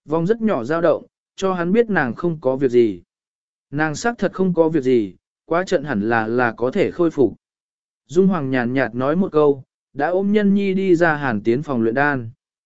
Vòng rất nhỏ dao động, cho hắn biết nàng không có việc gì. Nàng xác thật không có việc gì, quá trận hẳn là có thể khôi phục. Dung Hoàng nhàn nhạt nói một câu, đã ôm Nhân Nhi đi ra Hàn Tiến phòng luyện đan.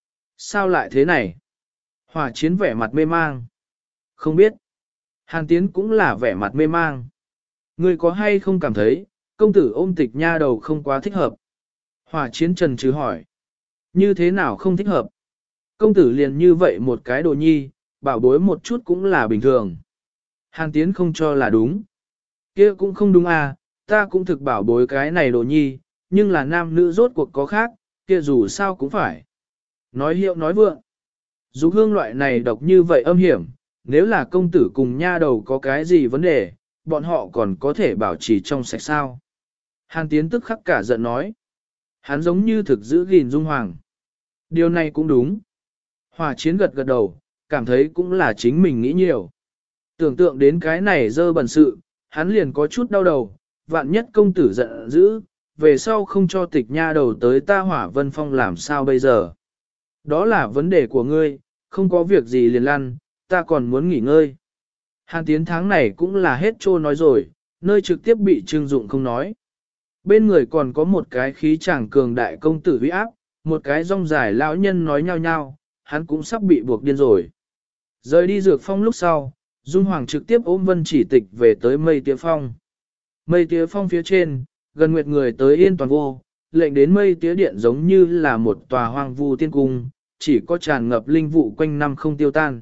Sao lại thế này? Hỏa Chiến vẻ mặt mê mang. Không biết. Hàn Tiến cũng là vẻ mặt mê mang. Ngươi có hay không cảm thấy, công tử ôm Tịch Nha đầu không quá thích hợp? Hỏa Chiến trần trừ hỏi. Như thế nào không thích hợp? Công tử liền như vậy một cái đồ nhi, bảo bối một chút cũng là bình thường. Hàn Tiến không cho là đúng. Kia cũng không đúng à, ta cũng thực bảo bối cái này đồ nhi, nhưng là nam nữ rốt cuộc có khác, kia dù sao cũng phải. Nói hiệu nói vượng. Dục hương loại này độc như vậy âm hiểm, nếu là công tử cùng nha đầu có cái gì vấn đề, bọn họ còn có thể bảo trì trong sạch sao. Hàn Tiến tức khắc cả giận nói. Hắn giống như thực giữ gìn Dung Hoàng. Điều này cũng đúng. Hỏa Chiến gật gật đầu, cảm thấy cũng là chính mình nghĩ nhiều. Tưởng tượng đến cái này dơ bẩn sự, hắn liền có chút đau đầu, vạn nhất công tử giận dữ, về sau không cho Tịch Nha đầu tới ta Hỏa Vân Phong làm sao bây giờ. Đó là vấn đề của ngươi, không có việc gì liền lăn, ta còn muốn nghỉ ngơi. Hàn Tiến tháng này cũng là hết trô nói rồi, nơi trực tiếp bị trưng dụng không nói. Bên người còn có một cái khí chàng cường đại công tử uy áp, một cái rong dài lão nhân nói nhau nhau, hắn cũng sắp bị buộc điên rồi. Rời đi dược phong lúc sau, Dung Hoàng trực tiếp ôm Vân Chỉ Tịch về tới Mây Tía Phong. Mây Tía Phong phía trên, gần nguyệt người tới yên toàn vô, lệnh đến Mây Tía Điện giống như là một tòa hoang vu tiên cung, chỉ có tràn ngập linh vụ quanh năm không tiêu tan.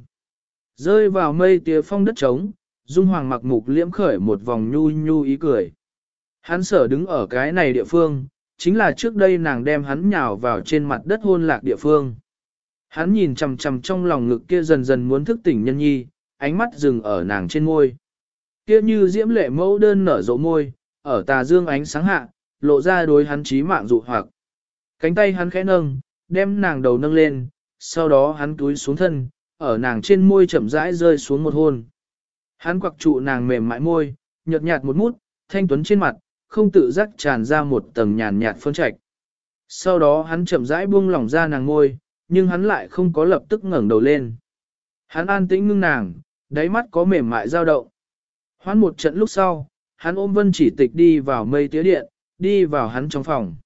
Rơi vào Mây Tía Phong đất trống, Dung Hoàng mặc mục liễm khởi một vòng nhu nhu ý cười. Hắn sở đứng ở cái này địa phương, chính là trước đây nàng đem hắn nhào vào trên mặt đất hôn lạc địa phương. Hắn nhìn chằm chằm trong lòng ngực kia dần dần muốn thức tỉnh Nhân Nhi, ánh mắt dừng ở nàng trên môi. Kia như diễm lệ mẫu đơn nở rộ môi, ở tà dương ánh sáng hạ, lộ ra đối hắn chí mạng dụ hoặc. Cánh tay hắn khẽ nâng, đem nàng đầu nâng lên, sau đó hắn túi xuống thân, ở nàng trên môi chậm rãi rơi xuống một hôn. Hắn quặc trụ nàng mềm mại môi, nhợt nhạt một mút, thanh tuấn trên mặt, không tự giác tràn ra một tầng nhàn nhạt phơn trạch. Sau đó hắn chậm rãi buông lỏng ra nàng môi, nhưng hắn lại không có lập tức ngẩng đầu lên. Hắn an tĩnh ngưng nàng, đáy mắt có mềm mại dao động. Hoán một trận lúc sau, hắn ôm Vân Chỉ Tịch đi vào Mây Tía Điện, đi vào hắn trong phòng.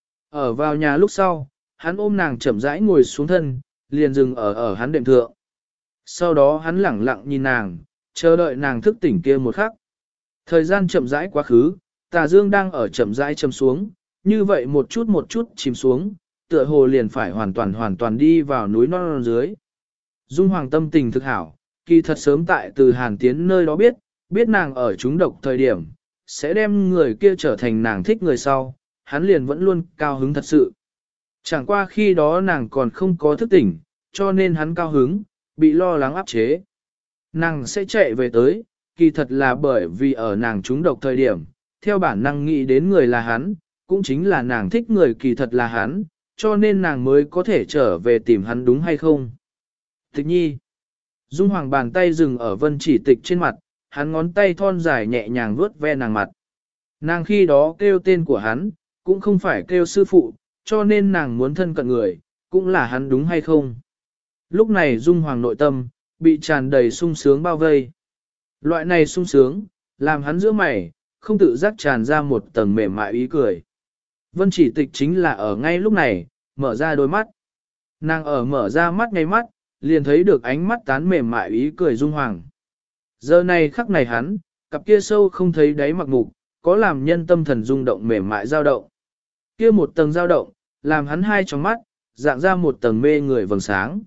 Ở vào nhà lúc sau, hắn ôm nàng chậm rãi ngồi xuống thân, liền dừng ở hắn đệm thượng. Sau đó hắn lẳng lặng nhìn nàng, chờ đợi nàng thức tỉnh kia một khắc. Thời gian chậm rãi quá khứ, tà dương đang ở chậm rãi châm xuống, như vậy một chút chìm xuống, tựa hồ liền phải hoàn toàn đi vào núi non dưới. Dung Hoàng tâm tình thực hảo, kỳ thật sớm tại từ Hàn Tiến nơi đó biết nàng ở trúng độc thời điểm, sẽ đem người kia trở thành nàng thích người sau, hắn liền vẫn luôn cao hứng thật sự. Chẳng qua khi đó nàng còn không có thức tỉnh, cho nên hắn cao hứng, bị lo lắng áp chế. Nàng sẽ chạy về tới, kỳ thật là bởi vì ở nàng trúng độc thời điểm, theo bản năng nghĩ đến người là hắn, cũng chính là nàng thích người kỳ thật là hắn, cho nên nàng mới có thể trở về tìm hắn đúng hay không. Tịch Nhi. Dung Hoàng bàn tay dừng ở Vân Chỉ Tịch trên mặt, hắn ngón tay thon dài nhẹ nhàng vuốt ve nàng mặt. Nàng khi đó kêu tên của hắn, cũng không phải kêu sư phụ, cho nên nàng muốn thân cận người, cũng là hắn đúng hay không. Lúc này Dung Hoàng nội tâm, bị tràn đầy sung sướng bao vây. Loại này sung sướng, làm hắn giữa mày, không tự giác tràn ra một tầng mềm mại ý cười. Vân Chỉ Tịch chính là ở ngay lúc này, mở ra đôi mắt. Nàng ở mở ra mắt ngay mắt, liền thấy được ánh mắt tán mềm mại ý cười Dung Hoàng. Giờ này khắc này hắn, cặp kia sâu không thấy đáy mặc mục, có làm nhân tâm thần rung động mềm mại dao động. Kia một tầng dao động, làm hắn hai trong mắt, dạng ra một tầng mê người vầng sáng.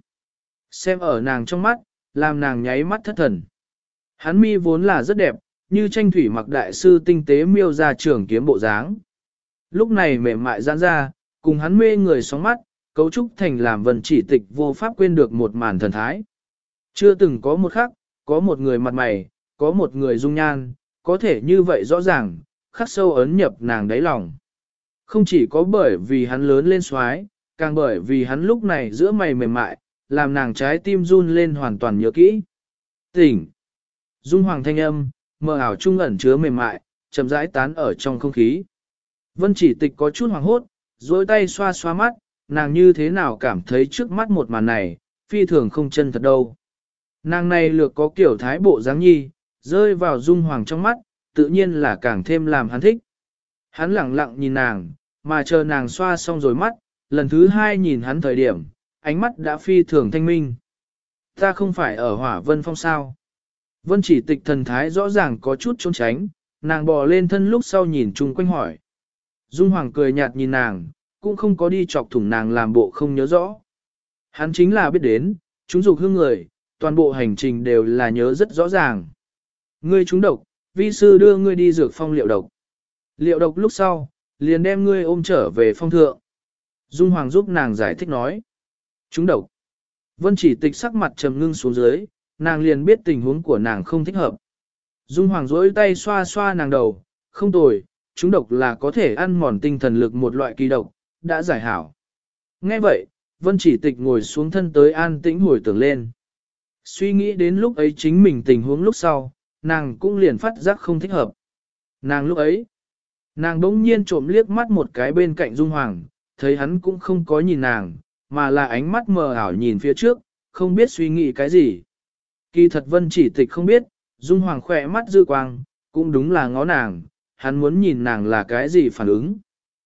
Xem ở nàng trong mắt, làm nàng nháy mắt thất thần. Hắn mi vốn là rất đẹp, như tranh thủy mặc đại sư tinh tế miêu ra trường kiếm bộ dáng. Lúc này mềm mại giãn ra, cùng hắn mê người sóng mắt, cấu trúc thành làm Vân Chỉ Tịch vô pháp quên được một màn thần thái. Chưa từng có một khắc, có một người mặt mày, có một người dung nhan, có thể như vậy rõ ràng, khắc sâu ấn nhập nàng đáy lòng. Không chỉ có bởi vì hắn lớn lên xoái, càng bởi vì hắn lúc này giữa mày mềm mại, làm nàng trái tim run lên hoàn toàn nhớ kỹ. Tỉnh. Dung Hoàng thanh âm, mờ ảo trung ẩn chứa mềm mại, chậm rãi tán ở trong không khí. Vân Chỉ Tịch có chút hoảng hốt, duỗi tay xoa xoa mắt, nàng như thế nào cảm thấy trước mắt một màn này, phi thường không chân thật đâu. Nàng này lược có kiểu thái bộ dáng nhi, rơi vào Dung Hoàng trong mắt, tự nhiên là càng thêm làm hắn thích. Hắn lẳng lặng nhìn nàng, mà chờ nàng xoa xong rồi mắt, lần thứ hai nhìn hắn thời điểm, ánh mắt đã phi thường thanh minh. Ta không phải ở Hỏa Vân Phong sao? Vân Chỉ Tịch thần thái rõ ràng có chút trốn tránh, nàng bò lên thân lúc sau nhìn chung quanh hỏi. Dung Hoàng cười nhạt nhìn nàng, cũng không có đi chọc thủng nàng làm bộ không nhớ rõ. Hắn chính là biết đến, chúng dục hương người, toàn bộ hành trình đều là nhớ rất rõ ràng. Ngươi trúng độc, vi sư đưa ngươi đi dược phong liệu độc. Liệu độc lúc sau, liền đem ngươi ôm trở về phong thượng. Dung Hoàng giúp nàng giải thích nói. Trúng độc. Vân Chỉ Tịch sắc mặt trầm ngưng xuống dưới, nàng liền biết tình huống của nàng không thích hợp. Dung Hoàng duỗi tay xoa xoa nàng đầu, không tồi, trúng độc là có thể ăn mòn tinh thần lực một loại kỳ độc, đã giải hảo. Nghe vậy, Vân Chỉ Tịch ngồi xuống thân tới an tĩnh hồi tưởng lên. Suy nghĩ đến lúc ấy chính mình tình huống lúc sau, nàng cũng liền phát giác không thích hợp. Nàng lúc ấy, nàng đống nhiên trộm liếc mắt một cái bên cạnh Dung Hoàng, thấy hắn cũng không có nhìn nàng, mà là ánh mắt mờ ảo nhìn phía trước, không biết suy nghĩ cái gì. Kỳ thật Vân Chỉ Tịch không biết, Dung Hoàng khỏe mắt dư quang, cũng đúng là ngó nàng, hắn muốn nhìn nàng là cái gì phản ứng.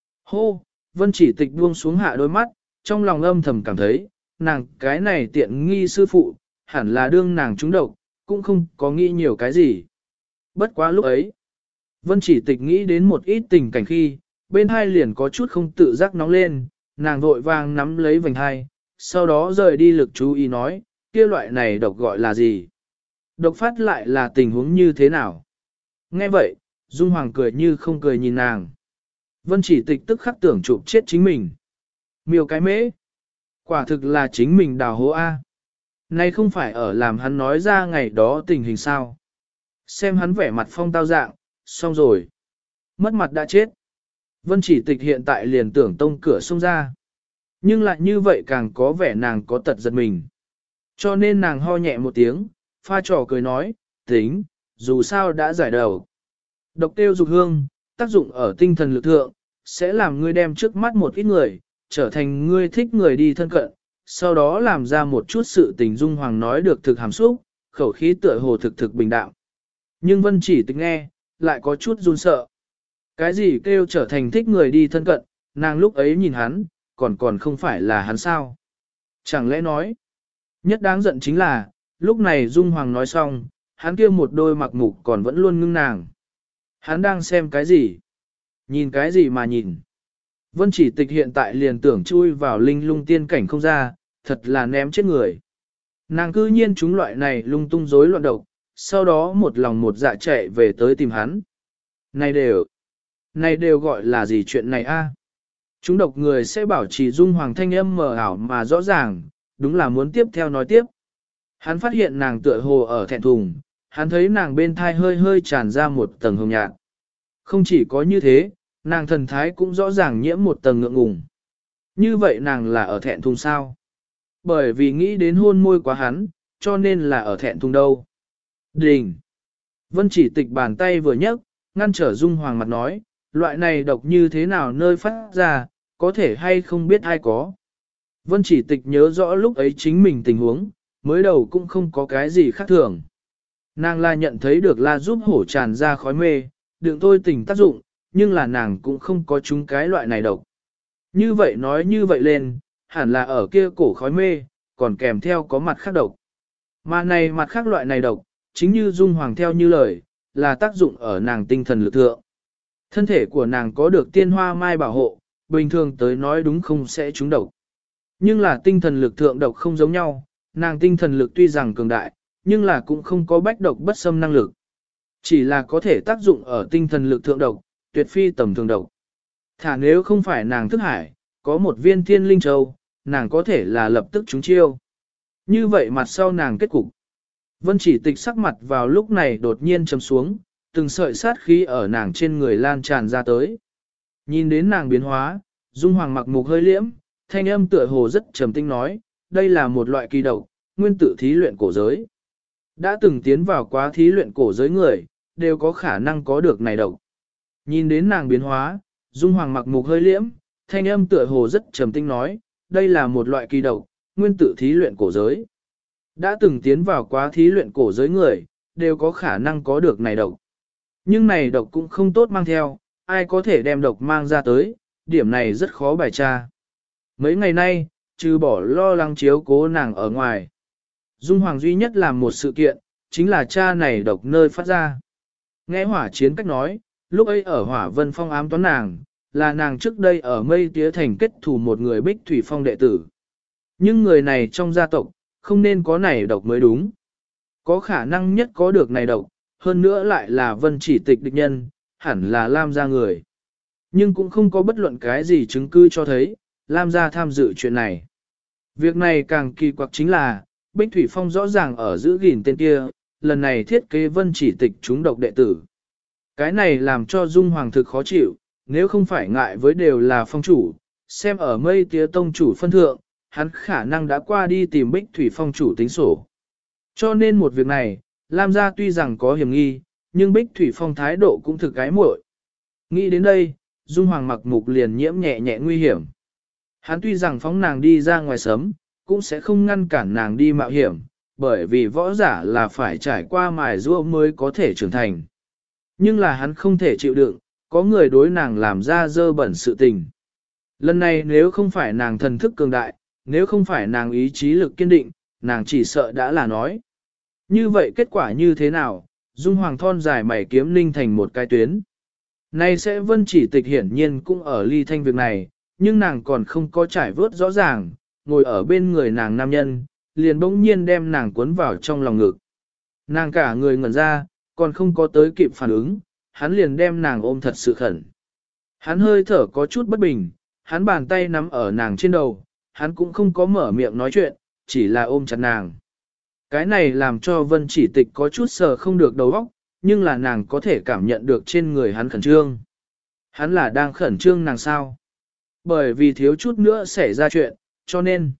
Hô, Vân Chỉ Tịch buông xuống hạ đôi mắt, trong lòng âm thầm cảm thấy, nàng cái này tiện nghi sư phụ, hẳn là đương nàng trúng độc, cũng không có nghĩ nhiều cái gì. Bất quá lúc ấy, Vân Chỉ Tịch nghĩ đến một ít tình cảnh khi, bên hai liền có chút không tự giác nóng lên, nàng vội vàng nắm lấy vành hai, sau đó rời đi lực chú ý nói, kia loại này độc gọi là gì? Độc phát lại là tình huống như thế nào? Nghe vậy, Dung Hoàng cười như không cười nhìn nàng. Vân Chỉ Tịch tức khắc tưởng chụp chết chính mình. Miêu cái mễ. Quả thực là chính mình đào hố A. Nay không phải ở làm hắn nói ra ngày đó tình hình sao. Xem hắn vẻ mặt phong tao dạng, xong rồi. Mất mặt đã chết. Vân Chỉ Tịch hiện tại liền tưởng tông cửa xông ra. Nhưng lại như vậy càng có vẻ nàng có tật giật mình. Cho nên nàng ho nhẹ một tiếng, pha trò cười nói, tính, dù sao đã giải đầu. Độc tiêu dục hương, tác dụng ở tinh thần lực thượng, sẽ làm ngươi đem trước mắt một ít người, trở thành ngươi thích người đi thân cận, sau đó làm ra một chút sự tình. Dung Hoàng nói được thực hàm xúc, khẩu khí tựa hồ thực bình đạo. Nhưng Vân Chỉ Tịch nghe, lại có chút run sợ. Cái gì kêu trở thành thích người đi thân cận, nàng lúc ấy nhìn hắn, còn không phải là hắn sao? Chẳng lẽ nói, nhất đáng giận chính là, lúc này Dung Hoàng nói xong, hắn kia một đôi mặc mục còn vẫn luôn ngưng nàng. Hắn đang xem cái gì? Nhìn cái gì mà nhìn? Vân Chỉ Tịch hiện tại liền tưởng chui vào linh lung tiên cảnh không ra, thật là ném chết người. Nàng cư nhiên chúng loại này lung tung rối loạn độc, sau đó một lòng một dạ chạy về tới tìm hắn. Này đều gọi là gì chuyện này a? Chúng độc người sẽ bảo trì Dung Hoàng thanh âm mờ ảo mà rõ ràng, đúng là muốn tiếp theo nói tiếp. Hắn phát hiện nàng tựa hồ ở thẹn thùng, hắn thấy nàng bên thai hơi hơi tràn ra một tầng hồng nhạt. Không chỉ có như thế, nàng thần thái cũng rõ ràng nhiễm một tầng ngượng ngùng. Như vậy nàng là ở thẹn thùng sao? Bởi vì nghĩ đến hôn môi quá hắn, cho nên là ở thẹn thùng đâu. Đình! Vân Chỉ Tịch bàn tay vừa nhấc, ngăn trở Dung Hoàng mặt nói, loại này độc như thế nào nơi phát ra, có thể hay không biết ai có. Vân Chỉ Tịch nhớ rõ lúc ấy chính mình tình huống, mới đầu cũng không có cái gì khác thường. Nàng là nhận thấy được la giúp hổ tràn ra khói mê, đừng thôi tình tác dụng, nhưng là nàng cũng không có chúng cái loại này độc. Như vậy nói như vậy lên, hẳn là ở kia cổ khói mê, còn kèm theo có mặt khác độc. Mà này mặt khác loại này độc, chính như Dung Hoàng theo như lời, là tác dụng ở nàng tinh thần lực thượng. Thân thể của nàng có được tiên hoa mai bảo hộ, bình thường tới nói đúng không sẽ trúng độc. Nhưng là tinh thần lực thượng độc không giống nhau, nàng tinh thần lực tuy rằng cường đại, nhưng là cũng không có bách độc bất xâm năng lực. Chỉ là có thể tác dụng ở tinh thần lực thượng độc, tuyệt phi tầm thường độc. Thả nếu không phải nàng thức hải, có một viên thiên linh châu, nàng có thể là lập tức trúng chiêu. Như vậy mặt sau nàng kết cục. Vân Chỉ Tịch sắc mặt vào lúc này đột nhiên trầm xuống, từng sợi sát khí ở nàng trên người lan tràn ra tới. Nhìn đến nàng biến hóa, Dung Hoàng mặc mục hơi liễm, thanh âm tựa hồ rất trầm tinh nói, đây là một loại kỳ độc, nguyên tử thí luyện cổ giới. Đã từng tiến vào quá thí luyện cổ giới người, đều có khả năng có được này độc. Nhìn đến nàng biến hóa, Dung Hoàng mặc mục hơi liễm, thanh âm tựa hồ rất trầm tinh nói, đây là một loại kỳ độc, nguyên tử thí luyện cổ giới. Đã từng tiến vào quá thí luyện cổ giới người, đều có khả năng có được này độc. Nhưng này độc cũng không tốt mang theo, ai có thể đem độc mang ra tới, điểm này rất khó bài tra. Mấy ngày nay, trừ bỏ lo lắng chiếu cố nàng ở ngoài. Dung Hoàng duy nhất làm một sự kiện, chính là cha này độc nơi phát ra. Nghe hỏa chiến cách nói, lúc ấy ở hỏa vân phong ám toán nàng, là nàng trước đây ở mây tía thành kết thù một người bích thủy phong đệ tử. Nhưng người này trong gia tộc, không nên có này độc mới đúng. Có khả năng nhất có được này độc, hơn nữa lại là vân chỉ tịch địch nhân, hẳn là Lam gia người. Nhưng cũng không có bất luận cái gì chứng cứ cho thấy, Lam gia tham dự chuyện này. Việc này càng kỳ quặc chính là, Bích Thủy Phong rõ ràng ở giữ gìn tên kia, lần này thiết kế vân chỉ tịch trúng độc đệ tử. Cái này làm cho Dung Hoàng thực khó chịu, nếu không phải ngại với đều là phong chủ, xem ở mây tía tông chủ phân thượng, hắn khả năng đã qua đi tìm Bích Thủy Phong chủ tính sổ. Cho nên một việc này, Lam gia tuy rằng có hiểm nghi, nhưng Bích Thủy Phong thái độ cũng thực cái muội. Nghĩ đến đây, Dung Hoàng mặc mục liền nhiễm nhẹ nhẹ nguy hiểm. Hắn tuy rằng phóng nàng đi ra ngoài sớm, cũng sẽ không ngăn cản nàng đi mạo hiểm, bởi vì võ giả là phải trải qua mài giũa mới có thể trưởng thành. Nhưng là hắn không thể chịu đựng, có người đối nàng làm ra dơ bẩn sự tình. Lần này nếu không phải nàng thần thức cường đại, nếu không phải nàng ý chí lực kiên định, nàng chỉ sợ đã là nói. Như vậy kết quả như thế nào, Dung Hoàng thon dài mày kiếm ninh thành một cái tuyến. Nay sẽ vân chỉ tịch hiển nhiên cũng ở ly thanh việc này, nhưng nàng còn không có trải vớt rõ ràng, ngồi ở bên người nàng nam nhân, liền bỗng nhiên đem nàng cuốn vào trong lòng ngực. Nàng cả người ngẩn ra, còn không có tới kịp phản ứng, hắn liền đem nàng ôm thật sự khẩn. Hắn hơi thở có chút bất bình, hắn bàn tay nắm ở nàng trên đầu, hắn cũng không có mở miệng nói chuyện, chỉ là ôm chặt nàng. Cái này làm cho vân chỉ tịch có chút sờ không được đầu óc, nhưng là nàng có thể cảm nhận được trên người hắn khẩn trương. Hắn là đang khẩn trương nàng sao? Bởi vì thiếu chút nữa xảy ra chuyện, cho nên...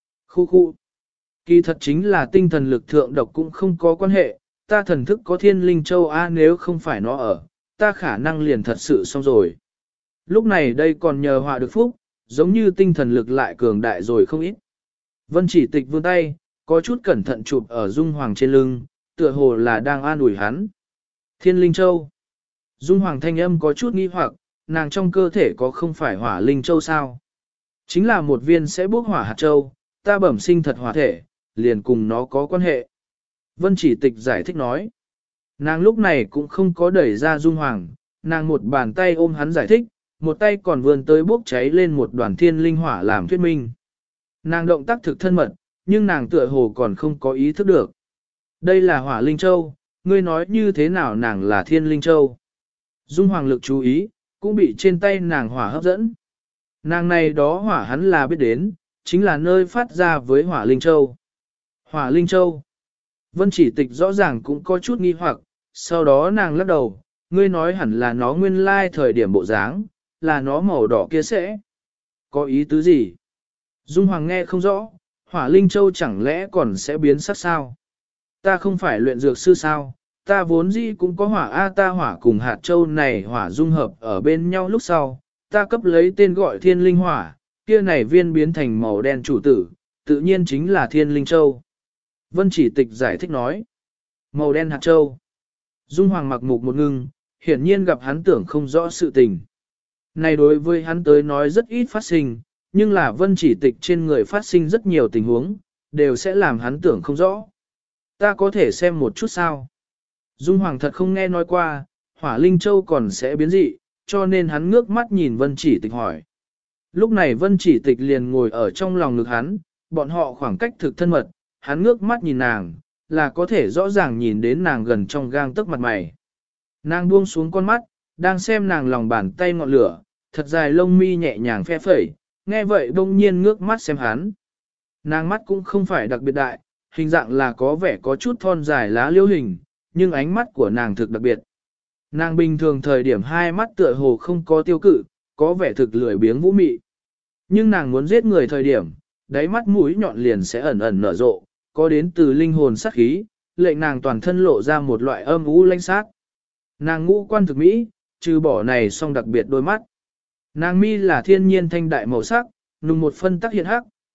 Khu. Kỳ thật chính là tinh thần lực thượng độc cũng không có quan hệ, ta thần thức có thiên linh châu A nếu không phải nó ở, ta khả năng liền thật sự xong rồi. Lúc này đây còn nhờ họa được phúc, giống như tinh thần lực lại cường đại rồi không ít. Vân chỉ tịch vươn tay, có chút cẩn thận chụp ở Dung Hoàng trên lưng, tựa hồ là đang an ủi hắn. Thiên linh châu. Dung Hoàng thanh âm có chút nghi hoặc, nàng trong cơ thể có không phải hỏa linh châu sao? Chính là một viên sẽ bốc hỏa hạt châu, ta bẩm sinh thật hỏa thể, liền cùng nó có quan hệ. Vân chỉ tịch giải thích nói. Nàng lúc này cũng không có đẩy ra Dung Hoàng, nàng một bàn tay ôm hắn giải thích, một tay còn vươn tới bốc cháy lên một đoàn thiên linh hỏa làm thuyết minh. Nàng động tác thực thân mật, nhưng nàng tựa hồ còn không có ý thức được. Đây là hỏa linh châu, ngươi nói như thế nào nàng là thiên linh châu. Dung Hoàng lực chú ý, cũng bị trên tay nàng hỏa hấp dẫn. Nàng này đó hỏa hắn là biết đến, chính là nơi phát ra với hỏa linh châu. Hỏa linh châu. Vân chỉ tịch rõ ràng cũng có chút nghi hoặc, sau đó nàng lắc đầu, ngươi nói hẳn là nó nguyên lai thời điểm bộ dáng, là nó màu đỏ kia sẽ. Có ý tứ gì? Dung Hoàng nghe không rõ, hỏa linh châu chẳng lẽ còn sẽ biến sắc sao? Ta không phải luyện dược sư sao? Ta vốn dĩ cũng có hỏa ta hỏa cùng hạt châu này hỏa dung hợp ở bên nhau lúc sau, ta cấp lấy tên gọi thiên linh hỏa, kia này viên biến thành màu đen chủ tử, tự nhiên chính là thiên linh châu. Vân chỉ tịch giải thích nói, màu đen hạt châu. Dung Hoàng mặc mục một ngưng, hiển nhiên gặp hắn tưởng không rõ sự tình. Này đối với hắn tới nói rất ít phát sinh, nhưng là vân chỉ tịch trên người phát sinh rất nhiều tình huống, đều sẽ làm hắn tưởng không rõ. Ta có thể xem một chút sao? Dung Hoàng thật không nghe nói qua, hỏa linh châu còn sẽ biến dị, cho nên hắn ngước mắt nhìn vân chỉ tịch hỏi. Lúc này vân chỉ tịch liền ngồi ở trong lòng ngực hắn, bọn họ khoảng cách thực thân mật, hắn ngước mắt nhìn nàng, là có thể rõ ràng nhìn đến nàng gần trong gang tấc mặt mày. Nàng buông xuống con mắt, đang xem nàng lòng bàn tay ngọn lửa, thật dài lông mi nhẹ nhàng phe phẩy, nghe vậy bỗng nhiên ngước mắt xem hắn. Nàng mắt cũng không phải đặc biệt đại, hình dạng là có vẻ có chút thon dài lá liêu hình, nhưng ánh mắt của nàng thực đặc biệt. Nàng bình thường thời điểm hai mắt tựa hồ không có tiêu cự, có vẻ thực lười biếng vũ mị. Nhưng nàng muốn giết người thời điểm, đáy mắt mũi nhọn liền sẽ ẩn ẩn nở rộ, có đến từ linh hồn sát khí, lệnh nàng toàn thân lộ ra một loại âm u lãnh sát. Nàng ngũ quan thực mỹ, trừ bỏ này song đặc biệt đôi mắt. Nàng mi là thiên nhiên thanh đại màu sắc, nùng một phân tắc hiện hắc,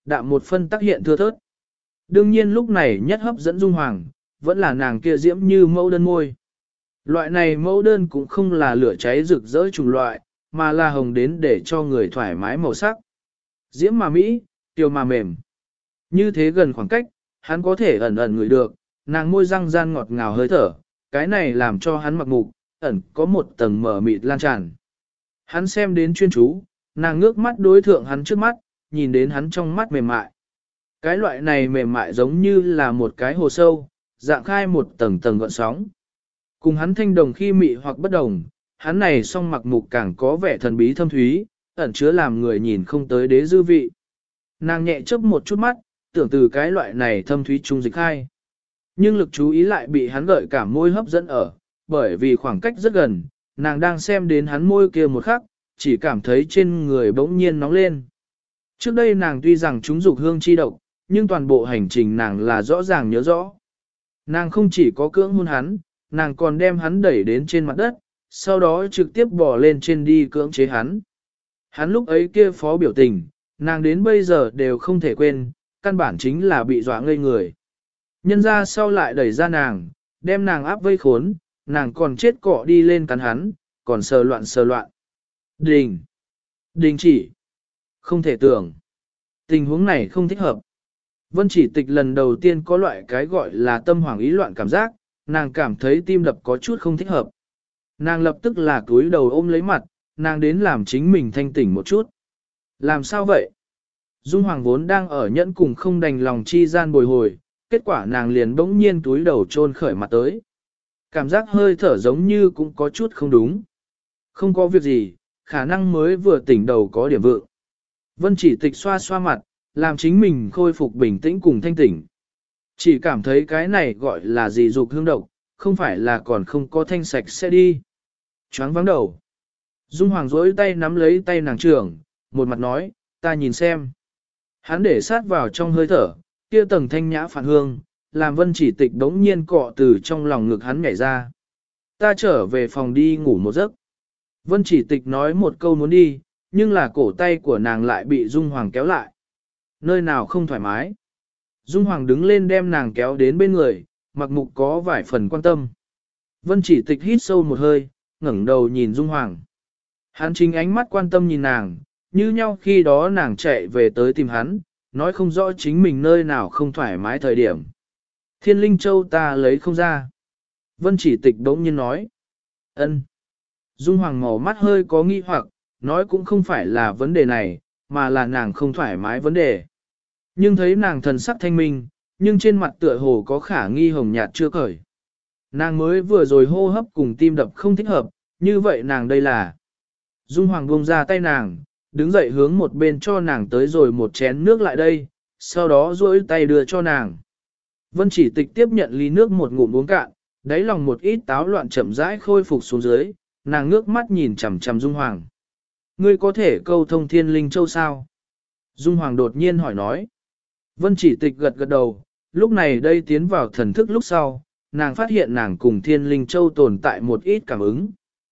đạm một phân tác hiện thưa thớt. Đương nhiên lúc này nhất hấp dẫn Dung Hoàng, vẫn là nàng kia diễm như mẫu đơn môi. Loại này mẫu đơn cũng không là lửa cháy rực rỡ chủng loại, mà là hồng đến để cho người thoải mái màu sắc. Diễm mà mỹ, tiêu mà mềm. Như thế gần khoảng cách, hắn có thể ẩn ẩn ngửi được, nàng môi răng gian ngọt ngào hơi thở, cái này làm cho hắn mặc mục, ẩn có một tầng mở mịt lan tràn. Hắn xem đến chuyên chú, nàng ngước mắt đối thượng hắn trước mắt, nhìn đến hắn trong mắt mềm mại. Cái loại này mềm mại giống như là một cái hồ sâu, dạng khai một tầng tầng gợn sóng. Cùng hắn thanh đồng khi mị hoặc bất đồng, hắn này song mặc mục càng có vẻ thần bí thâm thúy, ẩn chứa làm người nhìn không tới đế dư vị. Nàng nhẹ chớp một chút mắt, tưởng từ cái loại này thâm thúy trung dịch khai. Nhưng lực chú ý lại bị hắn gợi cảm môi hấp dẫn ở, bởi vì khoảng cách rất gần, nàng đang xem đến hắn môi kia một khắc, chỉ cảm thấy trên người bỗng nhiên nóng lên. Trước đây nàng tuy rằng chúng dục hương chi độc, nhưng toàn bộ hành trình nàng là rõ ràng nhớ rõ. Nàng không chỉ có cưỡng hôn hắn, nàng còn đem hắn đẩy đến trên mặt đất, sau đó trực tiếp bỏ lên trên đi cưỡng chế hắn. Hắn lúc ấy kia phó biểu tình, nàng đến bây giờ đều không thể quên, căn bản chính là bị dọa ngây người. Nhân ra sau lại đẩy ra nàng, đem nàng áp vây khốn, nàng còn chết cọ đi lên cắn hắn, còn sờ loạn sờ loạn. Đình! Đình chỉ! Không thể tưởng. Tình huống này không thích hợp. Vân Chỉ Tịch lần đầu tiên có loại cái gọi là tâm hoảng ý loạn cảm giác, nàng cảm thấy tim đập có chút không thích hợp. Nàng lập tức là cúi đầu ôm lấy mặt, nàng đến làm chính mình thanh tỉnh một chút. Làm sao vậy? Dung Hoàng vốn đang ở nhẫn cùng không đành lòng chi gian bồi hồi, kết quả nàng liền bỗng nhiên túi đầu chôn khởi mặt tới. Cảm giác hơi thở giống như cũng có chút không đúng. Không có việc gì, khả năng mới vừa tỉnh đầu có điểm vượng. Vân Chỉ Tịch xoa xoa mặt, làm chính mình khôi phục bình tĩnh cùng thanh tỉnh. Chỉ cảm thấy cái này gọi là gì dục hương độc, không phải là còn không có thanh sạch sẽ đi. Choáng vắng đầu. Dung Hoàng dối tay nắm lấy tay nàng trưởng, một mặt nói, ta nhìn xem. Hắn để sát vào trong hơi thở, kia tầng thanh nhã phản hương, làm Vân Chỉ Tịch đống nhiên cọ từ trong lòng ngực hắn nhảy ra. Ta trở về phòng đi ngủ một giấc. Vân Chỉ Tịch nói một câu muốn đi, nhưng là cổ tay của nàng lại bị Dung Hoàng kéo lại. Nơi nào không thoải mái. Dung Hoàng đứng lên đem nàng kéo đến bên người, mặc mục có vài phần quan tâm. Vân Chỉ Tịch hít sâu một hơi, ngẩng đầu nhìn Dung Hoàng. Hắn chính ánh mắt quan tâm nhìn nàng, như nhau khi đó nàng chạy về tới tìm hắn, nói không rõ chính mình nơi nào không thoải mái thời điểm. Thiên Linh Châu ta lấy không ra. Vân Chỉ Tịch đống nhiên nói. Ân. Dung Hoàng màu mắt hơi có nghi hoặc, nói cũng không phải là vấn đề này, mà là nàng không thoải mái vấn đề. Nhưng thấy nàng thần sắc thanh minh, nhưng trên mặt tựa hồ có khả nghi hồng nhạt chưa cởi. Nàng mới vừa rồi hô hấp cùng tim đập không thích hợp, như vậy nàng đây là. Dung Hoàng buông ra tay nàng, đứng dậy hướng một bên cho nàng tới rồi một chén nước lại đây, sau đó duỗi tay đưa cho nàng. Vân Chỉ Tịch tiếp nhận ly nước một ngụm uống cạn, đáy lòng một ít táo loạn chậm rãi khôi phục xuống dưới, nàng ngước mắt nhìn chằm chằm Dung Hoàng. Ngươi có thể câu thông Thiên Linh Châu sao? Dung Hoàng đột nhiên hỏi nói. Vân Chỉ Tịch gật gật đầu, lúc này đây tiến vào thần thức lúc sau, nàng phát hiện nàng cùng Thiên Linh Châu tồn tại một ít cảm ứng.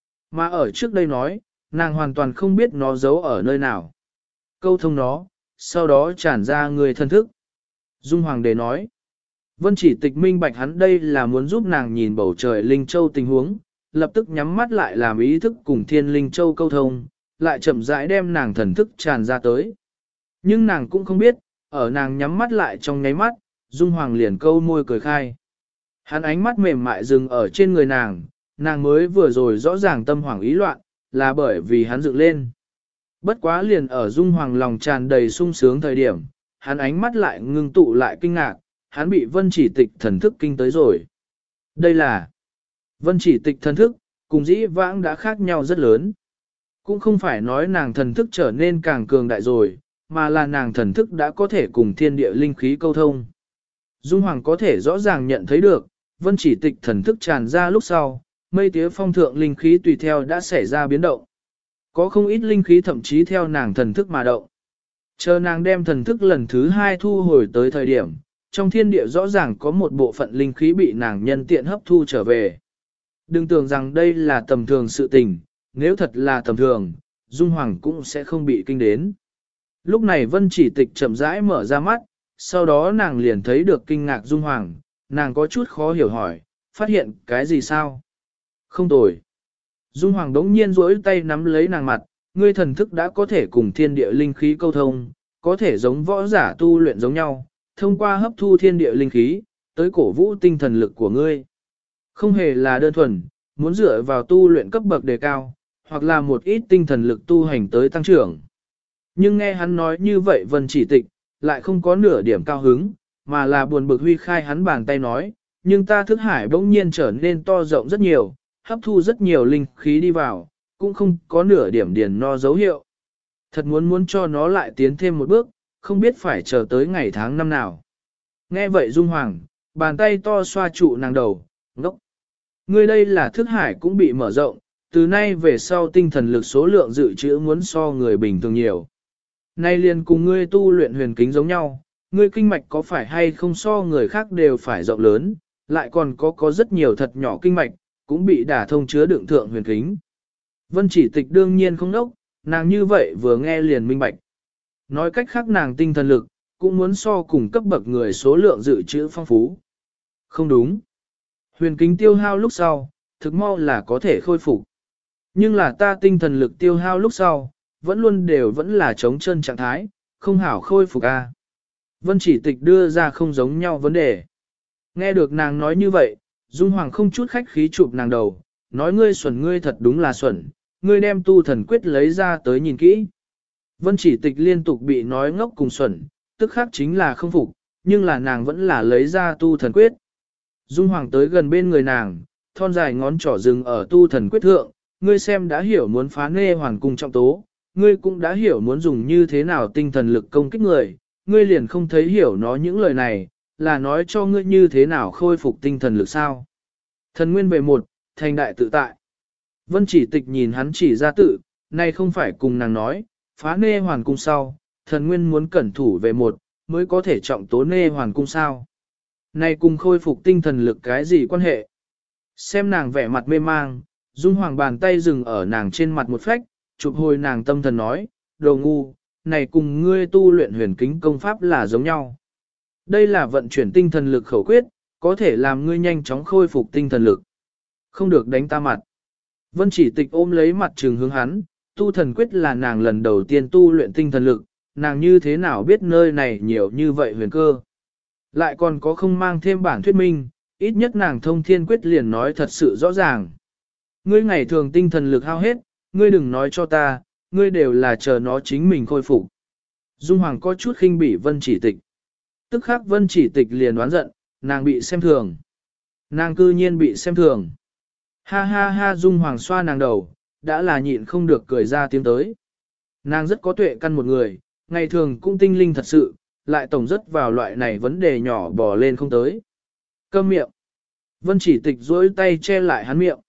Mà ở trước đây nói, nàng hoàn toàn không biết nó giấu ở nơi nào. Câu thông nó, sau đó tràn ra người thân thức. Dung Hoàng đề nói. Vân Chỉ Tịch minh bạch hắn đây là muốn giúp nàng nhìn bầu trời Linh Châu tình huống, lập tức nhắm mắt lại làm ý thức cùng Thiên Linh Châu câu thông, lại chậm rãi đem nàng thần thức tràn ra tới. Nhưng nàng cũng không biết, ở nàng nhắm mắt lại trong nháy mắt, Dung Hoàng liền câu môi cười khai. Hắn ánh mắt mềm mại dừng ở trên người nàng mới vừa rồi rõ ràng tâm hoảng ý loạn, là bởi vì hắn dựng lên. Bất quá liền ở Dung Hoàng lòng tràn đầy sung sướng thời điểm, hắn ánh mắt lại ngưng tụ lại kinh ngạc, hắn bị Vân Chỉ Tịch thần thức kinh tới rồi. Đây là Vân Chỉ Tịch thần thức, cùng dĩ vãng đã khác nhau rất lớn. Cũng không phải nói nàng thần thức trở nên càng cường đại rồi, mà là nàng thần thức đã có thể cùng thiên địa linh khí câu thông. Dung Hoàng có thể rõ ràng nhận thấy được, Vân Chỉ Tịch thần thức tràn ra lúc sau, mây tía phong thượng linh khí tùy theo đã xảy ra biến động. Có không ít linh khí thậm chí theo nàng thần thức mà động. Chờ nàng đem thần thức lần thứ 2 thu hồi tới thời điểm, trong thiên địa rõ ràng có một bộ phận linh khí bị nàng nhân tiện hấp thu trở về. Đừng tưởng rằng đây là tầm thường sự tình, nếu thật là tầm thường, Dung Hoàng cũng sẽ không bị kinh đến. Lúc này Vân Chỉ Tịch chậm rãi mở ra mắt, sau đó nàng liền thấy được kinh ngạc Dung Hoàng, nàng có chút khó hiểu hỏi, phát hiện cái gì sao? Không tồi. Dung Hoàng đống nhiên duỗi tay nắm lấy nàng mặt, ngươi thần thức đã có thể cùng thiên địa linh khí câu thông, có thể giống võ giả tu luyện giống nhau, thông qua hấp thu thiên địa linh khí, tới cổ vũ tinh thần lực của ngươi. Không hề là đơn thuần, muốn dựa vào tu luyện cấp bậc đề cao, hoặc là một ít tinh thần lực tu hành tới tăng trưởng. Nhưng nghe hắn nói như vậy Vân Chỉ Tịch, lại không có nửa điểm cao hứng, mà là buồn bực huy khai hắn bàn tay nói, nhưng ta thức hải bỗng nhiên trở nên to rộng rất nhiều, hấp thu rất nhiều linh khí đi vào, cũng không có nửa điểm điền no dấu hiệu. Thật muốn cho nó lại tiến thêm một bước, không biết phải chờ tới ngày tháng năm nào. Nghe vậy Dung Hoàng, bàn tay to xoa trụ nàng đầu, ngốc. Ngươi đây là thức hải cũng bị mở rộng, từ nay về sau tinh thần lực số lượng dự trữ muốn so người bình thường nhiều. Nay liền cùng ngươi tu luyện huyền kính giống nhau, ngươi kinh mạch có phải hay không so người khác đều phải rộng lớn, lại còn có rất nhiều thật nhỏ kinh mạch, cũng bị đả thông chứa đựng thượng huyền kính. Vân Chỉ Tịch đương nhiên không đốc, nàng như vậy vừa nghe liền minh bạch. Nói cách khác nàng tinh thần lực, cũng muốn so cùng cấp bậc người số lượng dự trữ phong phú. Không đúng. Huyền kính tiêu hao lúc sau, thực mau là có thể khôi phục. Nhưng là ta tinh thần lực tiêu hao lúc sau, vẫn là chống chân trạng thái, không hảo khôi phục a. Vân Chỉ Tịch đưa ra không giống nhau vấn đề. Nghe được nàng nói như vậy, Dung Hoàng không chút khách khí chụp nàng đầu, nói ngươi xuẩn ngươi thật đúng là xuẩn, ngươi đem tu thần quyết lấy ra tới nhìn kỹ. Vân Chỉ Tịch liên tục bị nói ngốc cùng xuẩn, tức khác chính là không phục, nhưng là nàng vẫn là lấy ra tu thần quyết. Dung Hoàng tới gần bên người nàng, thon dài ngón trỏ dừng ở tu thần quyết thượng, ngươi xem đã hiểu muốn phá nê hoàn cung trọng tố, ngươi cũng đã hiểu muốn dùng như thế nào tinh thần lực công kích người, ngươi liền không thấy hiểu nó những lời này, là nói cho ngươi như thế nào khôi phục tinh thần lực sao. Thần nguyên về một, thành đại tự tại. Vân Chỉ Tịch nhìn hắn chỉ ra tự, này không phải cùng nàng nói, phá nê hoàn cung sau, thần nguyên muốn cẩn thủ về một, mới có thể trọng tố nê hoàn cung sao. Này cùng khôi phục tinh thần lực cái gì quan hệ? Xem nàng vẻ mặt mê mang, Dung Hoàng bàn tay dừng ở nàng trên mặt một phách, chụp hồi nàng tâm thần nói, đồ ngu, này cùng ngươi tu luyện huyền kính công pháp là giống nhau. Đây là vận chuyển tinh thần lực khẩu quyết, có thể làm ngươi nhanh chóng khôi phục tinh thần lực. Không được đánh ta mặt. Vân Chỉ Tịch ôm lấy mặt trừng hướng hắn, tu thần quyết là nàng lần đầu tiên tu luyện tinh thần lực, nàng như thế nào biết nơi này nhiều như vậy huyền cơ. Lại còn có không mang thêm bản thuyết minh, ít nhất nàng thông thiên quyết liền nói thật sự rõ ràng. Ngươi ngày thường tinh thần lực hao hết, ngươi đừng nói cho ta, ngươi đều là chờ nó chính mình khôi phục. Dung Hoàng có chút khinh bỉ Vân Chỉ Tịch. Tức khắc Vân Chỉ Tịch liền đoán giận, nàng bị xem thường. Nàng cư nhiên bị xem thường. Ha ha ha Dung Hoàng xoa nàng đầu, đã là nhịn không được cười ra tiếng tới. Nàng rất có tuệ căn một người, ngày thường cũng tinh linh thật sự, lại tổng rất vào loại này vấn đề nhỏ bỏ lên không tới. Câm miệng. Vân Chỉ Tịch duỗi tay che lại hắn miệng.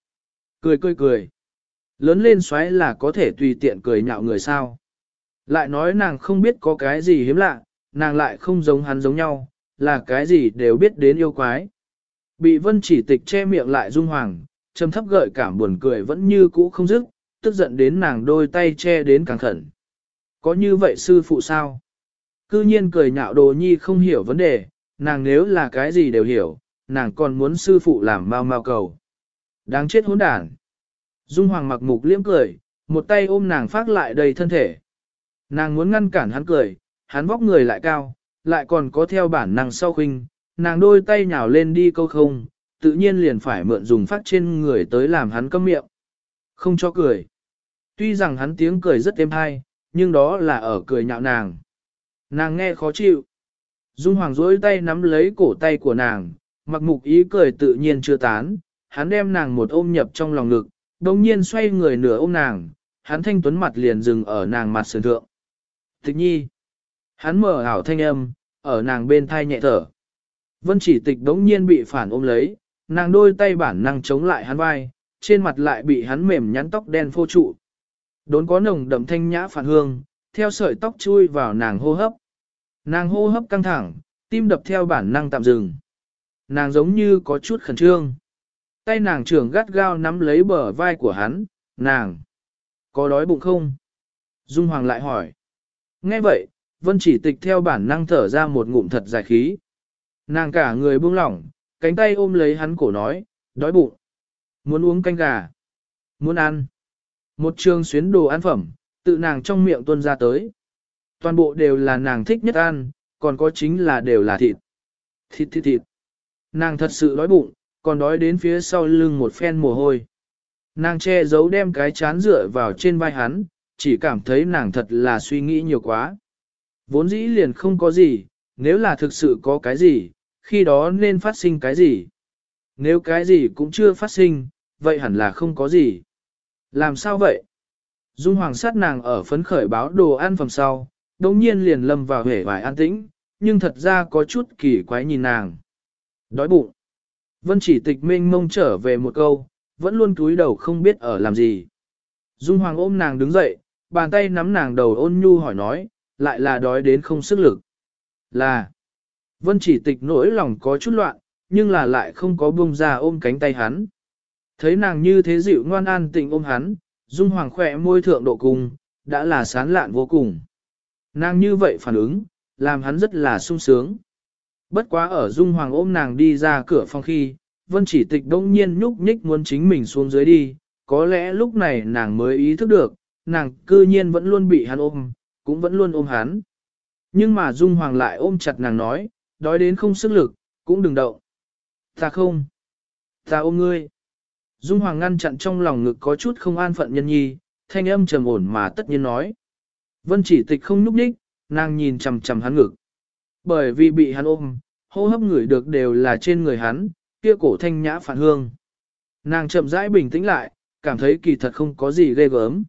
Cười. Lớn lên xoáy là có thể tùy tiện cười nhạo người sao. Lại nói nàng không biết có cái gì hiếm lạ, nàng lại không giống hắn giống nhau, là cái gì đều biết đến yêu quái. Bị Vân Chỉ Tịch che miệng lại Dung Hoàng, trầm thấp gợi cảm buồn cười vẫn như cũ không dứt, tức giận đến nàng đôi tay che đến càng khẩn. Có như vậy sư phụ sao? Cư nhiên cười nhạo đồ nhi không hiểu vấn đề, nàng nếu là cái gì đều hiểu, nàng còn muốn sư phụ làm mau cầu. Đáng chết hỗn đản. Dung Hoàng mặc mục liễm cười, một tay ôm nàng phát lại đầy thân thể. Nàng muốn ngăn cản hắn cười, hắn vóc người lại cao, lại còn có theo bản năng sau khinh, nàng đôi tay nhào lên đi câu không, tự nhiên liền phải mượn dùng phát trên người tới làm hắn câm miệng. Không cho cười. Tuy rằng hắn tiếng cười rất êm hay, nhưng đó là ở cười nhạo nàng. Nàng nghe khó chịu. Dung Hoàng duỗi tay nắm lấy cổ tay của nàng, mặc mục ý cười tự nhiên chưa tán, hắn đem nàng một ôm nhập trong lòng ngực, đồng nhiên xoay người nửa ôm nàng, hắn thanh tuấn mặt liền dừng ở nàng mặt sườn thượng. Tịch nhi. Hắn mở ảo thanh âm, ở nàng bên thai nhẹ thở. Vân Chỉ Tịch đống nhiên bị phản ôm lấy, nàng đôi tay bản năng chống lại hắn vai, trên mặt lại bị hắn mềm nhắn tóc đen phô trụ. Đốn có nồng đậm thanh nhã phản hương, theo sợi tóc chui vào nàng hô hấp. Nàng hô hấp căng thẳng, tim đập theo bản năng tạm dừng. Nàng giống như có chút khẩn trương. Tay nàng trưởng gắt gao nắm lấy bờ vai của hắn, nàng. Có đói bụng không? Dung Hoàng lại hỏi. Nghe vậy, Vân Chỉ Tịch theo bản năng thở ra một ngụm thật dài khí. Nàng cả người buông lỏng, cánh tay ôm lấy hắn cổ nói, đói bụng. Muốn uống canh gà. Muốn ăn. Một trường xuyến đồ ăn phẩm, tự nàng trong miệng tuôn ra tới. Toàn bộ đều là nàng thích nhất ăn, còn có chính là đều là thịt. Thịt. Nàng thật sự đói bụng, còn đói đến phía sau lưng một phen mồ hôi. Nàng che giấu đem cái chán dựa vào trên vai hắn, chỉ cảm thấy nàng thật là suy nghĩ nhiều quá. Vốn dĩ liền không có gì, nếu là thực sự có cái gì, khi đó nên phát sinh cái gì. Nếu cái gì cũng chưa phát sinh, vậy hẳn là không có gì. Làm sao vậy? Dung Hoàng sát nàng ở phấn khởi báo đồ ăn phẩm sau, đồng nhiên liền lâm vào hể vải an tĩnh, nhưng thật ra có chút kỳ quái nhìn nàng. Đói bụng. Vân Chỉ Tịch mênh mông trở về một câu, vẫn luôn cúi đầu không biết ở làm gì. Dung Hoàng ôm nàng đứng dậy, bàn tay nắm nàng đầu ôn nhu hỏi nói, lại là đói đến không sức lực. Là. Vân Chỉ Tịch nỗi lòng có chút loạn, nhưng là lại không có buông ra ôm cánh tay hắn. Thấy nàng như thế dịu ngoan an tịnh ôm hắn, Dung Hoàng khỏe môi thượng độ cùng, đã là sán lạn vô cùng. Nàng như vậy phản ứng, làm hắn rất là sung sướng. Bất quá ở Dung Hoàng ôm nàng đi ra cửa phòng khi, Vân Chỉ Tịch đông nhiên nhúc nhích muốn chính mình xuống dưới đi, có lẽ lúc này nàng mới ý thức được, nàng cư nhiên vẫn luôn bị hắn ôm, cũng vẫn luôn ôm hắn. Nhưng mà Dung Hoàng lại ôm chặt nàng nói, đói đến không sức lực, cũng đừng động. Ta không. Ta ôm ngươi. Dung Hoàng ngăn chặn trong lòng ngực có chút không an phận nhân nhi, thanh âm trầm ổn mà tất nhiên nói. Vân Chỉ Tịch không nhúc nhích, nàng nhìn chằm chằm hắn ngực. Bởi vì bị hắn ôm, hô hấp ngửi được đều là trên người hắn, kia cổ thanh nhã phản hương. Nàng chậm rãi bình tĩnh lại, cảm thấy kỳ thật không có gì ghê gớm.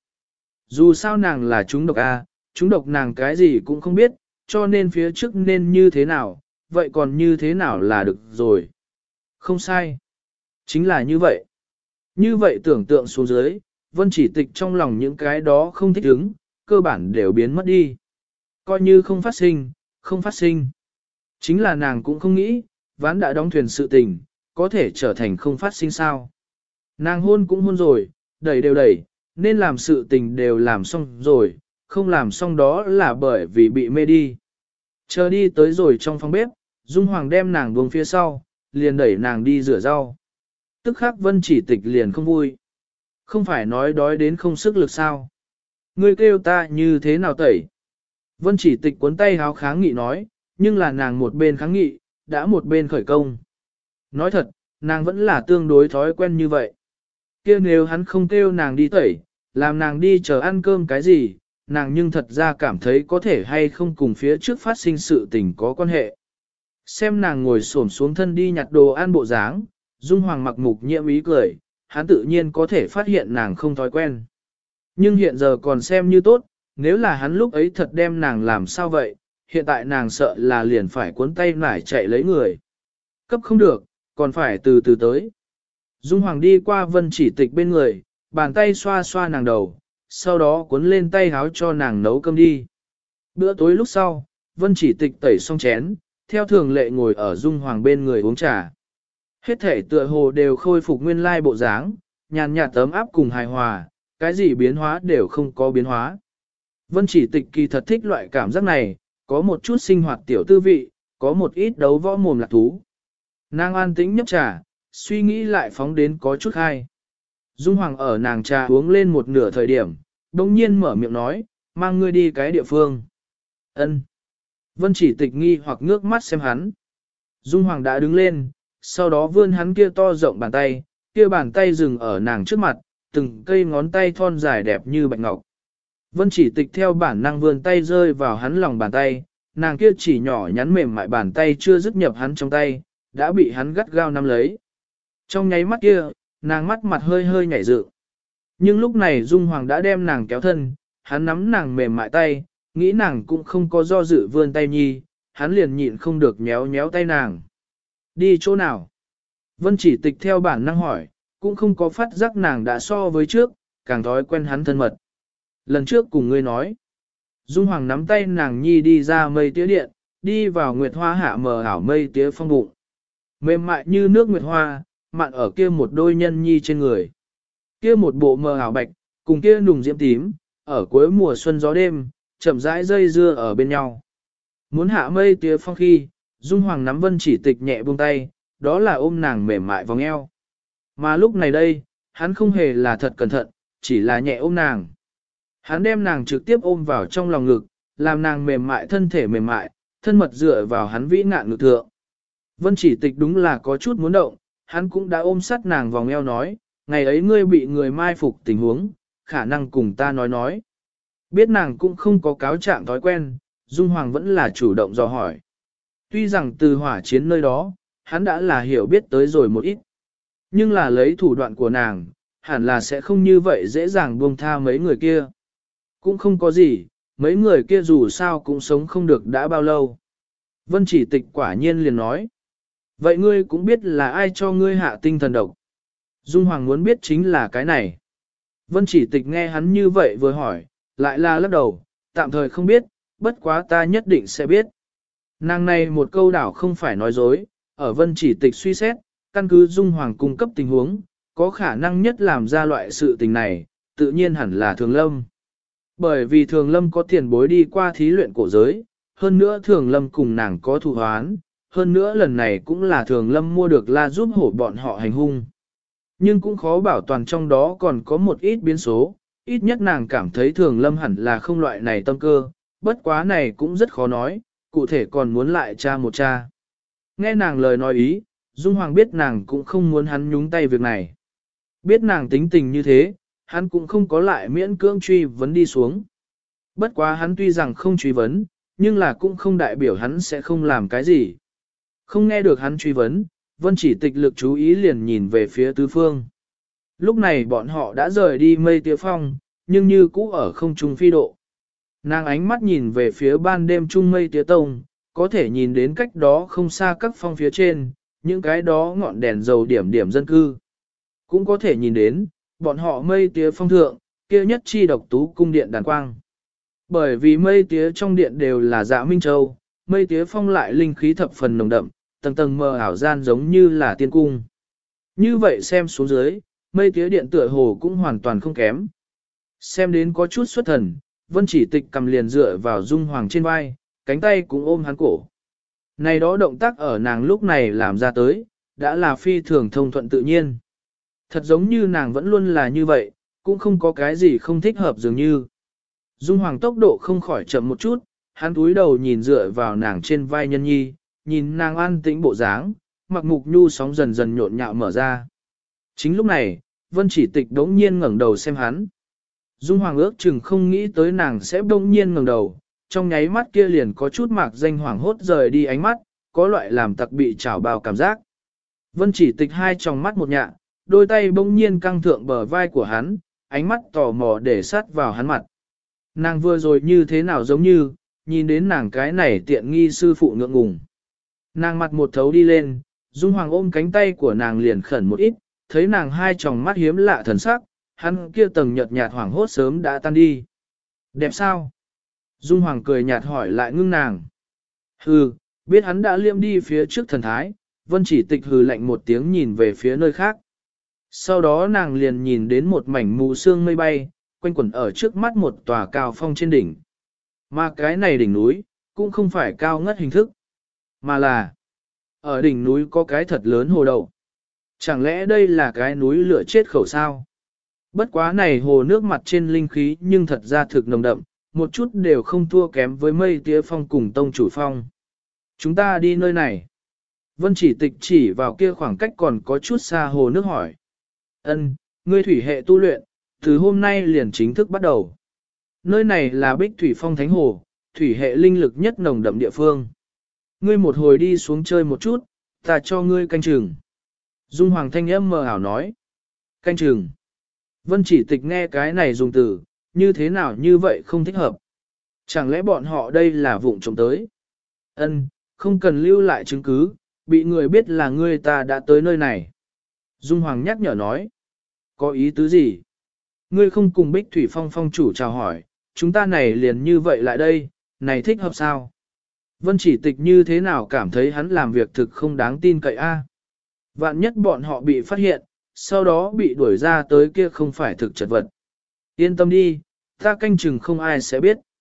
Dù sao nàng là chúng độc A, chúng độc nàng cái gì cũng không biết, cho nên phía trước nên như thế nào, vậy còn như thế nào là được rồi. Không sai. Chính là như vậy. Như vậy tưởng tượng xuống dưới, Vân Chỉ Tịch trong lòng những cái đó không thích ứng, cơ bản đều biến mất đi. Coi như không phát sinh, không phát sinh. Chính là nàng cũng không nghĩ, ván đã đóng thuyền sự tình, có thể trở thành không phát sinh sao. Nàng hôn cũng hôn rồi, đẩy đều đẩy, nên làm sự tình đều làm xong rồi, không làm xong đó là bởi vì bị mê đi. Chờ đi tới rồi trong phòng bếp, Dung Hoàng đem nàng buông phía sau, liền đẩy nàng đi rửa rau. Tức khắc Vân Chỉ Tịch liền không vui. Không phải nói đói đến không sức lực sao. Ngươi kêu ta như thế nào tẩy. Vân Chỉ Tịch cuốn tay háo kháng nghị nói, nhưng là nàng một bên kháng nghị, đã một bên khởi công. Nói thật, nàng vẫn là tương đối thói quen như vậy. Kia nếu hắn không kêu nàng đi tẩy, làm nàng đi chờ ăn cơm cái gì, nàng nhưng thật ra cảm thấy có thể hay không cùng phía trước phát sinh sự tình có quan hệ. Xem nàng ngồi xổm xuống thân đi nhặt đồ ăn bộ dáng, Dung Hoàng mặc mục nhiễm ý cười, hắn tự nhiên có thể phát hiện nàng không thói quen. Nhưng hiện giờ còn xem như tốt, nếu là hắn lúc ấy thật đem nàng làm sao vậy, hiện tại nàng sợ là liền phải cuốn tay nải chạy lấy người. Cấp không được, còn phải từ từ tới. Dung Hoàng đi qua Vân Chỉ Tịch bên người, bàn tay xoa xoa nàng đầu, sau đó cuốn lên tay háo cho nàng nấu cơm đi. Bữa tối lúc sau, Vân Chỉ Tịch tẩy xong chén, theo thường lệ ngồi ở Dung Hoàng bên người uống trà. Hết thể tựa hồ đều khôi phục nguyên lai bộ dáng, nhàn nhạt ấm áp cùng hài hòa, cái gì biến hóa đều không có biến hóa. Vân Chỉ Tịch kỳ thật thích loại cảm giác này, có một chút sinh hoạt tiểu tư vị, có một ít đấu võ mồm lạc thú. Nàng an tĩnh nhấp trà, suy nghĩ lại phóng đến có chút hay. Dung Hoàng ở nàng trà uống lên một nửa thời điểm, đông nhiên mở miệng nói, mang ngươi đi cái địa phương. Ân. Vân Chỉ Tịch nghi hoặc ngước mắt xem hắn. Dung Hoàng đã đứng lên, sau đó vươn hắn kia to rộng bàn tay, kia bàn tay dừng ở nàng trước mặt, từng cây ngón tay thon dài đẹp như bạch ngọc. Vân Chỉ Tịch theo bản năng vươn tay rơi vào hắn lòng bàn tay, nàng kia chỉ nhỏ nhắn mềm mại bàn tay chưa dứt nhập hắn trong tay, đã bị hắn gắt gao nắm lấy. Trong nháy mắt kia, nàng mắt mặt hơi hơi nhảy dựng. Nhưng lúc này Dung Hoàng đã đem nàng kéo thân, hắn nắm nàng mềm mại tay, nghĩ nàng cũng không có do dự vươn tay nhi, hắn liền nhịn không được nhéo nhéo tay nàng. Đi chỗ nào? Vân Chỉ Tịch theo bản năng hỏi, cũng không có phát giác nàng đã so với trước, càng thói quen hắn thân mật. Lần trước cùng ngươi nói, Dung Hoàng nắm tay nàng nhi đi ra mây tía điện, đi vào nguyệt hoa hạ mờ ảo mây tía phong bụng. Mềm mại như nước nguyệt hoa, mặn ở kia một đôi nhân nhi trên người. Kia một bộ mờ ảo bạch, cùng kia nùng diễm tím, ở cuối mùa xuân gió đêm, chậm rãi dây dưa ở bên nhau. Muốn hạ mây tía phong khi, Dung Hoàng nắm Vân Chỉ Tịch nhẹ buông tay, đó là ôm nàng mềm mại vòng eo. Mà lúc này đây, hắn không hề là thật cẩn thận, chỉ là nhẹ ôm nàng. Hắn đem nàng trực tiếp ôm vào trong lòng ngực, làm nàng mềm mại thân thể mềm mại, thân mật dựa vào hắn vĩ nạn ngực thượng. Vân Chỉ Tịch đúng là có chút muốn động, hắn cũng đã ôm sát nàng vòng eo nói, ngày ấy ngươi bị người mai phục tình huống, khả năng cùng ta nói. Biết nàng cũng không có cáo trạng thói quen, Dung Hoàng vẫn là chủ động dò hỏi. Tuy rằng từ hỏa chiến nơi đó, hắn đã là hiểu biết tới rồi một ít. Nhưng là lấy thủ đoạn của nàng, hẳn là sẽ không như vậy dễ dàng buông tha mấy người kia. Cũng không có gì, mấy người kia dù sao cũng sống không được đã bao lâu. Vân Chỉ Tịch quả nhiên liền nói. Vậy ngươi cũng biết là ai cho ngươi hạ tinh thần độc. Dung Hoàng muốn biết chính là cái này. Vân Chỉ Tịch nghe hắn như vậy vừa hỏi, lại là lắc đầu, tạm thời không biết, bất quá ta nhất định sẽ biết. Nàng này một câu đảo không phải nói dối, ở Vân Chỉ Tịch suy xét, căn cứ Dung Hoàng cung cấp tình huống, có khả năng nhất làm ra loại sự tình này, tự nhiên hẳn là Thường Lâm. Bởi vì Thường Lâm có tiền bối đi qua thí luyện cổ giới, hơn nữa Thường Lâm cùng nàng có thù hoán, hơn nữa lần này cũng là Thường Lâm mua được la giúp hổ bọn họ hành hung. Nhưng cũng khó bảo toàn trong đó còn có một ít biến số, ít nhất nàng cảm thấy Thường Lâm hẳn là không loại này tâm cơ, bất quá này cũng rất khó nói, cụ thể còn muốn lại tra một tra. Nghe nàng lời nói ý, Dung Hoàng biết nàng cũng không muốn hắn nhúng tay việc này. Biết nàng tính tình như thế, hắn cũng không có lại miễn cưỡng truy vấn đi xuống. Bất quá hắn tuy rằng không truy vấn, nhưng là cũng không đại biểu hắn sẽ không làm cái gì. Không nghe được hắn truy vấn, Vân Chỉ Tịch lực chú ý liền nhìn về phía tứ phương. Lúc này bọn họ đã rời đi mây tía phong, nhưng như cũ ở không trung phi độ. Nàng ánh mắt nhìn về phía ban đêm trung mây tía tông, có thể nhìn đến cách đó không xa các phong phía trên, những cái đó ngọn đèn dầu điểm điểm dân cư. Cũng có thể nhìn đến, bọn họ mây tía phong thượng, kia nhất chi độc tú cung điện đàn quang. Bởi vì mây tía trong điện đều là dạ minh châu, mây tía phong lại linh khí thập phần nồng đậm, tầng tầng mờ ảo gian giống như là tiên cung. Như vậy xem xuống dưới, mây tía điện tựa hồ cũng hoàn toàn không kém. Xem đến có chút xuất thần, Vân Chỉ Tịch cầm liền dựa vào Dung Hoàng trên vai, cánh tay cũng ôm hắn cổ. Này đó động tác ở nàng lúc này làm ra tới, đã là phi thường thông thuận tự nhiên. Thật giống như nàng vẫn luôn là như vậy, cũng không có cái gì không thích hợp dường như. Dung Hoàng tốc độ không khỏi chậm một chút, hắn cúi đầu nhìn dựa vào nàng trên vai nhân nhi, nhìn nàng an tĩnh bộ dáng, mặc mục nhu sóng dần dần nhộn nhạo mở ra. Chính lúc này, Vân Chỉ Tịch đống nhiên ngẩng đầu xem hắn. Dung Hoàng ước chừng không nghĩ tới nàng sẽ đống nhiên ngẩng đầu, trong nháy mắt kia liền có chút mạc danh hoảng hốt rời đi ánh mắt, có loại làm tặc bị chảo bao cảm giác. Vân Chỉ Tịch hai tròng mắt một nhạ, đôi tay bỗng nhiên căng thượng bờ vai của hắn, ánh mắt tò mò để sát vào hắn mặt. Nàng vừa rồi như thế nào giống như, nhìn đến nàng cái này tiện nghi sư phụ ngượng ngùng. Nàng mặt một thấu đi lên, Dung Hoàng ôm cánh tay của nàng liền khẩn một ít, thấy nàng hai tròng mắt hiếm lạ thần sắc, hắn kia tầng nhợt nhạt hoảng hốt sớm đã tan đi. Đẹp sao? Dung Hoàng cười nhạt hỏi lại ngưng nàng. Hừ, biết hắn đã liêm đi phía trước thần thái, Vân Chỉ Tịch hừ lạnh một tiếng nhìn về phía nơi khác. Sau đó nàng liền nhìn đến một mảnh mù sương mây bay, quanh quẩn ở trước mắt một tòa cao phong trên đỉnh. Mà cái này đỉnh núi, cũng không phải cao ngất hình thức, mà là ở đỉnh núi có cái thật lớn hồ đậu. Chẳng lẽ đây là cái núi lửa chết khẩu sao? Bất quá này hồ nước mặt trên linh khí nhưng thật ra thực nồng đậm, một chút đều không thua kém với mây tía phong cùng tông chủ phong. Chúng ta đi nơi này. Vân Chỉ Tịch chỉ vào kia khoảng cách còn có chút xa hồ nước hỏi. Ân, ngươi thủy hệ tu luyện, từ hôm nay liền chính thức bắt đầu. Nơi này là Bích Thủy Phong Thánh Hồ, thủy hệ linh lực nhất nồng đậm địa phương. Ngươi một hồi đi xuống chơi một chút, ta cho ngươi canh chừng. Dung Hoàng thanh âm mờ ảo nói. Canh chừng. Vân Chỉ Tịch nghe cái này dùng từ, như thế nào như vậy không thích hợp. Chẳng lẽ bọn họ đây là vụng trộm tới? Ân, không cần lưu lại chứng cứ, bị người biết là ngươi ta đã tới nơi này. Dung Hoàng nhắc nhở nói. Có ý tứ gì? Ngươi không cùng Bích Thủy Phong phong chủ chào hỏi, chúng ta này liền như vậy lại đây, này thích hợp sao? Vân Chỉ Tịch như thế nào cảm thấy hắn làm việc thực không đáng tin cậy a? Vạn nhất bọn họ bị phát hiện, sau đó bị đuổi ra tới kia không phải thực chật vật. Yên tâm đi, ta canh chừng không ai sẽ biết.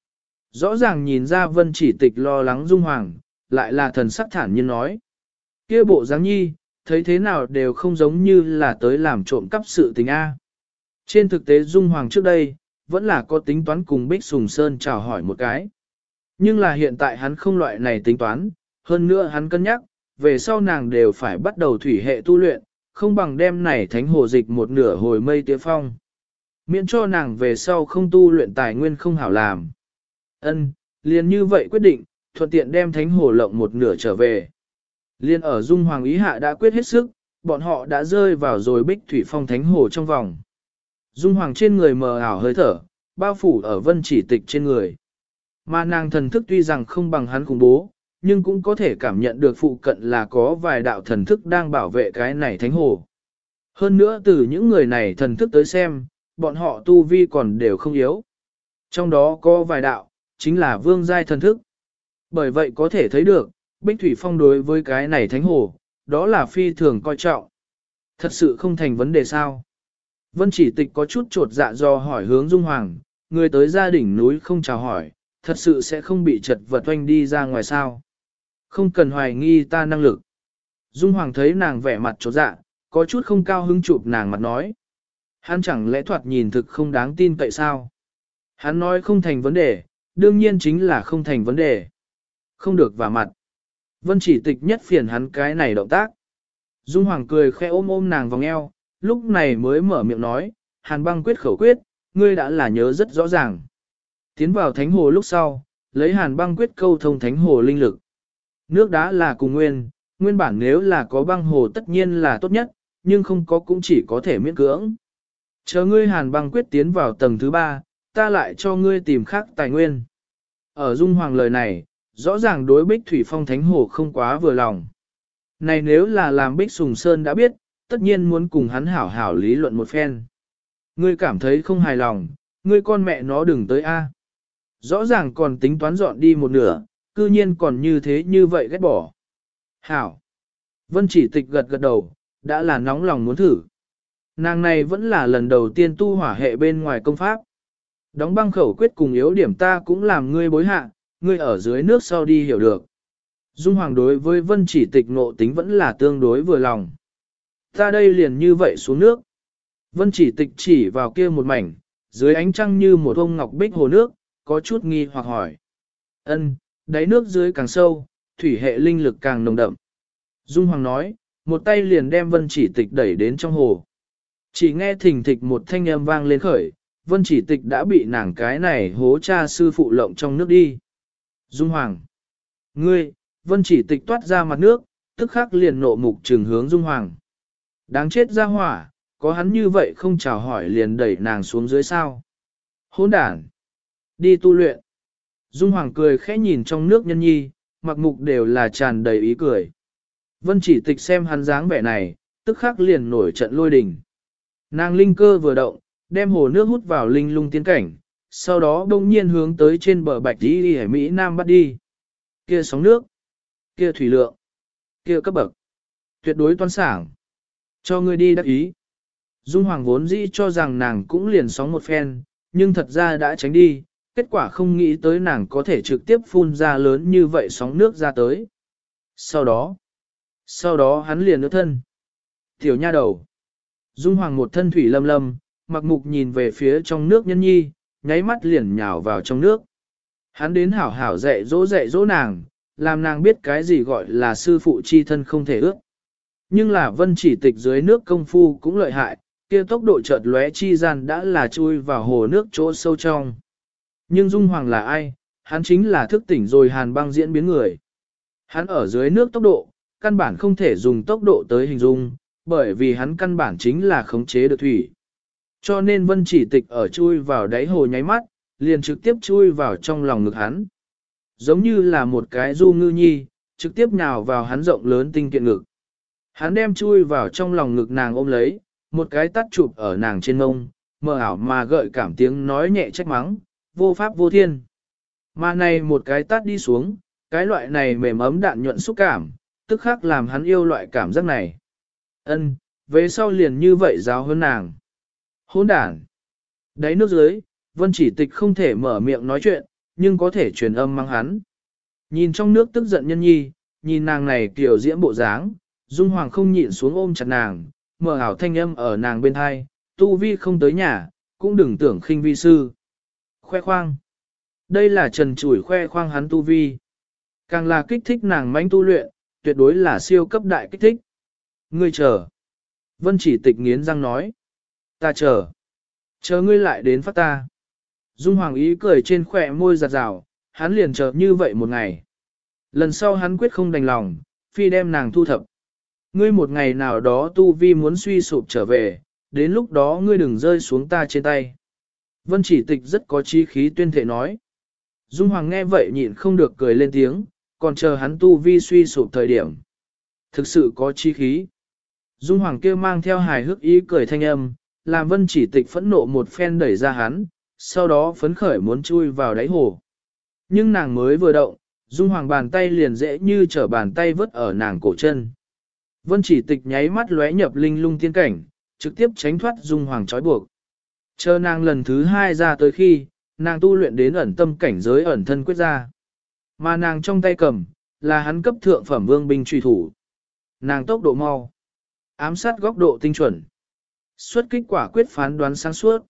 Rõ ràng nhìn ra Vân Chỉ Tịch lo lắng Dung Hoàng, lại là thần sắc thản nhiên nói. Kia bộ dáng nhi, thấy thế nào đều không giống như là tới làm trộm cắp sự tình A. Trên thực tế Dung Hoàng trước đây, vẫn là có tính toán cùng Bích Sùng Sơn chào hỏi một cái. Nhưng là hiện tại hắn không loại này tính toán, hơn nữa hắn cân nhắc, về sau nàng đều phải bắt đầu thủy hệ tu luyện, không bằng đem này thánh hồ dịch một nửa hồi mây tía phong. Miễn cho nàng về sau không tu luyện tài nguyên không hảo làm. Ân, liền như vậy quyết định, thuận tiện đem thánh hồ lộng một nửa trở về. Liên ở Dung Hoàng ý hạ đã quyết hết sức, bọn họ đã rơi vào rồi Bích Thủy Phong thánh hồ trong vòng. Dung Hoàng trên người mờ ảo hơi thở, bao phủ ở Vân Chỉ Tịch trên người. Mà nàng thần thức tuy rằng không bằng hắn khủng bố, nhưng cũng có thể cảm nhận được phụ cận là có vài đạo thần thức đang bảo vệ cái này thánh hồ. Hơn nữa từ những người này thần thức tới xem, bọn họ tu vi còn đều không yếu. Trong đó có vài đạo, chính là vương giai thần thức. Bởi vậy có thể thấy được, Bích Thủy Phong đối với cái này thánh hồ, đó là phi thường coi trọng. Thật sự không thành vấn đề sao. Vân Chỉ Tịch có chút trột dạ do hỏi hướng Dung Hoàng, người tới gia đỉnh núi không chào hỏi, thật sự sẽ không bị chật vật oanh đi ra ngoài sao. Không cần hoài nghi ta năng lực. Dung Hoàng thấy nàng vẻ mặt trột dạ, có chút không cao hứng chụp nàng mặt nói. Hắn chẳng lẽ thoạt nhìn thực không đáng tin cậy sao? Hắn nói không thành vấn đề, đương nhiên chính là không thành vấn đề. Không được vả mặt. Vân Chỉ Tịch nhất phiền hắn cái này động tác. Dung Hoàng cười khẽ ôm ôm nàng vòng eo, lúc này mới mở miệng nói, Hàn Băng quyết khẩu quyết, ngươi đã là nhớ rất rõ ràng. Tiến vào thánh hồ lúc sau, lấy Hàn Băng quyết câu thông thánh hồ linh lực. Nước đá là cùng nguyên, nguyên bản nếu là có băng hồ tất nhiên là tốt nhất, nhưng không có cũng chỉ có thể miễn cưỡng. Chờ ngươi Hàn Băng quyết tiến vào tầng thứ 3, ta lại cho ngươi tìm khác tài nguyên. Ở Dung Hoàng lời này, rõ ràng đối Bích Thủy Phong thánh hồ không quá vừa lòng. Này nếu là làm Bích Sùng Sơn đã biết, tất nhiên muốn cùng hắn hảo hảo lý luận một phen. Ngươi cảm thấy không hài lòng, ngươi con mẹ nó đừng tới A. Rõ ràng còn tính toán dọn đi một nửa, cư nhiên còn như thế như vậy ghét bỏ. Hảo. Vân Chỉ Tịch gật gật đầu, đã là nóng lòng muốn thử. Nàng này vẫn là lần đầu tiên tu hỏa hệ bên ngoài công pháp. Đóng băng khẩu quyết cùng yếu điểm ta cũng làm ngươi bối hạ, ngươi ở dưới nước sau đi hiểu được. Dung Hoàng đối với Vân Chỉ Tịch ngộ tính vẫn là tương đối vừa lòng. Ta đây liền như vậy xuống nước. Vân Chỉ Tịch chỉ vào kia một mảnh, dưới ánh trăng như một ông ngọc bích hồ nước, có chút nghi hoặc hỏi. Ân, đáy nước dưới càng sâu, thủy hệ linh lực càng nồng đậm. Dung Hoàng nói, một tay liền đem Vân Chỉ Tịch đẩy đến trong hồ. Chỉ nghe thình thịch một thanh âm vang lên khởi, Vân Chỉ Tịch đã bị nàng cái này hố cha sư phụ lộng trong nước đi. Dung Hoàng. Ngươi, Vân Chỉ Tịch toát ra mặt nước, tức khắc liền nộ mục trừng hướng Dung Hoàng. Đáng chết ra hỏa, có hắn như vậy không chào hỏi liền đẩy nàng xuống dưới sao. Hỗn đản. Đi tu luyện. Dung Hoàng cười khẽ nhìn trong nước nhân nhi, mặc mục đều là tràn đầy ý cười. Vân Chỉ Tịch xem hắn dáng vẻ này, tức khắc liền nổi trận lôi đình. Nàng linh cơ vừa động, đem hồ nước hút vào linh lung tiến cảnh, sau đó đông nhiên hướng tới trên bờ bạch đi ở Mỹ Nam bắt đi. Kia sóng nước, kia thủy lượng, kia cấp bậc, tuyệt đối toan sảng. Cho ngươi đi đắc ý. Dung Hoàng vốn dĩ cho rằng nàng cũng liền sóng một phen, nhưng thật ra đã tránh đi, kết quả không nghĩ tới nàng có thể trực tiếp phun ra lớn như vậy sóng nước ra tới. Sau đó hắn liền nước thân. Tiểu nha đầu. Dung Hoàng một thân thủy lâm lâm, mặc mục nhìn về phía trong nước nhân nhi, nháy mắt liền nhào vào trong nước. Hắn đến hảo hảo dạy dỗ nàng, làm nàng biết cái gì gọi là sư phụ chi thân không thể ước. Nhưng là Vân Chỉ Tịch dưới nước công phu cũng lợi hại, kia tốc độ chợt lóe chi gian đã là chui vào hồ nước chỗ sâu trong. Nhưng Dung Hoàng là ai? Hắn chính là thức tỉnh rồi Hàn Băng diễn biến người. Hắn ở dưới nước tốc độ, căn bản không thể dùng tốc độ tới hình dung, bởi vì hắn căn bản chính là khống chế được thủy. Cho nên Vân Chỉ Tịch ở chui vào đáy hồ nháy mắt, liền trực tiếp chui vào trong lòng ngực hắn. Giống như là một cái du ngư nhi, trực tiếp nhào vào hắn rộng lớn tinh kiện ngực. Hắn đem chui vào trong lòng ngực nàng ôm lấy, một cái tắt chụp ở nàng trên mông, mờ ảo mà gợi cảm tiếng nói nhẹ trách mắng, vô pháp vô thiên. Mà này một cái tắt đi xuống, cái loại này mềm ấm đạn nhuận xúc cảm, tức khắc làm hắn yêu loại cảm giác này. Ân, về sau liền như vậy giáo hơn nàng. Hỗn đản. Đáy nước dưới, Vân Chỉ Tịch không thể mở miệng nói chuyện, nhưng có thể truyền âm mang hắn. Nhìn trong nước tức giận nhân nhi, nhìn nàng này kiểu diễm bộ dáng, Dung Hoàng không nhịn xuống ôm chặt nàng, mở ảo thanh âm ở nàng bên hai, tu vi không tới nhà, cũng đừng tưởng khinh vi sư. Khoe khoang. Đây là trần chủi khoe khoang hắn tu vi. Càng là kích thích nàng mãnh tu luyện, tuyệt đối là siêu cấp đại kích thích. Ngươi chờ. Vân Chỉ Tịch nghiến răng nói. Ta chờ. Chờ ngươi lại đến phát ta. Dung Hoàng ý cười trên khỏe môi giặt rào, hắn liền chờ như vậy một ngày. Lần sau hắn quyết không đành lòng, phi đem nàng thu thập. Ngươi một ngày nào đó tu vi muốn suy sụp trở về, đến lúc đó ngươi đừng rơi xuống ta trên tay. Vân Chỉ Tịch rất có chí khí tuyên thệ nói. Dung Hoàng nghe vậy nhịn không được cười lên tiếng, còn chờ hắn tu vi suy sụp thời điểm. Thực sự có chí khí. Dung Hoàng kia mang theo hài hước ý cười thanh âm, làm Vân Chỉ Tịch phẫn nộ một phen đẩy ra hắn, sau đó phấn khởi muốn chui vào đáy hồ. Nhưng nàng mới vừa động, Dung Hoàng bàn tay liền dễ như trở bàn tay vứt ở nàng cổ chân. Vân Chỉ Tịch nháy mắt lóe nhập linh lung tiên cảnh, trực tiếp tránh thoát Dung Hoàng trói buộc. Chờ nàng lần thứ hai ra tới khi, nàng tu luyện đến ẩn tâm cảnh giới ẩn thân quyết ra. Mà nàng trong tay cầm, là hắn cấp thượng phẩm vương binh truy thủ. Nàng tốc độ mau, ám sát góc độ tinh chuẩn. Xuất kích quả quyết phán đoán sáng suốt.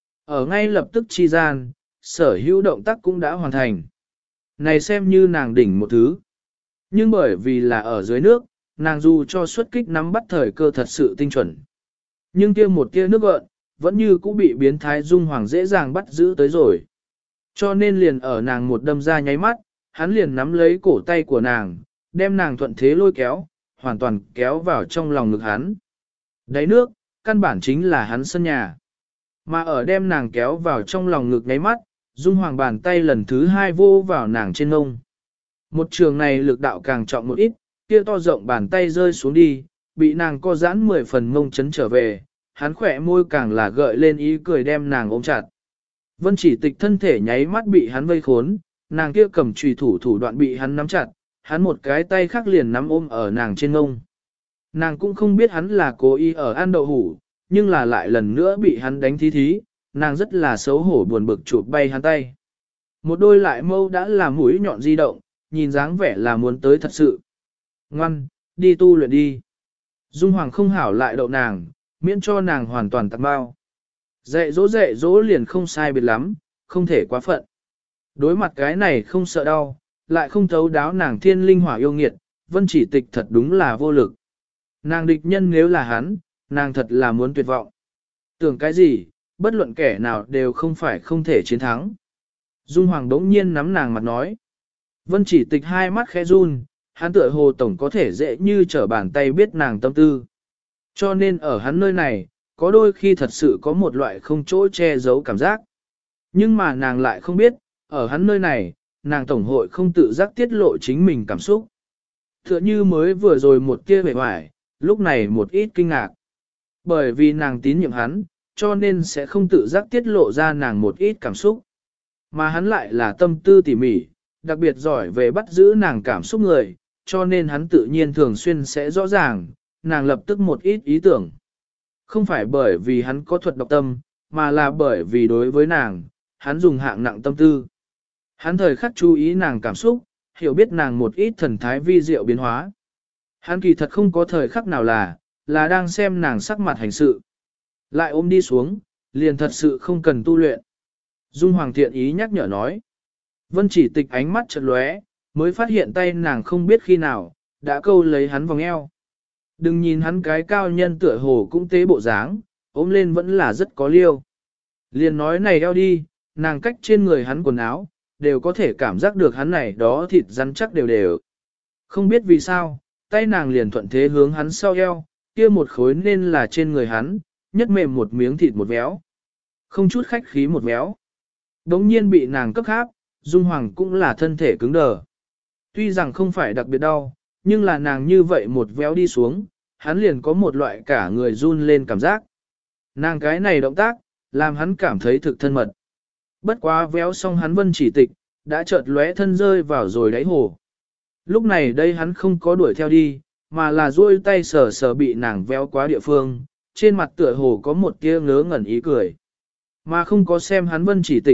Ở ngay lập tức chi gian, sở hữu động tác cũng đã hoàn thành. Này xem như nàng đỉnh một thứ. Nhưng bởi vì là ở dưới nước, nàng dù cho xuất kích nắm bắt thời cơ thật sự tinh chuẩn. Nhưng kia một tia nước gợn, vẫn như cũng bị biến thái Dung Hoàng dễ dàng bắt giữ tới rồi. Cho nên liền ở nàng một đâm ra nháy mắt, hắn liền nắm lấy cổ tay của nàng, đem nàng thuận thế lôi kéo, hoàn toàn kéo vào trong lòng ngực hắn. Đáy nước, căn bản chính là hắn sân nhà. Mà ở đem nàng kéo vào trong lòng ngực nháy mắt, Dung Hoàng bàn tay lần thứ hai vô vào nàng trên ngông. Một trường này lực đạo càng trọng một ít, kia to rộng bàn tay rơi xuống đi, bị nàng co giãn 10 phần ngông chấn trở về, hắn khỏe môi càng là gợi lên ý cười đem nàng ôm chặt. Vân Chỉ Tịch thân thể nháy mắt bị hắn vây khốn, nàng kia cầm chùy thủ thủ đoạn bị hắn nắm chặt, hắn một cái tay khác liền nắm ôm ở nàng trên ngông. Nàng cũng không biết hắn là cố ý ở ăn đậu hủ, nhưng là lại lần nữa bị hắn đánh thí thí, nàng rất là xấu hổ buồn bực chụp bay hắn tay. Một đôi lại mâu đã làm mũi nhọn di động, nhìn dáng vẻ là muốn tới thật sự. Ngoan, đi tu luyện đi. Dung Hoàng không hảo lại đậu nàng, miễn cho nàng hoàn toàn tạc bao. Dạy dỗ liền không sai biệt lắm, không thể quá phận. Đối mặt cái này không sợ đau, lại không thấu đáo nàng thiên linh hỏa yêu nghiệt, Vân Chỉ Tịch thật đúng là vô lực. Nàng địch nhân nếu là hắn, nàng thật là muốn tuyệt vọng. Tưởng cái gì, bất luận kẻ nào đều không phải không thể chiến thắng. Dung Hoàng đống nhiên nắm nàng mặt nói. Vân Chỉ Tịch hai mắt khẽ run, hắn tựa hồ tổng có thể dễ như trở bàn tay biết nàng tâm tư. Cho nên ở hắn nơi này, có đôi khi thật sự có một loại không chỗ che giấu cảm giác. Nhưng mà nàng lại không biết, ở hắn nơi này, nàng tổng hội không tự giác tiết lộ chính mình cảm xúc. Tựa như mới vừa rồi một tia vẻ vải, lúc này một ít kinh ngạc. Bởi vì nàng tín nhiệm hắn, cho nên sẽ không tự giác tiết lộ ra nàng một ít cảm xúc. Mà hắn lại là tâm tư tỉ mỉ, đặc biệt giỏi về bắt giữ nàng cảm xúc người, cho nên hắn tự nhiên thường xuyên sẽ rõ ràng, nàng lập tức một ít ý tưởng. Không phải bởi vì hắn có thuật độc tâm, mà là bởi vì đối với nàng, hắn dùng hạng nặng tâm tư. Hắn thời khắc chú ý nàng cảm xúc, hiểu biết nàng một ít thần thái vi diệu biến hóa. Hắn kỳ thật không có thời khắc nào là đang xem nàng sắc mặt hành sự. Lại ôm đi xuống, liền thật sự không cần tu luyện. Dung Hoàng thiện ý nhắc nhở nói. Vân Chỉ Tịch ánh mắt chợt lóe, mới phát hiện tay nàng không biết khi nào, đã câu lấy hắn vòng eo. Đừng nhìn hắn cái cao nhân tựa hồ cũng tế bộ dáng, ôm lên vẫn là rất có liêu. Liền nói này eo đi, nàng cách trên người hắn quần áo, đều có thể cảm giác được hắn này đó thịt rắn chắc đều đều. Không biết vì sao, tay nàng liền thuận thế hướng hắn sau eo, kia một khối nên là trên người hắn, nhất mềm một miếng thịt một véo. Không chút khách khí một véo. Đống nhiên bị nàng cấp háp, Dung Hoàng cũng là thân thể cứng đờ. Tuy rằng không phải đặc biệt đau, nhưng là nàng như vậy một véo đi xuống, hắn liền có một loại cả người run lên cảm giác. Nàng cái này động tác, làm hắn cảm thấy thực thân mật. Bất quá véo xong hắn Vân Chỉ Tịch, đã chợt lóe thân rơi vào rồi đáy hồ. Lúc này đây hắn không có đuổi theo đi, mà là duỗi tay sờ sờ bị nàng véo quá địa phương, trên mặt tựa hồ có một tia ngớ ngẩn ý cười. Mà không có xem hắn Vân Chỉ Tịch,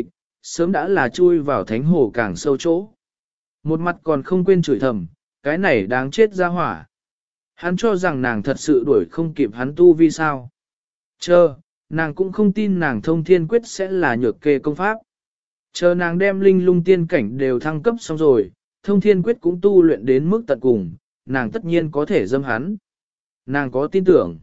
sớm đã là chui vào thánh hồ càng sâu chỗ. Một mặt còn không quên chửi thầm, cái này đáng chết ra hỏa. Hắn cho rằng nàng thật sự đuổi không kịp hắn tu vi sao. Chờ, nàng cũng không tin nàng thông thiên quyết sẽ là nhược kê công pháp. Chờ nàng đem linh lung tiên cảnh đều thăng cấp xong rồi, thông thiên quyết cũng tu luyện đến mức tận cùng, nàng tất nhiên có thể dâm hắn. Nàng có tin tưởng.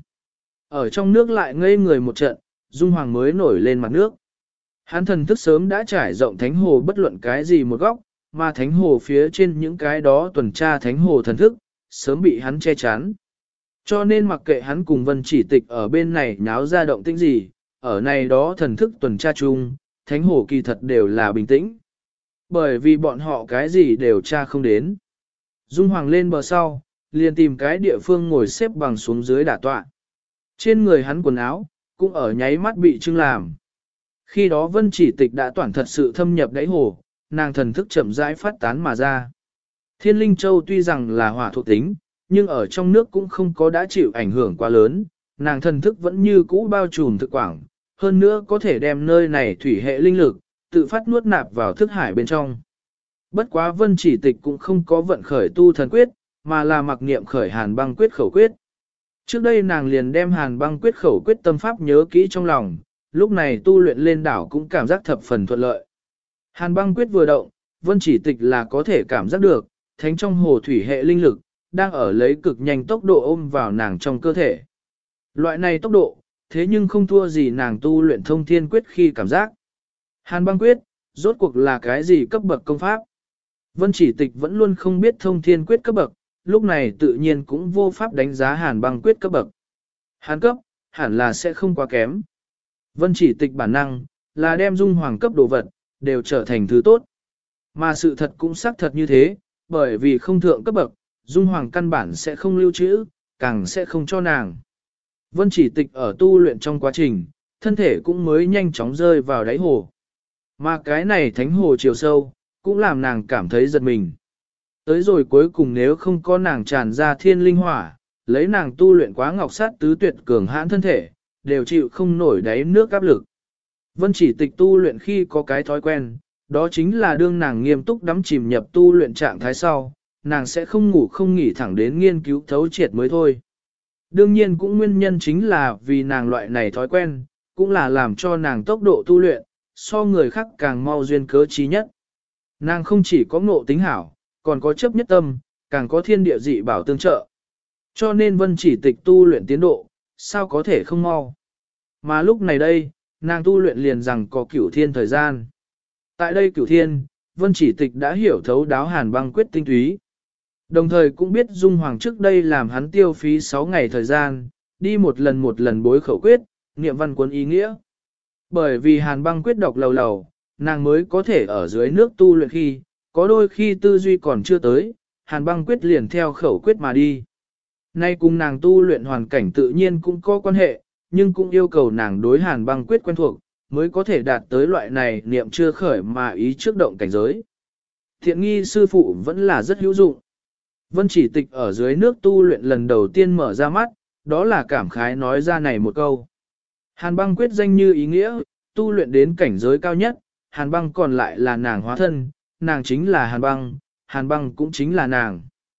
Ở trong nước lại ngây người một trận, Dung Hoàng mới nổi lên mặt nước. Hắn thần thức sớm đã trải rộng thánh hồ bất luận cái gì một góc, mà thánh hồ phía trên những cái đó tuần tra thánh hồ thần thức, sớm bị hắn che chắn. Cho nên mặc kệ hắn cùng Vân Chỉ Tịch ở bên này nháo ra động tĩnh gì, ở này đó thần thức tuần tra chung, thánh hồ kỳ thật đều là bình tĩnh. Bởi vì bọn họ cái gì đều tra không đến. Dung Hoàng lên bờ sau, liền tìm cái địa phương ngồi xếp bằng xuống dưới đả tọa. Trên người hắn quần áo, cũng ở nháy mắt bị trưng làm. Khi đó Vân Chỉ Tịch đã toàn thật sự thâm nhập đáy hồ, nàng thần thức chậm rãi phát tán mà ra. Thiên Linh Châu tuy rằng là hỏa thuộc tính, nhưng ở trong nước cũng không có đã chịu ảnh hưởng quá lớn, nàng thần thức vẫn như cũ bao trùm thực quảng, hơn nữa có thể đem nơi này thủy hệ linh lực, tự phát nuốt nạp vào thức hải bên trong. Bất quá Vân Chỉ Tịch cũng không có vận khởi tu thần quyết, mà là mặc niệm khởi hàn băng quyết khẩu quyết. Trước đây nàng liền đem hàn băng quyết khẩu quyết tâm pháp nhớ kỹ trong lòng, lúc này tu luyện lên đảo cũng cảm giác thập phần thuận lợi. Hàn băng quyết vừa động, Vân Chỉ Tịch là có thể cảm giác được, thánh trong hồ thủy hệ linh lực, đang ở lấy cực nhanh tốc độ ôm vào nàng trong cơ thể. Loại này tốc độ, thế nhưng không thua gì nàng tu luyện thông thiên quyết khi cảm giác. Hàn băng quyết, rốt cuộc là cái gì cấp bậc công pháp? Vân Chỉ Tịch vẫn luôn không biết thông thiên quyết cấp bậc, lúc này tự nhiên cũng vô pháp đánh giá hàn băng quyết cấp bậc. Hàn cấp, hẳn là sẽ không quá kém. Vân Chỉ Tịch bản năng, là đem Dung Hoàng cấp đồ vật, đều trở thành thứ tốt. Mà sự thật cũng xác thật như thế, bởi vì không thượng cấp bậc, Dung Hoàng căn bản sẽ không lưu trữ, càng sẽ không cho nàng. Vân Chỉ Tịch ở tu luyện trong quá trình, thân thể cũng mới nhanh chóng rơi vào đáy hồ. Mà cái này thánh hồ chiều sâu, cũng làm nàng cảm thấy giật mình. Tới rồi cuối cùng nếu không có nàng tràn ra thiên linh hỏa, lấy nàng tu luyện quá ngọc sát tứ tuyệt cường hãn thân thể, đều chịu không nổi đáy nước áp lực. Vân Chỉ Tịch tu luyện khi có cái thói quen, đó chính là đương nàng nghiêm túc đắm chìm nhập tu luyện trạng thái sau, nàng sẽ không ngủ không nghỉ thẳng đến nghiên cứu thấu triệt mới thôi. Đương nhiên cũng nguyên nhân chính là vì nàng loại này thói quen, cũng là làm cho nàng tốc độ tu luyện, so người khác càng mau duyên cớ trí nhất. Nàng không chỉ có ngộ tính hảo, còn có chấp nhất tâm, càng có thiên địa dị bảo tương trợ. Cho nên Vân Chỉ Tịch tu luyện tiến độ, sao có thể không mau. Mà lúc này đây, nàng tu luyện liền rằng có cửu thiên thời gian. Tại đây cửu thiên, Vân Chỉ Tịch đã hiểu thấu đáo hàn băng quyết tinh túy. Đồng thời cũng biết Dung Hoàng trước đây làm hắn tiêu phí 6 ngày thời gian, đi một lần bối khẩu quyết, niệm văn cuốn ý nghĩa. Bởi vì hàn băng quyết đọc lầu lầu, nàng mới có thể ở dưới nước tu luyện khi, có đôi khi tư duy còn chưa tới, hàn băng quyết liền theo khẩu quyết mà đi. Nay cùng nàng tu luyện hoàn cảnh tự nhiên cũng có quan hệ, nhưng cũng yêu cầu nàng đối hàn băng quyết quen thuộc, mới có thể đạt tới loại này niệm chưa khởi mà ý trước động cảnh giới. Thiện nghi sư phụ vẫn là rất hữu dụng. Vân Chỉ Tịch ở dưới nước tu luyện lần đầu tiên mở ra mắt, đó là cảm khái nói ra này một câu. Hàn băng quyết danh như ý nghĩa, tu luyện đến cảnh giới cao nhất, hàn băng còn lại là nàng hóa thân, nàng chính là hàn băng cũng chính là nàng.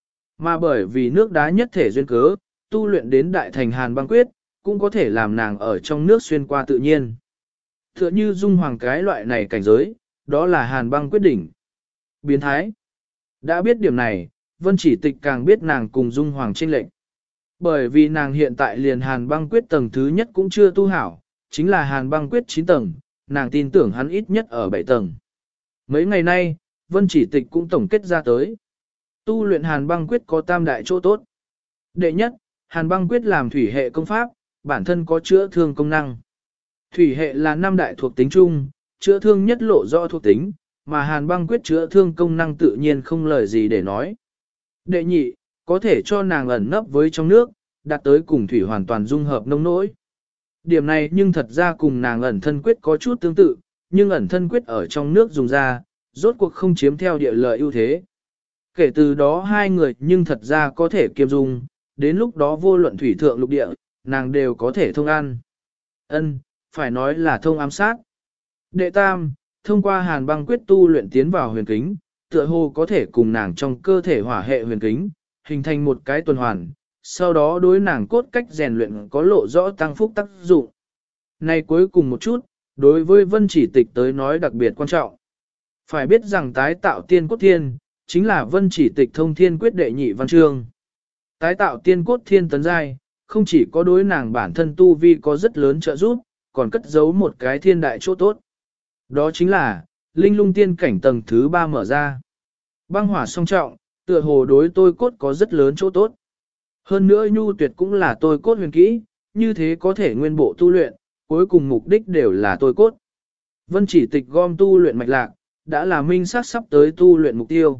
Mà bởi vì nước đá nhất thể duyên cớ, tu luyện đến đại thành hàn băng quyết, cũng có thể làm nàng ở trong nước xuyên qua tự nhiên. Tựa như Dung Hoàng cái loại này cảnh giới, đó là hàn băng quyết đỉnh. Biến thái. Đã biết điểm này, Vân Chỉ Tịch càng biết nàng cùng Dung Hoàng chênh lệch. Bởi vì nàng hiện tại liền hàn băng quyết tầng thứ nhất cũng chưa tu hảo, chính là hàn băng quyết 9 tầng, nàng tin tưởng hắn ít nhất ở 7 tầng. Mấy ngày nay, Vân Chỉ Tịch cũng tổng kết ra tới. Tu luyện hàn băng quyết có tam đại chỗ tốt. Đệ nhất, hàn băng quyết làm thủy hệ công pháp, bản thân có chữa thương công năng. Thủy hệ là 5 đại thuộc tính chung, chữa thương nhất lộ rõ thuộc tính, mà hàn băng quyết chữa thương công năng tự nhiên không lời gì để nói. Đệ nhị, có thể cho nàng ẩn nấp với trong nước, đạt tới cùng thủy hoàn toàn dung hợp nông nỗi. Điểm này nhưng thật ra cùng nàng ẩn thân quyết có chút tương tự, nhưng ẩn thân quyết ở trong nước dùng ra, rốt cuộc không chiếm theo địa lợi ưu thế. Kể từ đó hai người nhưng thật ra có thể kiêm dung, đến lúc đó vô luận thủy thượng lục địa, nàng đều có thể thông ăn. Ân, phải nói là thông ám sát. Đệ tam, thông qua hàn băng quyết tu luyện tiến vào huyền kính, tựa hồ có thể cùng nàng trong cơ thể hỏa hệ huyền kính, hình thành một cái tuần hoàn, sau đó đối nàng cốt cách rèn luyện có lộ rõ tăng phúc tác dụng. Này cuối cùng một chút, đối với Vân Chỉ Tịch tới nói đặc biệt quan trọng. Phải biết rằng tái tạo tiên cốt thiên, chính là Vân Chỉ Tịch thông thiên quyết đệ nhị văn chương. Tái tạo tiên cốt thiên tấn giai, không chỉ có đối nàng bản thân tu vi có rất lớn trợ giúp, còn cất giấu một cái thiên đại chỗ tốt. Đó chính là, linh lung tiên cảnh tầng thứ 3 mở ra. Băng hỏa song trọng, tựa hồ đối tôi cốt có rất lớn chỗ tốt. Hơn nữa nhu tuyệt cũng là tôi cốt huyền kỹ, như thế có thể nguyên bộ tu luyện, cuối cùng mục đích đều là tôi cốt. Vân Chỉ Tịch gom tu luyện mạch lạc, đã là minh sắc sắp tới tu luyện mục tiêu.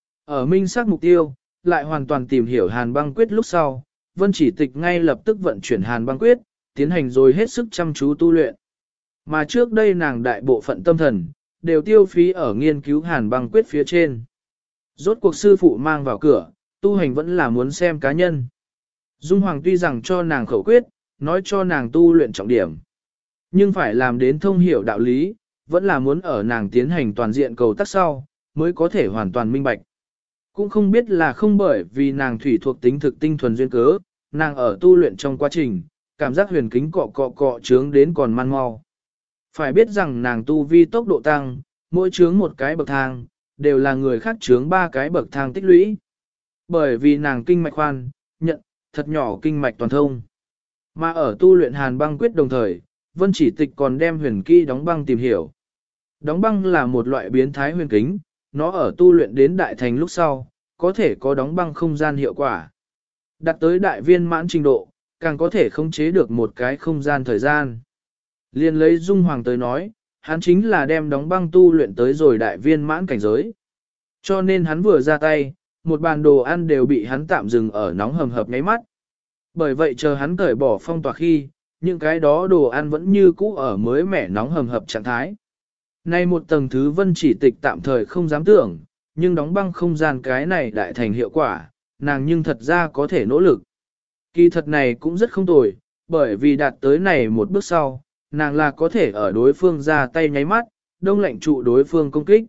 Ở minh sắc mục tiêu, lại hoàn toàn tìm hiểu hàn băng quyết lúc sau, Vân Chỉ Tịch ngay lập tức vận chuyển hàn băng quyết, tiến hành rồi hết sức chăm chú tu luyện. Mà trước đây nàng đại bộ phận tâm thần, đều tiêu phí ở nghiên cứu hàn băng quyết phía trên. Rốt cuộc sư phụ mang vào cửa, tu hành vẫn là muốn xem cá nhân. Dung Hoàng tuy rằng cho nàng khẩu quyết, nói cho nàng tu luyện trọng điểm. Nhưng phải làm đến thông hiểu đạo lý, vẫn là muốn ở nàng tiến hành toàn diện cầu tác sau, mới có thể hoàn toàn minh bạch. Cũng không biết là không bởi vì nàng thủy thuộc tính thực tinh thuần duyên cớ, nàng ở tu luyện trong quá trình, cảm giác huyền kính cọ cọ cọ trướng đến còn man mau. Phải biết rằng nàng tu vi tốc độ tăng, mỗi trướng một cái bậc thang, đều là người khác trướng 3 cái bậc thang tích lũy. Bởi vì nàng kinh mạch khoan, nhận, thật nhỏ kinh mạch toàn thông. Mà ở tu luyện hàn băng quyết đồng thời, Vân Chỉ Tịch còn đem huyền kỹ đóng băng tìm hiểu. Đóng băng là một loại biến thái huyền kính, nó ở tu luyện đến đại thành lúc sau, có thể có đóng băng không gian hiệu quả. Đạt tới đại viên mãn trình độ, càng có thể khống chế được một cái không gian thời gian. Liên lấy Dung Hoàng tới nói, hắn chính là đem đóng băng tu luyện tới rồi đại viên mãn cảnh giới. Cho nên hắn vừa ra tay, một bàn đồ ăn đều bị hắn tạm dừng ở nóng hầm hập nháy mắt. Bởi vậy chờ hắn cởi bỏ phong tỏa khi, những cái đó đồ ăn vẫn như cũ ở mới mẻ nóng hầm hập trạng thái. Nay một tầng thứ Vân Chỉ Tịch tạm thời không dám tưởng, nhưng đóng băng không gian cái này đại thành hiệu quả, nàng nhưng thật ra có thể nỗ lực. Kỳ thật này cũng rất không tồi, bởi vì đạt tới này một bước sau, nàng là có thể ở đối phương ra tay nháy mắt, đông lạnh trụ đối phương công kích.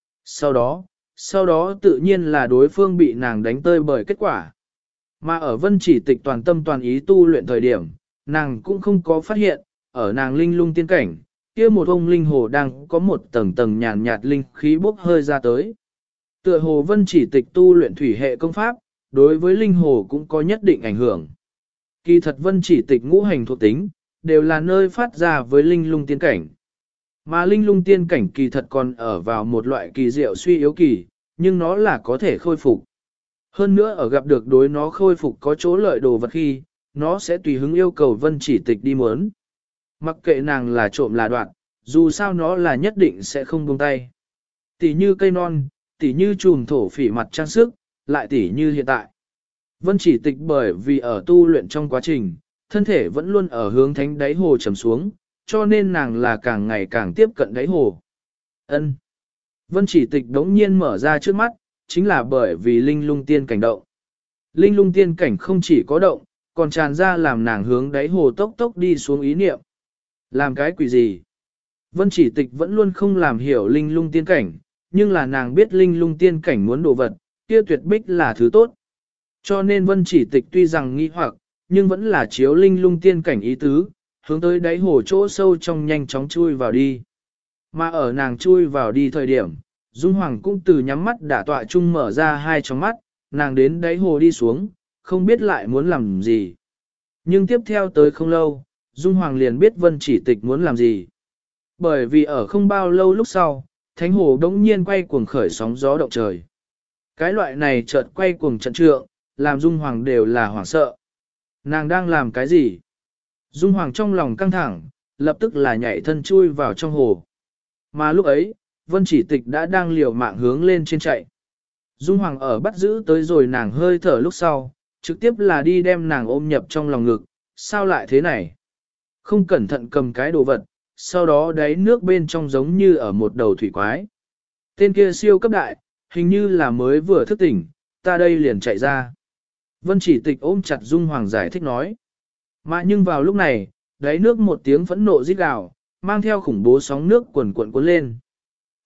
Sau đó tự nhiên là đối phương bị nàng đánh tơi bởi kết quả. Mà ở Vân Chỉ Tịch toàn tâm toàn ý tu luyện thời điểm, nàng cũng không có phát hiện, ở nàng linh lung tiên cảnh, kia một ông linh hồ đang có một tầng tầng nhàn nhạt linh khí bốc hơi ra tới. Tựa hồ Vân Chỉ Tịch tu luyện thủy hệ công pháp, đối với linh hồ cũng có nhất định ảnh hưởng. Kỳ thật Vân Chỉ Tịch ngũ hành thuộc tính, đều là nơi phát ra với linh lung tiên cảnh. Mà linh lung tiên cảnh kỳ thật còn ở vào một loại kỳ diệu suy yếu kỳ, nhưng nó là có thể khôi phục. Hơn nữa ở gặp được đối nó khôi phục có chỗ lợi đồ vật khi, nó sẽ tùy hứng yêu cầu Vân Chỉ Tịch đi muốn. Mặc kệ nàng là trộm là đoạn, dù sao nó là nhất định sẽ không buông tay. Tỉ như cây non, tỉ như chùm thổ phỉ mặt trang sức, lại tỉ như hiện tại. Vân Chỉ Tịch bởi vì ở tu luyện trong quá trình, thân thể vẫn luôn ở hướng thánh đáy hồ trầm xuống, cho nên nàng là càng ngày càng tiếp cận đáy hồ. Ân. Vân Chỉ Tịch đống nhiên mở ra trước mắt, chính là bởi vì linh lung tiên cảnh động. Linh lung tiên cảnh không chỉ có động, còn tràn ra làm nàng hướng đáy hồ tốc tốc đi xuống ý niệm. Làm cái quỷ gì? Vân Chỉ Tịch vẫn luôn không làm hiểu linh lung tiên cảnh, nhưng là nàng biết linh lung tiên cảnh muốn đồ vật, kia tuyệt bích là thứ tốt. Cho nên Vân Chỉ Tịch tuy rằng nghi hoặc, nhưng vẫn là chiếu linh lung tiên cảnh ý tứ, hướng tới đáy hồ chỗ sâu trong nhanh chóng chui vào đi. Mà ở nàng chui vào đi thời điểm, Dung Hoàng cũng từ nhắm mắt đả tọa chung mở ra hai tròng mắt, nàng đến đáy hồ đi xuống, không biết lại muốn làm gì. Nhưng tiếp theo tới không lâu, Dung Hoàng liền biết Vân Chỉ Tịch muốn làm gì. Bởi vì ở không bao lâu lúc sau, thánh hồ đống nhiên quay cuồng khởi sóng gió động trời. Cái loại này chợt quay cuồng trận trượng, làm Dung Hoàng đều là hoảng sợ. Nàng đang làm cái gì? Dung Hoàng trong lòng căng thẳng, lập tức là nhảy thân chui vào trong hồ. Mà lúc ấy, Vân Chỉ Tịch đã đang liều mạng hướng lên trên chạy. Dung Hoàng ở bắt giữ tới rồi nàng hơi thở lúc sau, trực tiếp là đi đem nàng ôm nhập trong lòng ngực. Sao lại thế này? Không cẩn thận cầm cái đồ vật, sau đó đáy nước bên trong giống như ở một đầu thủy quái. Tên kia siêu cấp đại, hình như là mới vừa thức tỉnh, ta đây liền chạy ra. Vân Chỉ Tịch ôm chặt Dung Hoàng giải thích nói. Mà nhưng vào lúc này, đáy nước một tiếng phẫn nộ rít gào, mang theo khủng bố sóng nước cuồn cuộn cuốn lên.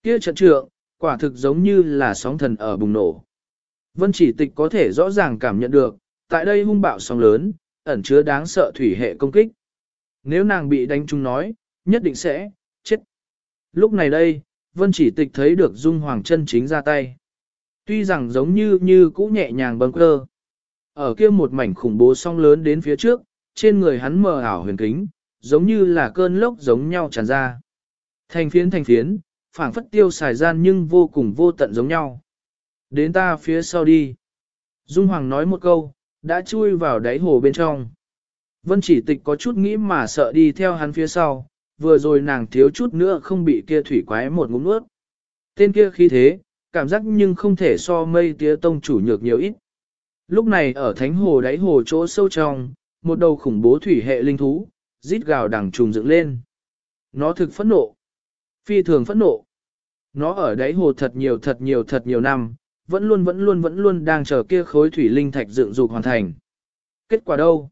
Kia trận trượng, quả thực giống như là sóng thần ở bùng nổ. Vân Chỉ Tịch có thể rõ ràng cảm nhận được, tại đây hung bạo sóng lớn, ẩn chứa đáng sợ thủy hệ công kích. Nếu nàng bị đánh trúng nói, nhất định sẽ chết. Lúc này đây, Vân Chỉ Tịch thấy được Dung Hoàng chân chính ra tay. Tuy rằng giống như cũ nhẹ nhàng bâng quơ. Ở kia một mảnh khủng bố sóng lớn đến phía trước, trên người hắn mờ ảo huyền kính, giống như là cơn lốc giống nhau tràn ra. Thành phiến, phảng phất tiêu xài gian nhưng vô cùng vô tận giống nhau. Đến ta phía sau đi. Dung Hoàng nói một câu, đã chui vào đáy hồ bên trong. Vân Chỉ Tịch có chút nghĩ mà sợ đi theo hắn phía sau, vừa rồi nàng thiếu chút nữa không bị kia thủy quái một ngụm nuốt. Tên kia khí thế, cảm giác nhưng không thể so mây tía tông chủ nhược nhiều ít. Lúc này ở thánh hồ đáy hồ chỗ sâu trong, một đầu khủng bố thủy hệ linh thú, rít gào đằng trùng dựng lên. Nó thực phẫn nộ. Phi thường phẫn nộ. Nó ở đáy hồ thật nhiều năm, vẫn luôn đang chờ kia khối thủy linh thạch dựng dục hoàn thành. Kết quả đâu?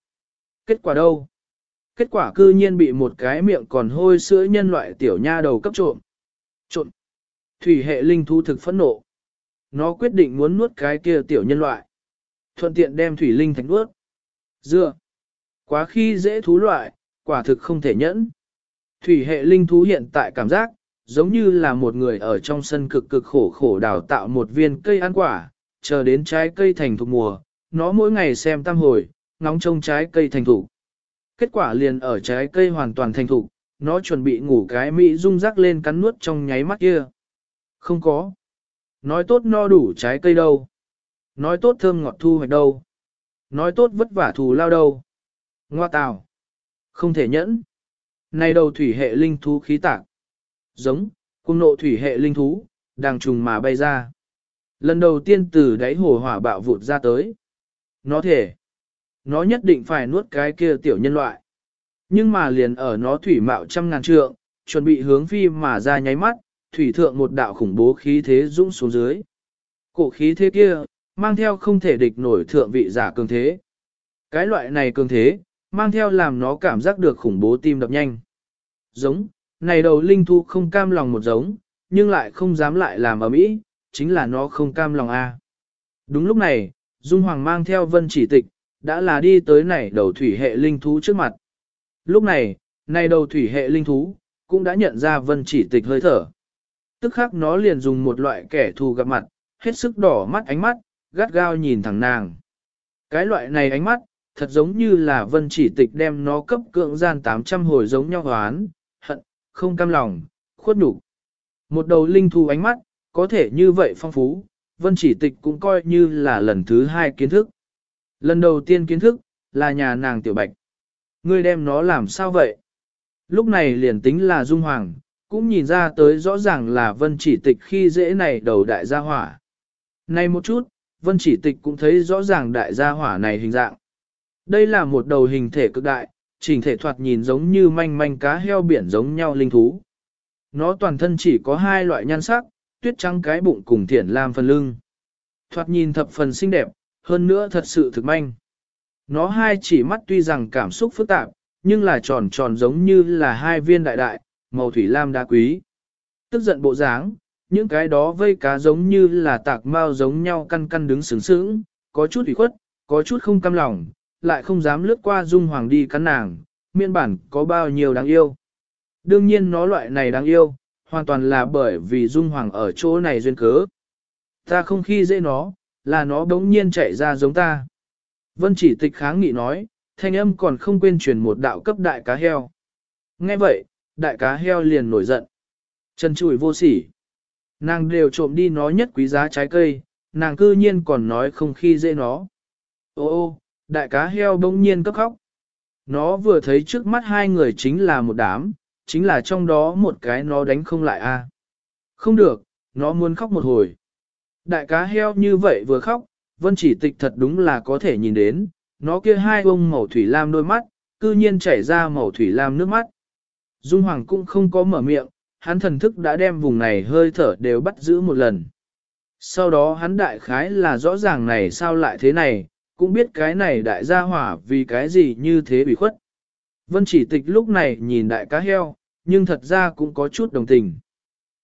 Kết quả cư nhiên bị một cái miệng còn hôi sữa nhân loại tiểu nha đầu cấp trộm. Trộm. Thủy hệ linh thú thực phẫn nộ. Nó quyết định muốn nuốt cái kia tiểu nhân loại. Thuận tiện đem thủy linh thạch nuốt. Dựa. Quá khi dễ thú loại, quả thực không thể nhẫn. Thủy hệ linh thú hiện tại cảm giác, giống như là một người ở trong sân cực khổ đào tạo một viên cây ăn quả, chờ đến trái cây thành thục mùa, nó mỗi ngày xem tam hồi, ngóng trông trái cây thành thục. Kết quả liền ở trái cây hoàn toàn thành thục, nó chuẩn bị ngủ cái mỹ rung rắc lên cắn nuốt trong nháy mắt kia. Không có. Nói tốt no đủ trái cây đâu. Nói tốt thơm ngọt thu hoạch đâu. Nói tốt vất vả thù lao đâu. Ngoa tào. Không thể nhẫn. Này đầu thủy hệ linh thú khí tạc. Giống, cung nộ thủy hệ linh thú, đang trùng mà bay ra. Lần đầu tiên từ đáy hồ hỏa bạo vụt ra tới. Nó nhất định phải nuốt cái kia tiểu nhân loại. Nhưng mà liền ở nó thủy mạo trăm ngàn trượng, chuẩn bị hướng phi mà ra nháy mắt, thủy thượng một đạo khủng bố khí thế dũng xuống dưới. Cổ khí thế kia, mang theo không thể địch nổi thượng vị giả cường thế. Cái loại này cường thế, mang theo làm nó cảm giác được khủng bố tim đập nhanh. Giống, này đầu linh thú không cam lòng một giống, nhưng lại không dám lại làm ầm ĩ, chính là nó không cam lòng a. Đúng lúc này, Dung Hoàng mang theo Vân Chỉ Tịch, đã là đi tới này đầu thủy hệ linh thú trước mặt. Lúc này, này đầu thủy hệ linh thú, cũng đã nhận ra Vân Chỉ Tịch hơi thở. Tức khắc nó liền dùng một loại kẻ thù gặp mặt, hết sức đỏ mắt ánh mắt, gắt gao nhìn thẳng nàng. Cái loại này ánh mắt, thật giống như là Vân Chỉ Tịch đem nó cấp cưỡng gian 800 hồi giống nhau hoán, hận, không cam lòng, khuất nhục. Một đầu linh thú ánh mắt, có thể như vậy phong phú, Vân Chỉ Tịch cũng coi như là lần thứ hai kiến thức. Lần đầu tiên kiến thức, là nhà nàng Tiểu Bạch. Ngươi đem nó làm sao vậy? Lúc này liền tính là Dung Hoàng, cũng nhìn ra tới rõ ràng là Vân Chỉ Tịch khi dễ này đầu đại gia hỏa. Này một chút, Vân Chỉ Tịch cũng thấy rõ ràng đại gia hỏa này hình dạng. Đây là một đầu hình thể cực đại, chỉnh thể thoạt nhìn giống như manh manh cá heo biển giống nhau linh thú. Nó toàn thân chỉ có hai loại nhan sắc, tuyết trắng cái bụng cùng thiển lam phần lưng. Thoạt nhìn thập phần xinh đẹp, hơn nữa thật sự thực manh. Nó hai chỉ mắt tuy rằng cảm xúc phức tạp, nhưng là tròn tròn giống như là hai viên đại đại, màu thủy lam đá quý. Tức giận bộ dáng, những cái đó vây cá giống như là tạc mao giống nhau căn đứng sướng sướng, có chút ủy khuất, có chút không cam lòng, lại không dám lướt qua Dung Hoàng đi cắn nàng, miên bản có bao nhiêu đáng yêu. Đương nhiên nó loại này đáng yêu, hoàn toàn là bởi vì Dung Hoàng ở chỗ này duyên cớ. Ta không khi dễ nó, là nó đống nhiên chạy ra giống ta. Vân Chỉ Tịch kháng nghị nói, thanh âm còn không quên truyền một đạo cấp đại cá heo. Nghe vậy, đại cá heo liền nổi giận. Chân chùi vô sỉ. Nàng đều trộm đi nó nhất quý giá trái cây, nàng cư nhiên còn nói không khi dễ nó. Ô, đại cá heo bỗng nhiên cấp khóc. Nó vừa thấy trước mắt hai người chính là một đám, chính là trong đó một cái nó đánh không lại a. Không được, nó muốn khóc một hồi. Đại cá heo như vậy vừa khóc, Vân Chỉ Tịch thật đúng là có thể nhìn đến, nó kia hai bông màu thủy lam đôi mắt, cư nhiên chảy ra màu thủy lam nước mắt. Dung Hoàng cũng không có mở miệng, hắn thần thức đã đem vùng này hơi thở đều bắt giữ một lần. Sau đó hắn đại khái là rõ ràng này sao lại thế này, cũng biết cái này đại gia hỏa vì cái gì như thế bị khuất. Vân Chỉ Tịch lúc này nhìn đại cá heo, nhưng thật ra cũng có chút đồng tình.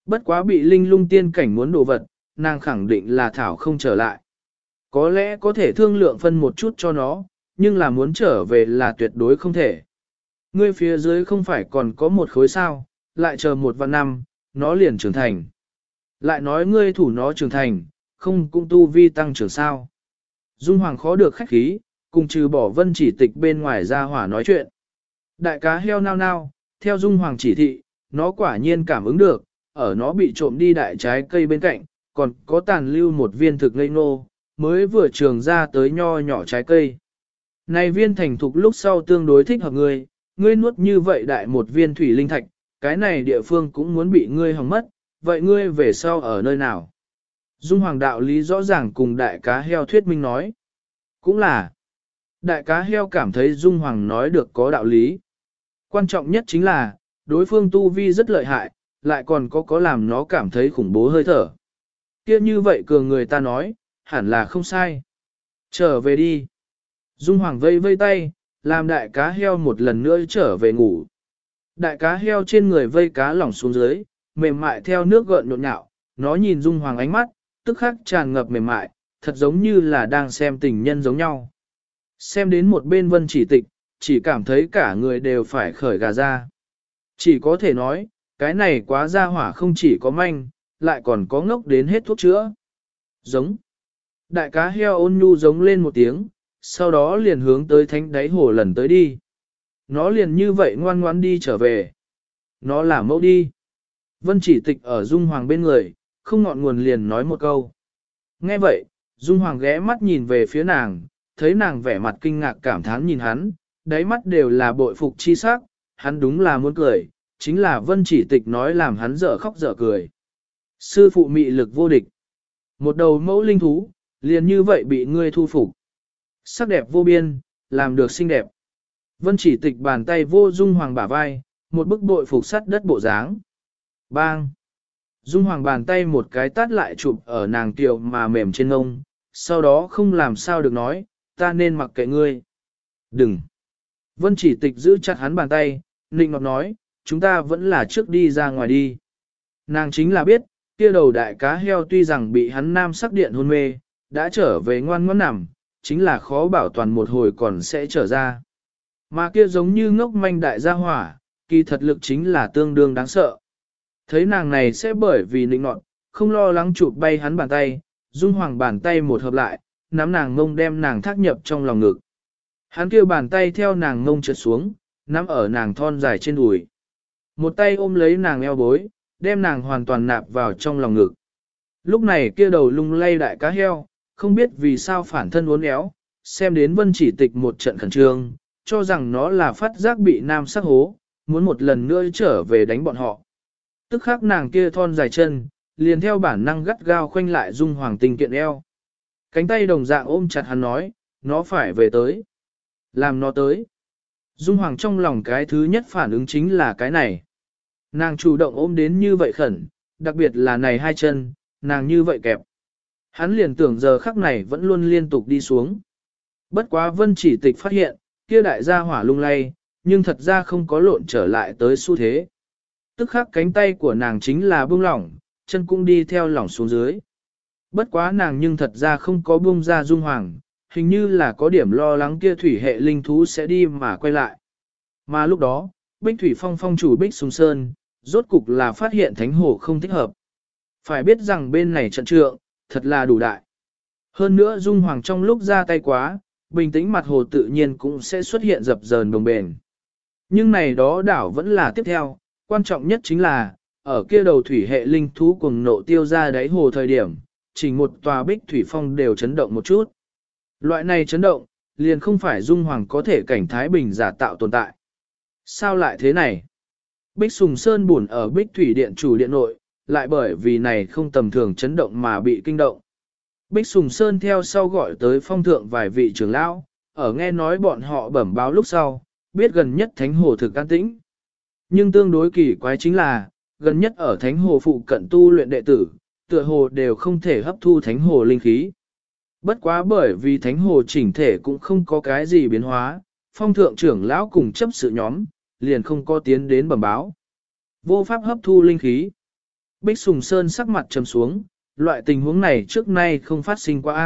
Bất quá bị linh lung tiên cảnh muốn đồ vật, nàng khẳng định là thảo không trở lại. Có lẽ có thể thương lượng phân một chút cho nó, nhưng là muốn trở về là tuyệt đối không thể. Ngươi phía dưới không phải còn có một khối sao, lại chờ 1 và 5, nó liền trưởng thành. Lại nói ngươi thủ nó trưởng thành, không cũng tu vi tăng trưởng sao. Dung Hoàng khó được khách khí, cùng trừ bỏ Vân Chỉ Tịch bên ngoài ra hỏa nói chuyện. Đại cá heo nao nao, theo Dung Hoàng chỉ thị, nó quả nhiên cảm ứng được, ở nó bị trộm đi đại trái cây bên cạnh, còn có tàn lưu một viên thực ngây nô, mới vừa trường ra tới nho nhỏ trái cây. Này viên thành thục lúc sau tương đối thích hợp ngươi, ngươi nuốt như vậy đại một viên thủy linh thạch, cái này địa phương cũng muốn bị ngươi hỏng mất, vậy ngươi về sau ở nơi nào? Dung Hoàng đạo lý rõ ràng cùng đại cá heo thuyết minh nói. Cũng là, đại cá heo cảm thấy Dung Hoàng nói được có đạo lý. Quan trọng nhất chính là, đối phương tu vi rất lợi hại, lại còn có làm nó cảm thấy khủng bố hơi thở. Kia như vậy cường người ta nói, hẳn là không sai. Trở về đi. Dung Hoàng vây vây tay, làm đại cá heo một lần nữa trở về ngủ. Đại cá heo trên người vây cá lỏng xuống dưới, mềm mại theo nước gợn nhộn nhạo, nó nhìn Dung Hoàng ánh mắt, tức khắc tràn ngập mềm mại, thật giống như là đang xem tình nhân giống nhau. Xem đến một bên Vân Chỉ Tịch, chỉ cảm thấy cả người đều phải khởi gà ra. Chỉ có thể nói, cái này quá ra hỏa không chỉ có manh, lại còn có ngốc đến hết thuốc chữa. Giống. Đại cá heo ôn nhu giống lên một tiếng, sau đó liền hướng tới thánh đáy hồ lần tới đi. Nó liền như vậy ngoan ngoãn đi trở về. Nó là mẫu đi. Vân Chỉ Tịch ở Dung Hoàng bên người, không ngọn nguồn liền nói một câu. Nghe vậy, Dung Hoàng ghé mắt nhìn về phía nàng, thấy nàng vẻ mặt kinh ngạc cảm thán nhìn hắn, đáy mắt đều là bội phục chi sắc, hắn đúng là muốn cười, chính là Vân Chỉ Tịch nói làm hắn dở khóc dở cười. Sư phụ mị lực vô địch. Một đầu mẫu linh thú, liền như vậy bị ngươi thu phục. Sắc đẹp vô biên, làm được xinh đẹp. Vân Chỉ Tịch bàn tay vô Dung Hoàng bả vai, một bức bội phục sắt đất bộ dáng. Bang! Dung Hoàng bàn tay một cái tát lại chụp ở nàng tiểu mà mềm trên ngông, sau đó không làm sao được nói, ta nên mặc kệ ngươi. Đừng! Vân Chỉ Tịch giữ chặt hắn bàn tay, nịnh nọt nói, chúng ta vẫn là trước đi ra ngoài đi. Nàng chính là biết, kia đầu đại cá heo tuy rằng bị hắn nam sắc điện hôn mê, đã trở về ngoan ngoãn nằm, chính là khó bảo toàn một hồi còn sẽ trở ra. Mà kia giống như ngốc manh đại gia hỏa, kỳ thật lực chính là tương đương đáng sợ. Thấy nàng này sẽ bởi vì nịnh nọt, không lo lắng chụp bay hắn bàn tay, Dung Hoàng bàn tay một hợp lại, nắm nàng ngông đem nàng thác nhập trong lòng ngực. Hắn kêu bàn tay theo nàng ngông trượt xuống, nắm ở nàng thon dài trên đùi. Một tay ôm lấy nàng eo bối, đem nàng hoàn toàn nạp vào trong lòng ngực. Lúc này kia đầu lung lay đại cá heo, không biết vì sao phản thân uốn éo, xem đến Vân Chỉ Tịch một trận khẩn trương, cho rằng nó là phát giác bị nam sắc hố, muốn một lần nữa trở về đánh bọn họ. Tức khắc nàng kia thon dài chân, liền theo bản năng gắt gao khoanh lại Dung Hoàng tình kiện eo. Cánh tay đồng dạng ôm chặt hắn nói, nó phải về tới. Làm nó tới. Dung Hoàng trong lòng cái thứ nhất phản ứng chính là cái này. Nàng chủ động ôm đến như vậy khẩn, đặc biệt là này hai chân, nàng như vậy kẹp. Hắn liền tưởng giờ khắc này vẫn luôn liên tục đi xuống. Bất quá Vân Chỉ Tịch phát hiện, kia đại gia hỏa lung lay, nhưng thật ra không có lộn trở lại tới xu thế. Tức khắc cánh tay của nàng chính là buông lỏng, chân cũng đi theo lỏng xuống dưới. Bất quá nàng nhưng thật ra không có buông ra Dung Hoàng, hình như là có điểm lo lắng kia thủy hệ linh thú sẽ đi mà quay lại. Mà lúc đó, Bích Thủy Phong phong chủ Bích Sùng Sơn, rốt cục là phát hiện thánh hồ không thích hợp. Phải biết rằng bên này trận trượng, thật là đủ đại. Hơn nữa Dung Hoàng trong lúc ra tay quá, bình tĩnh mặt hồ tự nhiên cũng sẽ xuất hiện dập dờn đồng bền. Nhưng này đó đảo vẫn là tiếp theo, quan trọng nhất chính là, ở kia đầu thủy hệ linh thú cùng nộ tiêu ra đáy hồ thời điểm, chỉ một tòa Bích Thủy Phong đều chấn động một chút. Loại này chấn động, liền không phải Dung Hoàng có thể cảnh thái bình giả tạo tồn tại. Sao lại thế này? Bích Sùng Sơn buồn ở Bích Thủy Điện chủ điện nội, lại bởi vì này không tầm thường chấn động mà bị kinh động. Bích Sùng Sơn theo sau gọi tới phong thượng vài vị trưởng lão, ở nghe nói bọn họ bẩm báo lúc sau, biết gần nhất thánh hồ thực an tĩnh. Nhưng tương đối kỳ quái chính là, gần nhất ở thánh hồ phụ cận tu luyện đệ tử, tựa hồ đều không thể hấp thu thánh hồ linh khí. Bất quá bởi vì thánh hồ chỉnh thể cũng không có cái gì biến hóa, phong thượng trưởng lão cùng chấp sự nhóm, liền không có tiến đến bẩm báo. Vô pháp hấp thu linh khí. Bích Sùng Sơn sắc mặt trầm xuống, loại tình huống này trước nay không phát sinh qua.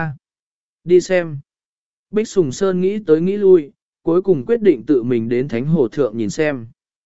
Đi xem. Bích Sùng Sơn nghĩ tới nghĩ lui, cuối cùng quyết định tự mình đến Thánh Hồ Thượng nhìn xem.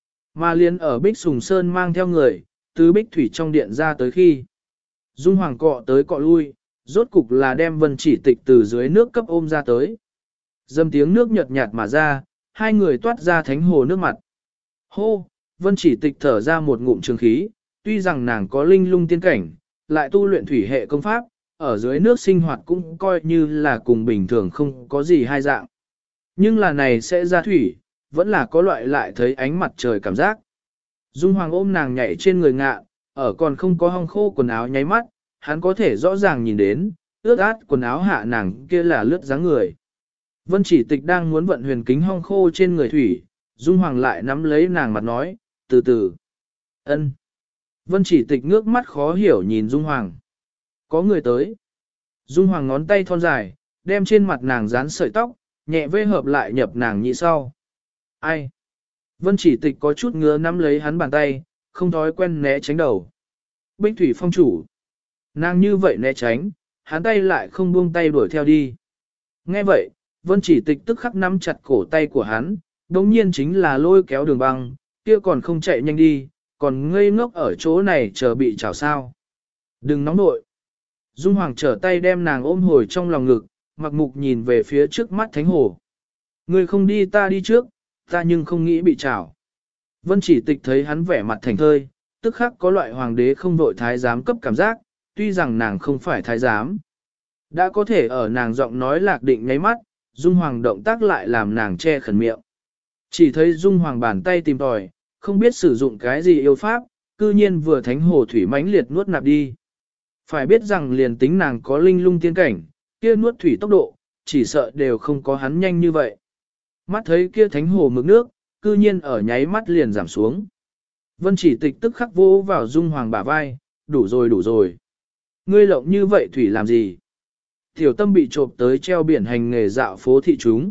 Mà liên ở Bích Sùng Sơn mang theo người, từ Bích Thủy trong điện ra tới khi. Dung Hoàng cọ tới cọ lui, rốt cục là đem Vân Chỉ Tịch từ dưới nước cấp ôm ra tới. Dầm tiếng nước nhợt nhạt mà ra, hai người toát ra Thánh Hồ nước mặt. Hô, Vân Chỉ Tịch thở ra một ngụm trường khí, tuy rằng nàng có linh lung tiên cảnh, lại tu luyện thủy hệ công pháp, ở dưới nước sinh hoạt cũng coi như là cùng bình thường không có gì hai dạng. Nhưng là này sẽ ra thủy, vẫn là có loại lại thấy ánh mặt trời cảm giác. Dung Hoàng ôm nàng nhảy trên người ngạ, ở còn không có hong khô quần áo nháy mắt, hắn có thể rõ ràng nhìn đến, ướt át quần áo hạ nàng kia là lướt dáng người. Vân Chỉ Tịch đang muốn vận huyền kính hong khô trên người thủy, Dung Hoàng lại nắm lấy nàng mặt nói, từ từ. Ân. Vân Chỉ Tịch ngước mắt khó hiểu nhìn Dung Hoàng. Có người tới. Dung Hoàng ngón tay thon dài, đem trên mặt nàng dán sợi tóc, nhẹ vê hợp lại nhập nàng nhị sau. Ai? Vân Chỉ Tịch có chút ngứa nắm lấy hắn bàn tay, không thói quen né tránh đầu. Bích Thủy Phong chủ. Nàng như vậy né tránh, hắn tay lại không buông tay đuổi theo đi. Nghe vậy, Vân Chỉ Tịch tức khắc nắm chặt cổ tay của hắn, đồng nhiên chính là lôi kéo Đường Băng, kia còn không chạy nhanh đi, còn ngây ngốc ở chỗ này chờ bị chảo sao. Đừng nóng nội. Dung Hoàng trở tay đem nàng ôm hồi trong lòng ngực, mặc mục nhìn về phía trước mắt Thánh Hồ. Ngươi không đi ta đi trước, ta nhưng không nghĩ bị chảo. Vân Chỉ Tịch thấy hắn vẻ mặt thành thơi, tức khắc có loại hoàng đế không vội thái giám cấp cảm giác, tuy rằng nàng không phải thái giám. Đã có thể ở nàng giọng nói lạc định nháy mắt, Dung Hoàng động tác lại làm nàng che khẩn miệng. Chỉ thấy Dung Hoàng bàn tay tìm tòi, không biết sử dụng cái gì yêu pháp, cư nhiên vừa Thánh Hồ thủy mãnh liệt nuốt nạp đi. Phải biết rằng liền tính nàng có linh lung tiên cảnh, kia nuốt thủy tốc độ, chỉ sợ đều không có hắn nhanh như vậy. Mắt thấy kia Thánh Hồ mực nước, cư nhiên ở nháy mắt liền giảm xuống. Vân Chỉ Tịch tức khắc vô vào Dung Hoàng bả vai, đủ rồi đủ rồi. Ngươi lộng như vậy thủy làm gì? Tiểu Tâm bị trộm tới treo biển hành nghề dạo phố thị chúng.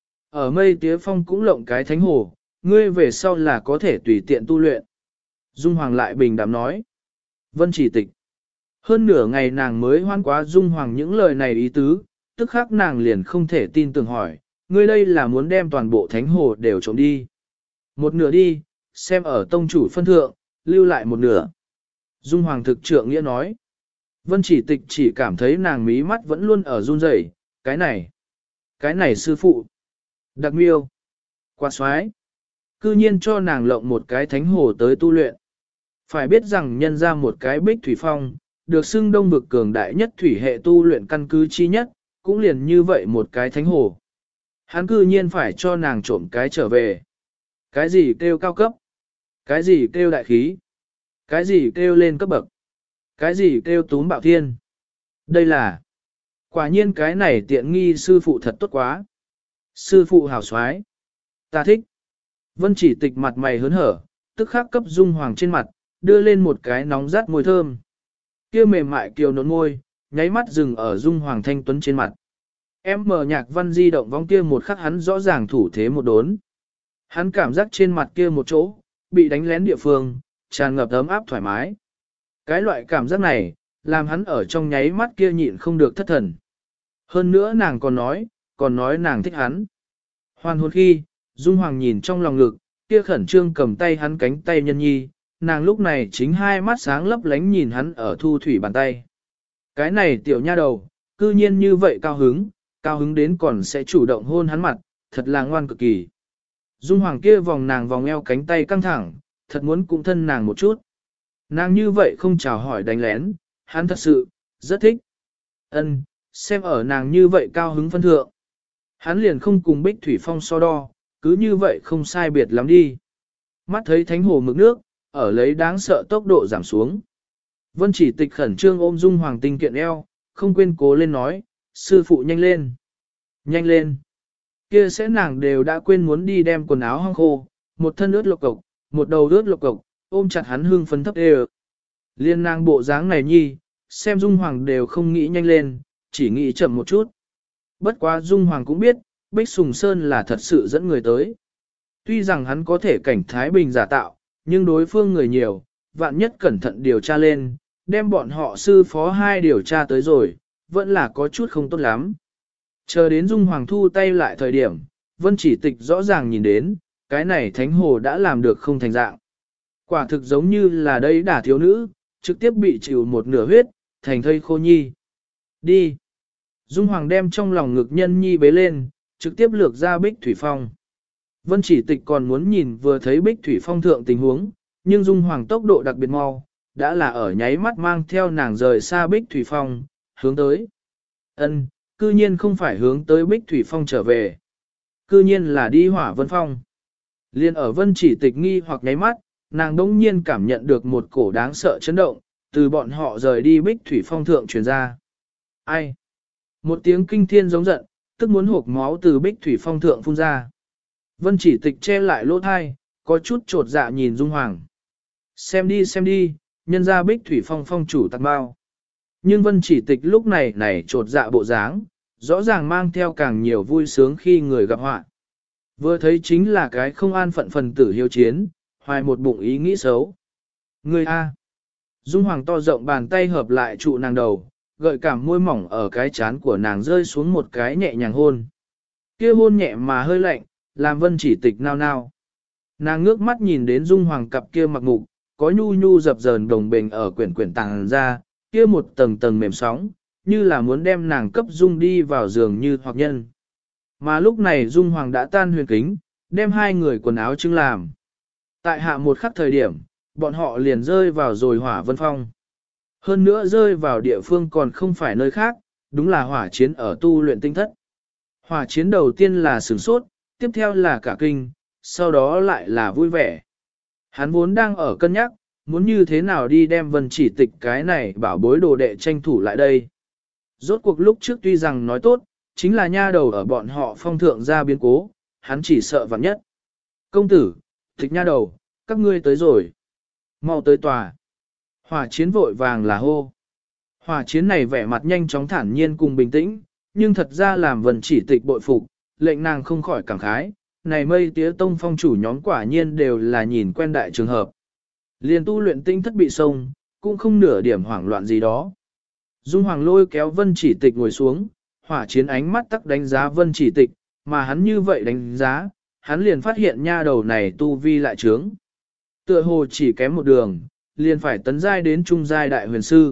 Ở Mây Tía Phong cũng lộng cái Thánh Hồ, ngươi về sau là có thể tùy tiện tu luyện. Dung Hoàng lại bình đạm nói. Vân Chỉ Tịch. Hơn nửa ngày nàng mới hoan quá Dung Hoàng những lời này ý tứ, tức khắc nàng liền không thể tin tưởng hỏi, ngươi đây là muốn đem toàn bộ Thánh Hồ đều trộm đi. Một nửa đi, xem ở tông chủ phân thượng, lưu lại một nửa. Dung Hoàng thực trượng nghĩa nói. Vân Chỉ Tịch chỉ cảm thấy nàng mí mắt vẫn luôn ở run rẩy, cái này sư phụ. Đặc miêu. Quá xoái. Cư nhiên cho nàng lộng một cái Thánh Hồ tới tu luyện. Phải biết rằng nhân ra một cái Bích Thủy Phong, được xưng đông vực cường đại nhất thủy hệ tu luyện căn cứ chi nhất, cũng liền như vậy một cái Thánh Hồ. Hắn cư nhiên phải cho nàng trộm cái trở về. Cái gì kêu cao cấp? Cái gì kêu đại khí? Cái gì kêu lên cấp bậc? Cái gì kêu túm bạo thiên? Đây là... Quả nhiên cái này tiện nghi sư phụ thật tốt quá. Sư phụ hào xoái. Ta thích. Vân Chỉ Tịch mặt mày hớn hở, tức khắc cấp Dung Hoàng trên mặt, đưa lên một cái nóng rát môi thơm. Kia mềm mại kiều nộn môi, nháy mắt dừng ở Dung Hoàng thanh tuấn trên mặt. Em mở Nhạc Văn di động vong kia một khắc hắn rõ ràng thủ thế một đốn. Hắn cảm giác trên mặt kia một chỗ, bị đánh lén địa phương, tràn ngập ấm áp thoải mái. Cái loại cảm giác này, làm hắn ở trong nháy mắt kia nhịn không được thất thần. Hơn nữa nàng còn nói nàng thích hắn. Hoàn hồn khi, Dung Hoàng nhìn trong lòng ngực, kia khẩn trương cầm tay hắn cánh tay nhân nhi, nàng lúc này chính hai mắt sáng lấp lánh nhìn hắn ở thu thủy bàn tay. Cái này tiểu nha đầu, cư nhiên như vậy cao hứng đến còn sẽ chủ động hôn hắn mặt, thật là ngoan cực kỳ. Dung Hoàng kia vòng nàng vòng eo cánh tay căng thẳng, thật muốn cũng thân nàng một chút. Nàng như vậy không chào hỏi đánh lén, hắn thật sự, rất thích. Ân, xem ở nàng như vậy cao hứng phân thượng. Hắn liền không cùng Bích Thủy Phong so đo, cứ như vậy không sai biệt lắm đi. Mắt thấy Thánh Hồ mực nước, ở lấy đáng sợ tốc độ giảm xuống. Vân Chỉ Tịch khẩn trương ôm Dung Hoàng tinh kiện eo, không quên cố lên nói, sư phụ nhanh lên. Nhanh lên. Kia sẽ nàng đều đã quên muốn đi đem quần áo hong khô, một thân ướt lộc cộc, một đầu ướt lộc cộc, ôm chặt hắn hương phấn thấp đê. Liên nàng bộ dáng này nhi, xem Dung Hoàng đều không nghĩ nhanh lên, chỉ nghĩ chậm một chút. Bất quá Dung Hoàng cũng biết, Bích Sùng Sơn là thật sự dẫn người tới. Tuy rằng hắn có thể cảnh Thái Bình giả tạo, nhưng đối phương người nhiều, vạn nhất cẩn thận điều tra lên, đem bọn họ sư phó hai điều tra tới rồi, vẫn là có chút không tốt lắm. Chờ đến Dung Hoàng thu tay lại thời điểm, Vân Chỉ Tịch rõ ràng nhìn đến, cái này thánh hồ đã làm được không thành dạng. Quả thực giống như là đây đả thiếu nữ, trực tiếp bị chịu một nửa huyết, thành thây khô nhi. Đi! Dung Hoàng đem trong lòng ngực nhân nhi bế lên, trực tiếp lược ra Bích Thủy Phong. Vân Chỉ Tịch còn muốn nhìn vừa thấy Bích Thủy Phong thượng tình huống, nhưng Dung Hoàng tốc độ đặc biệt mau, đã là ở nháy mắt mang theo nàng rời xa Bích Thủy Phong, hướng tới. Cư nhiên không phải hướng tới Bích Thủy Phong trở về. Cư nhiên là đi Hỏa Vân Phong. Liên ở Vân Chỉ Tịch nghi hoặc nháy mắt, nàng đống nhiên cảm nhận được một cổ đáng sợ chấn động, từ bọn họ rời đi Bích Thủy Phong thượng truyền ra. Ai? Một tiếng kinh thiên giống giận, tức muốn hộc máu từ Bích Thủy Phong thượng phun ra. Vân Chỉ Tịch che lại lỗ thai, có chút trột dạ nhìn Dung Hoàng. Xem đi, nhân ra Bích Thủy Phong phong chủ tạc bao. Nhưng Vân Chỉ Tịch lúc này trột dạ bộ dáng, rõ ràng mang theo càng nhiều vui sướng khi người gặp họa. Vừa thấy chính là cái không an phận phần tử hiếu chiến, hoài một bụng ý nghĩ xấu. Người A. Dung Hoàng to rộng bàn tay hợp lại trụ nàng đầu, gợi cảm môi mỏng ở cái chán của nàng rơi xuống một cái nhẹ nhàng hôn. Kia hôn nhẹ mà hơi lạnh, làm Vân Chỉ Tịch nao nao. Nàng ngước mắt nhìn đến Dung Hoàng cặp kia mặc mục, có nhu nhu dập dờn đồng bình ở quyển quyển tàng ra, kia một tầng tầng mềm sóng, như là muốn đem nàng cấp Dung đi vào giường như hoặc nhân. Mà lúc này Dung Hoàng đã tan huyền kính, đem hai người quần áo trưng làm. Tại hạ một khắc thời điểm, bọn họ liền rơi vào rồi Hỏa Vân Phong. Hơn nữa rơi vào địa phương còn không phải nơi khác, đúng là hỏa chiến ở tu luyện tinh thất. Hỏa chiến đầu tiên là sửng sốt, tiếp theo là cả kinh, sau đó lại là vui vẻ. Hắn vốn đang ở cân nhắc, muốn như thế nào đi đem Vân Chỉ Tịch cái này bảo bối đồ đệ tranh thủ lại đây. Rốt cuộc lúc trước tuy rằng nói tốt, chính là nha đầu ở bọn họ phong thượng ra biến cố, hắn chỉ sợ vạn nhất. Công tử, Tịch nha đầu, các ngươi tới rồi. Mau tới tòa. Hỏa chiến vội vàng là hô. Hỏa chiến này vẻ mặt nhanh chóng thản nhiên cùng bình tĩnh, nhưng thật ra làm Vân Chỉ Tịch bội phục, lệnh nàng không khỏi cảm khái. Này Mây Tía Tông phong chủ nhóm quả nhiên đều là nhìn quen đại trường hợp. Liền tu luyện tinh thất bị xông, cũng không nửa điểm hoảng loạn gì đó. Dung Hoàng lôi kéo Vân Chỉ Tịch ngồi xuống, hỏa chiến ánh mắt tắc đánh giá Vân Chỉ Tịch, mà hắn như vậy đánh giá, hắn liền phát hiện nha đầu này tu vi lại trướng. Tựa hồ chỉ kém một đường, liền phải tấn giai đến trung giai đại huyền sư.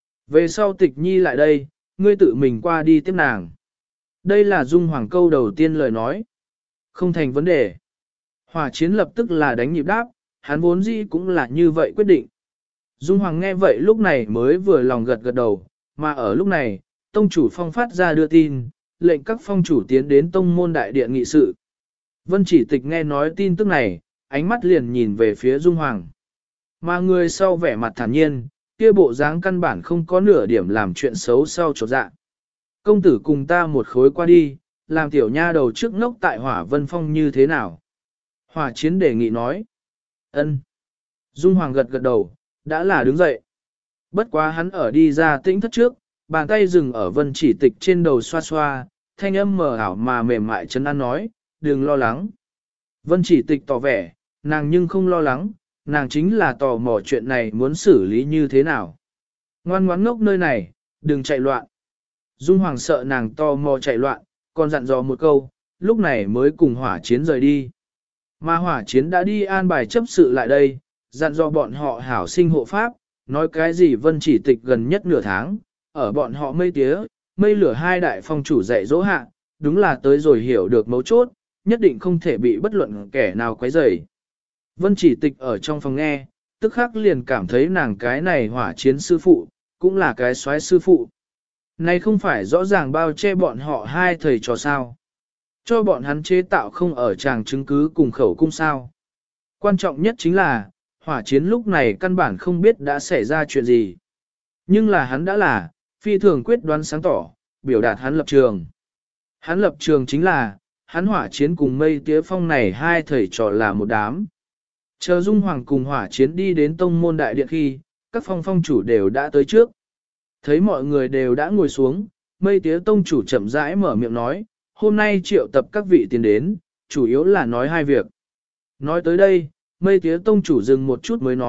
Về sau Tịch nhi lại đây, ngươi tự mình qua đi tiếp nàng. Đây là Dung Hoàng câu đầu tiên lời nói. Không thành vấn đề. Hỏa chiến lập tức là đánh nhịp đáp, hắn vốn dĩ cũng là như vậy quyết định. Dung Hoàng nghe vậy lúc này mới vừa lòng gật gật đầu, mà ở lúc này, tông chủ phong phát ra đưa tin, lệnh các phong chủ tiến đến tông môn đại điện nghị sự. Vân Chỉ Tịch nghe nói tin tức này, ánh mắt liền nhìn về phía Dung Hoàng. Mà người sau vẻ mặt thản nhiên, kia bộ dáng căn bản không có nửa điểm làm chuyện xấu sau chột dạ. Công tử cùng ta một khối qua đi, làm tiểu nha đầu trước ngốc tại Hỏa Vân Phong như thế nào? Hỏa chiến đề nghị nói. Ân. Dung Hoàng gật gật đầu, đã là đứng dậy. Bất quá hắn ở đi ra tĩnh thất trước, bàn tay dừng ở Vân Chỉ Tịch trên đầu xoa xoa, thanh âm mờ ảo mà mềm mại trấn an nói, đừng lo lắng. Vân Chỉ Tịch tỏ vẻ, nàng nhưng không lo lắng, nàng chính là tò mò chuyện này muốn xử lý như thế nào. Ngoan ngoãn ngốc nơi này, đừng chạy loạn. Dung Hoàng sợ nàng tò mò chạy loạn, còn dặn dò một câu, lúc này mới cùng hỏa chiến rời đi. Mà hỏa chiến đã đi an bài chấp sự lại đây, dặn dò bọn họ hảo sinh hộ pháp, nói cái gì Vân Chỉ Tịch gần nhất nửa tháng, ở bọn họ Mây Tía, Mây Lửa hai đại phong chủ dạy dỗ hạ, đúng là tới rồi hiểu được mấu chốt, nhất định không thể bị bất luận kẻ nào quấy rầy. Vân Chỉ Tịch ở trong phòng nghe, tức khắc liền cảm thấy nàng cái này hỏa chiến sư phụ, cũng là cái soái sư phụ. Này không phải rõ ràng bao che bọn họ hai thầy trò sao. Cho bọn hắn chế tạo không ở tràng chứng cứ cùng khẩu cung sao. Quan trọng nhất chính là, hỏa chiến lúc này căn bản không biết đã xảy ra chuyện gì. Nhưng là hắn đã là, phi thường quyết đoán sáng tỏ, biểu đạt hắn lập trường. Hắn lập trường chính là, hắn hỏa chiến cùng Mây Tía Phong này hai thầy trò là một đám. Chờ Dung Hoàng cùng hỏa chiến đi đến tông môn đại điện khi, các phong chủ đều đã tới trước. Thấy mọi người đều đã ngồi xuống, Mây Tía Tông chủ chậm rãi mở miệng nói, hôm nay triệu tập các vị tiến đến, chủ yếu là nói hai việc. Nói tới đây, Mây Tía Tông chủ dừng một chút mới nói,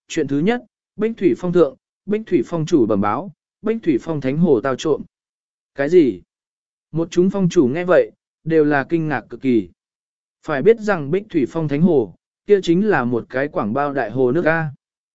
chuyện thứ nhất, Bích Thủy Phong thượng, Bích Thủy Phong chủ bẩm báo, Bích Thủy Phong thánh hồ tao trộm. Cái gì? Một chúng phong chủ nghe vậy, đều là kinh ngạc cực kỳ. Phải biết rằng Bích Thủy Phong thánh hồ, kia chính là một cái quảng bao đại hồ nước A.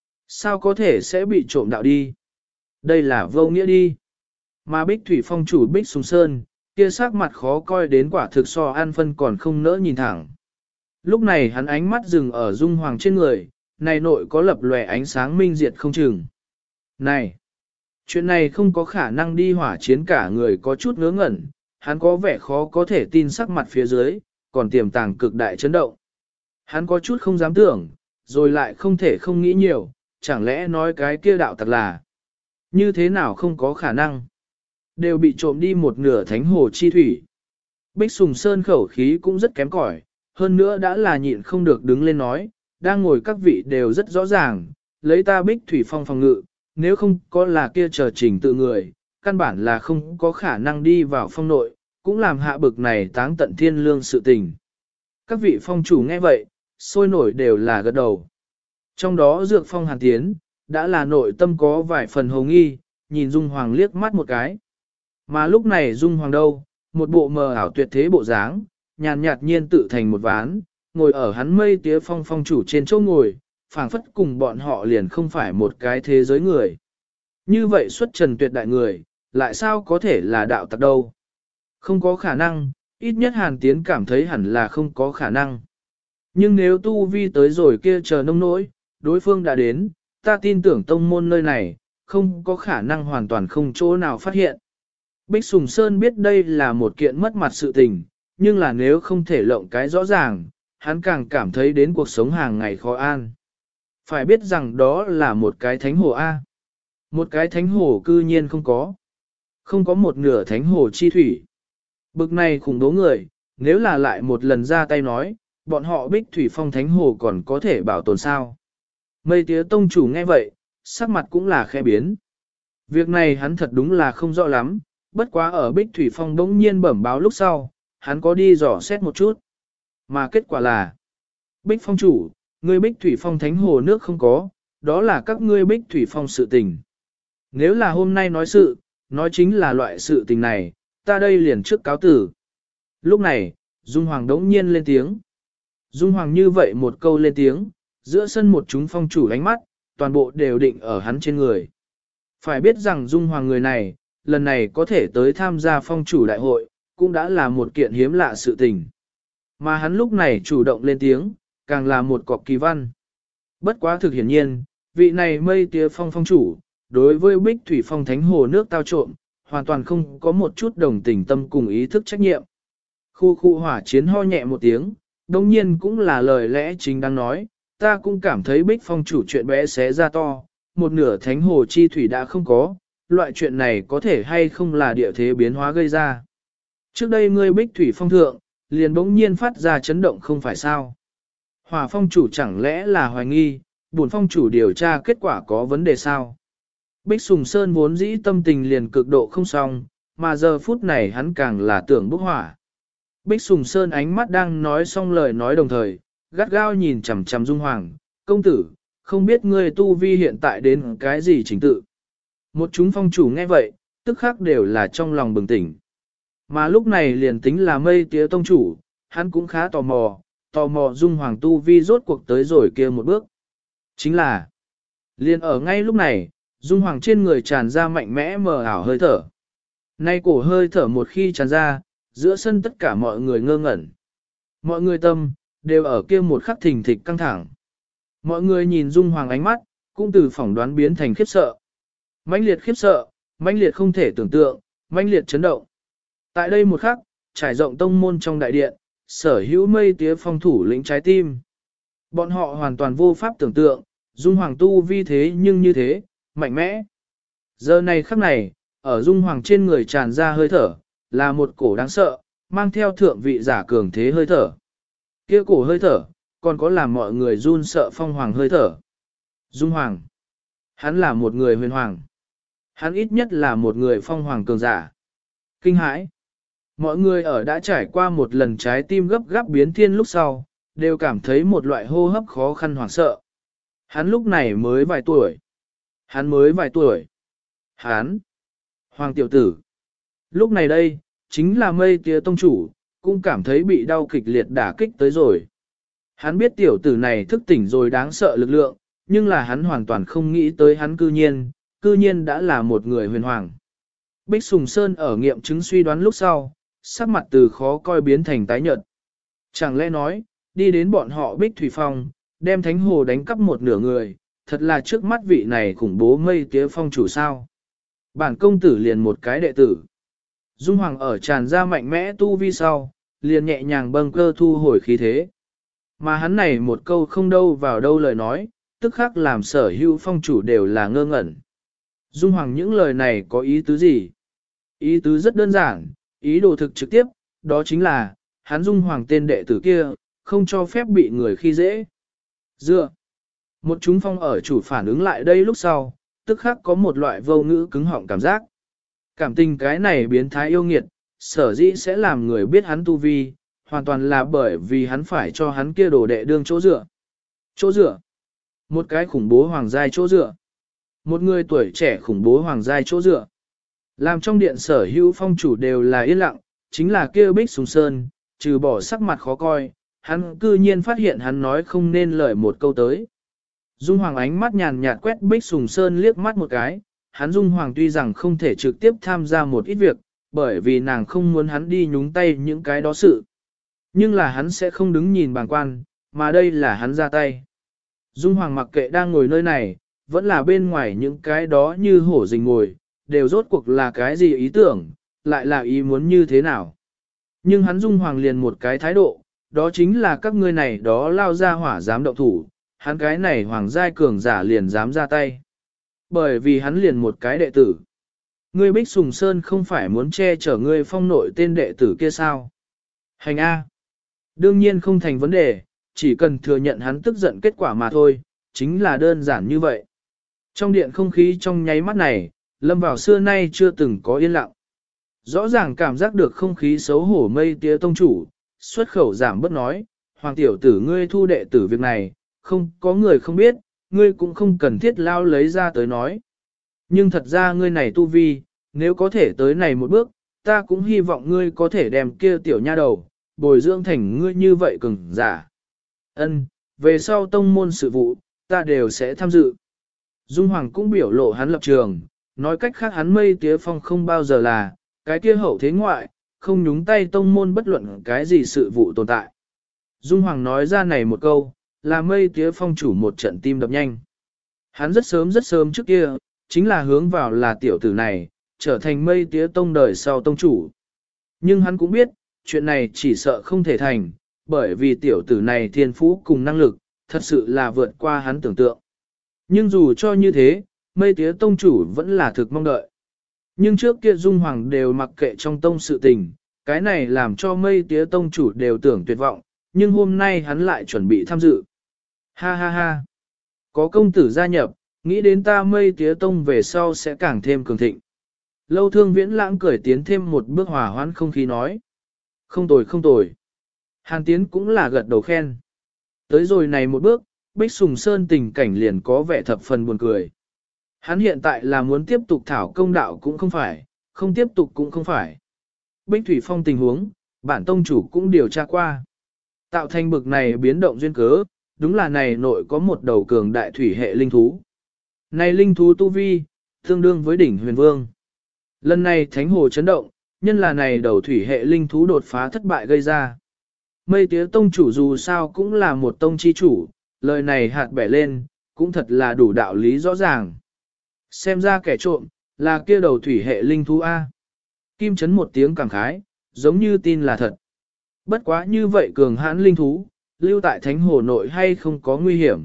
Sao có thể sẽ bị trộm đạo đi? Đây là vô nghĩa đi. Mà Bích Thủy Phong chủ Bích Sùng Sơn, kia sắc mặt khó coi đến quả thực so An Phân còn không nỡ nhìn thẳng. Lúc này hắn ánh mắt dừng ở Dung Hoàng trên người, này nội có lập lòe ánh sáng minh diệt không chừng. Này! Chuyện này không có khả năng đi hỏa chiến, cả người có chút ngớ ngẩn, hắn có vẻ khó có thể tin sắc mặt phía dưới, còn tiềm tàng cực đại chấn động. Hắn có chút không dám tưởng, rồi lại không thể không nghĩ nhiều, chẳng lẽ nói cái kia đạo tặc là như thế nào không có khả năng. Đều bị trộm đi một nửa thánh hồ chi thủy. Bích Sùng Sơn khẩu khí cũng rất kém cỏi, hơn nữa đã là nhịn không được đứng lên nói, đang ngồi các vị đều rất rõ ràng, lấy ta Bích Thủy Phong phòng ngự, nếu không có là kia chờ trình tự người, căn bản là không có khả năng đi vào phong nội, cũng làm hạ bực này táng tận thiên lương sự tình. Các vị phong chủ nghe vậy, sôi nổi đều là gật đầu. Trong đó Dược Phong Hàn Tiến, đã là nội tâm có vài phần hồ nghi, nhìn Dung Hoàng liếc mắt một cái. Mà lúc này Dung Hoàng đâu, một bộ mờ ảo tuyệt thế bộ dáng, nhàn nhạt nhiên tự thành một ván, ngồi ở hắn mây tía phong phong chủ trên chỗ ngồi, phảng phất cùng bọn họ liền không phải một cái thế giới người. Như vậy xuất trần tuyệt đại người, lại sao có thể là đạo tặc đâu? Không có khả năng, ít nhất Hàn Tiến cảm thấy hẳn là không có khả năng. Nhưng nếu tu vi tới rồi kia chờ nông nỗi, đối phương đã đến, ta tin tưởng tông môn nơi này, không có khả năng hoàn toàn không chỗ nào phát hiện. Bích Sùng Sơn biết đây là một kiện mất mặt sự tình, nhưng là nếu không thể lộng cái rõ ràng, hắn càng cảm thấy đến cuộc sống hàng ngày khó an. Phải biết rằng đó là một cái thánh hồ A. Một cái thánh hồ cư nhiên không có. Không có một nửa thánh hồ chi thủy. Bực này khủng bố người, nếu là lại một lần ra tay nói, bọn họ Bích Thủy Phong thánh hồ còn có thể bảo tồn sao. Mây tía tông chủ nghe vậy, sắc mặt cũng là khẽ biến. Việc này hắn thật đúng là không rõ lắm, bất quá ở Bích Thủy Phong đống nhiên bẩm báo lúc sau, hắn có đi dò xét một chút. Mà kết quả là, Bích Phong chủ, ngươi Bích Thủy Phong thánh hồ nước không có, đó là các ngươi Bích Thủy Phong sự tình. Nếu là hôm nay nói sự, nói chính là loại sự tình này, ta đây liền trước cáo tử. Lúc này, Dung Hoàng đống nhiên lên tiếng. Dung Hoàng như vậy một câu lên tiếng, giữa sân một chúng phong chủ ánh mắt, toàn bộ đều định ở hắn trên người. Phải biết rằng Dung Hoàng người này, lần này có thể tới tham gia phong chủ đại hội, cũng đã là một kiện hiếm lạ sự tình. Mà hắn lúc này chủ động lên tiếng, càng là một cọc kỳ văn. Bất quá thực hiển nhiên, vị này mây tía phong phong chủ, đối với Bích Thủy Phong thánh hồ nước tao trộm, hoàn toàn không có một chút đồng tình tâm cùng ý thức trách nhiệm. Khu khu hỏa chiến ho nhẹ một tiếng, đồng nhiên cũng là lời lẽ chính đang nói, ta cũng cảm thấy Bích Phong chủ chuyện bé xé ra to, một nửa thánh hồ chi thủy đã không có, loại chuyện này có thể hay không là địa thế biến hóa gây ra. Trước đây ngươi Bích Thủy Phong thượng, liền bỗng nhiên phát ra chấn động không phải sao. Hỏa phong chủ chẳng lẽ là hoài nghi, bổn phong chủ điều tra kết quả có vấn đề sao? Bích Sùng Sơn vốn dĩ tâm tình liền cực độ không xong, mà giờ phút này hắn càng là tưởng bốc hỏa. Bích Sùng Sơn ánh mắt đang nói xong lời nói đồng thời, gắt gao nhìn chằm chằm Dung Hoàng, công tử, không biết ngươi tu vi hiện tại đến cái gì trình tự. Một chúng phong chủ nghe vậy, tức khắc đều là trong lòng bừng tỉnh. Mà lúc này liền tính là mây tía tông chủ, hắn cũng khá tò mò Dung Hoàng tu vi rốt cuộc tới rồi kia một bước. Chính là, liền ở ngay lúc này, Dung Hoàng trên người tràn ra mạnh mẽ mờ ảo hơi thở. Nay cổ hơi thở một khi tràn ra, giữa sân tất cả mọi người ngơ ngẩn. Mọi người tâm, đều ở kia một khắc thình thịch căng thẳng. Mọi người nhìn Dung Hoàng ánh mắt, cũng từ phỏng đoán biến thành khiếp sợ. Mãnh liệt khiếp sợ, mãnh liệt không thể tưởng tượng, mãnh liệt chấn động. Tại đây một khắc, trải rộng tông môn trong đại điện, sở hữu mây tía phong thủ lĩnh trái tim. Bọn họ hoàn toàn vô pháp tưởng tượng, Dung Hoàng tu vi thế nhưng như thế, mạnh mẽ. Giờ này khắc này, ở Dung Hoàng trên người tràn ra hơi thở, là một cổ đáng sợ, mang theo thượng vị giả cường thế hơi thở. Kia cổ hơi thở, còn có làm mọi người run sợ phong hoàng hơi thở. Dung Hoàng, hắn là một người huyền hoàng. Hắn ít nhất là một người phong hoàng cường giả. Kinh hãi. Mọi người ở đã trải qua một lần trái tim gấp gáp biến thiên lúc sau, đều cảm thấy một loại hô hấp khó khăn hoảng sợ. Hắn lúc này mới vài tuổi. Hắn mới vài tuổi. Hắn. Hoàng tiểu tử. Lúc này đây, chính là mây tía tông chủ, cũng cảm thấy bị đau kịch liệt đả kích tới rồi. Hắn biết tiểu tử này thức tỉnh rồi đáng sợ lực lượng, nhưng là hắn hoàn toàn không nghĩ tới hắn cư nhiên đã là một người huyền hoàng. Bích Sùng Sơn ở nghiệm chứng suy đoán lúc sau, sắc mặt từ khó coi biến thành tái nhợt. Chẳng lẽ nói, đi đến bọn họ Bích Thủy Phong, đem thánh hồ đánh cắp một nửa người, thật là trước mắt vị này khủng bố mây tía phong chủ sao. Bản công tử liền một cái đệ tử. Dung Hoàng ở tràn ra mạnh mẽ tu vi sau, liền nhẹ nhàng bâng cơ thu hồi khí thế. Mà hắn này một câu không đâu vào đâu lời nói, tức khắc làm sở hữu phong chủ đều là ngơ ngẩn. Dung Hoàng những lời này có ý tứ gì? Ý tứ rất đơn giản, ý đồ thực trực tiếp, đó chính là, hắn Dung Hoàng tên đệ tử kia, không cho phép bị người khi dễ. Dựa. Một chúng phong ở chủ phản ứng lại đây lúc sau, tức khắc có một loại vô ngữ cứng họng cảm giác. Cảm tình cái này biến thái yêu nghiệt, sở dĩ sẽ làm người biết hắn tu vi, hoàn toàn là bởi vì hắn phải cho hắn kia đồ đệ đương chỗ dựa. Chỗ dựa. Một cái khủng bố hoàng giai chỗ dựa. Một người tuổi trẻ khủng bố hoàng giai chỗ dựa. Làm trong điện sở hữu phong chủ đều là yên lặng, chính là kia Bích Sùng Sơn, trừ bỏ sắc mặt khó coi, hắn cư nhiên phát hiện hắn nói không nên lời một câu tới. Dung Hoàng ánh mắt nhàn nhạt quét Bích Sùng Sơn liếc mắt một cái, hắn Dung Hoàng tuy rằng không thể trực tiếp tham gia một ít việc, bởi vì nàng không muốn hắn đi nhúng tay những cái đó sự. Nhưng là hắn sẽ không đứng nhìn bàng quan, mà đây là hắn ra tay. Dung Hoàng mặc kệ đang ngồi nơi này, vẫn là bên ngoài những cái đó như hổ rình ngồi, đều rốt cuộc là cái gì ý tưởng, lại là ý muốn như thế nào. Nhưng hắn Dung Hoàng liền một cái thái độ, đó chính là các ngươi này đó lao ra hỏa dám động thủ, hắn cái này hoàng giai cường giả liền dám ra tay. Bởi vì hắn liền một cái đệ tử. Ngươi Bích Sùng Sơn không phải muốn che chở ngươi phong nội tên đệ tử kia sao? Hành A. Đương nhiên không thành vấn đề, chỉ cần thừa nhận hắn tức giận kết quả mà thôi, chính là đơn giản như vậy. Trong điện không khí trong nháy mắt này, lâm vào xưa nay chưa từng có yên lặng. Rõ ràng cảm giác được không khí xấu hổ mây tía tông chủ, xuất khẩu giảm bớt nói, hoàng tiểu tử ngươi thu đệ tử việc này, không có người không biết, ngươi cũng không cần thiết lao lấy ra tới nói. Nhưng thật ra ngươi này tu vi, nếu có thể tới này một bước, ta cũng hy vọng ngươi có thể đem kia tiểu nha đầu, bồi dưỡng thành ngươi như vậy cường giả. Ân, về sau tông môn sự vụ, ta đều sẽ tham dự. Dung Hoàng cũng biểu lộ hắn lập trường, nói cách khác hắn mây tía phong không bao giờ là, cái kia hậu thế ngoại, không nhúng tay tông môn bất luận cái gì sự vụ tồn tại. Dung Hoàng nói ra này một câu, là mây tía phong chủ một trận tim đập nhanh. Hắn rất sớm trước kia, chính là hướng vào là tiểu tử này, trở thành mây tía tông đời sau tông chủ. Nhưng hắn cũng biết, chuyện này chỉ sợ không thể thành, bởi vì tiểu tử này thiên phú cùng năng lực, thật sự là vượt qua hắn tưởng tượng. Nhưng dù cho như thế, mây tía tông chủ vẫn là thực mong đợi. Nhưng trước kia Dung Hoàng đều mặc kệ trong tông sự tình, cái này làm cho mây tía tông chủ đều tưởng tuyệt vọng, nhưng hôm nay hắn lại chuẩn bị tham dự. Ha ha ha! Có công tử gia nhập, nghĩ đến ta mây tía tông về sau sẽ càng thêm cường thịnh. Lâu Thương Viễn lãng cười tiến thêm một bước hòa hoãn không khí nói. Không tồi không tồi. Hàn Tiến cũng là gật đầu khen. Tới rồi này một bước, Bích Sùng Sơn tình cảnh liền có vẻ thập phần buồn cười. Hắn hiện tại là muốn tiếp tục thảo công đạo cũng không phải, không tiếp tục cũng không phải. Bích Thủy Phong tình huống, bản tông chủ cũng điều tra qua. Tạo thành bực này biến động duyên cớ, đúng là này nội có một đầu cường đại thủy hệ linh thú. Này linh thú tu vi, tương đương với đỉnh huyền vương. Lần này thánh hồ chấn động, nhân là này đầu thủy hệ linh thú đột phá thất bại gây ra. Mây tía tông chủ dù sao cũng là một tông chi chủ, lời này hạt bẻ lên, cũng thật là đủ đạo lý rõ ràng. Xem ra kẻ trộm, là kia đầu thủy hệ linh thú A. Kim chấn một tiếng cảm khái, giống như tin là thật. Bất quá như vậy cường hãn linh thú, lưu tại thánh hồ nội hay không có nguy hiểm.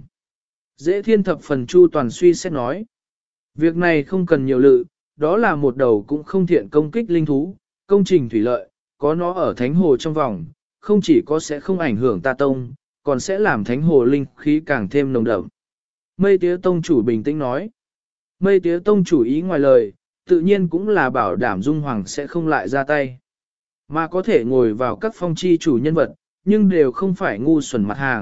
Dễ thiên thập phần chu toàn suy xét nói. Việc này không cần nhiều lự, đó là một đầu cũng không thiện công kích linh thú, công trình thủy lợi, có nó ở thánh hồ trong vòng, không chỉ có sẽ không ảnh hưởng ta tông, còn sẽ làm thánh hồ linh khí càng thêm nồng đậm. Mây tía tông chủ bình tĩnh nói. Mây tía tông chủ ý ngoài lời, tự nhiên cũng là bảo đảm Dung Hoàng sẽ không lại ra tay. Mà có thể ngồi vào các phong chi chủ nhân vật, nhưng đều không phải ngu xuẩn mặt hàng,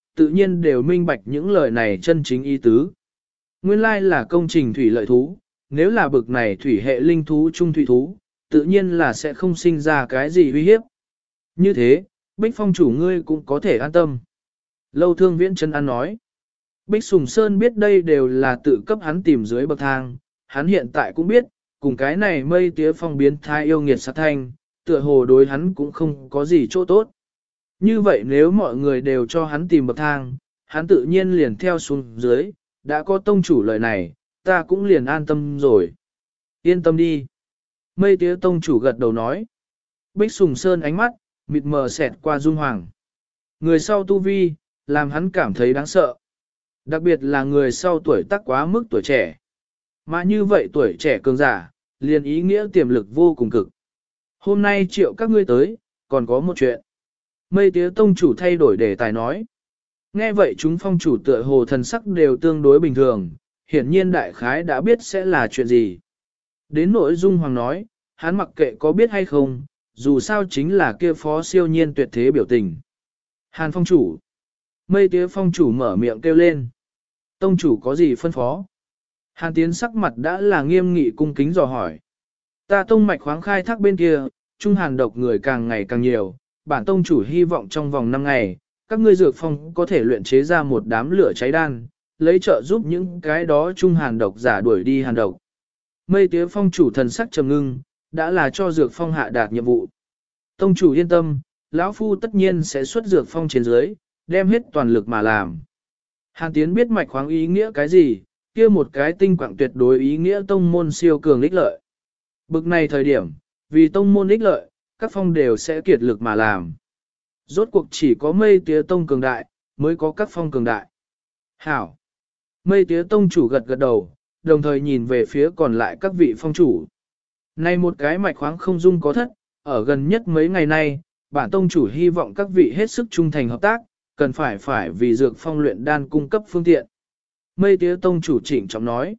tự nhiên đều minh bạch những lời này chân chính ý tứ. Nguyên lai là công trình thủy lợi thú, nếu là bực này thủy hệ linh thú trung thủy thú, tự nhiên là sẽ không sinh ra cái gì uy hiếp. Như thế, Bích Phong chủ ngươi cũng có thể an tâm. Lâu Thương Viễn chân an nói. Bích Sùng Sơn biết đây đều là tự cấp hắn tìm dưới bậc thang, hắn hiện tại cũng biết, cùng cái này Mây Tía Phong biến thái yêu nghiệt sát thanh, tựa hồ đối hắn cũng không có gì chỗ tốt. Như vậy nếu mọi người đều cho hắn tìm bậc thang, hắn tự nhiên liền theo xuống dưới, đã có tông chủ lời này, ta cũng liền an tâm rồi. Yên tâm đi. Mây Tía tông chủ gật đầu nói. Bích Sùng Sơn ánh mắt, mịt mờ xẹt qua Dung Hoàng. Người sau tu vi, làm hắn cảm thấy đáng sợ. Đặc biệt là người sau tuổi tác quá mức tuổi trẻ. Mà như vậy tuổi trẻ cường giả, liền ý nghĩa tiềm lực vô cùng cực. Hôm nay triệu các ngươi tới, còn có một chuyện. Mây Tía tông chủ thay đổi đề tài nói. Nghe vậy chúng phong chủ tựa hồ thần sắc đều tương đối bình thường, hiển nhiên đại khái đã biết sẽ là chuyện gì. Đến nội Dung Hoàng nói, hắn mặc kệ có biết hay không, dù sao chính là kia phó siêu nhiên tuyệt thế biểu tình. Hàn phong chủ. Mây Tía phong chủ mở miệng kêu lên. Tông chủ có gì phân phó? Hàn Tiến sắc mặt đã là nghiêm nghị cung kính dò hỏi. Ta tông mạch khoáng khai thác bên kia, trung hàn độc người càng ngày càng nhiều, bản tông chủ hy vọng trong vòng 5 ngày, các ngươi dược phong có thể luyện chế ra một đám lửa cháy đan, lấy trợ giúp những cái đó trung hàn độc giả đuổi đi hàn độc. Mây Tía phong chủ thần sắc trầm ngưng, đã là cho dược phong hạ đạt nhiệm vụ. Tông chủ yên tâm, lão phu tất nhiên sẽ xuất dược phong trên dưới, đem hết toàn lực mà làm. Hàn Tiến biết mạch khoáng ý nghĩa cái gì, kia một cái tinh quạng tuyệt đối ý nghĩa tông môn siêu cường ích lợi. Bực này thời điểm, vì tông môn ích lợi, các phong đều sẽ kiệt lực mà làm. Rốt cuộc chỉ có Mây Tía tông cường đại, mới có các phong cường đại. Hảo! Mây Tía tông chủ gật gật đầu, đồng thời nhìn về phía còn lại các vị phong chủ. Này một cái mạch khoáng không dung có thất, ở gần nhất mấy ngày nay, bản tông chủ hy vọng các vị hết sức trung thành hợp tác, cần phải vì dược phong luyện đan cung cấp phương tiện. Mây Tía tông chủ chỉnh trọng nói.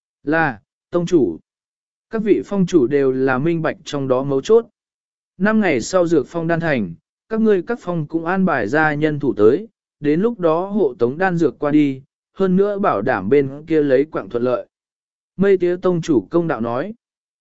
Là, tông chủ. Các vị phong chủ đều là minh bạch trong đó mấu chốt. 5 ngày sau dược phong đan thành, các ngươi các phong cũng an bài ra nhân thủ tới, đến lúc đó hộ tống đan dược qua đi, hơn nữa bảo đảm bên kia lấy quạng thuận lợi. Mây Tía tông chủ công đạo nói.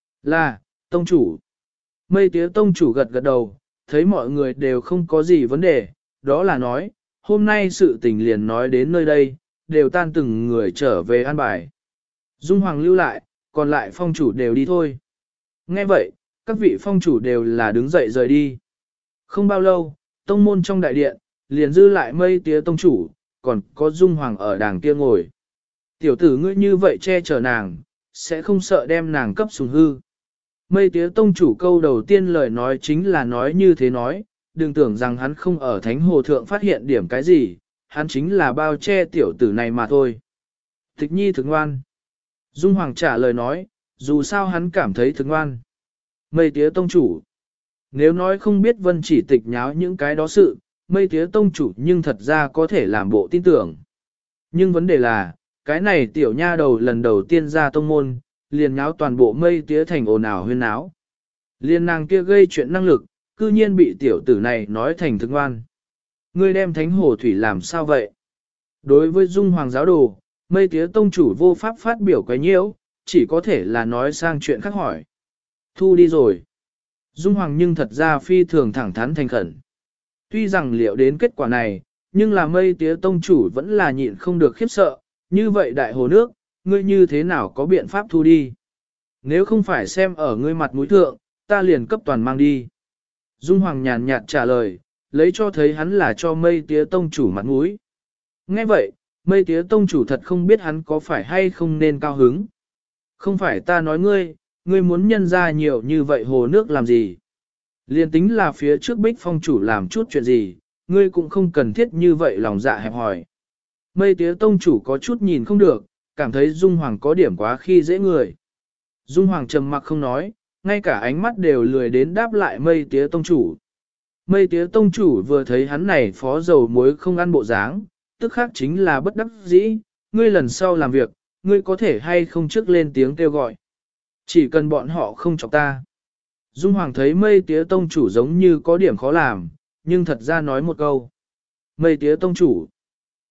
Là, tông chủ. Mây Tía tông chủ gật gật đầu, thấy mọi người đều không có gì vấn đề, đó là nói, hôm nay sự tình liền nói đến nơi đây, đều tan từng người trở về an bài. Dung Hoàng lưu lại, còn lại phong chủ đều đi thôi. Nghe vậy, các vị phong chủ đều là đứng dậy rời đi. Không bao lâu, tông môn trong đại điện, liền dư lại Mây Tía tông chủ, còn có Dung Hoàng ở đàng kia ngồi. Tiểu tử ngươi như vậy che chở nàng, sẽ không sợ đem nàng cấp sùng hư. Mây Tía tông chủ câu đầu tiên lời nói chính là nói như thế nói, đừng tưởng rằng hắn không ở thánh hồ thượng phát hiện điểm cái gì, hắn chính là bao che tiểu tử này mà thôi. Tịch nhi thực ngoan. Dung Hoàng trả lời nói, dù sao hắn cảm thấy thực ngoan. Mây Tía tông chủ. Nếu nói không biết Vân Chỉ Tịch nháo những cái đó sự, Mây Tía tông chủ nhưng thật ra có thể làm bộ tin tưởng. Nhưng vấn đề là, cái này tiểu nha đầu lần đầu tiên ra tông môn, liền nháo toàn bộ Mây Tía thành ồn ào huyên náo. Liên nàng kia gây chuyện năng lực, cư nhiên bị tiểu tử này nói thành thực ngoan. Ngươi đem thánh hồ thủy làm sao vậy? Đối với Dung Hoàng giáo đồ, Mây Tía tông chủ vô pháp phát biểu quấy nhiễu, chỉ có thể là nói sang chuyện khác hỏi. Thu đi rồi. Dung Hoàng nhưng thật ra phi thường thẳng thắn thành khẩn. Tuy rằng liệu đến kết quả này, nhưng là Mây Tía tông chủ vẫn là nhịn không được khiếp sợ, như vậy đại hồ nước, ngươi như thế nào có biện pháp thu đi? Nếu không phải xem ở ngươi mặt mũi thượng, ta liền cấp toàn mang đi. Dung Hoàng nhàn nhạt trả lời, lấy cho thấy hắn là cho Mây Tía tông chủ mặt mũi. Nghe vậy, Mây Tía tông chủ thật không biết hắn có phải hay không nên cao hứng. Không phải ta nói ngươi, ngươi muốn nhân ra nhiều như vậy hồ nước làm gì? Liên tính là phía trước Bích phong chủ làm chút chuyện gì, ngươi cũng không cần thiết như vậy lòng dạ hẹp hòi. Mây Tía tông chủ có chút nhìn không được, cảm thấy Dung Hoàng có điểm quá khi dễ người. Dung Hoàng trầm mặc không nói, ngay cả ánh mắt đều lười đến đáp lại Mây Tía tông chủ. Mây Tía tông chủ vừa thấy hắn này phó dầu muối không ăn bộ dáng, tức khác chính là bất đắc dĩ, ngươi lần sau làm việc, ngươi có thể hay không trước lên tiếng kêu gọi. Chỉ cần bọn họ không chọc ta. Dung Hoàng thấy Mây Tía tông chủ giống như có điểm khó làm, nhưng thật ra nói một câu. Mây Tía tông chủ.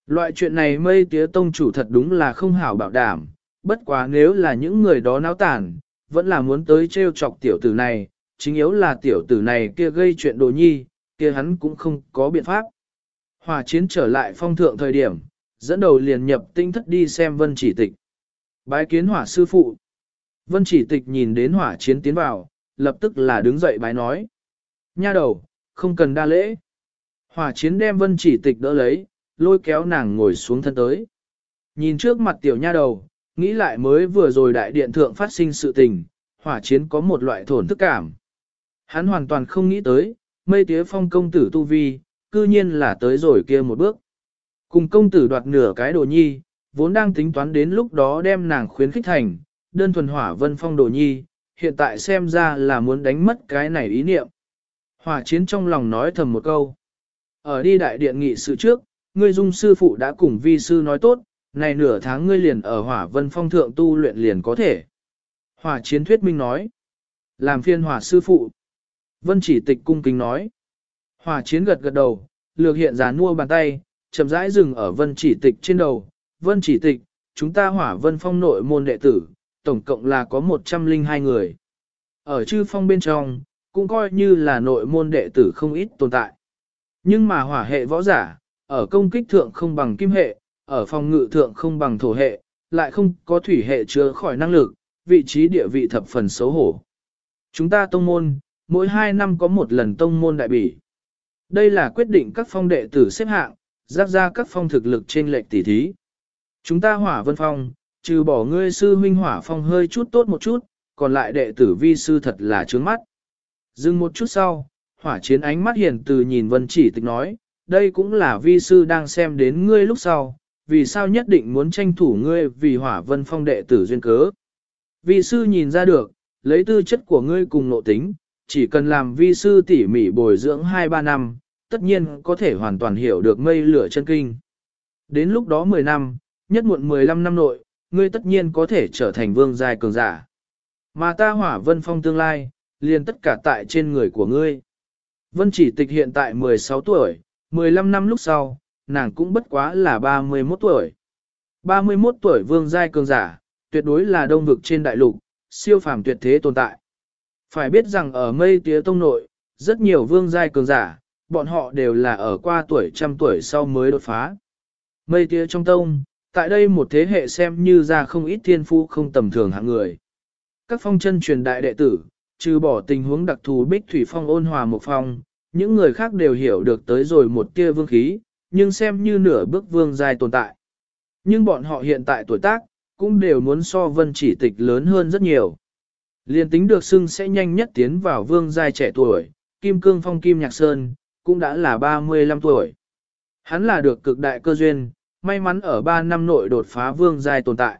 Loại chuyện này mây tía tông chủ thật đúng là không hảo bảo đảm, bất quá nếu là những người đó náo tản, vẫn là muốn tới trêu chọc tiểu tử này, chính yếu là tiểu tử này kia gây chuyện đồ nhi, kia hắn cũng không có biện pháp. Hỏa chiến trở lại phong thượng thời điểm, dẫn đầu liền nhập tinh thất đi xem vân chỉ tịch. Bái kiến hỏa sư phụ. Vân chỉ tịch nhìn đến hỏa chiến tiến vào, lập tức là đứng dậy bái nói. Nha đầu, không cần đa lễ. Hỏa chiến đem vân chỉ tịch đỡ lấy, lôi kéo nàng ngồi xuống thân tới. Nhìn trước mặt tiểu nha đầu, nghĩ lại mới vừa rồi đại điện thượng phát sinh sự tình, hỏa chiến có một loại thổn thức cảm. Hắn hoàn toàn không nghĩ tới, mây tía phong công tử tu vi, cư nhiên là tới rồi kia một bước. Cùng công tử đoạt nửa cái đồ nhi, vốn đang tính toán đến lúc đó đem nàng khuyến khích thành, đơn thuần hỏa vân phong đồ nhi, hiện tại xem ra là muốn đánh mất cái này ý niệm. Hỏa chiến trong lòng nói thầm một câu. Ở đi đại điện nghị sự trước, ngươi dung sư phụ đã cùng vi sư nói tốt, này nửa tháng ngươi liền ở hỏa vân phong thượng tu luyện liền có thể. Hỏa chiến thuyết minh nói. Làm phiên hỏa sư phụ. Vân chỉ tịch cung kính nói. Hỏa chiến gật gật đầu, lược hiện giá nua bàn tay, chậm rãi dừng ở vân chỉ tịch trên đầu. Vân chỉ tịch, chúng ta hỏa vân phong nội môn đệ tử, tổng cộng là có 102 người. Ở chư phong bên trong, cũng coi như là nội môn đệ tử không ít tồn tại. Nhưng mà hỏa hệ võ giả, ở công kích thượng không bằng kim hệ, ở phòng ngự thượng không bằng thổ hệ, lại không có thủy hệ chứa khỏi năng lực, vị trí địa vị thập phần xấu hổ. Chúng ta tông môn, mỗi 2 năm có một lần tông môn đại bỉ. Đây là quyết định các phong đệ tử xếp hạng, rác ra các phong thực lực trên lệch tỷ thí. Chúng ta hỏa vân phong, trừ bỏ ngươi sư huynh hỏa phong hơi chút tốt một chút, còn lại đệ tử vi sư thật là trướng mắt. Dừng một chút sau, hỏa chiến ánh mắt hiền từ nhìn vân chỉ tịch nói, đây cũng là vi sư đang xem đến ngươi lúc sau, vì sao nhất định muốn tranh thủ ngươi vì hỏa vân phong đệ tử duyên cớ. Vi sư nhìn ra được, lấy tư chất của ngươi cùng nội tính, chỉ cần làm vi sư tỉ mỉ bồi dưỡng 2-3 năm, tất nhiên có thể hoàn toàn hiểu được mây lửa chân kinh. Đến lúc đó 10 năm, nhất muộn 15 năm nội, ngươi tất nhiên có thể trở thành vương giai cường giả. Mà ta hỏa vân phong tương lai, liền tất cả tại trên người của ngươi. Vân chỉ tịch hiện tại 16 tuổi, 15 năm lúc sau, nàng cũng bất quá là 31 tuổi. 31 tuổi vương giai cường giả, tuyệt đối là đông vực trên đại lục, siêu phàm tuyệt thế tồn tại. Phải biết rằng ở mây tía tông nội, rất nhiều vương giai cường giả, bọn họ đều là ở qua tuổi trăm tuổi sau mới đột phá. Mây tía trong tông, tại đây một thế hệ xem như ra không ít thiên phú không tầm thường hạng người. Các phong chân truyền đại đệ tử, trừ bỏ tình huống đặc thù bích thủy phong ôn hòa một phong, những người khác đều hiểu được tới rồi một tia vương khí, nhưng xem như nửa bước vương giai tồn tại. Nhưng bọn họ hiện tại tuổi tác, cũng đều muốn so vân chỉ tịch lớn hơn rất nhiều. Liên tính được xưng sẽ nhanh nhất tiến vào vương giai trẻ tuổi, Kim Cương Phong Kim Nhạc Sơn, cũng đã là 35 tuổi. Hắn là được cực đại cơ duyên, may mắn ở 3 năm nội đột phá vương giai tồn tại.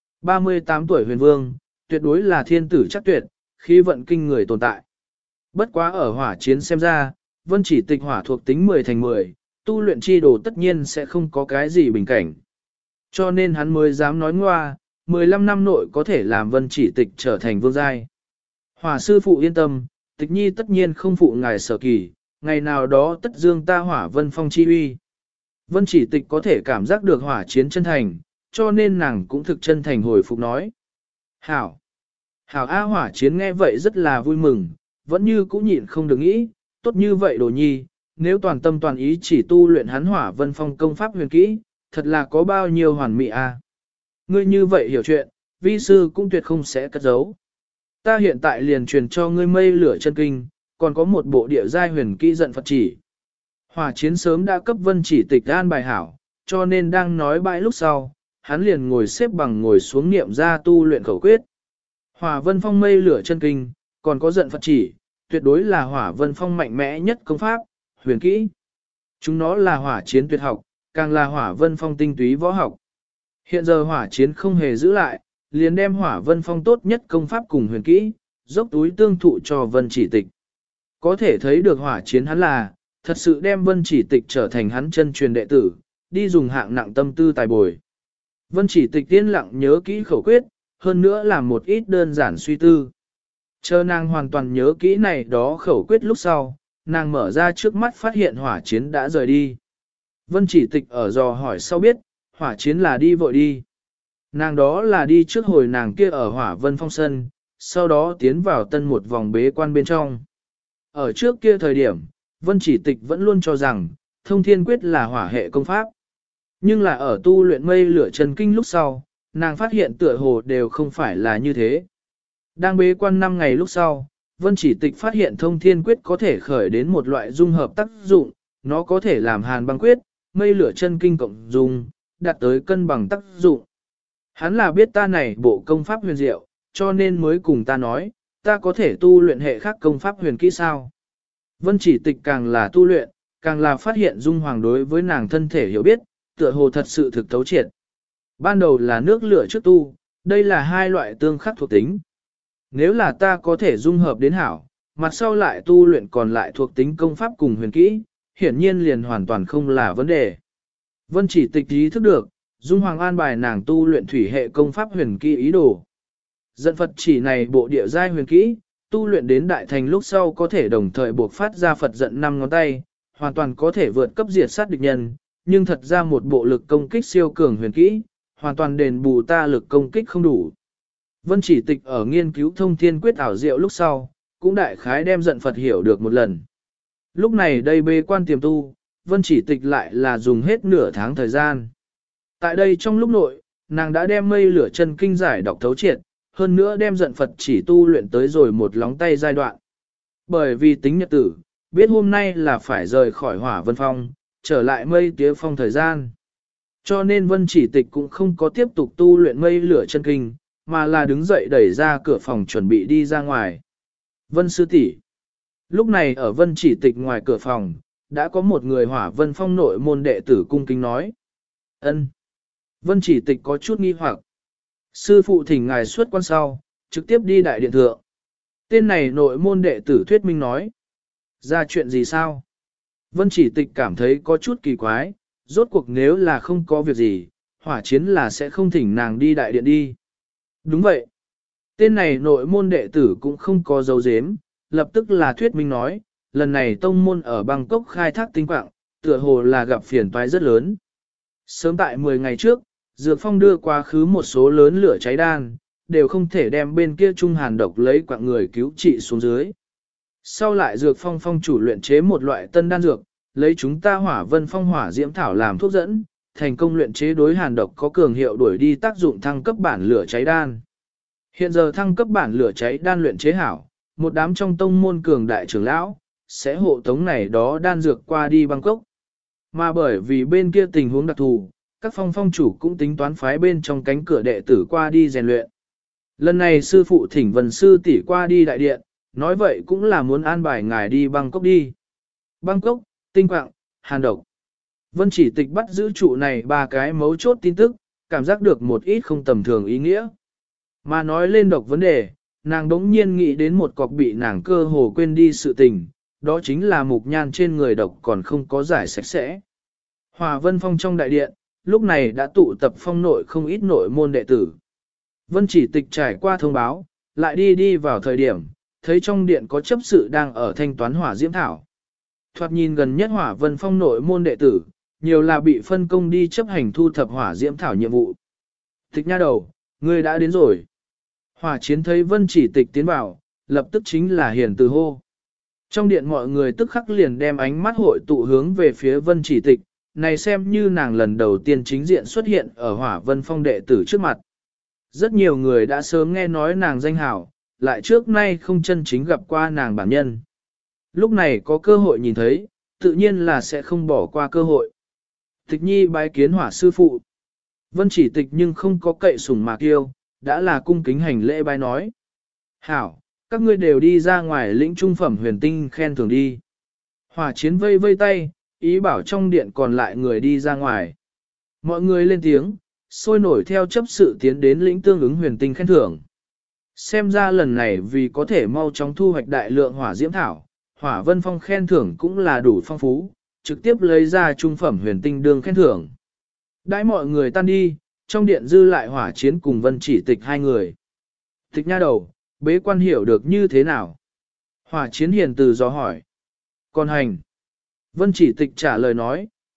38 tuổi huyền vương, tuyệt đối là thiên tử chắc tuyệt, khí vận kinh người tồn tại. Bất quá ở hỏa chiến xem ra, vân chỉ tịch hỏa thuộc tính 10 thành 10, tu luyện chi đồ tất nhiên sẽ không có cái gì bình cảnh. Cho nên hắn mới dám nói ngoa, 15 năm nội có thể làm vân chỉ tịch trở thành vương giai. Hỏa sư phụ yên tâm, tịch nhi tất nhiên không phụ ngài sở kỳ, ngày nào đó tất dương ta hỏa vân phong chi uy. Vân chỉ tịch có thể cảm giác được hỏa chiến chân thành, cho nên nàng cũng thực chân thành hồi phục nói. Hảo! Hảo A hỏa chiến nghe vậy rất là vui mừng, vẫn như cũng nhịn không được nghĩ, tốt như vậy đồ nhi, nếu toàn tâm toàn ý chỉ tu luyện hắn hỏa vân phong công pháp huyền kỹ, thật là có bao nhiêu hoàn mỹ A. Ngươi như vậy hiểu chuyện, vi sư cũng tuyệt không sẽ cất giấu. Ta hiện tại liền truyền cho ngươi mây lửa chân kinh, còn có một bộ địa giai huyền kỹ giận Phật chỉ. Hỏa chiến sớm đã cấp vân chỉ tịch an bài hảo, cho nên đang nói bãi lúc sau, hắn liền ngồi xếp bằng ngồi xuống niệm ra tu luyện khẩu quyết. Hỏa vân phong mây lửa chân kinh, còn có giận Phật chỉ, tuyệt đối là hỏa vân phong mạnh mẽ nhất công pháp, huyền kỹ. Chúng nó là hỏa chiến tuyệt học, càng là hỏa vân phong tinh túy võ học. Hiện giờ hỏa chiến không hề giữ lại, liền đem hỏa vân phong tốt nhất công pháp cùng huyền kỹ, dốc túi tương thụ cho vân chỉ tịch. Có thể thấy được hỏa chiến hắn là, thật sự đem vân chỉ tịch trở thành hắn chân truyền đệ tử, đi dùng hạng nặng tâm tư tài bồi. Vân chỉ tịch tiên lặng nhớ kỹ khẩu quyết, hơn nữa làm một ít đơn giản suy tư. Chờ nàng hoàn toàn nhớ kỹ này đó khẩu quyết lúc sau, nàng mở ra trước mắt phát hiện hỏa chiến đã rời đi. Vân chỉ tịch ở dò hỏi sau biết, hỏa chiến là đi vội đi. Nàng đó là đi trước hồi nàng kia ở hỏa vân phong sân, sau đó tiến vào tân một vòng bế quan bên trong. Ở trước kia thời điểm, Vân chỉ tịch vẫn luôn cho rằng, thông thiên quyết là hỏa hệ công pháp. Nhưng là ở tu luyện mây lửa chân kinh lúc sau, nàng phát hiện tựa hồ đều không phải là như thế. Đang bế quan 5 ngày lúc sau, Vân chỉ tịch phát hiện thông thiên quyết có thể khởi đến một loại dung hợp tác dụng, nó có thể làm hàn băng quyết, mây lửa chân kinh cộng dung, đạt tới cân bằng tác dụng. Hắn là biết ta này bộ công pháp huyền diệu, cho nên mới cùng ta nói, ta có thể tu luyện hệ khác công pháp huyền kỹ sao. Vân chỉ tịch càng là tu luyện, càng là phát hiện dung hoàng đối với nàng thân thể hiểu biết, tựa hồ thật sự thực thấu triệt. Ban đầu là nước lửa trước tu, đây là hai loại tương khắc thuộc tính. Nếu là ta có thể dung hợp đến hảo, mặt sau lại tu luyện còn lại thuộc tính công pháp cùng huyền kỹ, hiển nhiên liền hoàn toàn không là vấn đề. Vân chỉ tịch ý thức được, dung hoàng an bài nàng tu luyện thủy hệ công pháp huyền kỹ ý đồ. Dẫn Phật chỉ này bộ địa giai huyền kỹ, tu luyện đến đại thành lúc sau có thể đồng thời buộc phát ra Phật giận 5 ngón tay, hoàn toàn có thể vượt cấp diệt sát địch nhân, nhưng thật ra một bộ lực công kích siêu cường huyền kỹ, hoàn toàn đền bù ta lực công kích không đủ. Vân chỉ tịch ở nghiên cứu thông thiên quyết ảo diệu lúc sau, cũng đại khái đem Giận Phật hiểu được một lần. Lúc này đây bê quan tiềm tu, Vân chỉ tịch lại là dùng hết nửa tháng thời gian. Tại đây trong lúc nội, nàng đã đem mây lửa chân kinh giải đọc thấu triệt, hơn nữa đem Giận Phật chỉ tu luyện tới rồi một lóng tay giai đoạn. Bởi vì tính nhật tử, biết hôm nay là phải rời khỏi hỏa vân phong, trở lại mây tía phong thời gian. Cho nên Vân chỉ tịch cũng không có tiếp tục tu luyện mây lửa chân kinh, mà là đứng dậy đẩy ra cửa phòng chuẩn bị đi ra ngoài. Vân sư tỷ. Lúc này ở Vân chỉ tịch ngoài cửa phòng, đã có một người hỏa vân phong nội môn đệ tử cung kính nói. Ân. Vân chỉ tịch có chút nghi hoặc. Sư phụ thỉnh ngài xuất quan sau, trực tiếp đi đại điện thượng. Tên này nội môn đệ tử thuyết minh nói. Ra chuyện gì sao? Vân chỉ tịch cảm thấy có chút kỳ quái, rốt cuộc nếu là không có việc gì, hỏa chiến là sẽ không thỉnh nàng đi đại điện đi. Đúng vậy. Tên này nội môn đệ tử cũng không có dấu dếm, lập tức là thuyết minh nói, lần này tông môn ở Bangkok khai thác tinh quạng, tựa hồ là gặp phiền toái rất lớn. Sớm tại 10 ngày trước, Dược Phong đưa quá khứ một số lớn lửa cháy đan, đều không thể đem bên kia trung hàn độc lấy quạng người cứu trị xuống dưới. Sau lại Dược Phong phong chủ luyện chế một loại tân đan dược, lấy chúng ta hỏa vân phong hỏa diễm thảo làm thuốc dẫn, thành công luyện chế đối hàn độc có cường hiệu đuổi đi tác dụng thăng cấp bản lửa cháy đan. Hiện giờ thăng cấp bản lửa cháy đan luyện chế hảo, một đám trong tông môn cường đại trưởng lão, sẽ hộ tống này đó đan dược qua đi Bangkok. Mà bởi vì bên kia tình huống đặc thù, các phong chủ cũng tính toán phái bên trong cánh cửa đệ tử qua đi rèn luyện. Lần này sư phụ thỉnh Vân sư tỷ qua đi đại điện, nói vậy cũng là muốn an bài ngài đi Bangkok đi. Bangkok, tinh quạng, hàn độc. Vân chỉ tịch bắt giữ trụ này ba cái mấu chốt tin tức, cảm giác được một ít không tầm thường ý nghĩa. Mà nói lên độc vấn đề, nàng đống nhiên nghĩ đến một cọc bị nàng cơ hồ quên đi sự tình, đó chính là mục nhan trên người độc còn không có giải sạch sẽ. Hòa Vân Phong trong đại điện, lúc này đã tụ tập phong nội không ít nội môn đệ tử. Vân chỉ tịch trải qua thông báo, lại đi vào thời điểm, thấy trong điện có chấp sự đang ở thanh toán hỏa diễm thảo. Thoạt nhìn gần nhất hỏa Vân Phong nội môn đệ tử, nhiều là bị phân công đi chấp hành thu thập hỏa diễm thảo nhiệm vụ. Tịch nha đầu, ngươi đã đến rồi. Hỏa chiến thấy Vân chỉ tịch tiến vào, lập tức chính là hiền từ hô. Trong điện mọi người tức khắc liền đem ánh mắt hội tụ hướng về phía Vân chỉ tịch, này xem như nàng lần đầu tiên chính diện xuất hiện ở hỏa Vân Phong đệ tử trước mặt. Rất nhiều người đã sớm nghe nói nàng danh hảo, lại trước nay không chân chính gặp qua nàng bản nhân. Lúc này có cơ hội nhìn thấy, tự nhiên là sẽ không bỏ qua cơ hội. Tịch nhi bái kiến hỏa sư phụ. Vân chỉ tịch nhưng không có cậy sủng mạc yêu, đã là cung kính hành lễ bái nói. Hảo, các ngươi đều đi ra ngoài lĩnh trung phẩm huyền tinh khen thưởng đi. Hỏa chiến vây vây tay, ý bảo trong điện còn lại người đi ra ngoài. Mọi người lên tiếng, sôi nổi theo chấp sự tiến đến lĩnh tương ứng huyền tinh khen thưởng. Xem ra lần này vì có thể mau chóng thu hoạch đại lượng hỏa diễm thảo, hỏa vân phong khen thưởng cũng là đủ phong phú, trực tiếp lấy ra trung phẩm huyền tinh đương khen thưởng. Đãi mọi người tan đi, trong điện dư lại hỏa chiến cùng Vân chỉ tịch hai người. Tịch nha đầu, bế quan hiểu được như thế nào? Hỏa chiến hiền từ do hỏi. Còn hành. Vân chỉ tịch trả lời nói,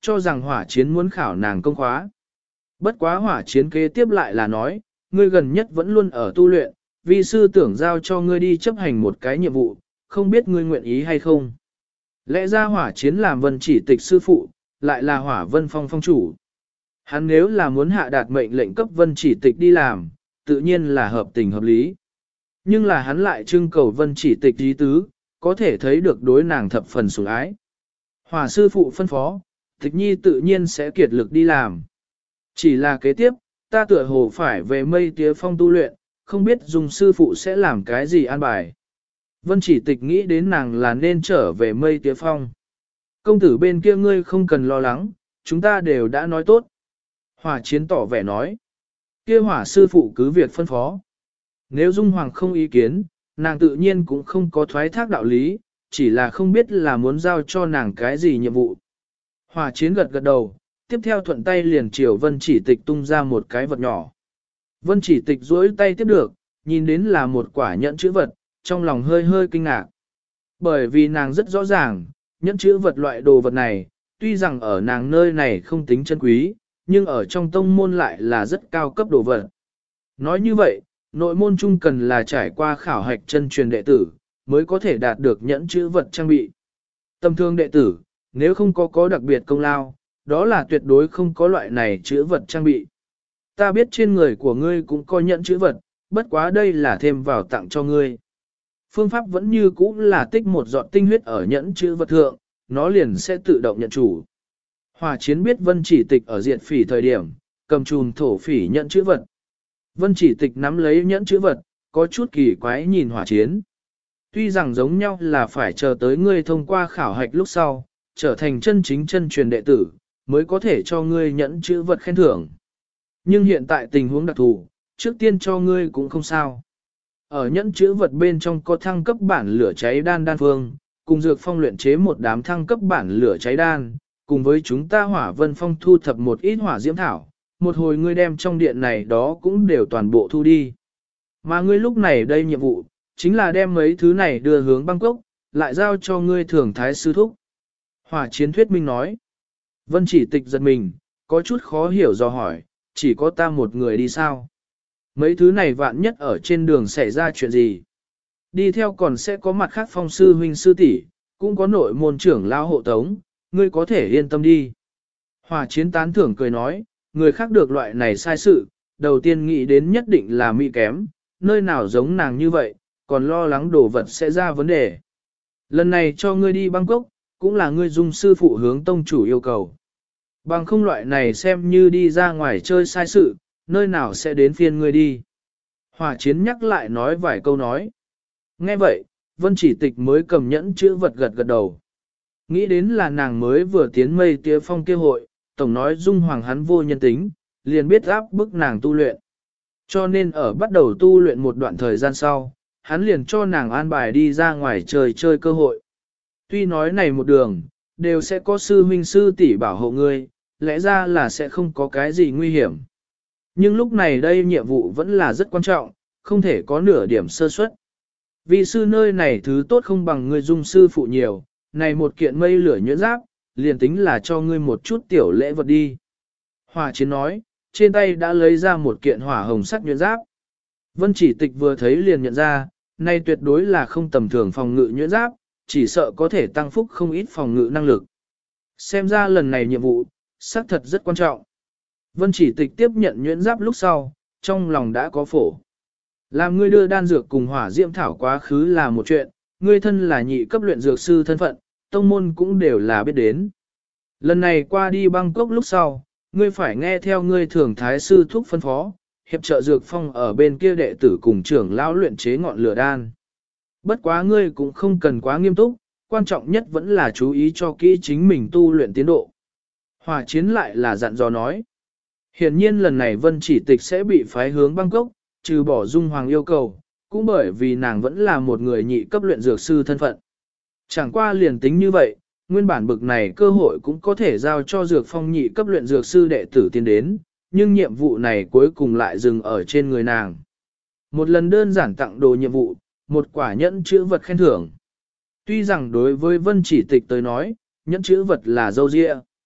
cho rằng hỏa chiến muốn khảo nàng công khóa. Bất quá hỏa chiến kế tiếp lại là nói, ngươi gần nhất vẫn luôn ở tu luyện, vi sư tưởng giao cho ngươi đi chấp hành một cái nhiệm vụ, không biết ngươi nguyện ý hay không. Lẽ ra hỏa chiến làm vân chỉ tịch sư phụ, lại là hỏa vân phong phong chủ. Hắn nếu là muốn hạ đạt mệnh lệnh cấp vân chỉ tịch đi làm, tự nhiên là hợp tình hợp lý. Nhưng là hắn lại trưng cầu vân chỉ tịch ý tứ, có thể thấy được đối nàng thập phần sủng ái. Hỏa sư phụ phân phó, tịch nhi tự nhiên sẽ kiệt lực đi làm. Chỉ là kế tiếp, ta tựa hồ phải về mây tía phong tu luyện, không biết dùng sư phụ sẽ làm cái gì an bài. Vân chỉ tịch nghĩ đến nàng là nên trở về mây tía phong. Công tử bên kia ngươi không cần lo lắng, chúng ta đều đã nói tốt. Hỏa chiến tỏ vẻ nói. Kia hỏa sư phụ cứ việc phân phó. Nếu Dung Hoàng không ý kiến, nàng tự nhiên cũng không có thoái thác đạo lý, chỉ là không biết là muốn giao cho nàng cái gì nhiệm vụ. Hỏa chiến gật gật đầu, tiếp theo thuận tay liền chiều Vân chỉ tịch tung ra một cái vật nhỏ. Vân chỉ tịch duỗi tay tiếp được, nhìn đến là một quả nhẫn chữ vật, trong lòng hơi hơi kinh ngạc. Bởi vì nàng rất rõ ràng, nhẫn chữ vật loại đồ vật này, tuy rằng ở nàng nơi này không tính chân quý, nhưng ở trong tông môn lại là rất cao cấp đồ vật. Nói như vậy, nội môn chung cần là trải qua khảo hạch chân truyền đệ tử, mới có thể đạt được nhẫn chữ vật trang bị. Tầm thường đệ tử, nếu không có đặc biệt công lao, đó là tuyệt đối không có loại này chữ vật trang bị. Ta biết trên người của ngươi cũng có nhẫn chữ vật, bất quá đây là thêm vào tặng cho ngươi. Phương pháp vẫn như cũ là tích một giọt tinh huyết ở nhẫn chữ vật thượng, nó liền sẽ tự động nhận chủ. Hỏa chiến biết Vân chỉ tịch ở diện phỉ thời điểm, cầm chùm thổ phỉ nhẫn chữ vật. Vân chỉ tịch nắm lấy nhẫn chữ vật, có chút kỳ quái nhìn hỏa chiến. Tuy rằng giống nhau là phải chờ tới ngươi thông qua khảo hạch lúc sau, trở thành chân chính chân truyền đệ tử, mới có thể cho ngươi nhẫn chữ vật khen thưởng. Nhưng hiện tại tình huống đặc thù, trước tiên cho ngươi cũng không sao. Ở nhẫn chữ vật bên trong có thăng cấp bản lửa cháy đan đan phương, cùng dược phong luyện chế một đám thăng cấp bản lửa cháy đan, cùng với chúng ta hỏa vân phong thu thập một ít hỏa diễm thảo, một hồi ngươi đem trong điện này đó cũng đều toàn bộ thu đi. Mà ngươi lúc này đây nhiệm vụ, chính là đem mấy thứ này đưa hướng Bangkok, lại giao cho ngươi thường thái sư thúc. Hỏa chiến thuyết minh nói. Vân chỉ tịch giật mình, có chút khó hiểu do hỏi, chỉ có ta một người đi sao? Mấy thứ này vạn nhất ở trên đường xảy ra chuyện gì? Đi theo còn sẽ có mặt khác phong sư huynh sư tỷ, cũng có nội môn trưởng lao hộ tống, ngươi có thể yên tâm đi. Hỏa chiến tán thưởng cười nói, người khác được loại này sai sự, đầu tiên nghĩ đến nhất định là mỹ kém, nơi nào giống nàng như vậy, còn lo lắng đồ vật sẽ ra vấn đề. Lần này cho ngươi đi Bangkok, cũng là ngươi dung sư phụ hướng tông chủ yêu cầu. Bằng không loại này xem như đi ra ngoài chơi sai sự, nơi nào sẽ đến phiên ngươi đi. Hỏa chiến nhắc lại nói vài câu nói. Nghe vậy, Vân chỉ tịch mới cầm nhẫn chữ vật gật gật đầu. Nghĩ đến là nàng mới vừa tiến mây tía phong kêu hội, tổng nói dung hoàng hắn vô nhân tính, liền biết áp bức nàng tu luyện. Cho nên ở bắt đầu tu luyện một đoạn thời gian sau, hắn liền cho nàng an bài đi ra ngoài chơi cơ hội. Tuy nói này một đường, đều sẽ có sư huynh sư tỷ bảo hộ ngươi, lẽ ra là sẽ không có cái gì nguy hiểm. Nhưng lúc này đây nhiệm vụ vẫn là rất quan trọng, không thể có nửa điểm sơ suất. Vì sư nơi này thứ tốt không bằng ngươi dung sư phụ nhiều, này một kiện mây lửa nhuyễn giáp, liền tính là cho ngươi một chút tiểu lễ vật đi. Hỏa chiến nói, trên tay đã lấy ra một kiện hỏa hồng sắc nhuyễn giáp. Vân chỉ tịch vừa thấy liền nhận ra, này tuyệt đối là không tầm thường phòng ngự nhuyễn giáp, chỉ sợ có thể tăng phúc không ít phòng ngự năng lực. Xem ra lần này nhiệm vụ, xác thật rất quan trọng. Vân chỉ tịch tiếp nhận nhuyễn giáp lúc sau, trong lòng đã có phổ. Làm ngươi đưa đan dược cùng hỏa diễm thảo quá khứ là một chuyện, ngươi thân là nhị cấp luyện dược sư thân phận, tông môn cũng đều là biết đến. Lần này qua đi Bangkok lúc sau, ngươi phải nghe theo ngươi thường thái sư thúc phân phó, hiệp trợ dược phong ở bên kia đệ tử cùng trưởng lão luyện chế ngọn lửa đan. Bất quá ngươi cũng không cần quá nghiêm túc, quan trọng nhất vẫn là chú ý cho kỹ chính mình tu luyện tiến độ. Hỏa chiến lại là dặn dò nói. Hiển nhiên lần này Vân chỉ tịch sẽ bị phái hướng Bangkok, trừ bỏ dung hoàng yêu cầu, cũng bởi vì nàng vẫn là một người nhị cấp luyện dược sư thân phận. Chẳng qua liền tính như vậy, nguyên bản bực này cơ hội cũng có thể giao cho dược phong nhị cấp luyện dược sư đệ tử tiến đến, nhưng nhiệm vụ này cuối cùng lại dừng ở trên người nàng. Một lần đơn giản tặng đồ nhiệm vụ, một quả nhẫn chữ vật khen thưởng. Tuy rằng đối với Vân chỉ tịch tới nói, nhẫn chữ vật là dâu dịa.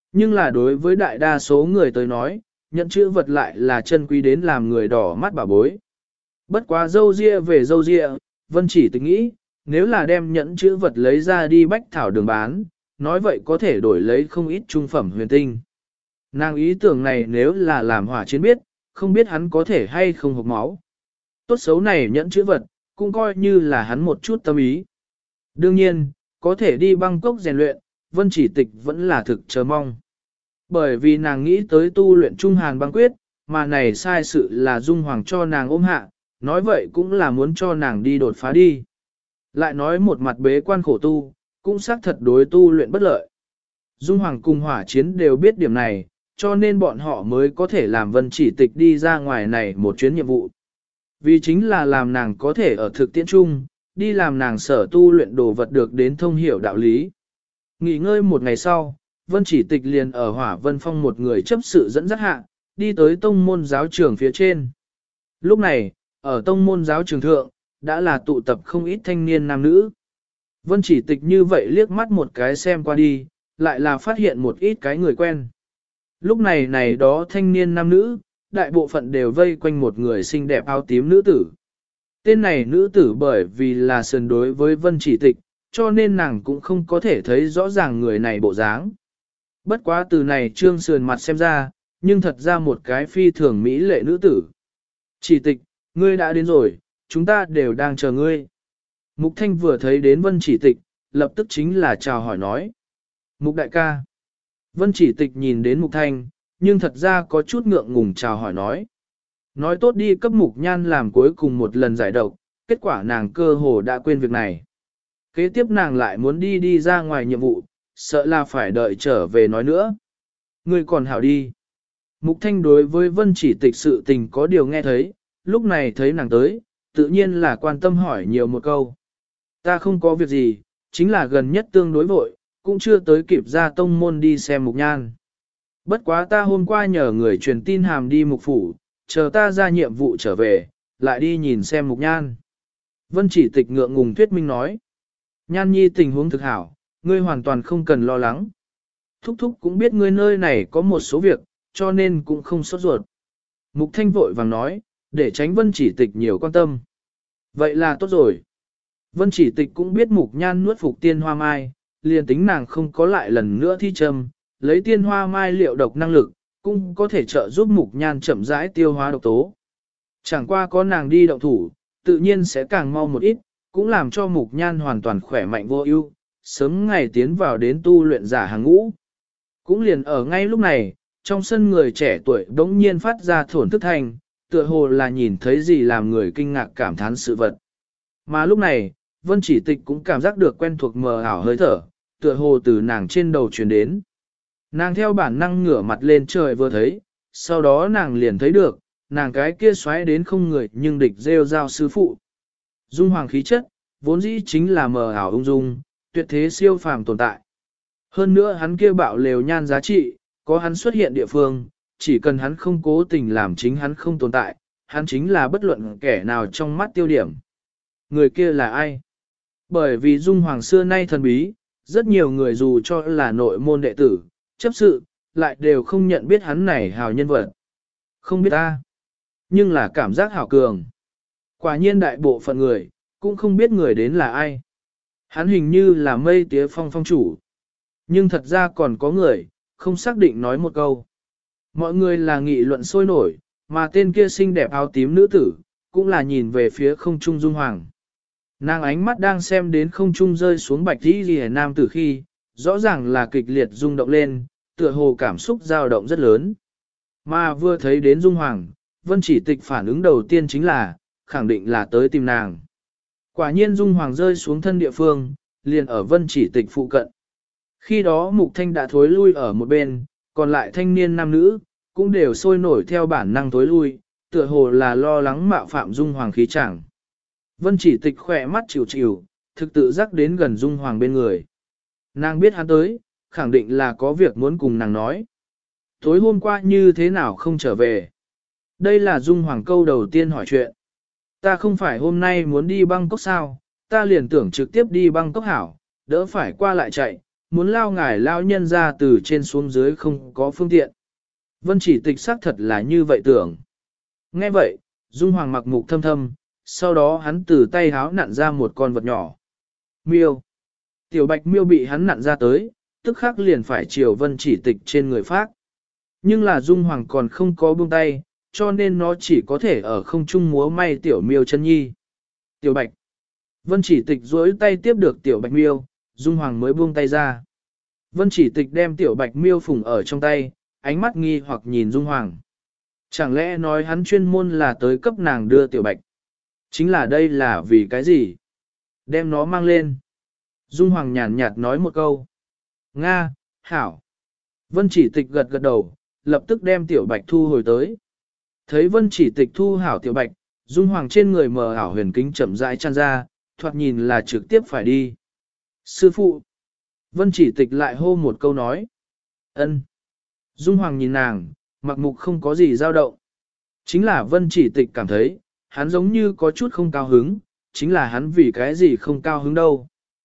Nhưng là đối với đại đa số người tới nói, nhẫn chữ vật lại là chân quý đến làm người đỏ mắt bảo bối. Bất quá dâu ria về dâu ria, Vân Chỉ Tịch nghĩ, nếu là đem nhẫn chữ vật lấy ra đi bách thảo đường bán, nói vậy có thể đổi lấy không ít trung phẩm huyền tinh. Nàng ý tưởng này nếu là làm hỏa chiến biết, không biết hắn có thể hay không hộc máu. Tốt xấu này nhẫn chữ vật, cũng coi như là hắn một chút tâm ý. Đương nhiên, có thể đi Bangkok rèn luyện, Vân Chỉ Tịch vẫn là thực chờ mong. Bởi vì nàng nghĩ tới tu luyện Trung Hàn băng quyết, mà này sai sự là Dung Hoàng cho nàng ôm hạ, nói vậy cũng là muốn cho nàng đi đột phá đi. Lại nói một mặt bế quan khổ tu, cũng xác thật đối tu luyện bất lợi. Dung Hoàng cùng Hỏa Chiến đều biết điểm này, cho nên bọn họ mới có thể làm Vân Chỉ Tịch đi ra ngoài này một chuyến nhiệm vụ. Vì chính là làm nàng có thể ở thực tiễn chung, đi làm nàng sở tu luyện đồ vật được đến thông hiểu đạo lý. Nghỉ ngơi một ngày sau, Vân Chỉ Tịch liền ở Hỏa Vân Phong một người chấp sự dẫn dắt hạ, đi tới tông môn giáo trường phía trên. Lúc này, ở tông môn giáo trường thượng, đã là tụ tập không ít thanh niên nam nữ. Vân Chỉ Tịch như vậy liếc mắt một cái xem qua đi, lại là phát hiện một ít cái người quen. Lúc này này đó thanh niên nam nữ, đại bộ phận đều vây quanh một người xinh đẹp áo tím nữ tử. Tên này nữ tử bởi vì là sườn đối với Vân Chỉ Tịch, cho nên nàng cũng không có thể thấy rõ ràng người này bộ dáng. Bất quá từ này trương sườn mặt xem ra, nhưng thật ra một cái phi thường mỹ lệ nữ tử. Chỉ Tịch, ngươi đã đến rồi, chúng ta đều đang chờ ngươi. Mục Thanh vừa thấy đến Vân Chỉ Tịch, lập tức chính là chào hỏi nói. Mục đại ca. Vân Chỉ Tịch nhìn đến Mục Thanh, nhưng thật ra có chút ngượng ngùng chào hỏi nói. Nói tốt đi cấp Mục Nhan làm cuối cùng một lần giải độc, kết quả nàng cơ hồ đã quên việc này. Kế tiếp nàng lại muốn đi ra ngoài nhiệm vụ, sợ là phải đợi trở về nói nữa. Ngươi còn hảo đi. Mục Thanh đối với Vân Chỉ Tịch sự tình có điều nghe thấy, lúc này thấy nàng tới, tự nhiên là quan tâm hỏi nhiều một câu. Ta không có việc gì, chính là gần nhất tương đối vội, cũng chưa tới kịp ra tông môn đi xem Mục Nhan. Bất quá ta hôm qua nhờ người truyền tin hàm đi Mục Phủ, chờ ta ra nhiệm vụ trở về, lại đi nhìn xem Mục Nhan. Vân Chỉ Tịch ngượng ngùng thuyết minh nói. Nhan nhi tình huống thực hảo, ngươi hoàn toàn không cần lo lắng. Thúc thúc cũng biết ngươi nơi này có một số việc, cho nên cũng không sốt ruột. Mục Thanh vội vàng nói, để tránh Vân Chỉ Tịch nhiều quan tâm. Vậy là tốt rồi. Vân Chỉ Tịch cũng biết Mục Nhan nuốt phục tiên hoa mai, liền tính nàng không có lại lần nữa thi châm, lấy tiên hoa mai liệu độc năng lực, cũng có thể trợ giúp Mục Nhan chậm rãi tiêu hóa độc tố. Chẳng qua có nàng đi động thủ, tự nhiên sẽ càng mau một ít, cũng làm cho Mục Nhan hoàn toàn khỏe mạnh vô ưu, sớm ngày tiến vào đến tu luyện giả hàng ngũ. Cũng liền ở ngay lúc này, trong sân người trẻ tuổi đống nhiên phát ra thổn thức thanh, tựa hồ là nhìn thấy gì làm người kinh ngạc cảm thán sự vật. Mà lúc này, Vân Chỉ Tịch cũng cảm giác được quen thuộc mờ ảo hơi thở, tựa hồ từ nàng trên đầu truyền đến. Nàng theo bản năng ngửa mặt lên trời vừa thấy, sau đó nàng liền thấy được, nàng cái kia xoáy đến không người nhưng địch rêu rao sư phụ. Dung hoàng khí chất, vốn dĩ chính là mờ ảo ung dung, tuyệt thế siêu phàm tồn tại. Hơn nữa hắn kia bạo lều nhan giá trị, có hắn xuất hiện địa phương, chỉ cần hắn không cố tình làm chính hắn không tồn tại, hắn chính là bất luận kẻ nào trong mắt tiêu điểm. Người kia là ai? Bởi vì Dung Hoàng xưa nay thần bí, rất nhiều người dù cho là nội môn đệ tử, chấp sự, lại đều không nhận biết hắn này hào nhân vật. Không biết ta, nhưng là cảm giác hảo cường. Quả nhiên đại bộ phận người, cũng không biết người đến là ai. Hắn hình như là mây tía phong phong chủ. Nhưng thật ra còn có người, không xác định nói một câu. Mọi người là nghị luận sôi nổi, mà tên kia xinh đẹp áo tím nữ tử, cũng là nhìn về phía không trung Dung Hoàng. Nàng ánh mắt đang xem đến không trung rơi xuống bạch đi ghi nam tử khi, rõ ràng là kịch liệt rung động lên, tựa hồ cảm xúc dao động rất lớn. Mà vừa thấy đến Dung Hoàng, Vân Chỉ Tịch phản ứng đầu tiên chính là, khẳng định là tới tìm nàng. Quả nhiên Dung Hoàng rơi xuống thân địa phương, liền ở Vân Chỉ Tịch phụ cận. Khi đó Mục Thanh đã thối lui ở một bên, còn lại thanh niên nam nữ, cũng đều sôi nổi theo bản năng thối lui, tựa hồ là lo lắng mạo phạm Dung Hoàng khí chẳng. Vân Chỉ Tịch khỏe mắt chịu chịu, thực tự giác đến gần Dung Hoàng bên người. Nàng biết hắn tới, khẳng định là có việc muốn cùng nàng nói. Tối hôm qua như thế nào không trở về? Đây là Dung Hoàng câu đầu tiên hỏi chuyện. Ta không phải hôm nay muốn đi Bangkok sao, ta liền tưởng trực tiếp đi Bangkok hảo, đỡ phải qua lại chạy, muốn lao ngài lao nhân ra từ trên xuống dưới không có phương tiện. Vân Chỉ Tịch xác thật là như vậy tưởng. Nghe vậy, Dung Hoàng mặc mục thâm thâm, sau đó hắn từ tay háo nặn ra một con vật nhỏ. Miêu. Tiểu bạch miêu bị hắn nặn ra tới, tức khắc liền phải chiều Vân Chỉ Tịch trên người phát. Nhưng là Dung Hoàng còn không có buông tay, cho nên nó chỉ có thể ở không trung múa may tiểu miêu chân nhi. Tiểu bạch. Vân Chỉ Tịch duỗi tay tiếp được tiểu bạch miêu, Dung Hoàng mới buông tay ra. Vân Chỉ Tịch đem tiểu bạch miêu phùng ở trong tay, ánh mắt nghi hoặc nhìn Dung Hoàng. Chẳng lẽ nói hắn chuyên môn là tới cấp nàng đưa tiểu bạch? Chính là đây là vì cái gì? Đem nó mang lên. Dung Hoàng nhàn nhạt nói một câu. Nga, hảo. Vân Chỉ Tịch gật gật đầu, lập tức đem tiểu bạch thu hồi tới. Thấy Vân Chỉ Tịch thu hảo tiểu bạch, Dung Hoàng trên người mờ ảo huyền kính chậm rãi tràn ra, thoạt nhìn là trực tiếp phải đi. Sư phụ. Vân Chỉ Tịch lại hô một câu nói. Ân. Dung Hoàng nhìn nàng, mặc mục không có gì dao động. Chính là Vân Chỉ Tịch cảm thấy, hắn giống như có chút không cao hứng, chính là hắn vì cái gì không cao hứng đâu.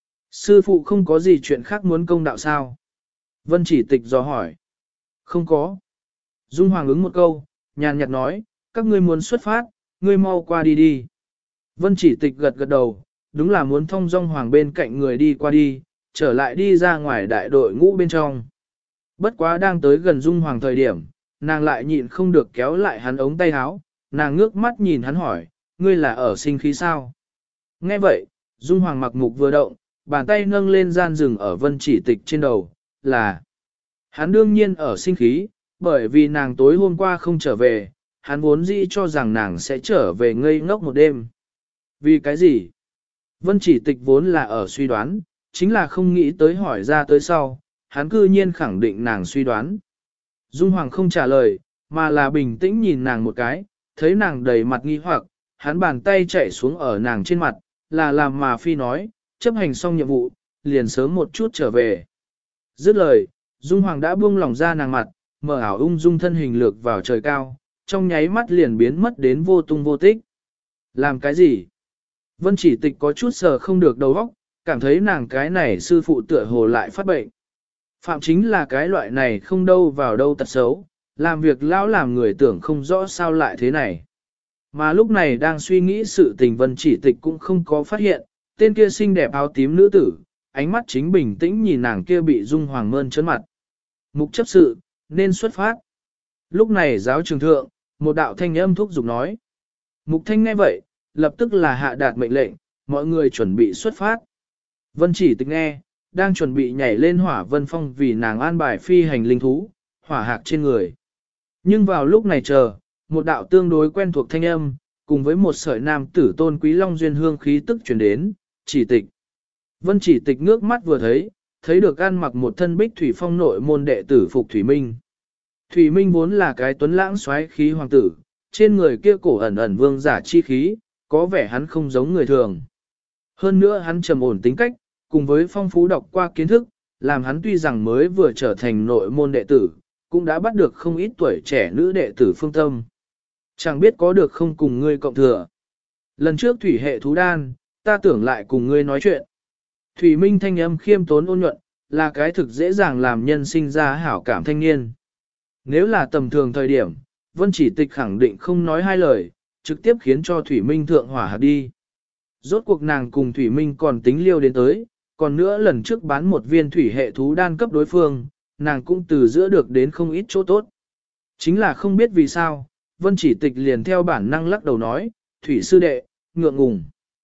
Sư phụ không có gì chuyện khác muốn công đạo sao? Vân Chỉ Tịch dò hỏi. Không có. Dung Hoàng ứng một câu, nhàn nhạt nói, các ngươi muốn xuất phát, ngươi mau qua đi đi. Vân Chỉ Tịch gật gật đầu, đúng là muốn thông dong Hoàng bên cạnh người đi qua đi, trở lại đi ra ngoài đại đội ngũ bên trong. Bất quá đang tới gần Dung Hoàng thời điểm, nàng lại nhịn không được kéo lại hắn ống tay áo, nàng ngước mắt nhìn hắn hỏi, ngươi là ở sinh khí sao? Nghe vậy, Dung Hoàng mặc mục vừa động, bàn tay nâng lên gian rừng ở Vân Chỉ Tịch trên đầu, là hắn đương nhiên ở sinh khí, bởi vì nàng tối hôm qua không trở về, hắn vốn dĩ cho rằng nàng sẽ trở về ngây ngốc một đêm. Vì cái gì? Vân Chỉ Tịch vốn là ở suy đoán, chính là không nghĩ tới hỏi ra tới sau, hắn cư nhiên khẳng định nàng suy đoán. Dung Hoàng không trả lời, mà là bình tĩnh nhìn nàng một cái, thấy nàng đầy mặt nghi hoặc, hắn bàn tay chạy xuống ở nàng trên mặt, là làm mà phi nói, chấp hành xong nhiệm vụ, liền sớm một chút trở về. Dứt lời, Dung Hoàng đã buông lỏng ra nàng mặt, mở ảo ung dung thân hình lược vào trời cao, trong nháy mắt liền biến mất đến vô tung vô tích. Làm cái gì? Vân Chỉ Tịch có chút sờ không được đầu óc, cảm thấy nàng cái này sư phụ tựa hồ lại phát bệnh. Phạm chính là cái loại này không đâu vào đâu tật xấu, làm việc lão làm người tưởng không rõ sao lại thế này. Mà lúc này đang suy nghĩ sự tình Vân Chỉ Tịch cũng không có phát hiện, tên kia xinh đẹp áo tím nữ tử, ánh mắt chính bình tĩnh nhìn nàng kia bị Dung Hoàng mơn trớn mặt. Mục chấp sự, nên xuất phát. Lúc này giáo trường thượng, một đạo thanh âm thúc giục nói. Mục thanh nghe vậy, lập tức là hạ đạt mệnh lệnh, mọi người chuẩn bị xuất phát. Vân Chỉ Tịch nghe, đang chuẩn bị nhảy lên hỏa vân phong vì nàng an bài phi hành linh thú, hỏa hạc trên người. Nhưng vào lúc này chờ, một đạo tương đối quen thuộc thanh âm, cùng với một sợi nam tử tôn quý long duyên hương khí tức truyền đến, Chỉ Tịch. Vân Chỉ Tịch ngước mắt vừa thấy được ăn mặc một thân bích thủy phong nội môn đệ tử phục Thủy Minh. Thủy Minh vốn là cái tuấn lãng xoáy khí hoàng tử, trên người kia cổ ẩn ẩn vương giả chi khí, có vẻ hắn không giống người thường. Hơn nữa hắn trầm ổn tính cách, cùng với phong phú đọc qua kiến thức, làm hắn tuy rằng mới vừa trở thành nội môn đệ tử, cũng đã bắt được không ít tuổi trẻ nữ đệ tử phương tâm. Chẳng biết có được không cùng ngươi cộng thừa. Lần trước thủy hệ thú đan, ta tưởng lại cùng ngươi nói chuyện. Thủy Minh thanh âm khiêm tốn ôn nhuận, là cái thực dễ dàng làm nhân sinh ra hảo cảm thanh niên. Nếu là tầm thường thời điểm, Vân Chỉ Tịch khẳng định không nói hai lời, trực tiếp khiến cho Thủy Minh thượng hỏa hạt đi. Rốt cuộc nàng cùng Thủy Minh còn tính liêu đến tới, còn nữa lần trước bán một viên thủy hệ thú đan cấp đối phương, nàng cũng từ giữa được đến không ít chỗ tốt. Chính là không biết vì sao, Vân Chỉ Tịch liền theo bản năng lắc đầu nói, Thủy sư đệ, ngượng ngùng.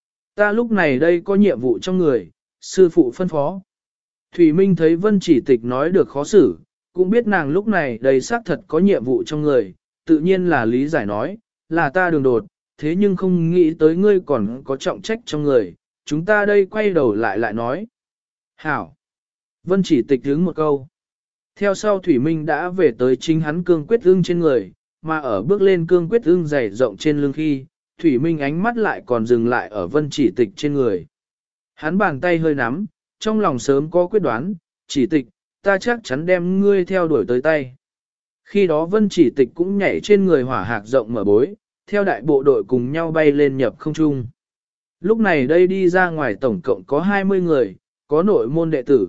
Ta lúc này đây có nhiệm vụ trong người, sư phụ phân phó. Thủy Minh thấy Vân Chỉ Tịch nói được khó xử, cũng biết nàng lúc này đây xác thật có nhiệm vụ trong người, tự nhiên là lý giải nói, là ta đường đột, thế nhưng không nghĩ tới ngươi còn có trọng trách trong người, chúng ta đây quay đầu lại nói. Hảo! Vân Chỉ Tịch hướng một câu. Theo sau Thủy Minh đã về tới chính hắn cương quyết ưng trên người, mà ở bước lên cương quyết ưng dày rộng trên lưng khi, Thủy Minh ánh mắt lại còn dừng lại ở Vân Chỉ Tịch trên người. Hắn bàn tay hơi nắm, trong lòng sớm có quyết đoán, Chỉ Tịch, ta chắc chắn đem ngươi theo đuổi tới tay. Khi đó Vân Chỉ Tịch cũng nhảy trên người hỏa hạc rộng mở bối, theo đại bộ đội cùng nhau bay lên nhập không trung. Lúc này đây đi ra ngoài tổng cộng có 20 người, có nội môn đệ tử,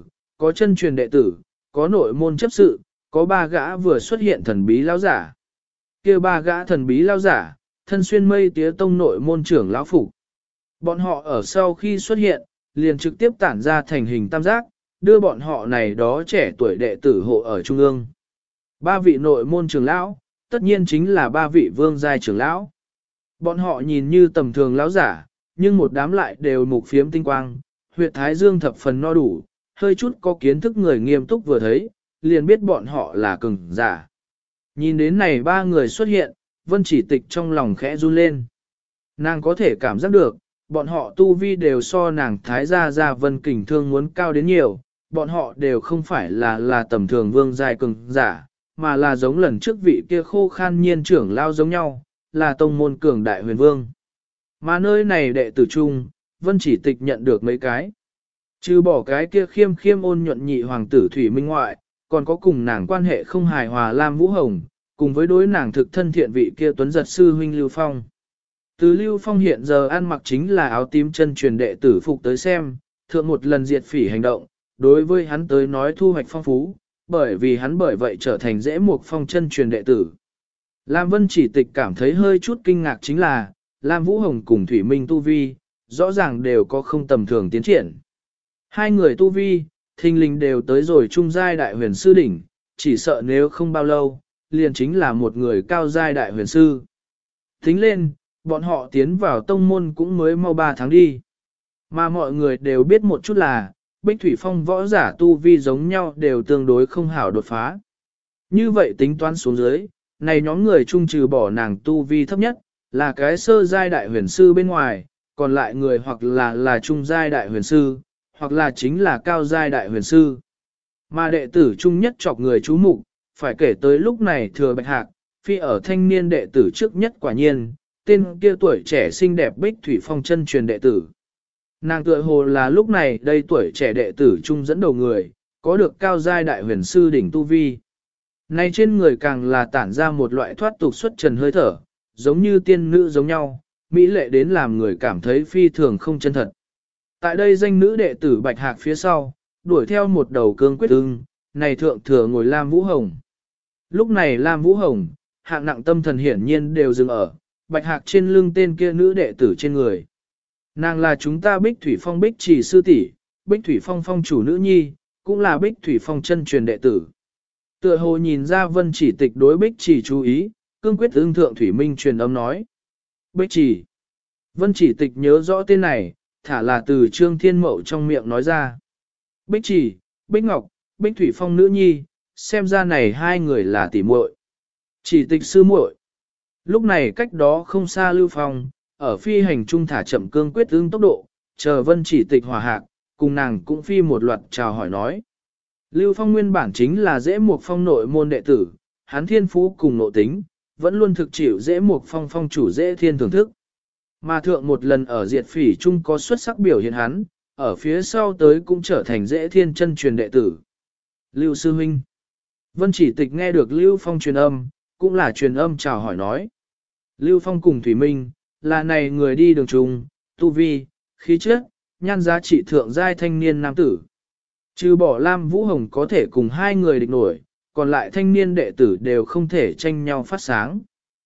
có chân truyền đệ tử, có nội môn chấp sự, có ba gã vừa xuất hiện thần bí lão giả. Kia ba gã thần bí lão giả, thân xuyên mây tía tông nội môn trưởng lão phục. Bọn họ ở sau khi xuất hiện, liền trực tiếp tản ra thành hình tam giác, đưa bọn họ này đó trẻ tuổi đệ tử hộ ở trung ương. Ba vị nội môn trưởng lão, tất nhiên chính là ba vị vương giai trưởng lão. Bọn họ nhìn như tầm thường lão giả, nhưng một đám lại đều mục phiếm tinh quang, huyệt thái dương thập phần no đủ, hơi chút có kiến thức người nghiêm túc vừa thấy, liền biết bọn họ là cường giả. Nhìn đến này ba người xuất hiện, Vân Chỉ Tịch trong lòng khẽ run lên. Nàng có thể cảm giác được, bọn họ tu vi đều so nàng thái gia Vân Kình Thương muốn cao đến nhiều, bọn họ đều không phải là tầm thường vương giai cường giả, mà là giống lần trước vị kia khô khan nhiên trưởng lao giống nhau, là tông môn cường đại huyền vương. Mà nơi này đệ tử chung, Vân Chỉ Tịch nhận được mấy cái. Trừ bỏ cái kia khiêm khiêm ôn nhuận nhị hoàng tử Thủy Minh ngoại, còn có cùng nàng quan hệ không hài hòa Lam Vũ Hồng, cùng với đối nàng thực thân thiện vị kia tuấn giật sư huynh Lưu Phong. Từ Lưu Phong hiện giờ ăn mặc chính là áo tím chân truyền đệ tử phục tới xem, thượng một lần diệt phỉ hành động, đối với hắn tới nói thu hoạch phong phú, bởi vì hắn bởi vậy trở thành dễ một phong chân truyền đệ tử. Lam Vân Chỉ Tịch cảm thấy hơi chút kinh ngạc chính là, Lam Vũ Hồng cùng Thủy Minh tu vi, rõ ràng đều có không tầm thường tiến triển. Hai người tu vi, thình lình đều tới rồi trung giai đại huyền sư đỉnh, chỉ sợ nếu không bao lâu, liền chính là một người cao giai đại huyền sư. Tính lên, bọn họ tiến vào tông môn cũng mới mau 3 tháng đi. Mà mọi người đều biết một chút là, Bích Thủy Phong võ giả tu vi giống nhau đều tương đối không hảo đột phá. Như vậy tính toán xuống dưới, này nhóm người chung trừ bỏ nàng tu vi thấp nhất, là cái sơ giai đại huyền sư bên ngoài, còn lại người hoặc là trung giai đại huyền sư, hoặc là chính là cao giai đại huyền sư. Mà đệ tử chung nhất chọc người chú mục, phải kể tới lúc này thừa Bạch Hạc, phi ở thanh niên đệ tử trước nhất quả nhiên, tên kia tuổi trẻ xinh đẹp Bích Thủy Phong chân truyền đệ tử. Nàng tựa hồ là lúc này đây tuổi trẻ đệ tử chung dẫn đầu người, có được cao giai đại huyền sư đỉnh tu vi. Nay trên người càng là tản ra một loại thoát tục xuất trần hơi thở, giống như tiên nữ giống nhau, mỹ lệ đến làm người cảm thấy phi thường không chân thật. Tại đây danh nữ đệ tử Bạch Hạc phía sau, đuổi theo một đầu cương quyết ưng, này thượng thừa ngồi Lam Vũ Hồng. Lúc này Lam Vũ Hồng, hạng nặng tâm thần hiển nhiên đều dừng ở, Bạch Hạc trên lưng tên kia nữ đệ tử trên người. Nàng là chúng ta Bích Thủy Phong Bích Chỉ sư tỷ, Bích Thủy Phong phong chủ nữ nhi, cũng là Bích Thủy Phong chân truyền đệ tử. Tựa hồ nhìn ra Vân Chỉ Tịch đối Bích Chỉ chú ý, cương quyết ưng thượng Thủy Minh truyền âm nói. Bích Chỉ. Vân Chỉ Tịch nhớ rõ tên này, thả là từ Trương Thiên Mậu trong miệng nói ra. Bích Chỉ, Bích Ngọc, Bích Thủy Phong nữ nhi, xem ra này hai người là tỷ muội. Chỉ Tịch sư muội. Lúc này cách đó không xa Lưu Phong, ở phi hành trung thả chậm cương quyết ưng tốc độ, chờ Vân Chỉ Tịch hòa hạc, cùng nàng cũng phi một loạt chào hỏi nói. Lưu Phong nguyên bản chính là dễ một phong nội môn đệ tử, hắn thiên phú cùng nội tính, vẫn luôn thực chịu dễ một phong phong chủ dễ thiên thưởng thức. Mà thượng một lần ở diệt phỉ trung có xuất sắc biểu hiện hắn, ở phía sau tới cũng trở thành dễ thiên chân truyền đệ tử. Lưu Sư Huynh. Vân Chỉ Tịch nghe được Lưu Phong truyền âm, cũng là truyền âm chào hỏi nói. Lưu Phong cùng Thủy Minh, là này người đi đường trùng, tu vi, khí chất, nhan giá trị thượng giai thanh niên nam tử. Trừ bỏ Lam Vũ Hồng có thể cùng hai người địch nổi, còn lại thanh niên đệ tử đều không thể tranh nhau phát sáng.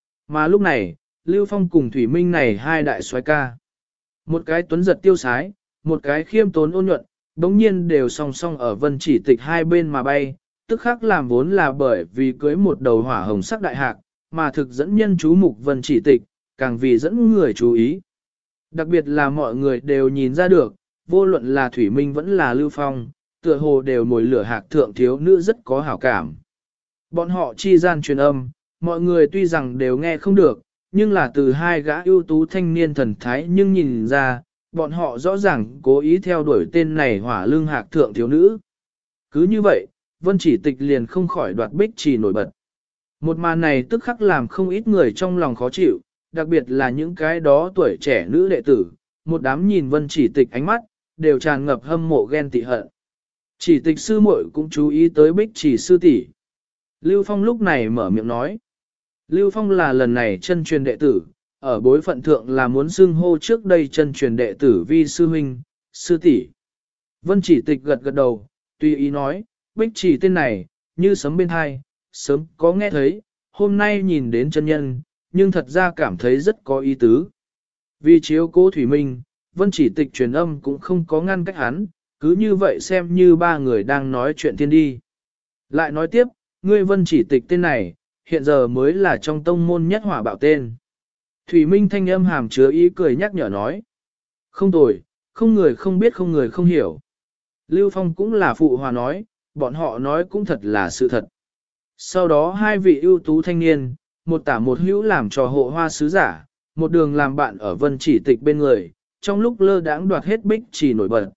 Mà lúc này, Lưu Phong cùng Thủy Minh này hai đại soái ca. Một cái tuấn giật tiêu sái, một cái khiêm tốn ôn nhuận, đống nhiên đều song song ở Vân Chỉ Tịch hai bên mà bay, tức khắc làm vốn là bởi vì cưới một đầu hỏa hồng sắc đại hạc, mà thực dẫn nhân chú mục Vân Chỉ Tịch, càng vì dẫn người chú ý. Đặc biệt là mọi người đều nhìn ra được, vô luận là Thủy Minh vẫn là Lưu Phong, tựa hồ đều mồi lửa hạc thượng thiếu nữ rất có hảo cảm. Bọn họ chi gian truyền âm, mọi người tuy rằng đều nghe không được, nhưng là từ hai gã ưu tú thanh niên thần thái nhưng nhìn ra, bọn họ rõ ràng cố ý theo đuổi tên này hỏa lương hạc thượng thiếu nữ. Cứ như vậy, Vân Chỉ Tịch liền không khỏi đoạt Bích Chỉ nổi bật. Một màn này tức khắc làm không ít người trong lòng khó chịu, đặc biệt là những cái đó tuổi trẻ nữ đệ tử, một đám nhìn Vân Chỉ Tịch ánh mắt, đều tràn ngập hâm mộ ghen tị hận. Chỉ Tịch sư muội cũng chú ý tới Bích Chỉ sư tỷ. Lưu Phong lúc này mở miệng nói. Lưu Phong là lần này chân truyền đệ tử, ở bối phận thượng là muốn xưng hô trước đây chân truyền đệ tử vi sư huynh, sư tỷ. Vân Chỉ Tịch gật gật đầu, tùy ý nói, Bích Chỉ tên này, như sấm bên hai, sớm có nghe thấy, hôm nay nhìn đến chân nhân, nhưng thật ra cảm thấy rất có ý tứ. Vì chiếu cố Thủy Minh, Vân Chỉ Tịch truyền âm cũng không có ngăn cách hắn, cứ như vậy xem như ba người đang nói chuyện thiên đi. Lại nói tiếp, ngươi Vân Chỉ Tịch tên này, hiện giờ mới là trong tông môn nhất hỏa bạo tên. Thủy Minh thanh âm hàm chứa ý cười nhắc nhở nói. Không tồi, không người không biết không người không hiểu. Lưu Phong cũng là phụ hòa nói, bọn họ nói cũng thật là sự thật. Sau đó hai vị ưu tú thanh niên, một tả một hữu làm trò hộ hoa sứ giả, một đường làm bạn ở Vân Chỉ Tịch bên người, trong lúc lơ đãng đoạt hết Bích Chỉ nổi bật.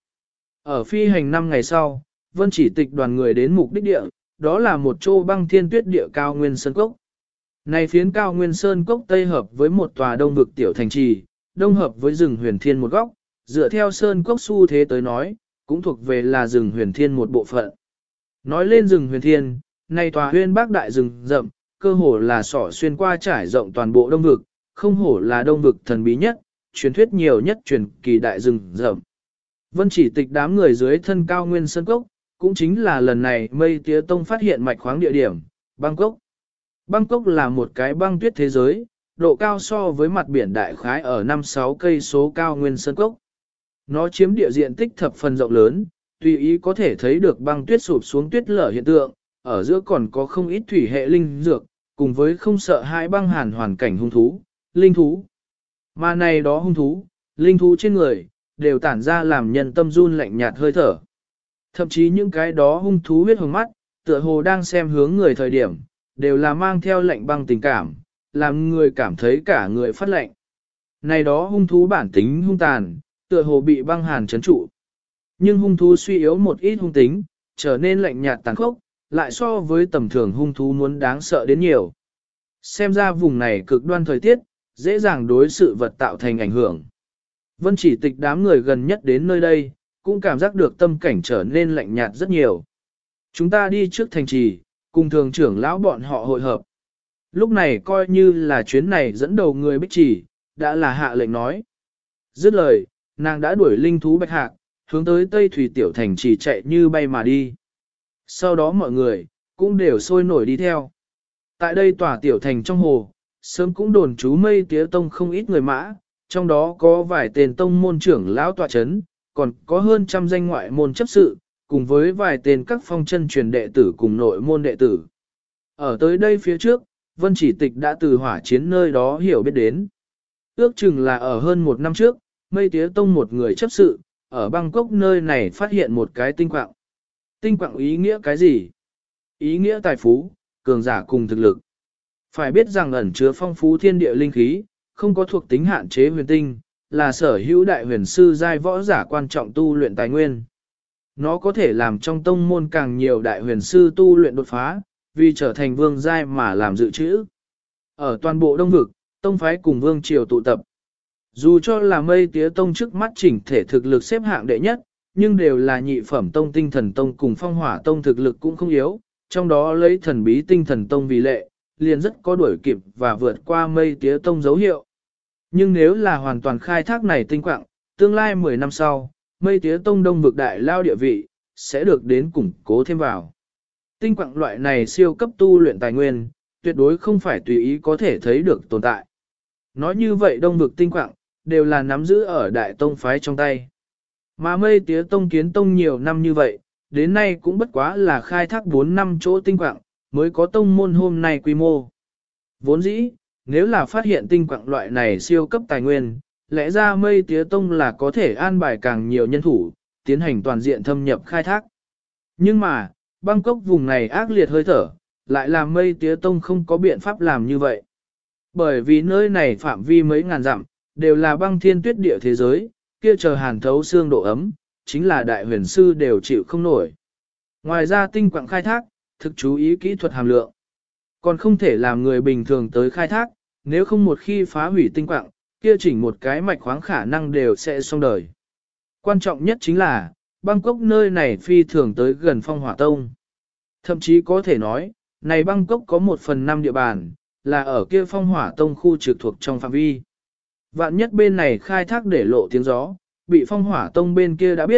Ở phi hành 5 ngày sau, Vân Chỉ Tịch đoàn người đến mục đích địa, đó là một chỗ băng thiên tuyết địa cao nguyên sơn cốc. Này phiến cao nguyên sơn cốc tây hợp với một tòa đông vực tiểu thành trì, đông hợp với rừng huyền thiên một góc, dựa theo sơn cốc xu thế tới nói, cũng thuộc về là rừng huyền thiên một bộ phận. Nói lên rừng huyền thiên, này tòa huyên bác đại rừng rậm, cơ hồ là sỏ xuyên qua trải rộng toàn bộ đông vực, không hổ là đông vực thần bí nhất, truyền thuyết nhiều nhất truyền kỳ đại rừng rậm. Vân Chỉ Tịch đám người dưới thân cao nguyên sơn cốc, cũng chính là lần này Mây Tía Tông phát hiện mạch khoáng địa điểm, Bangkok. Bangkok là một cái băng tuyết thế giới, độ cao so với mặt biển đại khái ở 5-6 cây số cao nguyên sơn cốc. Nó chiếm địa diện tích thập phần rộng lớn, tùy ý có thể thấy được băng tuyết sụp xuống tuyết lở hiện tượng, ở giữa còn có không ít thủy hệ linh dược, cùng với không sợ hãi băng hàn hoàn cảnh hung thú, linh thú. Mà này đó hung thú, linh thú trên người, đều tản ra làm nhân tâm run lạnh nhạt hơi thở. Thậm chí những cái đó hung thú huyết hồng mắt, tựa hồ đang xem hướng người thời điểm, đều là mang theo lạnh băng tình cảm, làm người cảm thấy cả người phát lạnh. Này đó hung thú bản tính hung tàn, tựa hồ bị băng hàn trấn trụ. Nhưng hung thú suy yếu một ít hung tính, trở nên lạnh nhạt tàn khốc, lại so với tầm thường hung thú muốn đáng sợ đến nhiều. Xem ra vùng này cực đoan thời tiết, dễ dàng đối sự vật tạo thành ảnh hưởng. Vân Chỉ Tịch đám người gần nhất đến nơi đây, cũng cảm giác được tâm cảnh trở nên lạnh nhạt rất nhiều. Chúng ta đi trước thành trì, cùng thường trưởng lão bọn họ hội hợp. Lúc này coi như là chuyến này dẫn đầu người Bích Chỉ, đã là hạ lệnh nói. Dứt lời, nàng đã đuổi linh thú bạch hạc, hướng tới Tây Thủy Tiểu Thành trì chạy như bay mà đi. Sau đó mọi người, cũng đều sôi nổi đi theo. Tại đây tòa Tiểu Thành trong hồ, sớm cũng đồn trú Mây Tía Tông không ít người mã, trong đó có vài tên tông môn trưởng lão tọa chấn, còn có hơn trăm danh ngoại môn chấp sự, cùng với vài tên các phong chân truyền đệ tử cùng nội môn đệ tử. Ở tới đây phía trước, Vân Chỉ Tịch đã từ hỏa chiến nơi đó hiểu biết đến. Ước chừng là ở hơn một năm trước, Mây Tía Tông một người chấp sự, ở Bangkok nơi này phát hiện một cái tinh quạng. Tinh quạng ý nghĩa cái gì? Ý nghĩa tài phú, cường giả cùng thực lực. Phải biết rằng ẩn chứa phong phú thiên địa linh khí, không có thuộc tính hạn chế huyền tinh, là sở hữu đại huyền sư giai võ giả quan trọng tu luyện tài nguyên. Nó có thể làm trong tông môn càng nhiều đại huyền sư tu luyện đột phá, vì trở thành vương giai mà làm dự trữ. Ở toàn bộ đông vực, tông phái cùng vương triều tụ tập. Dù cho là Mây Tía Tông trước mắt chỉnh thể thực lực xếp hạng đệ nhất, nhưng đều là nhị phẩm tông tinh thần tông cùng phong hỏa tông thực lực cũng không yếu, trong đó lấy thần bí tinh thần tông vì lệ, liền rất có đuổi kịp và vượt qua Mây Tía Tông dấu hiệu. Nhưng nếu là hoàn toàn khai thác này tinh quạng, tương lai 10 năm sau, Mây Tía Tông đông vực đại lao địa vị, sẽ được đến củng cố thêm vào. Tinh quạng loại này siêu cấp tu luyện tài nguyên, tuyệt đối không phải tùy ý có thể thấy được tồn tại. Nói như vậy đông vực tinh quạng, đều là nắm giữ ở đại tông phái trong tay. Mà Mây Tía Tông kiến tông nhiều năm như vậy, đến nay cũng bất quá là khai thác 4 năm chỗ tinh quạng, mới có tông môn hôm nay quy mô. Vốn dĩ, nếu là phát hiện tinh quạng loại này siêu cấp tài nguyên, lẽ ra Mây Tía Tông là có thể an bài càng nhiều nhân thủ, tiến hành toàn diện thâm nhập khai thác. Nhưng mà, Bangkok vùng này ác liệt hơi thở, lại làm Mây Tía Tông không có biện pháp làm như vậy. Bởi vì nơi này phạm vi mấy ngàn dặm, đều là băng thiên tuyết địa thế giới, kia chờ hàn thấu xương độ ấm, chính là đại huyền sư đều chịu không nổi. Ngoài ra tinh quạng khai thác, thực chú ý kỹ thuật hàm lượng. Còn không thể làm người bình thường tới khai thác, nếu không một khi phá hủy tinh quạng, kia chỉnh một cái mạch khoáng khả năng đều sẽ xong đời. Quan trọng nhất chính là, Bangkok nơi này phi thường tới gần phong hỏa tông. Thậm chí có thể nói, này Bangkok có 1/5 địa bàn, là ở kia phong hỏa tông khu trực thuộc trong phạm vi. Vạn nhất bên này khai thác để lộ tiếng gió, bị phong hỏa tông bên kia đã biết,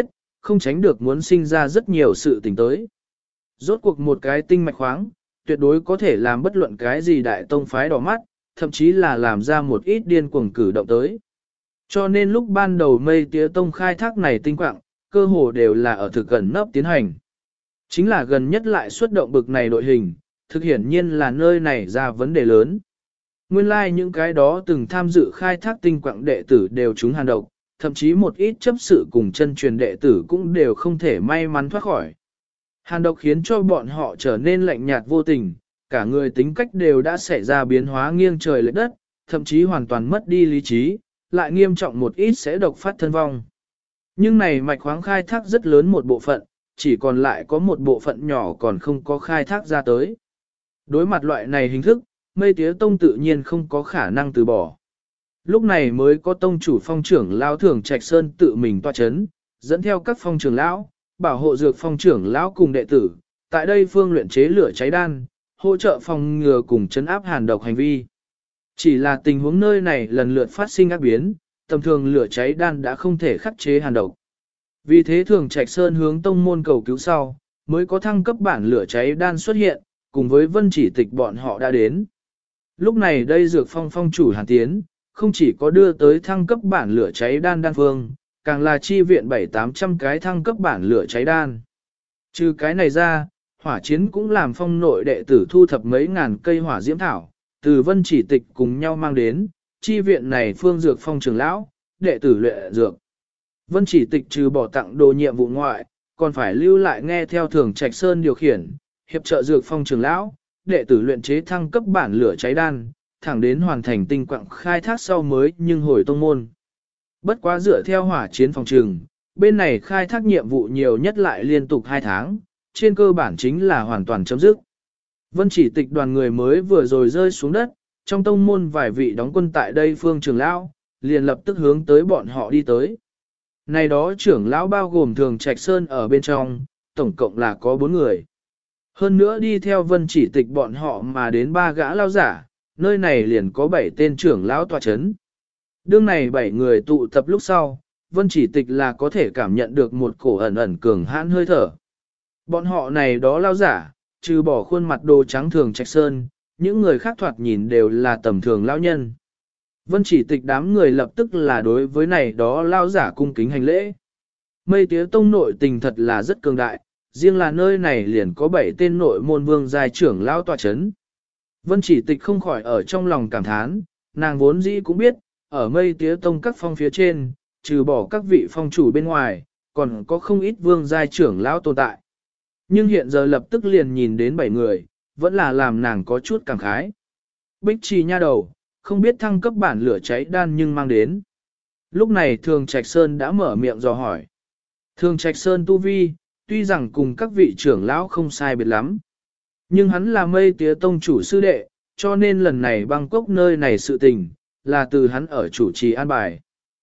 không tránh được muốn sinh ra rất nhiều sự tình tới. Rốt cuộc một cái tinh mạch khoáng, tuyệt đối có thể làm bất luận cái gì đại tông phái đỏ mắt, thậm chí là làm ra một ít điên cuồng cử động tới. Cho nên lúc ban đầu Mây Tía Tông khai thác này tinh quạng, cơ hồ đều là ở thực gần nấp tiến hành. Chính là gần nhất lại xuất động bực này đội hình, thực hiển nhiên là nơi này ra vấn đề lớn. Nguyên lai like những cái đó từng tham dự khai thác tinh quạng đệ tử đều trúng hàn độc, thậm chí một ít chấp sự cùng chân truyền đệ tử cũng đều không thể may mắn thoát khỏi. Hàn độc khiến cho bọn họ trở nên lạnh nhạt vô tình, cả người tính cách đều đã xảy ra biến hóa nghiêng trời lệch đất, thậm chí hoàn toàn mất đi lý trí, lại nghiêm trọng một ít sẽ độc phát thân vong. Nhưng này mạch khoáng khai thác rất lớn một bộ phận, chỉ còn lại có một bộ phận nhỏ còn không có khai thác ra tới. Đối mặt loại này hình thức, Mây Tía Tông tự nhiên không có khả năng từ bỏ. Lúc này mới có tông chủ phong trưởng lão Thường Trạch Sơn tự mình tọa chấn, dẫn theo các phong trưởng lão, bảo hộ dược phong trưởng lão cùng đệ tử, tại đây phương luyện chế lửa cháy đan, hỗ trợ phòng ngừa cùng chấn áp hàn độc hành vi. Chỉ là tình huống nơi này lần lượt phát sinh ác biến, tầm thường lửa cháy đan đã không thể khắc chế hàn độc. Vì thế Thường Trạch Sơn hướng tông môn cầu cứu sau, mới có thăng cấp bản lửa cháy đan xuất hiện, cùng với Vân Chỉ Tịch bọn họ đã đến. Lúc này đây dược phong phong chủ Hàn Tiến, không chỉ có đưa tới thăng cấp bản lửa cháy đan đan phương, càng là chi viện 700-800 cái thăng cấp bản lửa cháy đan. Trừ cái này ra, hỏa chiến cũng làm phong nội đệ tử thu thập mấy ngàn cây hỏa diễm thảo, từ Vân Chỉ Tịch cùng nhau mang đến, chi viện này phương dược phong trưởng lão, đệ tử luyện dược. Vân Chỉ Tịch trừ bỏ tặng đồ nhiệm vụ ngoại, còn phải lưu lại nghe theo Thường Trạch Sơn điều khiển, hiệp trợ dược phong trưởng lão, đệ tử luyện chế thăng cấp bản lửa cháy đan, thẳng đến hoàn thành tinh quạng khai thác sau mới nhưng hồi tông môn. Bất quá dựa theo hỏa chiến phòng trường, bên này khai thác nhiệm vụ nhiều nhất lại liên tục 2 tháng, trên cơ bản chính là hoàn toàn chấm dứt. Vân Chỉ Tịch đoàn người mới vừa rồi rơi xuống đất, trong tông môn vài vị đóng quân tại đây phương trưởng lão, liền lập tức hướng tới bọn họ đi tới. Này đó trưởng lão bao gồm Thường Trạch Sơn ở bên trong, tổng cộng là có 4 người. Hơn nữa đi theo Vân Chỉ Tịch bọn họ mà đến 3 gã lao giả, nơi này liền có 7 tên trưởng lão tọa chấn. Đương này 7 người tụ tập lúc sau, Vân Chỉ Tịch là có thể cảm nhận được một cổ ẩn ẩn cường hãn hơi thở. Bọn họ này đó lao giả, trừ bỏ khuôn mặt đồ trắng Thường Trạch Sơn, những người khác thoạt nhìn đều là tầm thường lão nhân. Vân Chỉ Tịch đám người lập tức là đối với này đó lao giả cung kính hành lễ. Mây Tía Tông nội tình thật là rất cường đại, riêng là nơi này liền có 7 tên nội môn vương giai trưởng lão tọa chấn. Vân Chỉ Tịch không khỏi ở trong lòng cảm thán, nàng vốn dĩ cũng biết, ở Mây Tía Tông các phong phía trên, trừ bỏ các vị phong chủ bên ngoài, còn có không ít vương giai trưởng lão tồn tại. Nhưng hiện giờ lập tức liền nhìn đến 7 người, vẫn là làm nàng có chút cảm khái. Bích Trì nha đầu, không biết thăng cấp bản lửa cháy đan nhưng mang đến. Lúc này Thường Trạch Sơn đã mở miệng dò hỏi. Thường Trạch Sơn tu vi, tuy rằng cùng các vị trưởng lão không sai biệt lắm, nhưng hắn là Mây Tía Tông chủ sư đệ, cho nên lần này Bangkok nơi này sự tình, là từ hắn ở chủ trì an bài.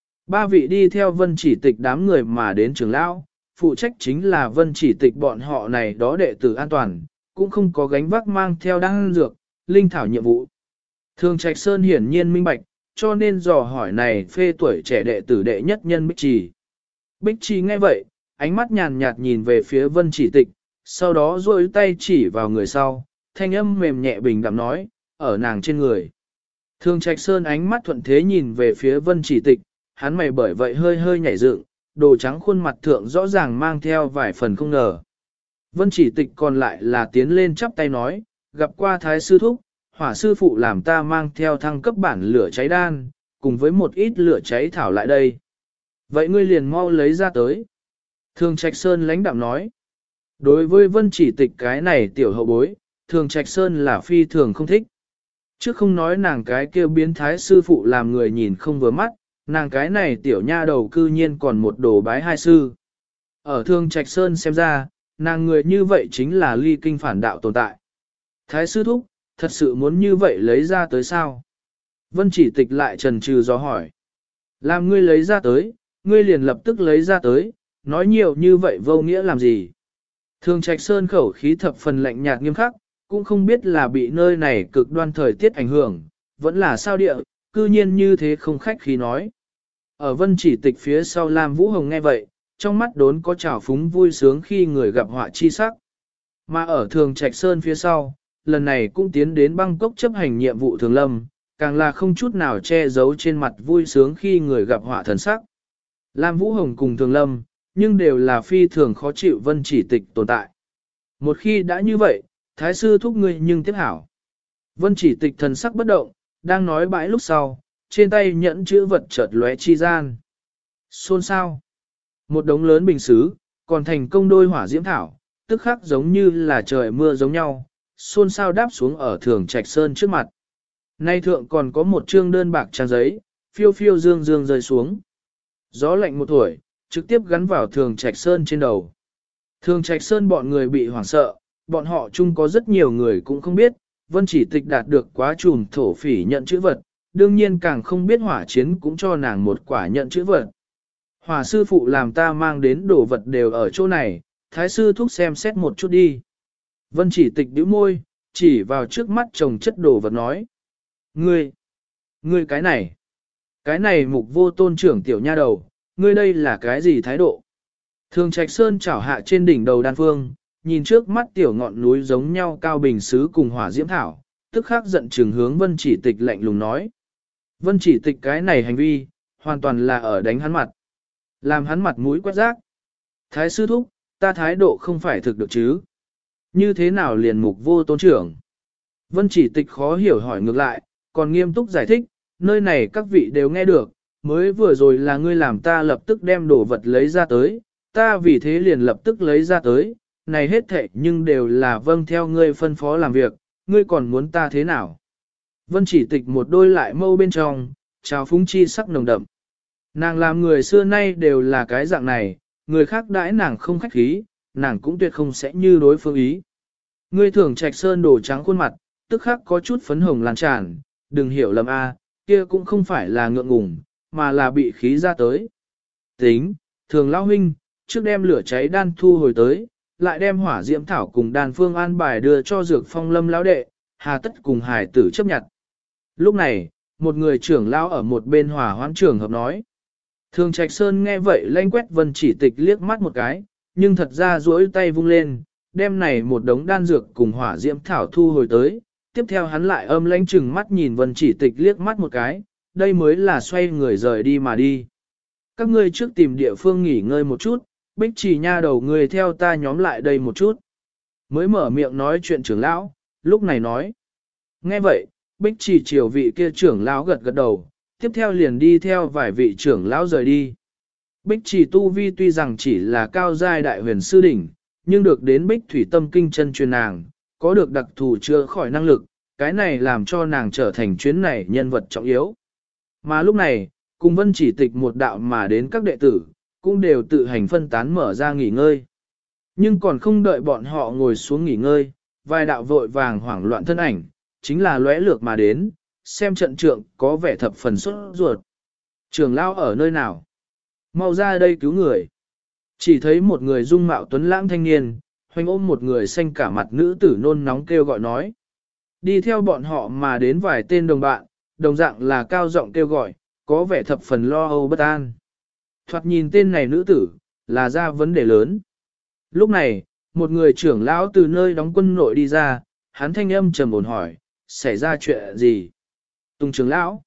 3 vị đi theo Vân Chỉ Tịch đám người mà đến trưởng lão, phụ trách chính là Vân Chỉ Tịch bọn họ này đó đệ tử an toàn, cũng không có gánh vác mang theo đan dược, linh thảo nhiệm vụ. Thường Trạch Sơn hiển nhiên minh bạch, cho nên dò hỏi này phê tuổi trẻ đệ tử đệ nhất nhân Bích Trì. Bích Trì nghe vậy, ánh mắt nhàn nhạt nhìn về phía Vân Chỉ Tịch, sau đó duỗi tay chỉ vào người sau, thanh âm mềm nhẹ bình đạm nói, ở nàng trên người. Thường Trạch Sơn ánh mắt thuận thế nhìn về phía Vân Chỉ Tịch, hắn mày bởi vậy hơi hơi nhảy dựng, đồ trắng khuôn mặt thượng rõ ràng mang theo vài phần không ngờ. Vân Chỉ Tịch còn lại là tiến lên chắp tay nói, gặp qua Thái Sư Thúc, Hỏa Sư Phụ làm ta mang theo thăng cấp bản lửa cháy đan, cùng với một ít lửa cháy thảo lại đây. Vậy ngươi liền mau lấy ra tới. Thường Trạch Sơn lãnh đạm nói. Đối với Vân Chỉ Tịch cái này tiểu hậu bối, Thường Trạch Sơn là phi thường không thích. Chứ không nói nàng cái kêu biến thái sư phụ làm người nhìn không vừa mắt, nàng cái này tiểu nha đầu cư nhiên còn một đồ bái hai sư. Ở Thường Trạch Sơn xem ra, nàng người như vậy chính là ly kinh phản đạo tồn tại. Thái sư thúc, thật sự muốn như vậy lấy ra tới sao? Vân Chỉ Tịch lại trần trừ do hỏi. Làm ngươi lấy ra tới, ngươi liền lập tức lấy ra tới, nói nhiều như vậy vô nghĩa làm gì? Thường Trạch Sơn khẩu khí thập phần lạnh nhạt nghiêm khắc, cũng không biết là bị nơi này cực đoan thời tiết ảnh hưởng, vẫn là sao địa, cư nhiên như thế không khách khí nói. Ở Vân Chỉ Tịch phía sau Lam Vũ Hồng nghe vậy, trong mắt đốn có trào phúng vui sướng khi người gặp họa chi sắc. Mà ở Thường Trạch Sơn phía sau, lần này cũng tiến đến Bangkok chấp hành nhiệm vụ Thường Lâm, càng là không chút nào che giấu trên mặt vui sướng khi người gặp họa thần sắc. Lam Vũ Hồng cùng Thường Lâm, nhưng đều là phi thường khó chịu Vân Chỉ Tịch tồn tại. Một khi đã như vậy, Thái sư thúc ngươi nhưng tiếp hảo. Vân Chỉ Tịch thần sắc bất động, đang nói bãi lúc sau, trên tay nhẫn chữ vật chợt lóe chi gian. Xôn xao. Một đống lớn bình xứ, còn thành công đôi hỏa diễm thảo, tức khắc giống như là trời mưa giống nhau, xôn xao đáp xuống ở Thường Trạch Sơn trước mặt. Nay thượng còn có một trương đơn bạc trang giấy, phiêu phiêu dương dương rơi xuống. Gió lạnh một tuổi, trực tiếp gắn vào Thường Trạch Sơn trên đầu. Thường Trạch Sơn bọn người bị hoảng sợ, bọn họ chung có rất nhiều người cũng không biết, Vân Chỉ Tịch đạt được quá trùm thổ phỉ nhận chữ vật, đương nhiên càng không biết hỏa chiến cũng cho nàng một quả nhận chữ vật. Hỏa sư phụ làm ta mang đến đồ vật đều ở chỗ này, thái sư thúc xem xét một chút đi. Vân Chỉ Tịch bĩu môi, chỉ vào trước mắt chồng chất đồ vật nói. Ngươi cái này mục vô tôn trưởng tiểu nha đầu, ngươi đây là cái gì thái độ? Thường Trạch Sơn chảo hạ trên đỉnh đầu đan phương, nhìn trước mắt tiểu ngọn núi giống nhau cao bình xứ cùng hỏa diễm thảo, tức khắc giận trừng hướng Vân Chỉ Tịch lạnh lùng nói. Vân Chỉ Tịch cái này hành vi, hoàn toàn là ở đánh hắn mặt. Làm hắn mặt mũi quét rác. Thái sư thúc, ta thái độ không phải thực được chứ. Như thế nào liền mục vô tôn trưởng? Vân Chỉ Tịch khó hiểu hỏi ngược lại, còn nghiêm túc giải thích, nơi này các vị đều nghe được, mới vừa rồi là ngươi làm ta lập tức đem đồ vật lấy ra tới, ta vì thế liền lập tức lấy ra tới, này hết thệ nhưng đều là vâng theo ngươi phân phó làm việc, ngươi còn muốn ta thế nào? Vân Chỉ Tịch một đôi lại mâu bên trong, trào phúng chi sắc nồng đậm. Nàng làm người xưa nay đều là cái dạng này, người khác đãi nàng không khách khí, nàng cũng tuyệt không sẽ như đối phương ý. Ngươi Thường Trạch Sơn đổ trắng khuôn mặt, tức khắc có chút phấn hồng lan tràn, đừng hiểu lầm a, kia cũng không phải là ngượng ngùng, mà là bị khí ra tới. Tính, Thường lão huynh, trước đem lửa cháy đan thu hồi tới, lại đem hỏa diễm thảo cùng đan phương an bài đưa cho Dược Phong Lâm lão đệ, hà tất cùng hải tử chấp nhận. Lúc này, một người trưởng lão ở một bên hỏa hoãn trường hợp nói. Thường Trạch Sơn nghe vậy lanh quét Vân Chỉ Tịch liếc mắt một cái, nhưng thật ra duỗi tay vung lên, đem này một đống đan dược cùng hỏa diễm thảo thu hồi tới. Tiếp theo hắn lại âm lãnh chừng mắt nhìn Vân Chỉ Tịch liếc mắt một cái, đây mới là xoay người rời đi mà đi. Các ngươi trước tìm địa phương nghỉ ngơi một chút, Bích Chỉ nha đầu người theo ta nhóm lại đây một chút. Mới mở miệng nói chuyện trưởng lão, lúc này nói. Nghe vậy, Bích Chỉ chiều vị kia trưởng lão gật gật đầu, tiếp theo liền đi theo vài vị trưởng lão rời đi. Bích Chỉ tu vi tuy rằng chỉ là cao giai đại huyền sư đỉnh, nhưng được đến Bích Thủy Tâm Kinh chân truyền nàng, có được đặc thù chữa khỏi năng lực, cái này làm cho nàng trở thành chuyến này nhân vật trọng yếu. Mà lúc này, cùng Vân Chỉ Tịch một đạo mà đến các đệ tử, cũng đều tự hành phân tán mở ra nghỉ ngơi. Nhưng còn không đợi bọn họ ngồi xuống nghỉ ngơi, vài đạo vội vàng hoảng loạn thân ảnh, chính là lóe lược mà đến, xem trận trượng có vẻ thập phần sốt ruột. Trưởng lão ở nơi nào? Mau ra đây cứu người. Chỉ thấy một người dung mạo tuấn lãng thanh niên, hoành ôm một người xanh cả mặt nữ tử nôn nóng kêu gọi nói. Đi theo bọn họ mà đến vài tên đồng bạn, đồng dạng là cao giọng kêu gọi, có vẻ thập phần lo âu bất an. Thoạt nhìn tên này nữ tử, là ra vấn đề lớn. Lúc này, một người trưởng lão từ nơi đóng quân nội đi ra, hắn thanh âm trầm ổn hỏi, xảy ra chuyện gì? Tùng trưởng lão,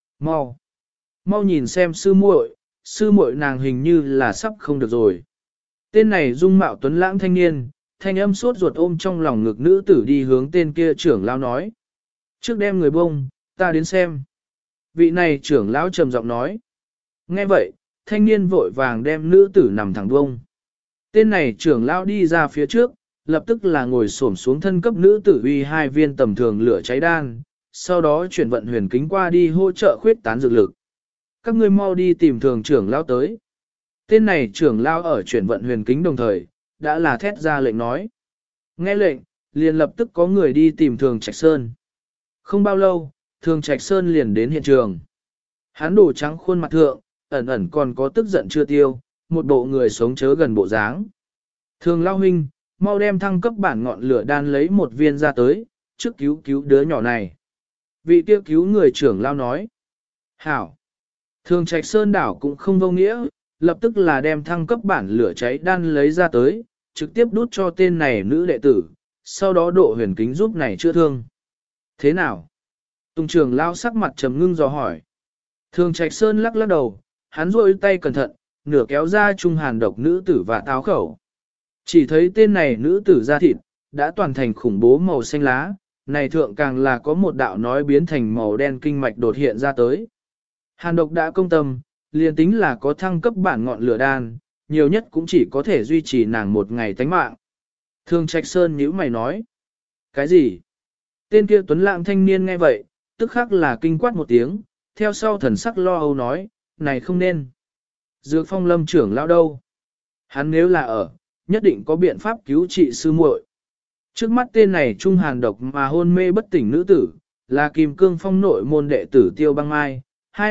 mau nhìn xem sư muội nàng hình như là sắp không được rồi. Tên này dung mạo tuấn lãng thanh niên, thanh âm sốt ruột ôm trong lòng ngực nữ tử đi hướng tên kia trưởng lão nói. Trước đem người bông, ta đến xem. Vị này trưởng lão trầm giọng nói. Nghe vậy, thanh niên vội vàng đem nữ tử nằm thẳng bông. Tên này trưởng lão đi ra phía trước, lập tức là ngồi xổm xuống thân cấp nữ tử uy 2 viên tầm thường lửa cháy đan, sau đó chuyển vận huyền kính qua đi hỗ trợ khuyết tán dược lực. Các ngươi mau đi tìm thường trưởng lão tới. Tên này trưởng lão ở chuyển vận huyền kính đồng thời, đã là thét ra lệnh nói. Nghe lệnh, liền lập tức có người đi tìm Thường Trạch Sơn. Không bao lâu, Thường Trạch Sơn liền đến hiện trường. Hắn đổ trắng khuôn mặt thượng, ẩn ẩn còn có tức giận chưa tiêu, một bộ người sống chớ gần bộ dáng. Thường lão huynh, mau đem thăng cấp bản ngọn lửa đan lấy một viên ra tới, trước cứu đứa nhỏ này. Vị tiêu cứu người trưởng lão nói. Hảo. Thường Trạch Sơn đảo cũng không vô nghĩa, lập tức là đem thăng cấp bản lửa cháy đan lấy ra tới, trực tiếp đút cho tên này nữ đệ tử, sau đó độ huyền kính giúp này chữa thương. Thế nào? Tùng trưởng lao sắc mặt trầm ngưng dò hỏi. Thường Trạch Sơn lắc lắc đầu, hắn rôi tay cẩn thận, nửa kéo ra trung hàn độc nữ tử và táo khẩu. Chỉ thấy tên này nữ tử da thịt, đã toàn thành khủng bố màu xanh lá, này thượng càng là có một đạo nói biến thành màu đen kinh mạch đột hiện ra tới. Hàn độc đã công tâm, liền tính là có thăng cấp bản ngọn lửa đan, nhiều nhất cũng chỉ có thể duy trì nàng một ngày tánh mạng. Thường Trạch Sơn nhíu mày nói. Cái gì? Tên kia tuấn lãng thanh niên nghe vậy, tức khắc là kinh quát một tiếng, theo sau thần sắc lo âu nói, này không nên. Dược Phong Lâm trưởng lão đâu? Hắn nếu là ở, nhất định có biện pháp cứu trị sư muội. Trước mắt tên này trung hàn độc mà hôn mê bất tỉnh nữ tử, là Kim Cương Phong nội môn đệ tử Tiêu Băng Mai,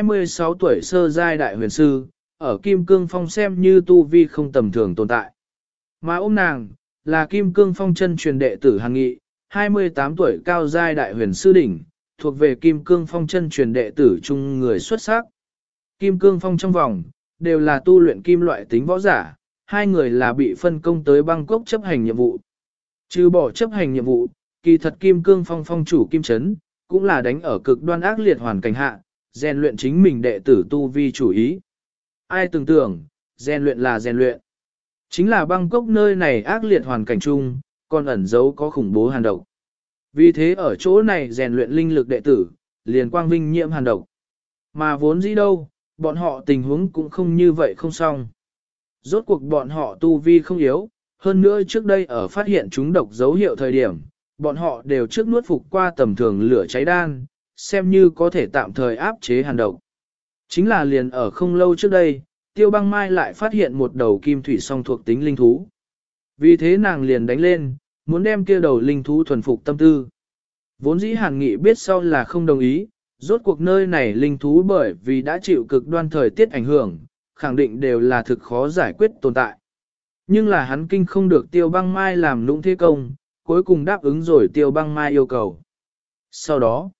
26 tuổi sơ giai đại huyền sư, ở Kim Cương Phong xem như tu vi không tầm thường tồn tại. Mà ôm nàng, là Kim Cương Phong chân truyền đệ tử Hàn Nghị, 28 tuổi cao giai đại huyền sư đỉnh, thuộc về Kim Cương Phong chân truyền đệ tử chung người xuất sắc. Kim Cương Phong trong vòng, đều là tu luyện kim loại tính võ giả, hai người là bị phân công tới Bangkok chấp hành nhiệm vụ. Trừ bỏ chấp hành nhiệm vụ, kỳ thật Kim Cương Phong phong chủ Kim Trấn, cũng là đánh ở cực đoan ác liệt hoàn cảnh hạ, rèn luyện chính mình đệ tử tu vi chủ ý. Ai tưởng tượng, rèn luyện là rèn luyện. Chính là Bangkok nơi này ác liệt hoàn cảnh chung, còn ẩn giấu có khủng bố hàn độc. Vì thế ở chỗ này rèn luyện linh lực đệ tử, liền quang vinh nhiễm hàn độc. Mà vốn dĩ đâu, bọn họ tình huống cũng không như vậy không xong. Rốt cuộc bọn họ tu vi không yếu, hơn nữa trước đây ở phát hiện chúng độc dấu hiệu thời điểm, bọn họ đều trước nuốt phục qua tầm thường lửa cháy đan, xem như có thể tạm thời áp chế hàn độc. Chính là liền ở không lâu trước đây, Tiêu Băng Mai lại phát hiện một đầu kim thủy song thuộc tính linh thú. Vì thế nàng liền đánh lên, muốn đem kia đầu linh thú thuần phục tâm tư. Vốn dĩ Hàn Nghị biết sau là không đồng ý, rốt cuộc nơi này linh thú bởi vì đã chịu cực đoan thời tiết ảnh hưởng, khẳng định đều là thực khó giải quyết tồn tại. Nhưng là hắn kinh không được Tiêu Băng Mai làm lũng thế công, cuối cùng đáp ứng rồi Tiêu Băng Mai yêu cầu. Sau đó,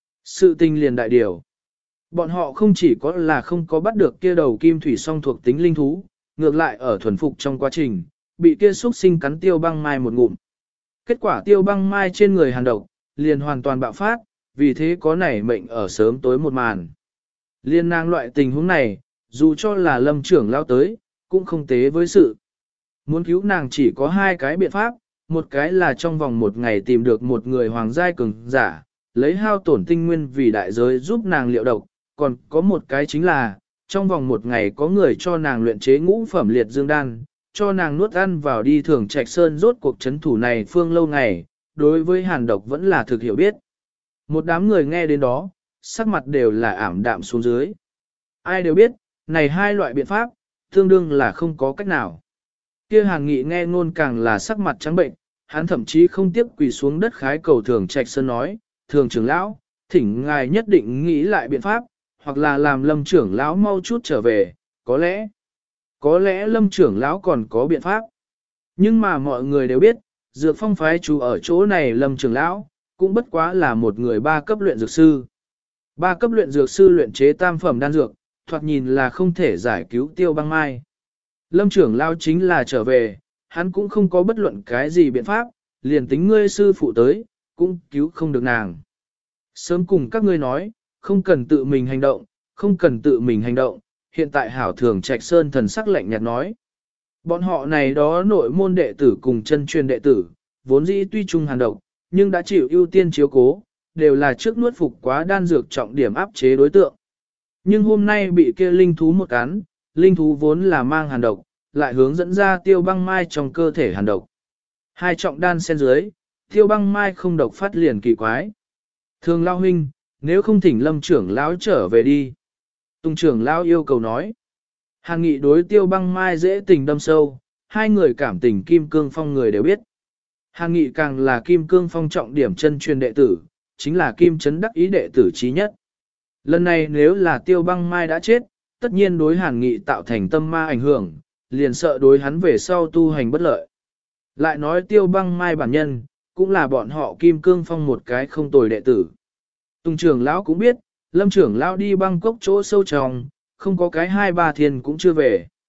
sự tình liền đại điều. Bọn họ không chỉ có là không có bắt được kia đầu kim thủy song thuộc tính linh thú, ngược lại ở thuần phục trong quá trình, bị kia xuất sinh cắn Tiêu Băng Mai một ngụm. Kết quả Tiêu Băng Mai trên người hàn độc, liền hoàn toàn bạo phát, vì thế có nảy mệnh ở sớm tối một màn. Liên nàng loại tình huống này, dù cho là Lâm trưởng lao tới, cũng không tế với sự. Muốn cứu nàng chỉ có hai cái biện pháp, một cái là trong vòng một ngày tìm được một người hoàng giai cường giả, lấy hao tổn tinh nguyên vì đại giới giúp nàng liệu độc, còn có một cái chính là, trong vòng một ngày có người cho nàng luyện chế ngũ phẩm liệt dương đan, cho nàng nuốt ăn vào đi. Thường Trạch Sơn rốt cuộc chấn thủ này phương lâu ngày, đối với hàn độc vẫn là thực hiểu biết. Một đám người nghe đến đó, sắc mặt đều là ảm đạm xuống dưới. Ai đều biết, này hai loại biện pháp, tương đương là không có cách nào. Kia Hàn Nghị nghe ngôn càng là sắc mặt trắng bệnh, hắn thậm chí không tiếc quỳ xuống đất khái cầu Thường Trạch Sơn nói, Thường trưởng lão, thỉnh ngài nhất định nghĩ lại biện pháp, hoặc là làm Lâm trưởng lão mau chút trở về, có lẽ Lâm trưởng lão còn có biện pháp. Nhưng mà mọi người đều biết, Dược Phong phái chủ ở chỗ này Lâm trưởng lão, cũng bất quá là một người ba cấp luyện dược sư. Ba cấp luyện dược sư luyện chế tam phẩm đan dược, thoạt nhìn là không thể giải cứu Tiêu Băng Mai. Lâm trưởng lão chính là trở về, hắn cũng không có bất luận cái gì biện pháp, liền tính ngươi sư phụ tới, cũng cứu không được nàng. Sớm cùng các ngươi nói, không cần tự mình hành động, không cần tự mình hành động, hiện tại hảo Thường Trạch Sơn thần sắc lạnh nhạt nói. Bọn họ này đó nội môn đệ tử cùng chân truyền đệ tử, vốn dĩ tuy chung hàn độc, nhưng đã chịu ưu tiên chiếu cố, đều là trước nuốt phục quá đan dược trọng điểm áp chế đối tượng. Nhưng hôm nay bị kia linh thú một cắn, linh thú vốn là mang hàn độc, lại hướng dẫn ra Tiêu Băng Mai trong cơ thể hàn độc. Hai trọng đan xen dưới, Tiêu Băng Mai không độc phát liền kỳ quái. Thường lão huynh, nếu không thỉnh Lâm trưởng lão trở về đi. Tùng trưởng lão yêu cầu nói. Hàn Nghị đối Tiêu Băng Mai dễ tình đâm sâu, hai người cảm tình Kim Cương Phong người đều biết. Hàn Nghị càng là Kim Cương Phong trọng điểm chân truyền đệ tử, chính là Kim Trấn đắc ý đệ tử trí nhất. Lần này nếu là Tiêu Băng Mai đã chết, tất nhiên đối Hàn Nghị tạo thành tâm ma ảnh hưởng, liền sợ đối hắn về sau tu hành bất lợi. Lại nói Tiêu Băng Mai bản nhân, cũng là bọn họ Kim Cương Phong một cái không tồi đệ tử. Tùng trưởng lão cũng biết, Lâm trưởng lão đi Bangkok chỗ sâu trong, không có cái 2-3 thiên cũng chưa về.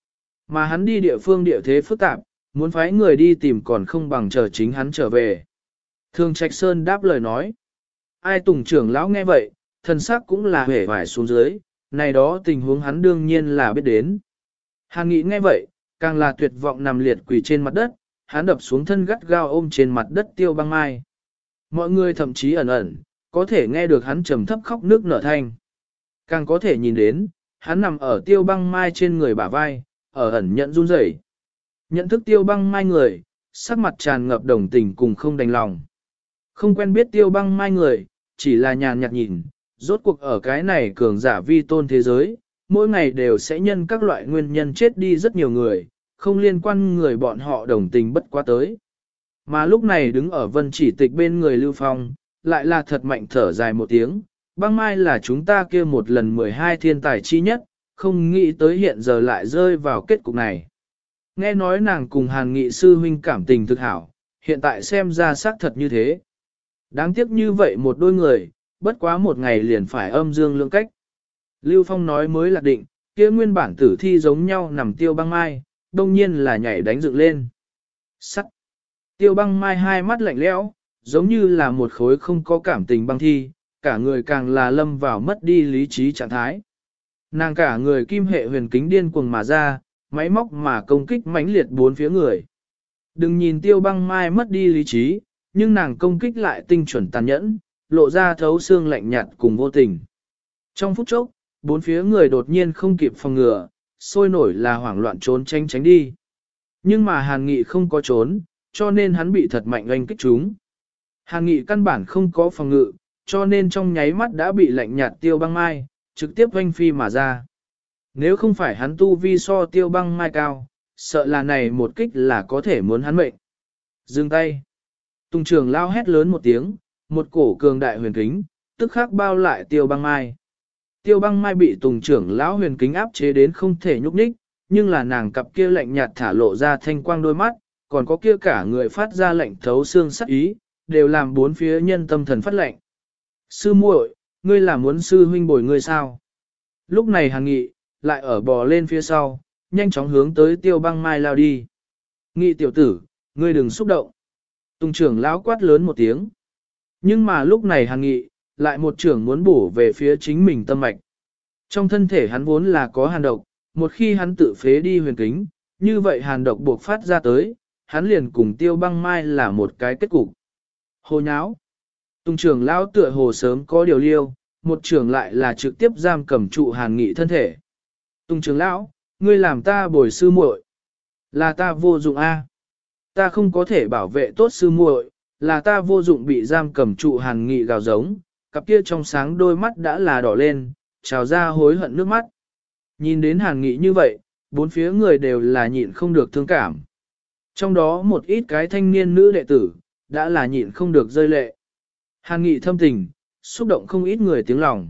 Mà hắn đi địa phương địa thế phức tạp, muốn phái người đi tìm còn không bằng chờ chính hắn trở về. Thương Trạch Sơn đáp lời nói. Ai Tùng trưởng lão nghe vậy, thần sắc cũng là hể vải xuống dưới, này đó tình huống hắn đương nhiên là biết đến. Hàn Nghị nghe vậy, càng là tuyệt vọng nằm liệt quỳ trên mặt đất, hắn đập xuống thân gắt gao ôm trên mặt đất Tiêu Băng Mai. Mọi người thậm chí ẩn ẩn, có thể nghe được hắn trầm thấp khóc nước nở thanh. Càng có thể nhìn đến, hắn nằm ở Tiêu Băng Mai trên người bả vai, ở ẩn nhận run rẩy. Nhận thức Tiêu Băng Mai người, sắc mặt tràn ngập đồng tình cùng không đành lòng. Không quen biết Tiêu Băng Mai người, chỉ là nhàn nhạt nhìn, rốt cuộc ở cái này cường giả vi tôn thế giới, mỗi ngày đều sẽ nhân các loại nguyên nhân chết đi rất nhiều người, không liên quan người bọn họ đồng tình bất quá tới. Mà lúc này đứng ở Vân Chỉ Tịch bên người Lưu Phong, lại là thật mạnh thở dài một tiếng, Băng Mai là chúng ta kia một lần 12 thiên tài chi nhất, không nghĩ tới hiện giờ lại rơi vào kết cục này. Nghe nói nàng cùng Hàn Nghị sư huynh cảm tình thực hảo, hiện tại xem ra xác thật như thế. Đáng tiếc như vậy một đôi người, bất quá một ngày liền phải âm dương lượng cách. Lưu Phong nói mới là định, kia nguyên bản tử thi giống nhau nằm Tiêu Băng Mai, đông nhiên là nhảy đánh dựng lên. Sắt. Tiêu Băng Mai hai mắt lạnh lẽo, giống như là một khối không có cảm tình băng thi, cả người càng là lâm vào mất đi lý trí trạng thái. Nàng cả người kim hệ huyền kính điên cuồng mà ra, máy móc mà công kích mãnh liệt bốn phía người. Đừng nhìn Tiêu Băng Mai mất đi lý trí, nhưng nàng công kích lại tinh chuẩn tàn nhẫn, lộ ra thấu xương lạnh nhạt cùng vô tình. Trong phút chốc, bốn phía người đột nhiên không kịp phòng ngừa, sôi nổi là hoảng loạn trốn tránh đi. Nhưng mà Hàn Nghị không có trốn, cho nên hắn bị thật mạnh oanh kích trúng. Hàn Nghị căn bản không có phòng ngự, cho nên trong nháy mắt đã bị lạnh nhạt Tiêu Băng Mai, trực tiếp oanh phi mà ra. Nếu không phải hắn tu vi so Tiêu Băng Mai cao, sợ là này một kích là có thể muốn hắn mệnh. Dừng tay. Tùng trưởng lao hét lớn một tiếng, một cổ cường đại huyền kính, tức khắc bao lại Tiêu Băng Mai. Tiêu Băng Mai bị Tùng trưởng lão huyền kính áp chế đến không thể nhúc nhích, nhưng là nàng cặp kia lạnh nhạt thả lộ ra thanh quang đôi mắt, còn có kia cả người phát ra lạnh thấu xương sắc ý, đều làm bốn phía nhân tâm thần phát lạnh. Sư muội, ngươi là muốn sư huynh bồi ngươi sao? Lúc này Hàn Nghị, lại ở bò lên phía sau, nhanh chóng hướng tới Tiêu Băng Mai lao đi. Nghị tiểu tử, ngươi đừng xúc động. Tùng trưởng lão quát lớn một tiếng. Nhưng mà lúc này Hàn Nghị, lại một trưởng muốn bổ về phía chính mình tâm mạch. Trong thân thể hắn vốn là có hàn độc, một khi hắn tự phế đi huyền kính, như vậy hàn độc buộc phát ra tới, hắn liền cùng Tiêu Băng Mai là một cái kết cục. Hồ nháo. Tùng trưởng lão tựa hồ sớm có điều liêu, một trưởng lại là trực tiếp giam cầm trụ Hàn Nghị thân thể. Tùng trưởng lão, ngươi làm ta bồi sư muội, là ta vô dụng a. Ta không có thể bảo vệ tốt sư muội, là ta vô dụng bị giam cầm trụ Hàn Nghị gào giống, cặp kia trong sáng đôi mắt đã là đỏ lên, trào ra hối hận nước mắt. Nhìn đến Hàn Nghị như vậy, bốn phía người đều là nhịn không được thương cảm. Trong đó một ít cái thanh niên nữ đệ tử, đã là nhịn không được rơi lệ. Hàn Nghị thâm tình, xúc động không ít người tiếng lòng.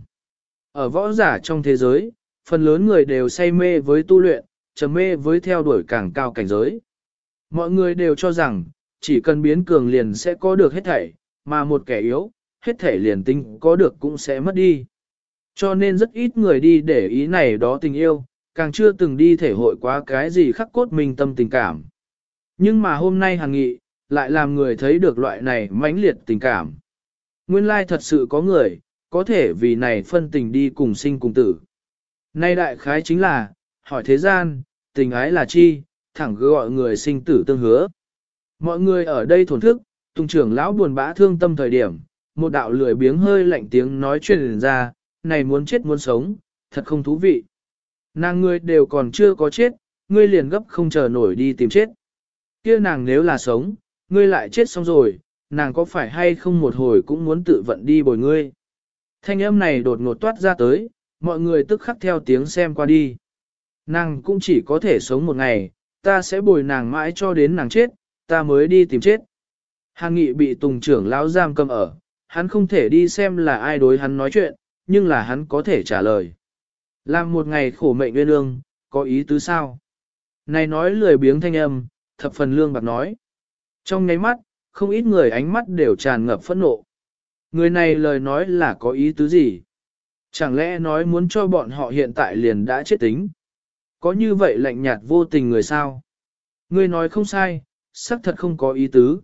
Ở võ giả trong thế giới, phần lớn người đều say mê với tu luyện, trầm mê với theo đuổi càng cao cảnh giới. Mọi người đều cho rằng, chỉ cần biến cường liền sẽ có được hết thảy, mà một kẻ yếu, hết thảy liền tinh có được cũng sẽ mất đi. Cho nên rất ít người đi để ý này đó tình yêu, càng chưa từng đi thể hội quá cái gì khắc cốt minh tâm tình cảm. Nhưng mà hôm nay Hàn Nghị, lại làm người thấy được loại này mãnh liệt tình cảm. Nguyên lai thật sự có người, có thể vì này phân tình đi cùng sinh cùng tử. Nay đại khái chính là, hỏi thế gian, tình ái là chi, thẳng gọi người sinh tử tương hứa. Mọi người ở đây thổn thức, Tùng trưởng lão buồn bã thương tâm thời điểm, một đạo lười biếng hơi lạnh tiếng nói truyền ra, này muốn chết muốn sống, thật không thú vị. Nàng ngươi đều còn chưa có chết, ngươi liền gấp không chờ nổi đi tìm chết. Kia nàng nếu là sống, ngươi lại chết xong rồi, nàng có phải hay không một hồi cũng muốn tự vận đi bồi ngươi. Thanh âm này đột ngột toát ra tới, mọi người tức khắc theo tiếng xem qua đi. Nàng cũng chỉ có thể sống một ngày, ta sẽ bồi nàng mãi cho đến nàng chết, ta mới đi tìm chết. Hàn Nghị bị Tùng trưởng lão giam cầm ở, hắn không thể đi xem là ai đối hắn nói chuyện, nhưng là hắn có thể trả lời. Làm một ngày khổ mệnh nguyên ương, có ý tứ sao? Này nói lười biếng thanh âm, thập phần lương bạc nói. Trong nháy mắt, không ít người ánh mắt đều tràn ngập phẫn nộ. Người này lời nói là có ý tứ gì? Chẳng lẽ nói muốn cho bọn họ hiện tại liền đã chết tính? Có như vậy lạnh nhạt vô tình người sao? Ngươi nói không sai, xác thật không có ý tứ.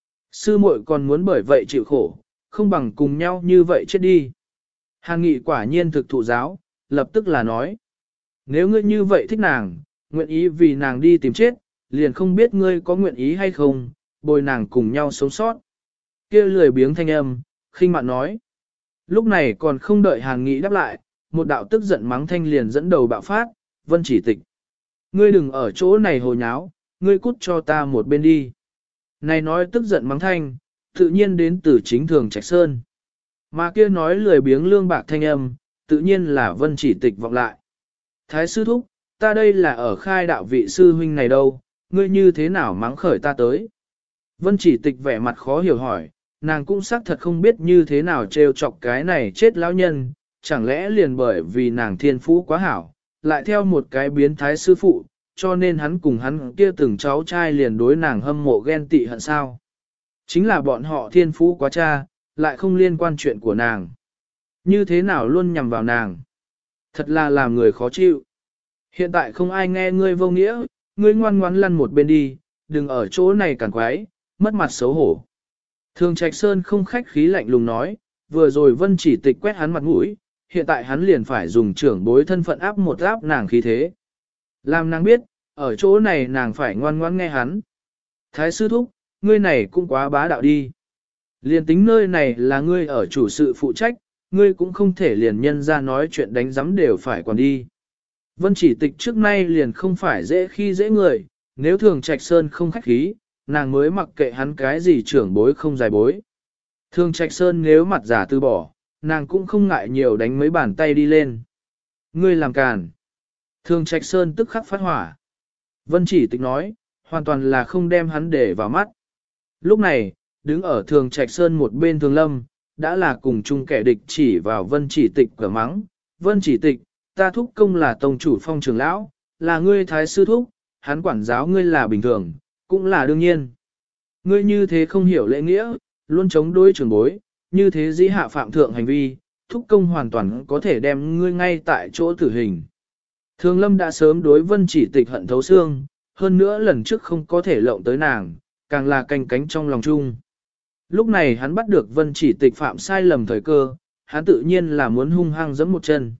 Sư muội còn muốn bởi vậy chịu khổ, không bằng cùng nhau như vậy chết đi. Hàn Nghị quả nhiên thực thụ giáo, lập tức là nói. Nếu ngươi như vậy thích nàng, nguyện ý vì nàng đi tìm chết, liền không biết ngươi có nguyện ý hay không, bồi nàng cùng nhau sống sót. Kia lười biếng thanh âm, khinh mạn nói. Lúc này còn không đợi Hàn Nghị đáp lại, một đạo tức giận mắng thanh liền dẫn đầu bạo phát, Vân Chỉ Tịch. Ngươi đừng ở chỗ này hồ nháo, ngươi cút cho ta một bên đi. Này nói tức giận mắng thanh, tự nhiên đến từ chính Thường Trạch Sơn. Mà kia nói lười biếng lương bạc thanh âm, tự nhiên là Vân Chỉ Tịch vọng lại. Thái sư thúc, ta đây là ở khai đạo vị sư huynh này đâu, ngươi như thế nào mắng khởi ta tới. Vân Chỉ Tịch vẻ mặt khó hiểu hỏi, nàng cũng xác thật không biết như thế nào trêu chọc cái này chết lão nhân, chẳng lẽ liền bởi vì nàng thiên phú quá hảo, lại theo một cái biến thái sư phụ, cho nên hắn cùng hắn kia từng cháu trai liền đối nàng hâm mộ ghen tị hận sao. Chính là bọn họ thiên phú quá cha, lại không liên quan chuyện của nàng. Như thế nào luôn nhằm vào nàng. Thật là làm người khó chịu. Hiện tại không ai nghe ngươi vô nghĩa, ngươi ngoan ngoãn lăn một bên đi, đừng ở chỗ này cản quái, mất mặt xấu hổ. Thường Trạch Sơn không khách khí lạnh lùng nói, vừa rồi Vân Chỉ Tịch quét hắn mặt mũi, hiện tại hắn liền phải dùng trưởng bối thân phận áp một áp nàng khí thế. Làm nàng biết, ở chỗ này nàng phải ngoan ngoãn nghe hắn. Thái sư thúc, ngươi này cũng quá bá đạo đi. Liền tính nơi này là ngươi ở chủ sự phụ trách, ngươi cũng không thể liền nhân ra nói chuyện đánh giấm đều phải còn đi. Vân Chỉ Tịch trước nay liền không phải dễ khi dễ người, nếu Thường Trạch Sơn không khách khí, nàng mới mặc kệ hắn cái gì trưởng bối không dài bối. Thường Trạch Sơn nếu mặt giả từ bỏ, nàng cũng không ngại nhiều đánh mấy bàn tay đi lên. Ngươi làm càn. Thường Trạch Sơn tức khắc phát hỏa. Vân Chỉ Tịch nói, hoàn toàn là không đem hắn để vào mắt. Lúc này, đứng ở Thường Trạch Sơn một bên Thường Lâm, đã là cùng chung kẻ địch chỉ vào Vân Chỉ Tịch cửa mắng. Vân Chỉ Tịch, ta thúc công là tông chủ Phong trưởng lão, là ngươi thái sư thúc, hắn quản giáo ngươi là bình thường, cũng là đương nhiên. Ngươi như thế không hiểu lễ nghĩa, luôn chống đối trưởng bối, như thế dĩ hạ phạm thượng hành vi, thúc công hoàn toàn có thể đem ngươi ngay tại chỗ tử hình. Thường Lâm đã sớm đối Vân Chỉ Tịch hận thấu xương, hơn nữa lần trước không có thể lộng tới nàng, càng là canh cánh trong lòng chung. Lúc này hắn bắt được Vân Chỉ Tịch phạm sai lầm thời cơ, hắn tự nhiên là muốn hung hăng giẫm một chân.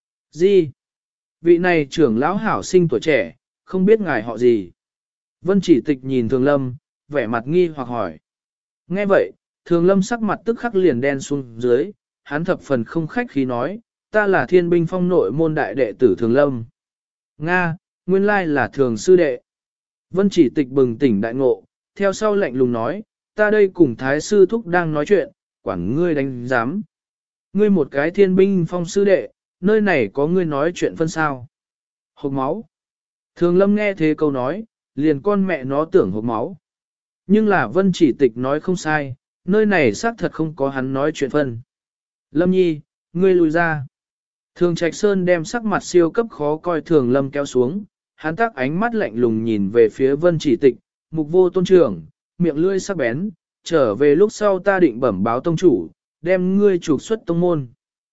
Gì? Vị này trưởng lão hảo sinh tuổi trẻ, không biết ngài họ gì? Vân Chỉ Tịch nhìn Thường Lâm, vẻ mặt nghi hoặc hỏi. Nghe vậy, Thường Lâm sắc mặt tức khắc liền đen xuống dưới, hắn thập phần không khách khí nói, ta là Thiên Binh Phong nội môn đại đệ tử Thường Lâm. Nga, nguyên lai là Thường sư đệ. Vân Chỉ Tịch bừng tỉnh đại ngộ, theo sau lạnh lùng nói, ta đây cùng Thái sư thúc đang nói chuyện, quản ngươi đánh giám. Ngươi một cái Thiên Binh Phong sư đệ, nơi này có ngươi nói chuyện phân sao. Hộp máu. Thường Lâm nghe thế câu nói, liền con mẹ nó tưởng hộp máu. Nhưng là Vân Chỉ Tịch nói không sai, nơi này xác thật không có hắn nói chuyện phân. Lâm Nhi, ngươi lùi ra. Thường Trạch Sơn đem sắc mặt siêu cấp khó coi Thường Lâm kéo xuống, hắn tác ánh mắt lạnh lùng nhìn về phía Vân Chỉ Tịch, mục vô tôn trưởng, miệng lưỡi sắc bén, trở về lúc sau ta định bẩm báo tông chủ, đem ngươi trục xuất tông môn.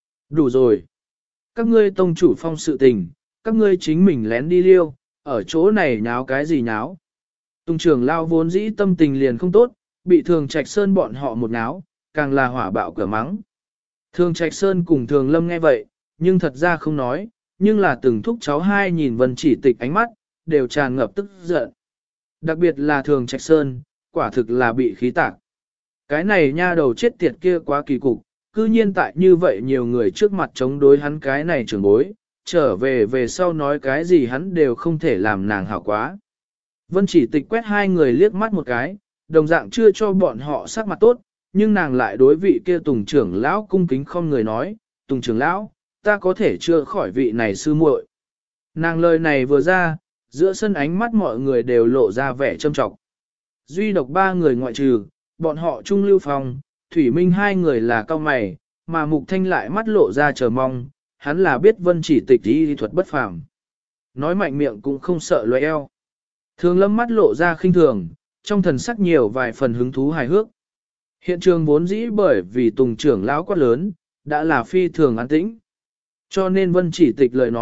Đủ rồi. Các ngươi tông chủ phong sự tình, các ngươi chính mình lén đi liêu, ở chỗ này nháo cái gì nháo. Tông trưởng lao vốn dĩ tâm tình liền không tốt, bị Thường Trạch Sơn bọn họ một náo, càng là hỏa bạo cửa mắng. Thường Trạch Sơn cùng Thường Lâm nghe vậy, nhưng thật ra không nói, nhưng là từng thúc cháu hai nhìn Vân Chỉ Tịch ánh mắt, đều tràn ngập tức giận. Đặc biệt là Thường Trạch Sơn, quả thực là bị khí tạc. Cái này nha đầu chết tiệt kia quá kỳ cục, cư nhiên tại như vậy nhiều người trước mặt chống đối hắn cái này trưởng bối, trở về sau nói cái gì hắn đều không thể làm nàng hảo quá. Vân Chỉ Tịch quét hai người liếc mắt một cái, đồng dạng chưa cho bọn họ sắc mặt tốt, nhưng nàng lại đối vị kia Tùng trưởng lão cung kính không người nói, Tùng trưởng lão, ta có thể chưa khỏi vị này sư muội. Nàng lời này vừa ra, giữa sân ánh mắt mọi người đều lộ ra vẻ châm trọng. Duy độc ba người ngoại trừ, bọn họ Trung Lưu Phong, Thủy Minh hai người là cao mày, mà Mục Thanh lại mắt lộ ra chờ mong, hắn là biết Vân Chỉ Tịch y thuật bất phàm. Nói mạnh miệng cũng không sợ loe eo. Thường Lâm mắt lộ ra khinh thường, trong thần sắc nhiều vài phần hứng thú hài hước. Hiện trường vốn dĩ bởi vì Tùng trưởng lão quá lớn, đã là phi thường an tĩnh. Cho nên Vân Chỉ Tịch lời nói,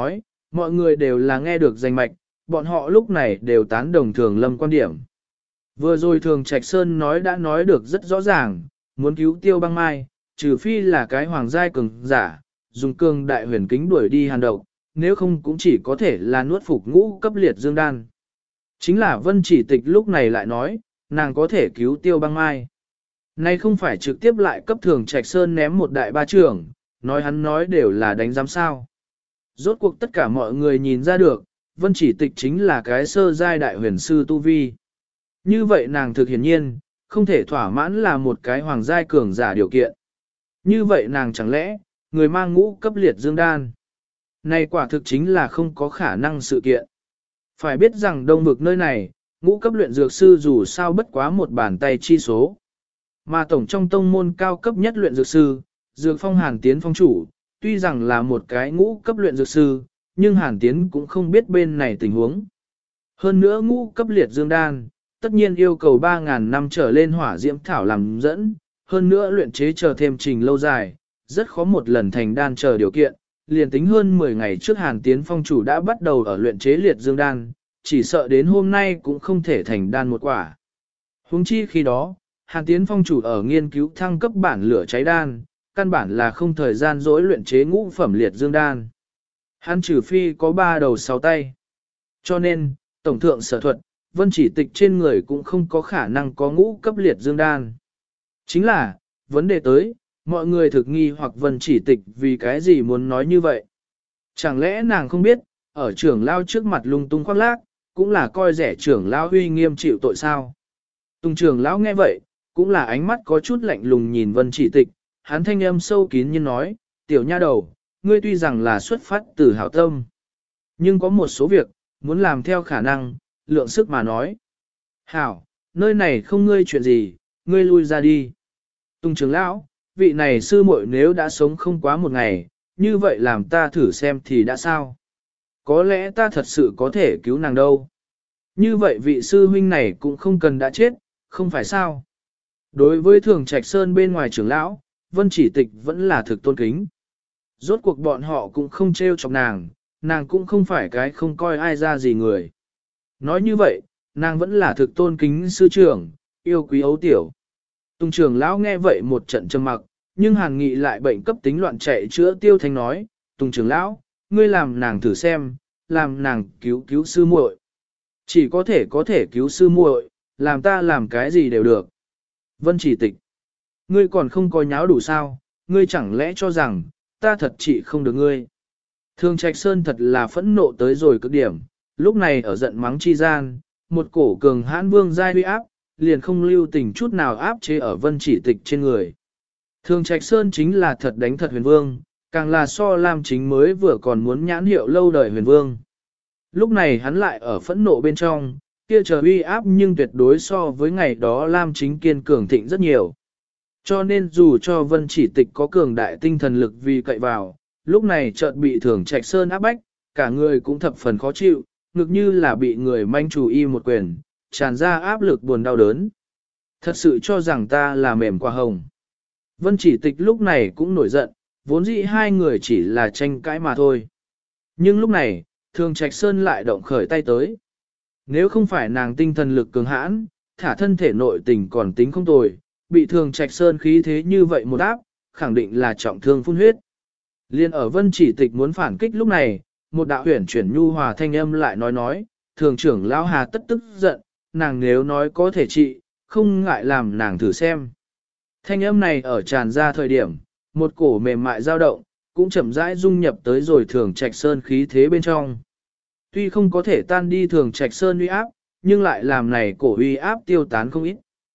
mọi người đều là nghe được danh mạch, bọn họ lúc này đều tán đồng Thường Lâm quan điểm. Vừa rồi Thường Trạch Sơn đã nói được rất rõ ràng, muốn cứu Tiêu Băng Mai, trừ phi là cái hoàng giai cường giả, dùng cường đại huyền kính đuổi đi hàn độc, nếu không cũng chỉ có thể là nuốt phục ngũ cấp liệt dương đan. Chính là Vân Chỉ Tịch lúc này lại nói, nàng có thể cứu Tiêu Băng Mai. Nay không phải trực tiếp lại cấp Thường Trạch Sơn ném một đại ba trưởng, nói hắn nói đều là đánh giám sao. Rốt cuộc tất cả mọi người nhìn ra được, Vân Chỉ Tịch chính là cái sơ giai đại huyền sư tu vi. Như vậy nàng thực hiển nhiên, không thể thỏa mãn là một cái hoàng giai cường giả điều kiện. Như vậy nàng chẳng lẽ, người mang ngũ cấp liệt dương đan. Này quả thực chính là không có khả năng sự kiện. Phải biết rằng đông vực nơi này, ngũ cấp luyện dược sư dù sao bất quá một bàn tay chi số. Mà tổng trong tông môn cao cấp nhất luyện dược sư, Dược Phong Hàn Tiến phong chủ, tuy rằng là một cái ngũ cấp luyện dược sư, nhưng Hàn Tiến cũng không biết bên này tình huống. Hơn nữa ngũ cấp liệt dương đan, tất nhiên yêu cầu 3.000 năm trở lên hỏa diễm thảo làm dẫn, hơn nữa luyện chế chờ thêm trình lâu dài, rất khó một lần thành đan chờ điều kiện. Liền tính hơn 10 ngày trước Hàn Tiến phong chủ đã bắt đầu ở luyện chế liệt dương đan, chỉ sợ đến hôm nay cũng không thể thành đan một quả. Huống chi khi đó, Hàn Tiến phong chủ ở nghiên cứu thăng cấp bản lửa cháy đan, căn bản là không thời gian dỗi luyện chế ngũ phẩm liệt dương đan. Hắn trừ phi có 3 đầu 6 tay. Cho nên, tổng thượng sở thuật, Vân Chỉ Tịch trên người cũng không có khả năng có ngũ cấp liệt dương đan. Chính là, vấn đề tới, mọi người thực nghi hoặc Vân Chỉ Tịch vì cái gì muốn nói như vậy. Chẳng lẽ nàng không biết, ở trưởng lao trước mặt lung tung khoác lác, cũng là coi rẻ trưởng lao huy nghiêm chịu tội sao. Tùng trưởng lão nghe vậy, cũng là ánh mắt có chút lạnh lùng nhìn Vân Chỉ Tịch, hắn thanh âm sâu kín như nói, tiểu nha đầu, ngươi tuy rằng là xuất phát từ hảo tâm, nhưng có một số việc, muốn làm theo khả năng, lượng sức mà nói. Hảo, nơi này không ngươi chuyện gì, ngươi lui ra đi. Tùng trưởng lão, vị này sư muội nếu đã sống không quá một ngày, như vậy làm ta thử xem thì đã sao? Có lẽ ta thật sự có thể cứu nàng đâu. Như vậy vị sư huynh này cũng không cần đã chết, không phải sao? Đối với Thường Trạch Sơn bên ngoài trưởng lão, Vân Chỉ Tịch vẫn là thực tôn kính. Rốt cuộc bọn họ cũng không trêu chọc nàng cũng không phải cái không coi ai ra gì người. Nói như vậy, nàng vẫn là thực tôn kính sư trưởng, yêu quý ấu tiểu. Tùng trưởng lão nghe vậy một trận trầm mặc, nhưng Hàn Nghị lại bệnh cấp tính loạn chạy chữa Tiêu Thanh nói, Tùng trưởng lão, ngươi làm nàng thử xem, làm nàng cứu sư muội. Chỉ có thể cứu sư muội, làm ta làm cái gì đều được. Vân Chỉ Tịch, ngươi còn không có nháo đủ sao, ngươi chẳng lẽ cho rằng, ta thật trị không được ngươi. Thường Trạch Sơn thật là phẫn nộ tới rồi cực điểm, lúc này ở giận mắng chi gian, một cổ cường hãn vương giai uy áp, liền không lưu tình chút nào áp chế ở Vân Chỉ Tịch trên người. Thường Trạch Sơn chính là thật đánh thật huyền vương, càng là so Lam Chính mới vừa còn muốn nhãn hiệu lâu đời huyền vương. Lúc này hắn lại ở phẫn nộ bên trong, kia chờ uy áp nhưng tuyệt đối so với ngày đó Lam Chính kiên cường thịnh rất nhiều. Cho nên dù cho Vân Chỉ Tịch có cường đại tinh thần lực vì cậy vào, lúc này chợt bị Thường Trạch Sơn áp bách, cả người cũng thập phần khó chịu, ngực như là bị người manh chủ y một quyền, tràn ra áp lực buồn đau đớn. Thật sự cho rằng ta là mềm quả hồng. Vân Chỉ Tịch lúc này cũng nổi giận, vốn dĩ hai người chỉ là tranh cãi mà thôi. Nhưng lúc này, Thường Trạch Sơn lại động khởi tay tới. Nếu không phải nàng tinh thần lực cường hãn, thả thân thể nội tình còn tính không tồi, bị Thường Trạch Sơn khí thế như vậy một áp, khẳng định là trọng thương phun huyết. Liên ở Vân Chỉ Tịch muốn phản kích lúc này, một đạo huyền chuyển nhu hòa thanh âm lại nói, thường trưởng lão Hà tất tức giận, nàng nếu nói có thể trị, không ngại làm nàng thử xem. Thanh âm này ở tràn ra thời điểm, một cổ mềm mại dao động, cũng chậm rãi dung nhập tới rồi Thường Trạch Sơn khí thế bên trong. Tuy không có thể tan đi Thường Trạch Sơn uy áp, nhưng lại làm này cổ uy áp tiêu tán không ít.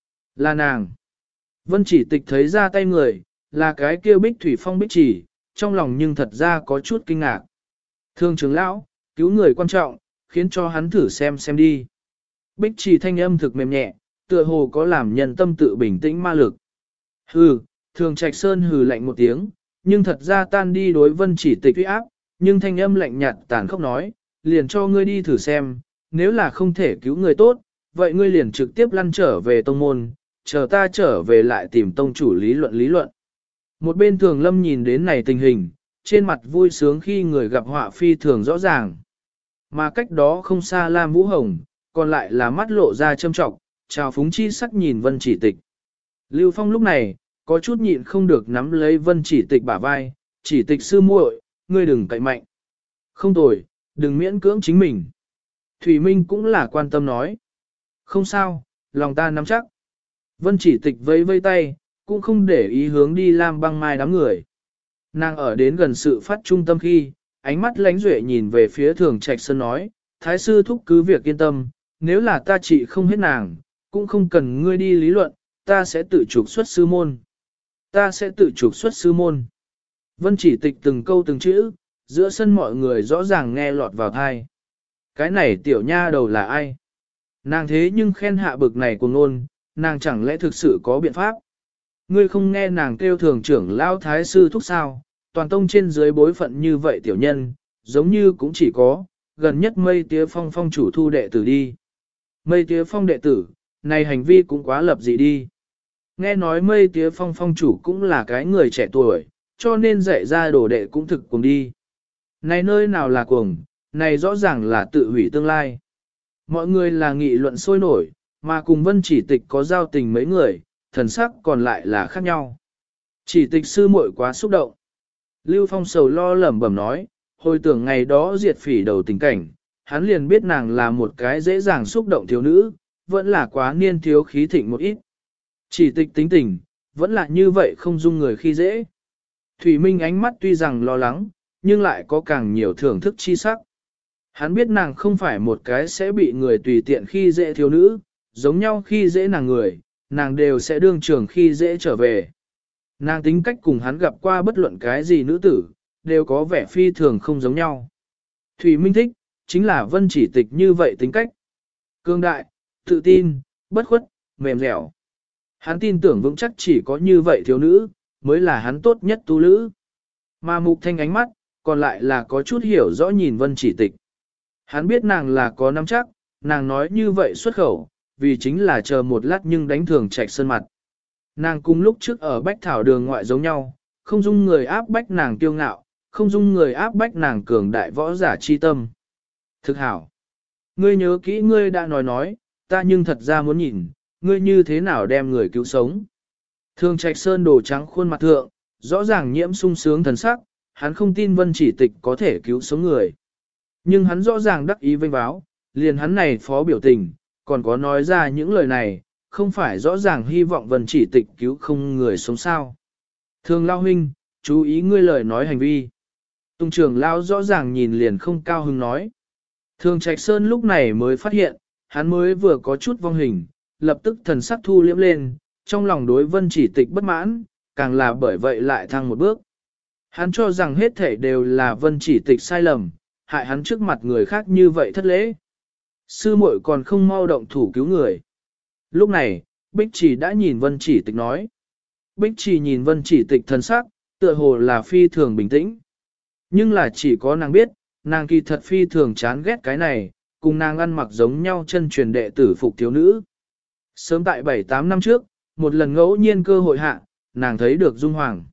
Là nàng. Vân Chỉ Tịch thấy ra tay người, là cái kia Bích Thủy Phong Bích Chỉ, trong lòng nhưng thật ra có chút kinh ngạc. Thường trưởng lão, cứu người quan trọng, khiến cho hắn thử xem đi. Bích Chỉ thanh âm thực mềm nhẹ, tựa hồ có làm nhân tâm tự bình tĩnh ma lực. Hừ, Thường Trạch Sơn hừ lạnh một tiếng, nhưng thật ra tan đi đối Vân Chỉ Tịch uy áp, nhưng thanh âm lạnh nhạt tàn khốc nói, liền cho ngươi đi thử xem, nếu là không thể cứu người tốt, vậy ngươi liền trực tiếp lăn trở về tông môn, chờ ta trở về lại tìm tông chủ lý luận. Một bên Thường Lâm nhìn đến này tình hình, trên mặt vui sướng khi người gặp họa phi thường rõ ràng. Mà cách đó không xa Lam Vũ Hồng, còn lại là mắt lộ ra châm trọng, trào phúng chi sắc nhìn Vân Chỉ Tịch. Lưu Phong lúc này, có chút nhịn không được nắm lấy Vân Chỉ Tịch bả vai, Chỉ Tịch sư muội, ngươi đừng cậy mạnh. Không tồi, đừng miễn cưỡng chính mình. Thủy Minh cũng là quan tâm nói. Không sao, lòng ta nắm chắc. Vân Chỉ Tịch vẫy vây tay, cũng không để ý hướng đi Lam Băng Mai đám người. Nàng ở đến gần sự phát trung tâm khi, ánh mắt lánh duệ nhìn về phía Thường Trạch Sơn nói, Thái sư thúc cứ việc yên tâm, nếu là ta trị không hết nàng, cũng không cần ngươi đi lý luận, ta sẽ tự trục xuất sư môn. Ta sẽ tự trục xuất sư môn. Vân Chỉ Tịch từng câu từng chữ, giữa sân mọi người rõ ràng nghe lọt vào tai. Cái này tiểu nha đầu là ai? Nàng thế nhưng khen hạ bực này của ngôn, nàng chẳng lẽ thực sự có biện pháp? Ngươi không nghe nàng kêu thường trưởng lao thái sư thúc sao, toàn tông trên dưới bối phận như vậy tiểu nhân, giống như cũng chỉ có, gần nhất Mây Tía Phong phong chủ thu đệ tử đi. Mây Tía Phong đệ tử, này hành vi cũng quá lập dị đi. Nghe nói Mây Tía Phong phong chủ cũng là cái người trẻ tuổi, cho nên dạy ra đồ đệ cũng thực cùng đi. Này nơi nào là cuồng, này rõ ràng là tự hủy tương lai. Mọi người là nghị luận sôi nổi, mà cùng Vân Chỉ Tịch có giao tình mấy người, thần sắc còn lại là khác nhau. Chỉ Tịch sư muội quá xúc động. Lưu Phong sầu lo lẩm bẩm nói, hồi tưởng ngày đó diệt phỉ đầu tình cảnh, hắn liền biết nàng là một cái dễ dàng xúc động thiếu nữ, vẫn là quá niên thiếu khí thịnh một ít. Chỉ Tịch tính tình, vẫn là như vậy không dung người khi dễ. Thủy Minh ánh mắt tuy rằng lo lắng, nhưng lại có càng nhiều thưởng thức chi sắc. Hắn biết nàng không phải một cái sẽ bị người tùy tiện khi dễ thiếu nữ, giống nhau khi dễ nàng người, nàng đều sẽ đương trường khi dễ trở về. Nàng tính cách cùng hắn gặp qua bất luận cái gì nữ tử, đều có vẻ phi thường không giống nhau. Thủy Minh thích, chính là Vân Chỉ Tịch như vậy tính cách. Cương đại, tự tin, bất khuất, mềm dẻo. Hắn tin tưởng vững chắc chỉ có như vậy thiếu nữ, mới là hắn tốt nhất tu lữ. Mà Mục Thanh ánh mắt, còn lại là có chút hiểu rõ nhìn Vân Chỉ Tịch. Hắn biết nàng là có nắm chắc, nàng nói như vậy xuất khẩu, vì chính là chờ một lát nhưng đánh Thường Trạch Sơn mặt. Nàng cùng lúc trước ở Bách Thảo đường ngoại giống nhau, không dung người áp bách nàng kiêu ngạo, không dung người áp bách nàng cường đại võ giả chi tâm. Thực hảo. Ngươi nhớ kỹ ngươi đã nói, ta nhưng thật ra muốn nhìn, ngươi như thế nào đem người cứu sống. Thường Trạch Sơn đồ trắng khuôn mặt thượng, rõ ràng nhiễm sung sướng thần sắc, hắn không tin Vân Chỉ Tịch có thể cứu sống người. Nhưng hắn rõ ràng đắc ý vênh váo, liền hắn này phó biểu tình, còn có nói ra những lời này, không phải rõ ràng hy vọng Vân Chỉ Tịch cứu không người sống sao. Thường Lao huynh, chú ý ngươi lời nói hành vi. Tùng trưởng Lao rõ ràng nhìn liền không cao hứng nói. Thường Trạch Sơn lúc này mới phát hiện, hắn mới vừa có chút vong hình, lập tức thần sắc thu liễm lên, trong lòng đối Vân Chỉ Tịch bất mãn, càng là bởi vậy lại thăng một bước. Hắn cho rằng hết thể đều là Vân Chỉ Tịch sai lầm, hại hắn trước mặt người khác như vậy thất lễ. Sư muội còn không mau động thủ cứu người. Lúc này, Bích Chỉ đã nhìn Vân Chỉ Tịch nói. Bích Chỉ nhìn Vân Chỉ Tịch thần sắc, tựa hồ là phi thường bình tĩnh. Nhưng là chỉ có nàng biết, nàng kỳ thật phi thường chán ghét cái này, cùng nàng ăn mặc giống nhau chân truyền đệ tử phục thiếu nữ. Sớm tại 7-8 năm trước, một lần ngẫu nhiên cơ hội hạ, nàng thấy được Dung Hoàng.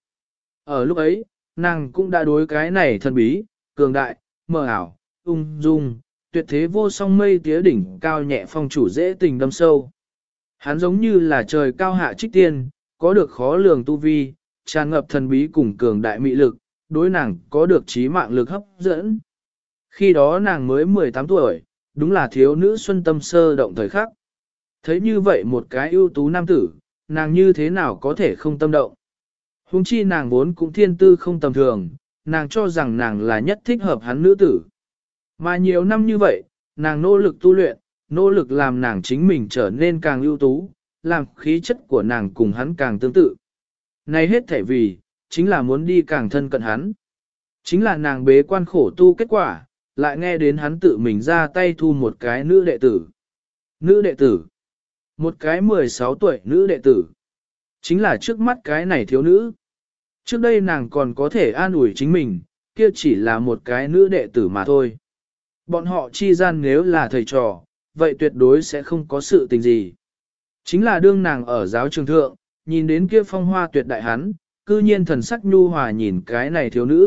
Ở lúc ấy, nàng cũng đã đối cái này thần bí, cường đại, mờ ảo, ung dung, tuyệt thế vô song Mây Tía đỉnh cao nhẹ phong chủ dễ tình đâm sâu. Hắn giống như là trời cao hạ trích tiên, có được khó lường tu vi, tràn ngập thần bí cùng cường đại mị lực, đối nàng có được trí mạng lực hấp dẫn. Khi đó nàng mới 18 tuổi, đúng là thiếu nữ xuân tâm sơ động thời khắc. Thấy như vậy một cái ưu tú nam tử, nàng như thế nào có thể không tâm động. Huống chi nàng vốn cũng thiên tư không tầm thường, nàng cho rằng nàng là nhất thích hợp hắn nữ tử. Mà nhiều năm như vậy, nàng nỗ lực tu luyện, nỗ lực làm nàng chính mình trở nên càng ưu tú, làm khí chất của nàng cùng hắn càng tương tự. Này hết thể vì, chính là muốn đi càng thân cận hắn. Chính là nàng bế quan khổ tu kết quả, lại nghe đến hắn tự mình ra tay thu một cái nữ đệ tử. Nữ đệ tử. Một cái 16 tuổi nữ đệ tử. Chính là trước mắt cái này thiếu nữ. Trước đây nàng còn có thể an ủi chính mình, kia chỉ là một cái nữ đệ tử mà thôi. Bọn họ chi gian nếu là thầy trò, vậy tuyệt đối sẽ không có sự tình gì. Chính là đương nàng ở giáo trường thượng, nhìn đến kia phong hoa tuyệt đại hắn, cư nhiên thần sắc nhu hòa nhìn cái này thiếu nữ,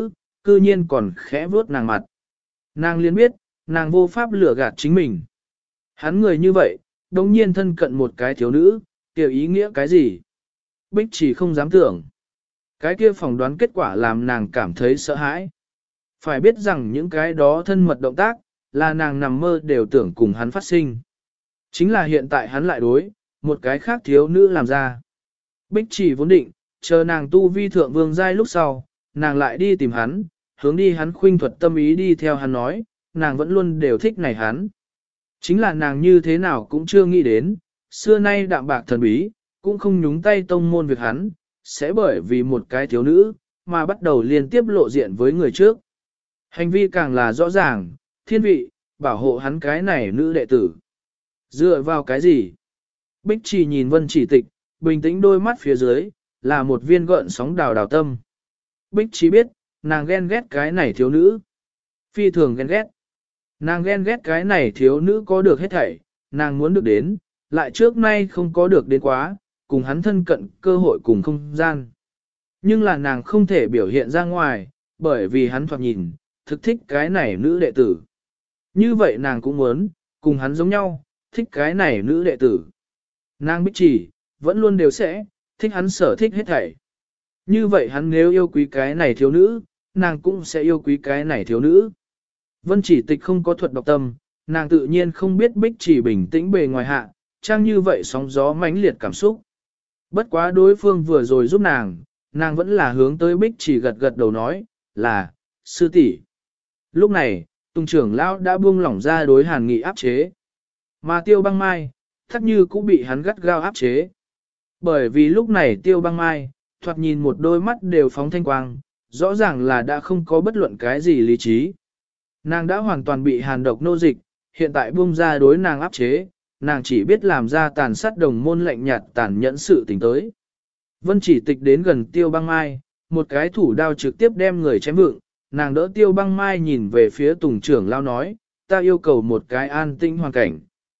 cư nhiên còn khẽ vuốt nàng mặt. Nàng liền biết, nàng vô pháp lừa gạt chính mình. Hắn người như vậy, đồng nhiên thân cận một cái thiếu nữ, kiểu ý nghĩa cái gì? Bích chỉ không dám tưởng. Cái kia phỏng đoán kết quả làm nàng cảm thấy sợ hãi. Phải biết rằng những cái đó thân mật động tác, là nàng nằm mơ đều tưởng cùng hắn phát sinh. Chính là hiện tại hắn lại đối, một cái khác thiếu nữ làm ra. Bích chỉ vốn định, chờ nàng tu vi thượng vương giai lúc sau, nàng lại đi tìm hắn, hướng đi hắn khuynh thuật tâm ý đi theo hắn nói, nàng vẫn luôn đều thích này hắn. Chính là nàng như thế nào cũng chưa nghĩ đến, xưa nay đạm bạc thần bí, cũng không nhúng tay tông môn việc hắn, sẽ bởi vì một cái thiếu nữ, mà bắt đầu liên tiếp lộ diện với người trước. Hành vi càng là rõ ràng, thiên vị, bảo hộ hắn cái này nữ đệ tử. Dựa vào cái gì? Bích chỉ nhìn Vân Chỉ Tịch, bình tĩnh đôi mắt phía dưới, là một viên gợn sóng đào đào tâm. Bích chỉ biết, nàng ghen ghét cái này thiếu nữ. Phi thường ghen ghét. Nàng ghen ghét cái này thiếu nữ có được hết thảy, nàng muốn được đến, lại trước nay không có được đến quá, cùng hắn thân cận cơ hội cùng không gian. Nhưng là nàng không thể biểu hiện ra ngoài, bởi vì hắn thoạt nhìn, thực thích cái này nữ đệ tử. Như vậy nàng cũng muốn, cùng hắn giống nhau, thích cái này nữ đệ tử. Nàng Bích chỉ, vẫn luôn đều sẽ, thích hắn sở thích hết thảy. Như vậy hắn nếu yêu quý cái này thiếu nữ, nàng cũng sẽ yêu quý cái này thiếu nữ. Vân Chỉ Tịch không có thuật độc tâm, nàng tự nhiên không biết Bích chỉ bình tĩnh bề ngoài hạ, trang như vậy sóng gió mãnh liệt cảm xúc. Bất quá đối phương vừa rồi giúp nàng vẫn là hướng tới Bích chỉ gật gật đầu nói, là, sư tỷ. Lúc này, Tùng trưởng lão đã buông lỏng ra đối Hàn Nghị áp chế. Mà Tiêu Băng Mai, thắc như cũng bị hắn gắt gao áp chế. Bởi vì lúc này Tiêu Băng Mai, thoạt nhìn một đôi mắt đều phóng thanh quang, rõ ràng là đã không có bất luận cái gì lý trí. Nàng đã hoàn toàn bị hàn độc nô dịch, hiện tại buông ra đối nàng áp chế, nàng chỉ biết làm ra tàn sát đồng môn lạnh nhạt tàn nhẫn sự tình tới. Vân Chỉ Tịch đến gần Tiêu Băng Mai, một cái thủ đao trực tiếp đem người chém vựng, nàng đỡ Tiêu Băng Mai nhìn về phía Tùng trưởng lao nói, ta yêu cầu một cái an tĩnh hoàn cảnh.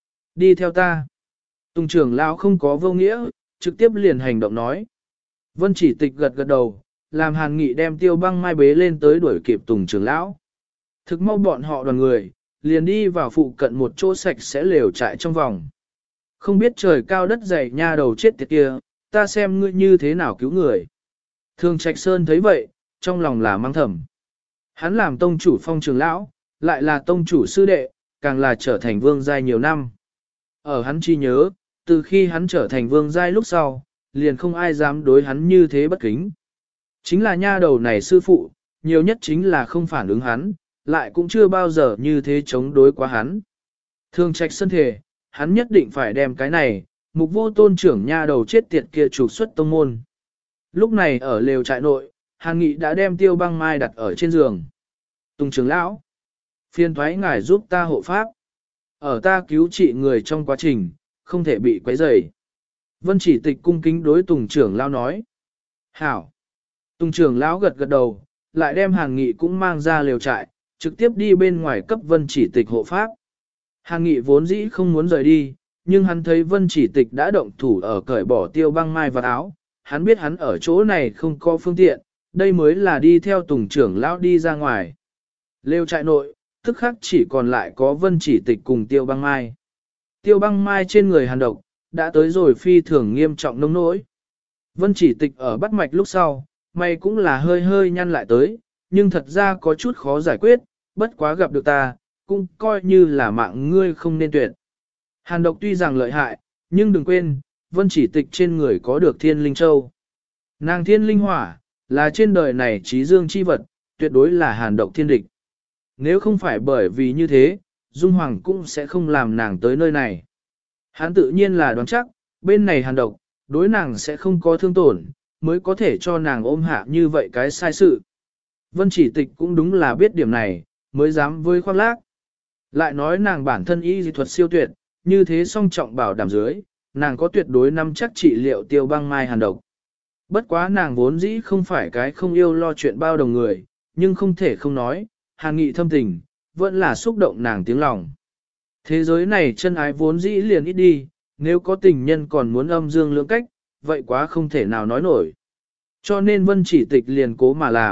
Đi theo ta. Tùng trưởng lao không có vô nghĩa, trực tiếp liền hành động nói. Vân Chỉ Tịch gật gật đầu, làm Hàn Nghị đem Tiêu Băng Mai bế lên tới đuổi kịp Tùng trưởng lão. Thực mau bọn họ đoàn người, liền đi vào phụ cận một chỗ sạch sẽ lều trại trong vòng. Không biết trời cao đất dày nha đầu chết tiệt kia, ta xem ngươi như thế nào cứu người. Thường Trạch Sơn thấy vậy, trong lòng là mang thầm. Hắn làm tông chủ Phong trưởng lão, lại là tông chủ sư đệ, càng là trở thành vương giai nhiều năm. Ở hắn chi nhớ, từ khi hắn trở thành vương giai lúc sau, liền không ai dám đối hắn như thế bất kính. Chính là nha đầu này sư phụ, nhiều nhất chính là không phản ứng hắn, lại cũng chưa bao giờ như thế chống đối quá hắn. Thường Trạch Sơn thể, hắn nhất định phải đem cái này, Mục Vô Tôn trưởng nha đầu chết tiệt kia trục xuất tông môn. Lúc này ở lều trại nội, Hàn Nghị đã đem Tiêu Băng Mai đặt ở trên giường. Tùng trưởng lão, phiền thoái ngài giúp ta hộ pháp. Ở ta cứu trị người trong quá trình, không thể bị quấy rầy. Vân Chỉ Tịch cung kính đối Tùng trưởng lão nói. Hảo. Tùng trưởng lão gật gật đầu, lại đem Hàn Nghị cũng mang ra lều trại, trực tiếp đi bên ngoài cấp Vân Chỉ Tịch hộ pháp. Hàn Nghị vốn dĩ không muốn rời đi, nhưng hắn thấy Vân Chỉ Tịch đã động thủ ở cởi bỏ Tiêu Băng Mai vào áo, hắn biết hắn ở chỗ này không có phương tiện, đây mới là đi theo Tùng trưởng lão đi ra ngoài. Lêu trại nội, tức khắc chỉ còn lại có Vân Chỉ Tịch cùng Tiêu Băng Mai. Tiêu Băng Mai trên người hàn độc, đã tới rồi phi thường nghiêm trọng nông nỗi. Vân Chỉ Tịch ở bắt mạch lúc sau, mày cũng là hơi hơi nhăn lại tới, nhưng thật ra có chút khó giải quyết, bất quá gặp được ta, cũng coi như là mạng ngươi không nên tuyệt. Hàn độc tuy rằng lợi hại, nhưng đừng quên, Vân Chỉ Tịch trên người có được Thiên Linh Châu. Nàng Thiên Linh Hỏa, là trên đời này trí dương chi vật, tuyệt đối là hàn độc thiên địch. Nếu không phải bởi vì như thế, Dung Hoàng cũng sẽ không làm nàng tới nơi này. Hắn tự nhiên là đoán chắc, bên này hàn độc, đối nàng sẽ không có thương tổn, mới có thể cho nàng ôm hạ như vậy cái sai sự. Vân Chỉ Tịch cũng đúng là biết điểm này, mới dám với khoác lác. Lại nói nàng bản thân y dị thuật siêu tuyệt, như thế song trọng bảo đảm dưới, nàng có tuyệt đối nắm chắc trị liệu Tiêu Băng Mai hàn độc. Bất quá nàng vốn dĩ không phải cái không yêu lo chuyện bao đồng người, nhưng không thể không nói, Hàn Nghị thâm tình, vẫn là xúc động nàng tiếng lòng. Thế giới này chân ái vốn dĩ liền ít đi, nếu có tình nhân còn muốn âm dương lưỡng cách, vậy quá không thể nào nói nổi. Cho nên Vân Chỉ Tịch liền cố mà làm,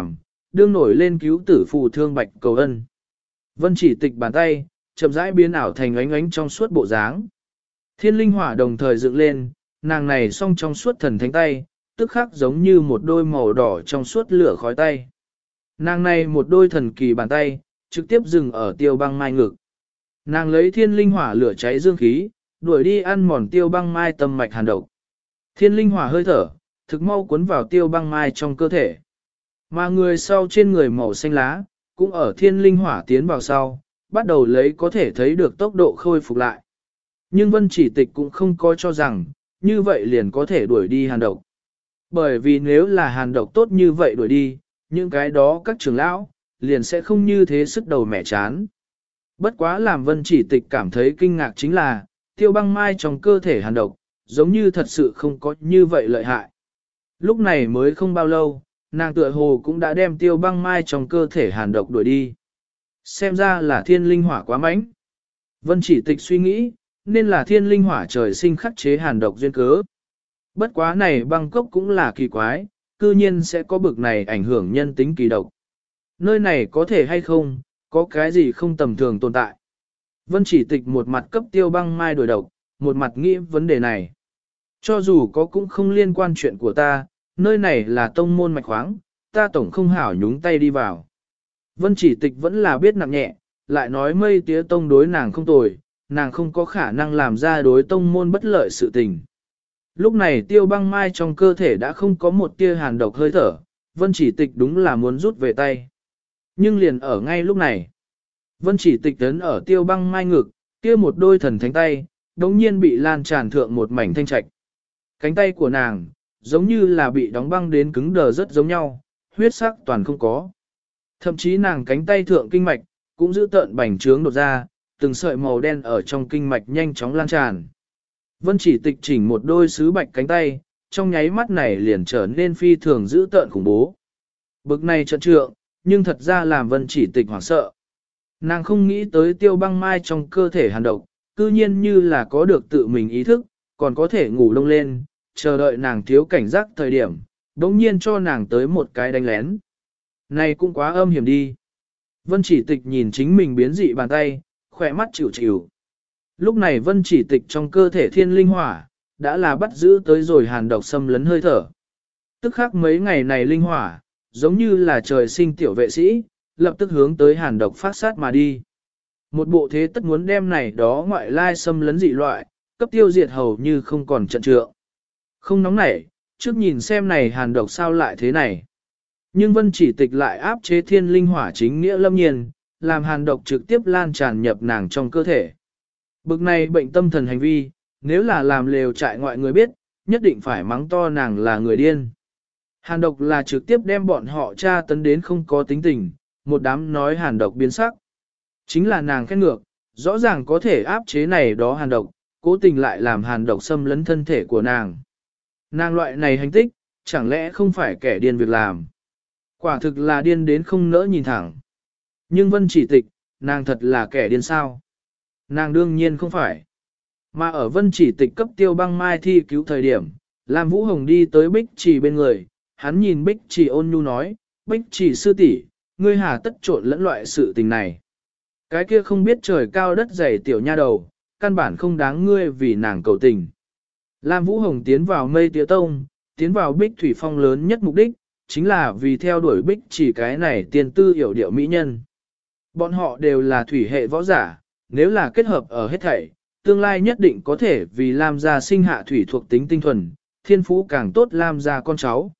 đương nổi lên cứu tử phù thương bạch cầu ân. Vân Chỉ Tịch bàn tay, chậm rãi biến ảo thành ánh ánh trong suốt bộ dáng. Thiên linh hỏa đồng thời dựng lên, nàng này song trong suốt thần thánh tay, tức khắc giống như một đôi màu đỏ trong suốt lửa khói tay. Nàng này một đôi thần kỳ bàn tay, trực tiếp dừng ở Tiêu Băng Mai ngực. Nàng lấy thiên linh hỏa lửa cháy dương khí, đuổi đi ăn mòn Tiêu Băng Mai tâm mạch hàn độc. Thiên linh hỏa hơi thở, thực mau cuốn vào Tiêu Băng Mai trong cơ thể. Mà người sau trên người màu xanh lá, cũng ở thiên linh hỏa tiến vào sau, bắt đầu lấy có thể thấy được tốc độ khôi phục lại. Nhưng Vân Chỉ Tịch cũng không có cho rằng, như vậy liền có thể đuổi đi hàn độc. Bởi vì nếu là hàn độc tốt như vậy đuổi đi, những cái đó các trưởng lão, liền sẽ không như thế sức đầu mẻ chán. Bất quá làm Vân Chỉ Tịch cảm thấy kinh ngạc chính là, Tiêu Băng Mai trong cơ thể hàn độc, giống như thật sự không có như vậy lợi hại. Lúc này mới không bao lâu, nàng tựa hồ cũng đã đem Tiêu Băng Mai trong cơ thể hàn độc đuổi đi. Xem ra là thiên linh hỏa quá mạnh. Vân Chỉ Tịch suy nghĩ, nên là thiên linh hỏa trời sinh khắc chế hàn độc duyên cớ. Bất quá này Bangkok cũng là kỳ quái, cư nhiên sẽ có bực này ảnh hưởng nhân tính kỳ độc. Nơi này có thể hay không, có cái gì không tầm thường tồn tại. Vân Chỉ Tịch một mặt cấp Tiêu Băng Mai đổi độc, một mặt nghĩ vấn đề này. Cho dù có cũng không liên quan chuyện của ta, nơi này là tông môn mạch khoáng, ta tổng không hảo nhúng tay đi vào. Vân Chỉ Tịch vẫn là biết nặng nhẹ, lại nói Mây Tía Tông đối nàng không tồi, nàng không có khả năng làm ra đối tông môn bất lợi sự tình. Lúc này Tiêu Băng Mai trong cơ thể đã không có một tia hàn độc hơi thở, Vân Chỉ Tịch đúng là muốn rút về tay. Nhưng liền ở ngay lúc này, Vân Chỉ Tịch ấn ở Tiêu Băng Mai ngực, kia một đôi thần thánh tay, đống nhiên bị lan tràn thượng một mảnh thanh trạch. Cánh tay của nàng, giống như là bị đóng băng đến cứng đờ rất giống nhau, huyết sắc toàn không có. Thậm chí nàng cánh tay thượng kinh mạch, cũng giữ tợn bành trướng đột ra, từng sợi màu đen ở trong kinh mạch nhanh chóng lan tràn. Vân Chỉ Tịch chỉnh một đôi sứ bạch cánh tay, trong nháy mắt này liền trở nên phi thường giữ tợn khủng bố. Bực này trận trượng, nhưng thật ra làm Vân Chỉ Tịch hoảng sợ. Nàng không nghĩ tới Tiêu Băng Mai trong cơ thể hàn độc, cư nhiên như là có được tự mình ý thức, còn có thể ngủ lông lên, chờ đợi nàng thiếu cảnh giác thời điểm, đống nhiên cho nàng tới một cái đánh lén. Này cũng quá âm hiểm đi. Vân Chỉ Tịch nhìn chính mình biến dị bàn tay, khỏe mắt chịu chịu. Lúc này Vân Chỉ Tịch trong cơ thể thiên linh hỏa, đã là bắt giữ tới rồi hàn độc xâm lấn hơi thở. Tức khắc mấy ngày này linh hỏa, giống như là trời sinh tiểu vệ sĩ, lập tức hướng tới hàn độc phát sát mà đi. Một bộ thế tất muốn đem này đó ngoại lai xâm lấn dị loại, cấp tiêu diệt hầu như không còn trận trượng. Không nóng nảy, trước nhìn xem này hàn độc sao lại thế này. Nhưng Vân Chỉ Tịch lại áp chế thiên linh hỏa chính nghĩa lâm nhiên, làm hàn độc trực tiếp lan tràn nhập nàng trong cơ thể. Bực này bệnh tâm thần hành vi, nếu là làm lều trại ngoại người biết, nhất định phải mắng to nàng là người điên. Hàn độc là trực tiếp đem bọn họ tra tấn đến không có tính tình, một đám nói hàn độc biến sắc. Chính là nàng khét ngược, rõ ràng có thể áp chế này đó hàn độc, cố tình lại làm hàn độc xâm lấn thân thể của nàng. Nàng loại này hành tích, chẳng lẽ không phải kẻ điên việc làm. Quả thực là điên đến không nỡ nhìn thẳng. Nhưng Vân Chỉ Tịch, nàng thật là kẻ điên sao? Nàng đương nhiên không phải. Mà ở Vân Chỉ Tịch cấp Tiêu Băng Mai thi cứu thời điểm, Lam Vũ Hồng đi tới Bích Trì bên người, hắn nhìn Bích Trì ôn nhu nói, Bích Trì sư tỷ, ngươi hà tất trộn lẫn loại sự tình này. Cái kia không biết trời cao đất dày tiểu nha đầu, căn bản không đáng ngươi vì nàng cầu tình. Lam Vũ Hồng tiến vào Mây Tía Tông, tiến vào Bích Thủy Phong lớn nhất mục đích, chính là vì theo đuổi Bích Chỉ cái này tiên tư hiểu điệu mỹ nhân. Bọn họ đều là thủy hệ võ giả, nếu là kết hợp ở hết thảy, tương lai nhất định có thể vì Lam gia sinh hạ thủy thuộc tính tinh thuần, thiên phú càng tốt Lam gia con cháu.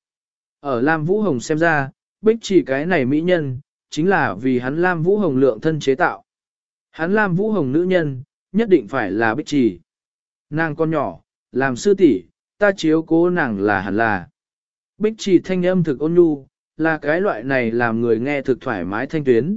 Ở Lam Vũ Hồng xem ra, Bích Chỉ cái này mỹ nhân, chính là vì hắn Lam Vũ Hồng lượng thân chế tạo. Hắn Lam Vũ Hồng nữ nhân, nhất định phải là Bích Chỉ. Nàng con nhỏ, làm sư tỷ, ta chiếu cố nàng là hẳn là. Bích Chỉ thanh âm thực ôn nhu, là cái loại này làm người nghe thực thoải mái thanh tuyến.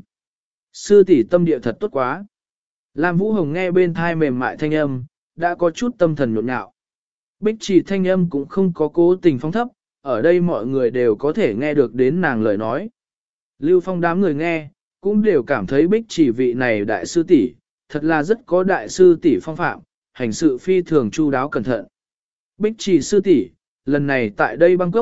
Sư tỷ tâm địa thật tốt quá. Lam Vũ Hồng nghe bên thai mềm mại thanh âm, đã có chút tâm thần nhộn nhạo. Bích Chỉ thanh âm cũng không có cố tình phóng thấp, ở đây mọi người đều có thể nghe được đến nàng lời nói. Lưu Phong đám người nghe, cũng đều cảm thấy Bích Chỉ vị này đại sư tỷ, thật là rất có đại sư tỷ phong phạm, hành sự phi thường chu đáo cẩn thận. Bích Chỉ sư tỷ, lần này tại đây Bangkok,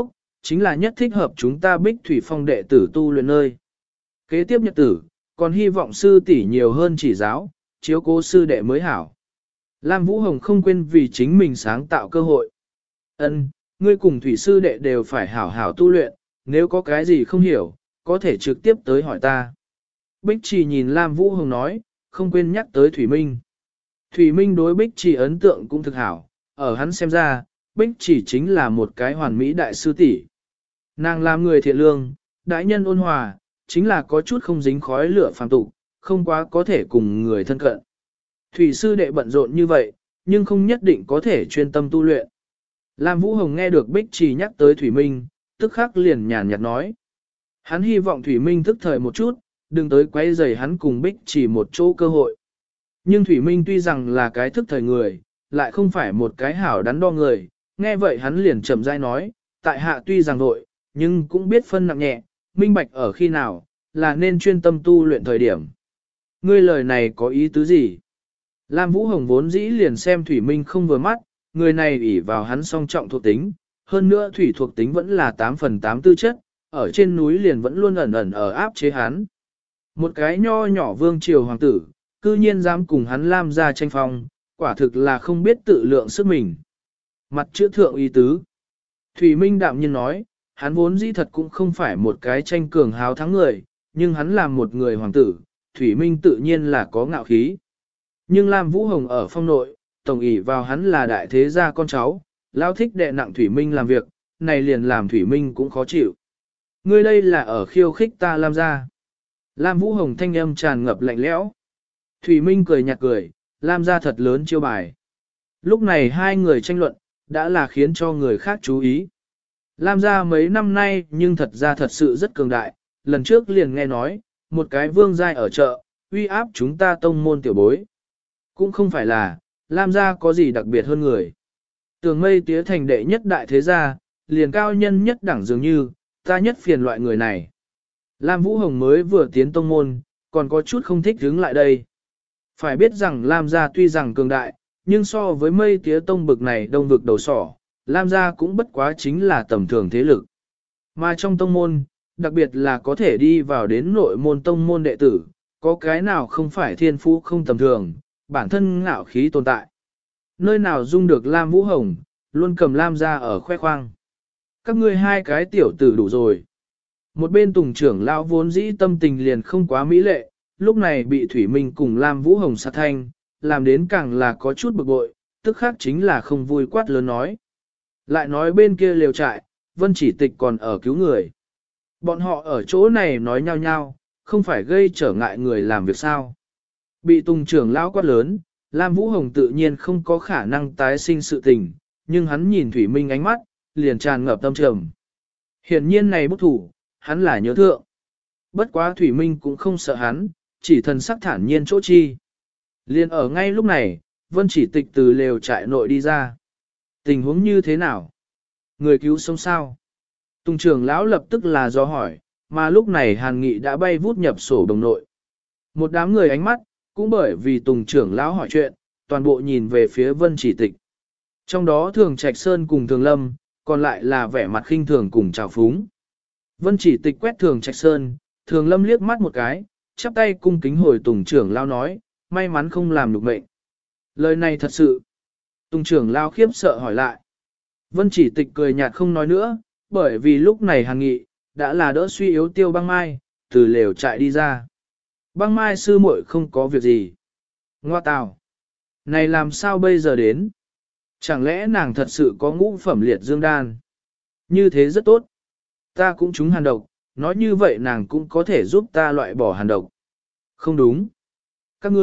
chính là nhất thích hợp chúng ta Bích Thủy Phong đệ tử tu luyện nơi. Kế tiếp nhật tử, còn hy vọng sư tỷ nhiều hơn chỉ giáo, chiếu cố sư đệ mới hảo. Lam Vũ Hồng không quên vì chính mình sáng tạo cơ hội. Ân, ngươi cùng thủy sư đệ đều phải hảo hảo tu luyện, nếu có cái gì không hiểu, có thể trực tiếp tới hỏi ta. Bích Trì nhìn Lam Vũ Hồng nói, không quên nhắc tới Thủy Minh. Thủy Minh đối Bích Trì ấn tượng cũng thực hảo, ở hắn xem ra, Bích Trì chính là một cái hoàn mỹ đại sư tỷ. Nàng làm người thiện lương, đại nhân ôn hòa, chính là có chút không dính khói lửa phàm tục, không quá có thể cùng người thân cận. Thủy sư đệ bận rộn như vậy, nhưng không nhất định có thể chuyên tâm tu luyện. Lam Vũ Hồng nghe được Bích Trì nhắc tới Thủy Minh, tức khắc liền nhàn nhạt nói. Hắn hy vọng Thủy Minh thức thời một chút, đừng tới quấy rầy hắn cùng Bích Trì một chỗ cơ hội. Nhưng Thủy Minh tuy rằng là cái thức thời người, lại không phải một cái hảo đắn đo người, nghe vậy hắn liền chậm rãi nói, tại hạ tuy rằng nội, nhưng cũng biết phân nặng nhẹ, minh bạch ở khi nào, là nên chuyên tâm tu luyện thời điểm. Ngươi lời này có ý tứ gì? Lam Vũ Hồng vốn dĩ liền xem Thủy Minh không vừa mắt, người này ỷ vào hắn song trọng thuộc tính, hơn nữa thủy thuộc tính vẫn là 8/8 tư chất, ở trên núi liền vẫn luôn ẩn ẩn ở áp chế hắn. Một cái nho nhỏ vương triều hoàng tử, cư nhiên dám cùng hắn Lam ra tranh phong, quả thực là không biết tự lượng sức mình. Mặt chữ thượng ý tứ. Thủy Minh đạm nhiên nói, hắn vốn dĩ thật cũng không phải một cái tranh cường háo thắng người, nhưng hắn là một người hoàng tử, Thủy Minh tự nhiên là có ngạo khí. Nhưng Lam Vũ Hồng ở phong nội, tổng ỷ vào hắn là đại thế gia con cháu, lao thích đệ nặng Thủy Minh làm việc, này liền làm Thủy Minh cũng khó chịu. Ngươi đây là ở khiêu khích ta Lam gia. Lam Vũ Hồng thanh âm tràn ngập lạnh lẽo. Thủy Minh cười nhạt cười, Lam gia thật lớn chiêu bài. Lúc này hai người tranh luận, đã là khiến cho người khác chú ý. Lam gia mấy năm nay nhưng thật ra thật sự rất cường đại, lần trước liền nghe nói, một cái vương giai ở chợ, uy áp chúng ta tông môn tiểu bối. Cũng không phải là, Lam gia có gì đặc biệt hơn người. Tường mây tía thành đệ nhất đại thế gia, liền cao nhân nhất đẳng dường như, ta nhất phiền loại người này. Lam Vũ Hồng mới vừa tiến tông môn, còn có chút không thích đứng lại đây. Phải biết rằng Lam gia tuy rằng cường đại, nhưng so với mây tía tông bực này đông vực đầu sỏ, Lam gia cũng bất quá chính là tầm thường thế lực. Mà trong tông môn, đặc biệt là có thể đi vào đến nội môn tông môn đệ tử, có cái nào không phải thiên phú không tầm thường, bản thân ngạo khí tồn tại. Nơi nào dung được Lam Vũ Hồng, luôn cầm Lam gia ở khoe khoang. Các ngươi hai cái tiểu tử đủ rồi. Một bên tùng trưởng lão vốn dĩ tâm tình liền không quá mỹ lệ, lúc này bị Thủy Minh cùng Lam Vũ Hồng sát thanh, làm đến càng là có chút bực bội, tức khác chính là không vui quát lớn nói. Lại nói bên kia lều trại, Vân Chỉ Tịch còn ở cứu người. Bọn họ ở chỗ này nói nhau nhau, không phải gây trở ngại người làm việc sao. Bị tùng trưởng lão quát lớn, Lam Vũ Hồng tự nhiên không có khả năng tái sinh sự tình, nhưng hắn nhìn Thủy Minh ánh mắt, liền tràn ngập tâm trầm. Hiển nhiên này bức thủ, hắn là nhớ thượng. Bất quá Thủy Minh cũng không sợ hắn, chỉ thần sắc thản nhiên chỗ chi. Liền ở ngay lúc này, Vân Chỉ Tịch từ lều trại nội đi ra. Tình huống như thế nào? Người cứu sống sao? Tùng trưởng lão lập tức là do hỏi, mà lúc này Hàn Nghị đã bay vút nhập sổ đồng nội. Một đám người ánh mắt, cũng bởi vì Tùng trưởng lão hỏi chuyện, toàn bộ nhìn về phía Vân Chỉ Tịch. Trong đó Thường Trạch Sơn cùng Thường Lâm, còn lại là vẻ mặt khinh thường cùng trào phúng. Vân Chỉ Tịch quét Thường Trạch Sơn, Thường Lâm liếc mắt một cái, chắp tay cung kính hồi Tùng trưởng lão nói, may mắn không làm nhục mệnh. Lời này thật sự. Tùng trưởng lão khiếp sợ hỏi lại. Vân Chỉ Tịch cười nhạt không nói nữa, bởi vì lúc này Hàn Nghị, đã là đỡ suy yếu Tiêu Băng Mai, từ lều trại đi ra. Băng Mai sư muội không có việc gì. Ngoa tào. Này làm sao bây giờ đến? Chẳng lẽ nàng thật sự có ngũ phẩm liệt dương đan? Như thế rất tốt. Ta cũng trúng hàn độc, nói như vậy nàng cũng có thể giúp ta loại bỏ hàn độc. Không đúng. Các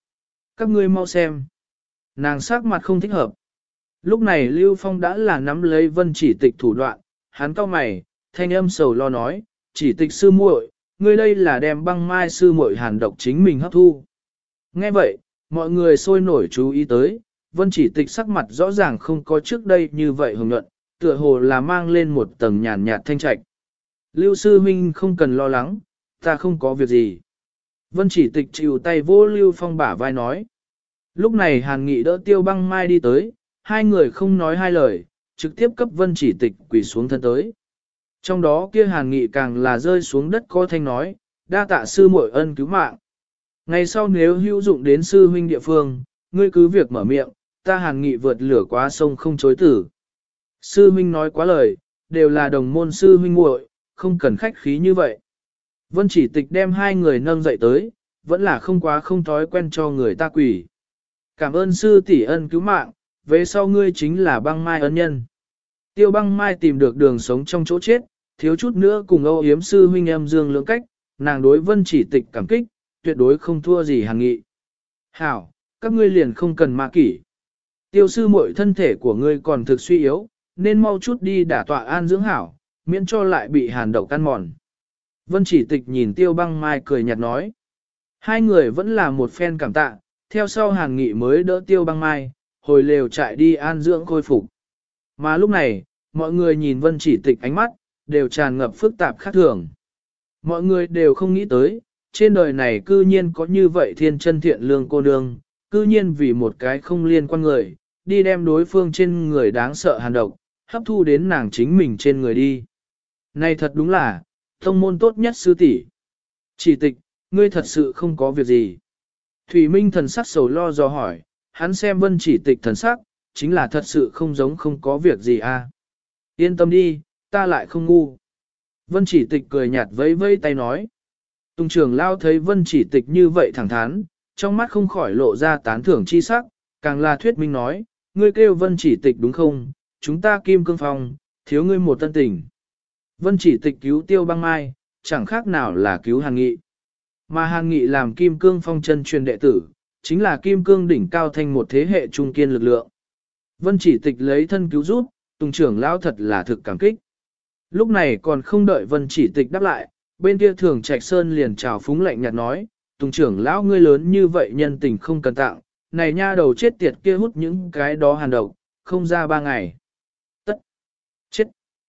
ngươi mau xem. Nàng sắc mặt không thích hợp. Lúc này Lưu Phong đã là nắm lấy Vân Chỉ Tịch thủ đoạn, hắn cau mày, thanh âm sầu lo nói, Chỉ Tịch sư muội, ngươi đây là đem Băng Mai sư muội hàn độc chính mình hấp thu. Nghe vậy, mọi người sôi nổi chú ý tới, Vân Chỉ Tịch sắc mặt rõ ràng không có trước đây như vậy hồng nhuận, tựa hồ là mang lên một tầng nhàn nhạt thanh trạch. Lưu sư huynh không cần lo lắng, ta không có việc gì. Vân Chỉ Tịch chịu tay vô Lưu Phong bả vai nói. Lúc này Hàn Nghị đỡ Tiêu Băng Mai đi tới, hai người không nói hai lời, trực tiếp cấp Vân Chỉ Tịch quỳ xuống thân tới. Trong đó kia Hàn Nghị càng là rơi xuống đất có thanh nói, đa tạ sư muội ân cứu mạng. Ngày sau nếu hữu dụng đến sư huynh địa phương, ngươi cứ việc mở miệng, ta Hàn Nghị vượt lửa quá sông không chối tử. Sư huynh nói quá lời, đều là đồng môn sư huynh muội, không cần khách khí như vậy. Vân Chỉ Tịch đem hai người nâng dậy tới, vẫn là không quá không thói quen cho người ta quỷ. Cảm ơn sư tỷ ân cứu mạng, về sau ngươi chính là Băng Mai ân nhân. Tiêu Băng Mai tìm được đường sống trong chỗ chết, thiếu chút nữa cùng âu yếm sư huynh em dương lưỡng cách, nàng đối Vân Chỉ Tịch cảm kích, tuyệt đối không thua gì Hàn Nghị. Hảo, các ngươi liền không cần ma kỷ. Tiêu sư muội thân thể của ngươi còn thực suy yếu, nên mau chút đi đả tọa an dưỡng hảo, miễn cho lại bị hàn độc căn mòn. Vân Chỉ Tịch nhìn Tiêu Băng Mai cười nhạt nói. Hai người vẫn là một phen cảm tạ, theo sau Hàn Nghị mới đỡ Tiêu Băng Mai, hồi lều chạy đi an dưỡng khôi phục. Mà lúc này, mọi người nhìn Vân Chỉ Tịch ánh mắt, đều tràn ngập phức tạp khác thường. Mọi người đều không nghĩ tới, trên đời này cư nhiên có như vậy thiên chân thiện lương cô nương, cư nhiên vì một cái không liên quan người, đi đem đối phương trên người đáng sợ hàn độc, hấp thu đến nàng chính mình trên người đi. Này thật đúng là, thông môn tốt nhất sư tỷ. Chỉ Tịch, ngươi thật sự không có việc gì. Thủy Minh thần sắc sầu lo dò hỏi, hắn xem Vân Chỉ Tịch thần sắc, chính là thật sự không giống không có việc gì à. Yên tâm đi, ta lại không ngu. Vân Chỉ Tịch cười nhạt vẫy vẫy tay nói. Tùng trưởng lao thấy Vân Chỉ Tịch như vậy thẳng thắn, trong mắt không khỏi lộ ra tán thưởng chi sắc, càng là thuyết minh nói, ngươi kêu Vân Chỉ Tịch đúng không, chúng ta Kim Cương Phong, thiếu ngươi một tân tình. Vân Chỉ Tịch cứu Tiêu Băng Mai, chẳng khác nào là cứu Hàn Nghị. Mà Hàn Nghị làm Kim Cương Phong chân truyền đệ tử, chính là Kim Cương đỉnh cao thành một thế hệ trung kiên lực lượng. Vân Chỉ Tịch lấy thân cứu giúp, Tùng trưởng lão thật là thực cảm kích. Lúc này còn không đợi Vân Chỉ Tịch đáp lại, bên kia Thường Trạch Sơn liền chào phúng lạnh nhạt nói, Tùng trưởng lão ngươi lớn như vậy nhân tình không cần tặng, này nha đầu chết tiệt kia hút những cái đó hàn độc, không ra 3 ngày. Tất. Chết.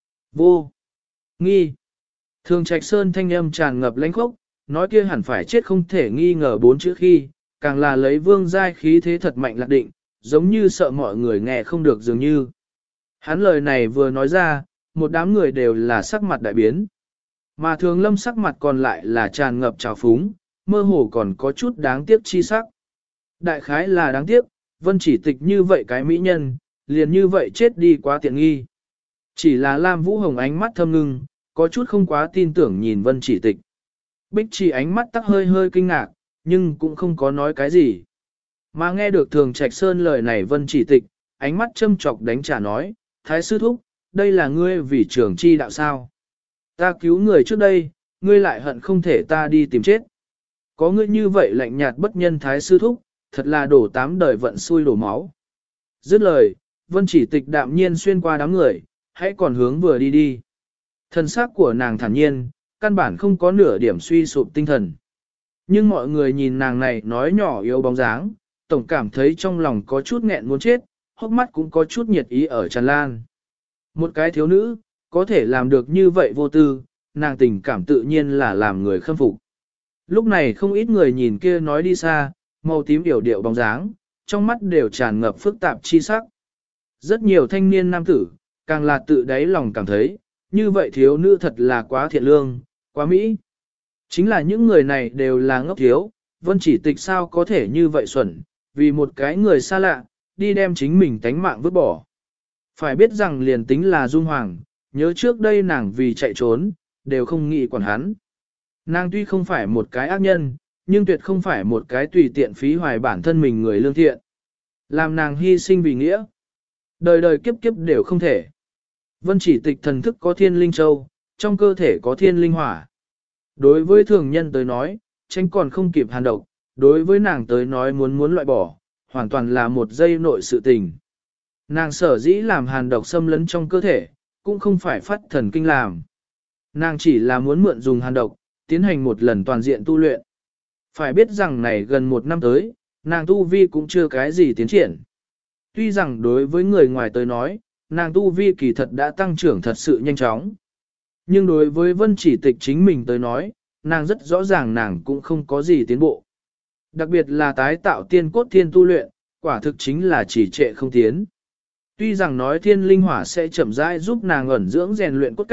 Vô. Nghi. Thường Trạch Sơn thanh âm tràn ngập lãnh khốc, nói kia hẳn phải chết không thể nghi ngờ 4 chữ khi, càng là lấy vương giai khí thế thật mạnh lạc định, giống như sợ mọi người nghe không được dường như. Hắn lời này vừa nói ra, một đám người đều là sắc mặt đại biến. Mà Thường Lâm sắc mặt còn lại là tràn ngập trào phúng, mơ hồ còn có chút đáng tiếc chi sắc. Đại khái là đáng tiếc, Vân Chỉ Tịch như vậy cái mỹ nhân, liền như vậy chết đi quá tiện nghi. Chỉ là Lam Vũ Hồng ánh mắt thâm ngưng, có chút không quá tin tưởng nhìn Vân Chỉ Tịch. Bích Chỉ ánh mắt tắc hơi hơi kinh ngạc, nhưng cũng không có nói cái gì. Mà nghe được Thường Trạch Sơn lời này Vân Chỉ Tịch, ánh mắt châm chọc đánh trả nói, Thái sư thúc, đây là ngươi vì trưởng chi đạo sao. Ta cứu người trước đây, ngươi lại hận không thể ta đi tìm chết. Có ngươi như vậy lạnh nhạt bất nhân Thái sư thúc, thật là đổ 8 đời vận xui đổ máu. Dứt lời, Vân Chỉ Tịch đạm nhiên xuyên qua đám người, hãy còn hướng vừa đi đi. Thân xác của nàng thản nhiên, căn bản không có nửa điểm suy sụp tinh thần. Nhưng mọi người nhìn nàng này nói nhỏ yếu bóng dáng, tổng cảm thấy trong lòng có chút nghẹn muốn chết, hốc mắt cũng có chút nhiệt ý ở tràn lan. Một cái thiếu nữ, có thể làm được như vậy vô tư, nàng tình cảm tự nhiên là làm người khâm phục. Lúc này không ít người nhìn kia nói đi xa, màu tím yểu điệu bóng dáng, trong mắt đều tràn ngập phức tạp chi sắc. Rất nhiều thanh niên nam tử, càng là tự đáy lòng cảm thấy, như vậy thiếu nữ thật là quá thiện lương, quá mỹ. Chính là những người này đều là ngốc thiếu, Vân Chỉ Tịch sao có thể như vậy xuẩn, vì một cái người xa lạ, đi đem chính mình tánh mạng vứt bỏ. Phải biết rằng liền tính là Dung Hoàng, nhớ trước đây nàng vì chạy trốn, đều không nghĩ quản hắn. Nàng tuy không phải một cái ác nhân, nhưng tuyệt không phải một cái tùy tiện phí hoài bản thân mình người lương thiện. Làm nàng hy sinh vì nghĩa. Đời đời kiếp kiếp đều không thể. Vân Chỉ Tịch thần thức có thiên linh châu, trong cơ thể có thiên linh hỏa. Đối với thường nhân tới nói, tranh còn không kịp hàn độc, đối với nàng tới nói muốn loại bỏ, hoàn toàn là một giây nội sự tình. Nàng sở dĩ làm hàn độc xâm lấn trong cơ thể, cũng không phải phát thần kinh làm. Nàng chỉ là muốn mượn dùng hàn độc, tiến hành một lần toàn diện tu luyện. Phải biết rằng này gần 1 năm tới, nàng tu vi cũng chưa cái gì tiến triển. Tuy rằng đối với người ngoài tới nói, nàng tu vi kỳ thật đã tăng trưởng thật sự nhanh chóng. Nhưng đối với Vân Chỉ Tịch chính mình tới nói, nàng rất rõ ràng nàng cũng không có gì tiến bộ. Đặc biệt là tái tạo tiên cốt thiên tu luyện, quả thực chính là chỉ trệ không tiến. Tuy rằng nói thiên linh hỏa sẽ chậm rãi giúp nàng ẩn dưỡng rèn luyện cốt cách,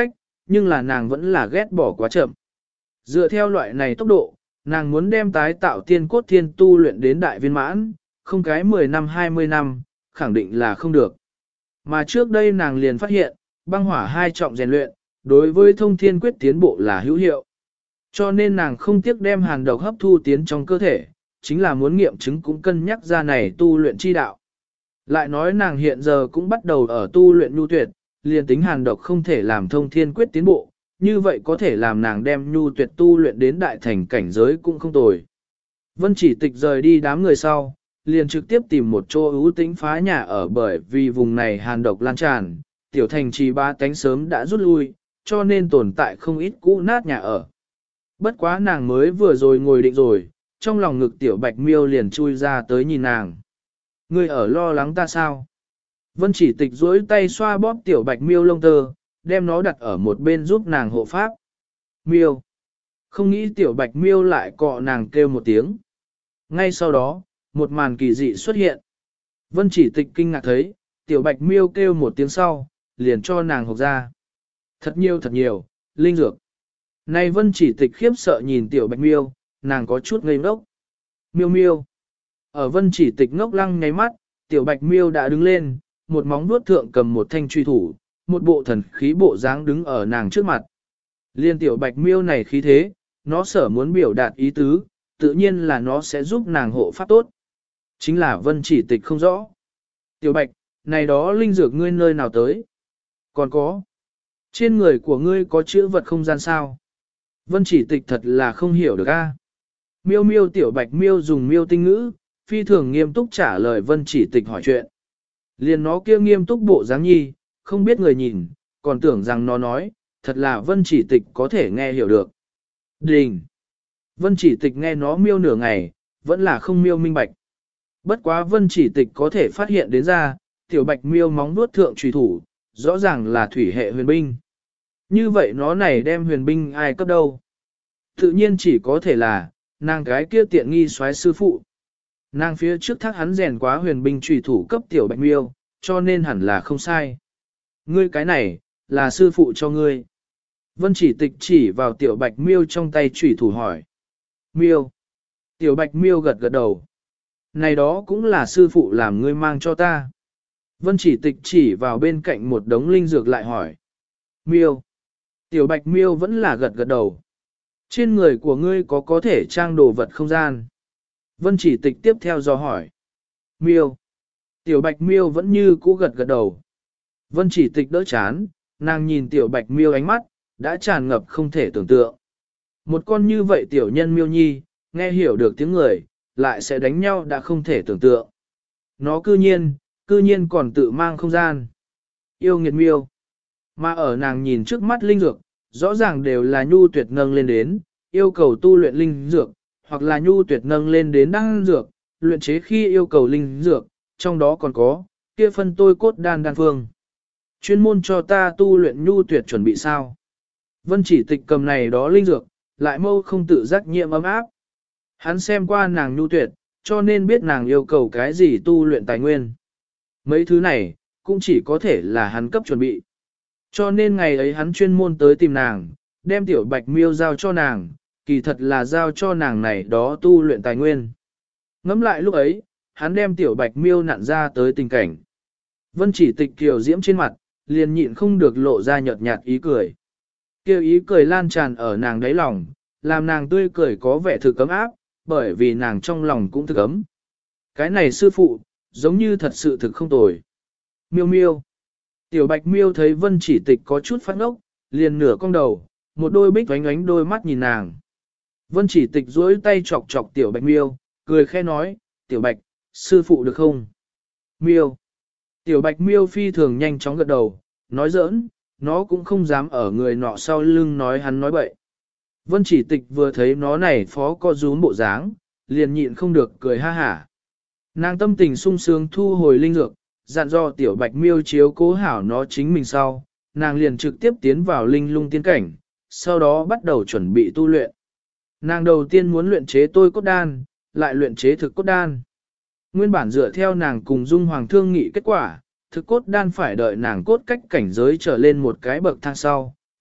nhưng là nàng vẫn là ghét bỏ quá chậm. Dựa theo loại này tốc độ, nàng muốn đem tái tạo tiên cốt thiên tu luyện đến đại viên mãn, không cái 10 năm 20 năm, khẳng định là không được. Mà trước đây nàng liền phát hiện, băng hỏa hai trọng rèn luyện, đối với thông thiên quyết tiến bộ là hữu hiệu. Cho nên nàng không tiếc đem hàn độc hấp thu tiến trong cơ thể, chính là muốn nghiệm chứng cũng cân nhắc ra này tu luyện chi đạo. Lại nói nàng hiện giờ cũng bắt đầu ở tu luyện nhu tuyệt, liền tính hàn độc không thể làm thông thiên quyết tiến bộ, như vậy có thể làm nàng đem nhu tuyệt tu luyện đến đại thành cảnh giới cũng không tồi. Vân Chỉ Tịch rời đi đám người sau, liền trực tiếp tìm một chỗ ưu tĩnh phá nhà ở, bởi vì vùng này hàn độc lan tràn, tiểu thành trì ba cánh sớm đã rút lui, cho nên tồn tại không ít cũ nát nhà ở. Bất quá nàng mới vừa rồi ngồi định rồi, trong lòng ngực tiểu bạch miêu liền chui ra tới nhìn nàng. Ngươi ở lo lắng ta sao? Vân Chỉ Tịch duỗi tay xoa bóp tiểu bạch miêu lông tơ, đem nó đặt ở một bên giúp nàng hộ pháp. Miêu. Không nghĩ tiểu bạch miêu lại cọ nàng kêu một tiếng. Ngay sau đó, một màn kỳ dị xuất hiện. Vân Chỉ Tịch kinh ngạc thấy, tiểu bạch miêu kêu một tiếng sau, liền cho nàng hộc ra. Thật nhiều, linh dược. Này Vân Chỉ Tịch khiếp sợ nhìn tiểu bạch miêu, nàng có chút ngây ngốc. Miêu miêu. Ở Vân Chỉ Tịch ngốc lăng nháy mắt, tiểu bạch miêu đã đứng lên, một móng vuốt thượng cầm một thanh truy thủ, một bộ thần khí bộ dáng đứng ở nàng trước mặt. Liên tiểu bạch miêu này khí thế, nó sở muốn biểu đạt ý tứ, tự nhiên là nó sẽ giúp nàng hộ pháp tốt. Chính là Vân Chỉ Tịch không rõ. Tiểu bạch, này đó linh dược ngươi nơi nào tới? Còn có, trên người của ngươi có chữ vật không gian sao? Vân Chỉ Tịch thật là không hiểu được a. Miêu miêu tiểu bạch miêu dùng miêu tinh ngữ, phi thường nghiêm túc trả lời Vân Chỉ Tịch hỏi chuyện. Liền nó kia nghiêm túc bộ dáng nhi, không biết người nhìn, còn tưởng rằng nó nói, thật là Vân Chỉ Tịch có thể nghe hiểu được. Đình! Vân Chỉ Tịch nghe nó miêu nửa ngày, vẫn là không miêu minh bạch. Bất quá Vân Chỉ Tịch có thể phát hiện đến ra, tiểu bạch miêu móng nuốt thượng trùy thủ, rõ ràng là thủy hệ huyền binh. Như vậy nó này đem huyền binh ai cấp đâu? Tự nhiên chỉ có thể là, nàng cái kia tiện nghi soái sư phụ. Nàng phía trước thác hắn rèn quá huyền binh trùy thủ cấp tiểu bạch miêu, cho nên hẳn là không sai. Ngươi cái này, là sư phụ cho ngươi. Vân Chỉ Tịch chỉ vào tiểu bạch miêu trong tay trùy thủ hỏi. Miêu. Tiểu bạch miêu gật gật đầu. Này đó cũng là sư phụ làm ngươi mang cho ta. Vân Chỉ Tịch chỉ vào bên cạnh một đống linh dược lại hỏi. Miêu. Tiểu bạch miêu vẫn là gật gật đầu. Trên người của ngươi có thể trang đồ vật không gian. Vân Chỉ Tịch tiếp theo do hỏi. Miêu. Tiểu bạch miêu vẫn như cũ gật gật đầu. Vân Chỉ Tịch đỡ chán, nàng nhìn tiểu bạch miêu ánh mắt, đã tràn ngập không thể tưởng tượng. Một con như vậy tiểu nhân miêu nhi, nghe hiểu được tiếng người, lại sẽ đánh nhau đã không thể tưởng tượng. Nó cư nhiên còn tự mang không gian. Yêu nghiệt miêu. Mà ở nàng nhìn trước mắt linh dược, rõ ràng đều là nhu tuyệt nâng lên đến, yêu cầu tu luyện linh dược, hoặc là nhu tuyệt nâng lên đến đan dược, luyện chế khi yêu cầu linh dược, trong đó còn có, kia phân tôi cốt đan phương. Chuyên môn cho ta tu luyện nhu tuyệt chuẩn bị sao? Vân Chỉ Tịch cầm này đó linh dược, lại mâu không tự giác nhiệm ấm áp. Hắn xem qua nàng nhu tuyệt, cho nên biết nàng yêu cầu cái gì tu luyện tài nguyên. Mấy thứ này, cũng chỉ có thể là hắn cấp chuẩn bị. Cho nên ngày ấy hắn chuyên môn tới tìm nàng, đem tiểu bạch miêu giao cho nàng, kỳ thật là giao cho nàng này đó tu luyện tài nguyên. Ngẫm lại lúc ấy, hắn đem tiểu bạch miêu nặn ra tới tình cảnh. Vân Chỉ Tịch kiều diễm trên mặt, liền nhịn không được lộ ra nhợt nhạt ý cười. Kêu ý cười lan tràn ở nàng đáy lòng, làm nàng tươi cười có vẻ thực ấm áp, bởi vì nàng trong lòng cũng thực ấm. Cái này sư phụ, giống như thật sự thực không tồi. Miêu miêu. Tiểu bạch miêu thấy Vân Chỉ Tịch có chút phát ngốc, liền nửa cong đầu, một đôi bích ánh ánh đôi mắt nhìn nàng. Vân Chỉ Tịch duỗi tay chọc chọc tiểu bạch miêu, cười khẽ nói, tiểu bạch, sư phụ được không? Miêu. Tiểu bạch miêu phi thường nhanh chóng gật đầu, nói giỡn, nó cũng không dám ở người nọ sau lưng nói hắn nói bậy. Vân Chỉ Tịch vừa thấy nó này phó co rúm bộ dáng, liền nhịn không được cười ha hả. Nàng tâm tình sung sướng thu hồi linh dược, dặn dò tiểu bạch miêu chiếu cố hảo nó chính mình sau, nàng liền trực tiếp tiến vào linh lung tiên cảnh, sau đó bắt đầu chuẩn bị tu luyện. Nàng đầu tiên muốn luyện chế tôi cốt đan, lại luyện chế thực cốt đan. Nguyên bản dựa theo nàng cùng Dung Hoàng thương nghị kết quả, thực cốt đan phải đợi nàng cốt cách cảnh giới trở lên một cái bậc thang sau,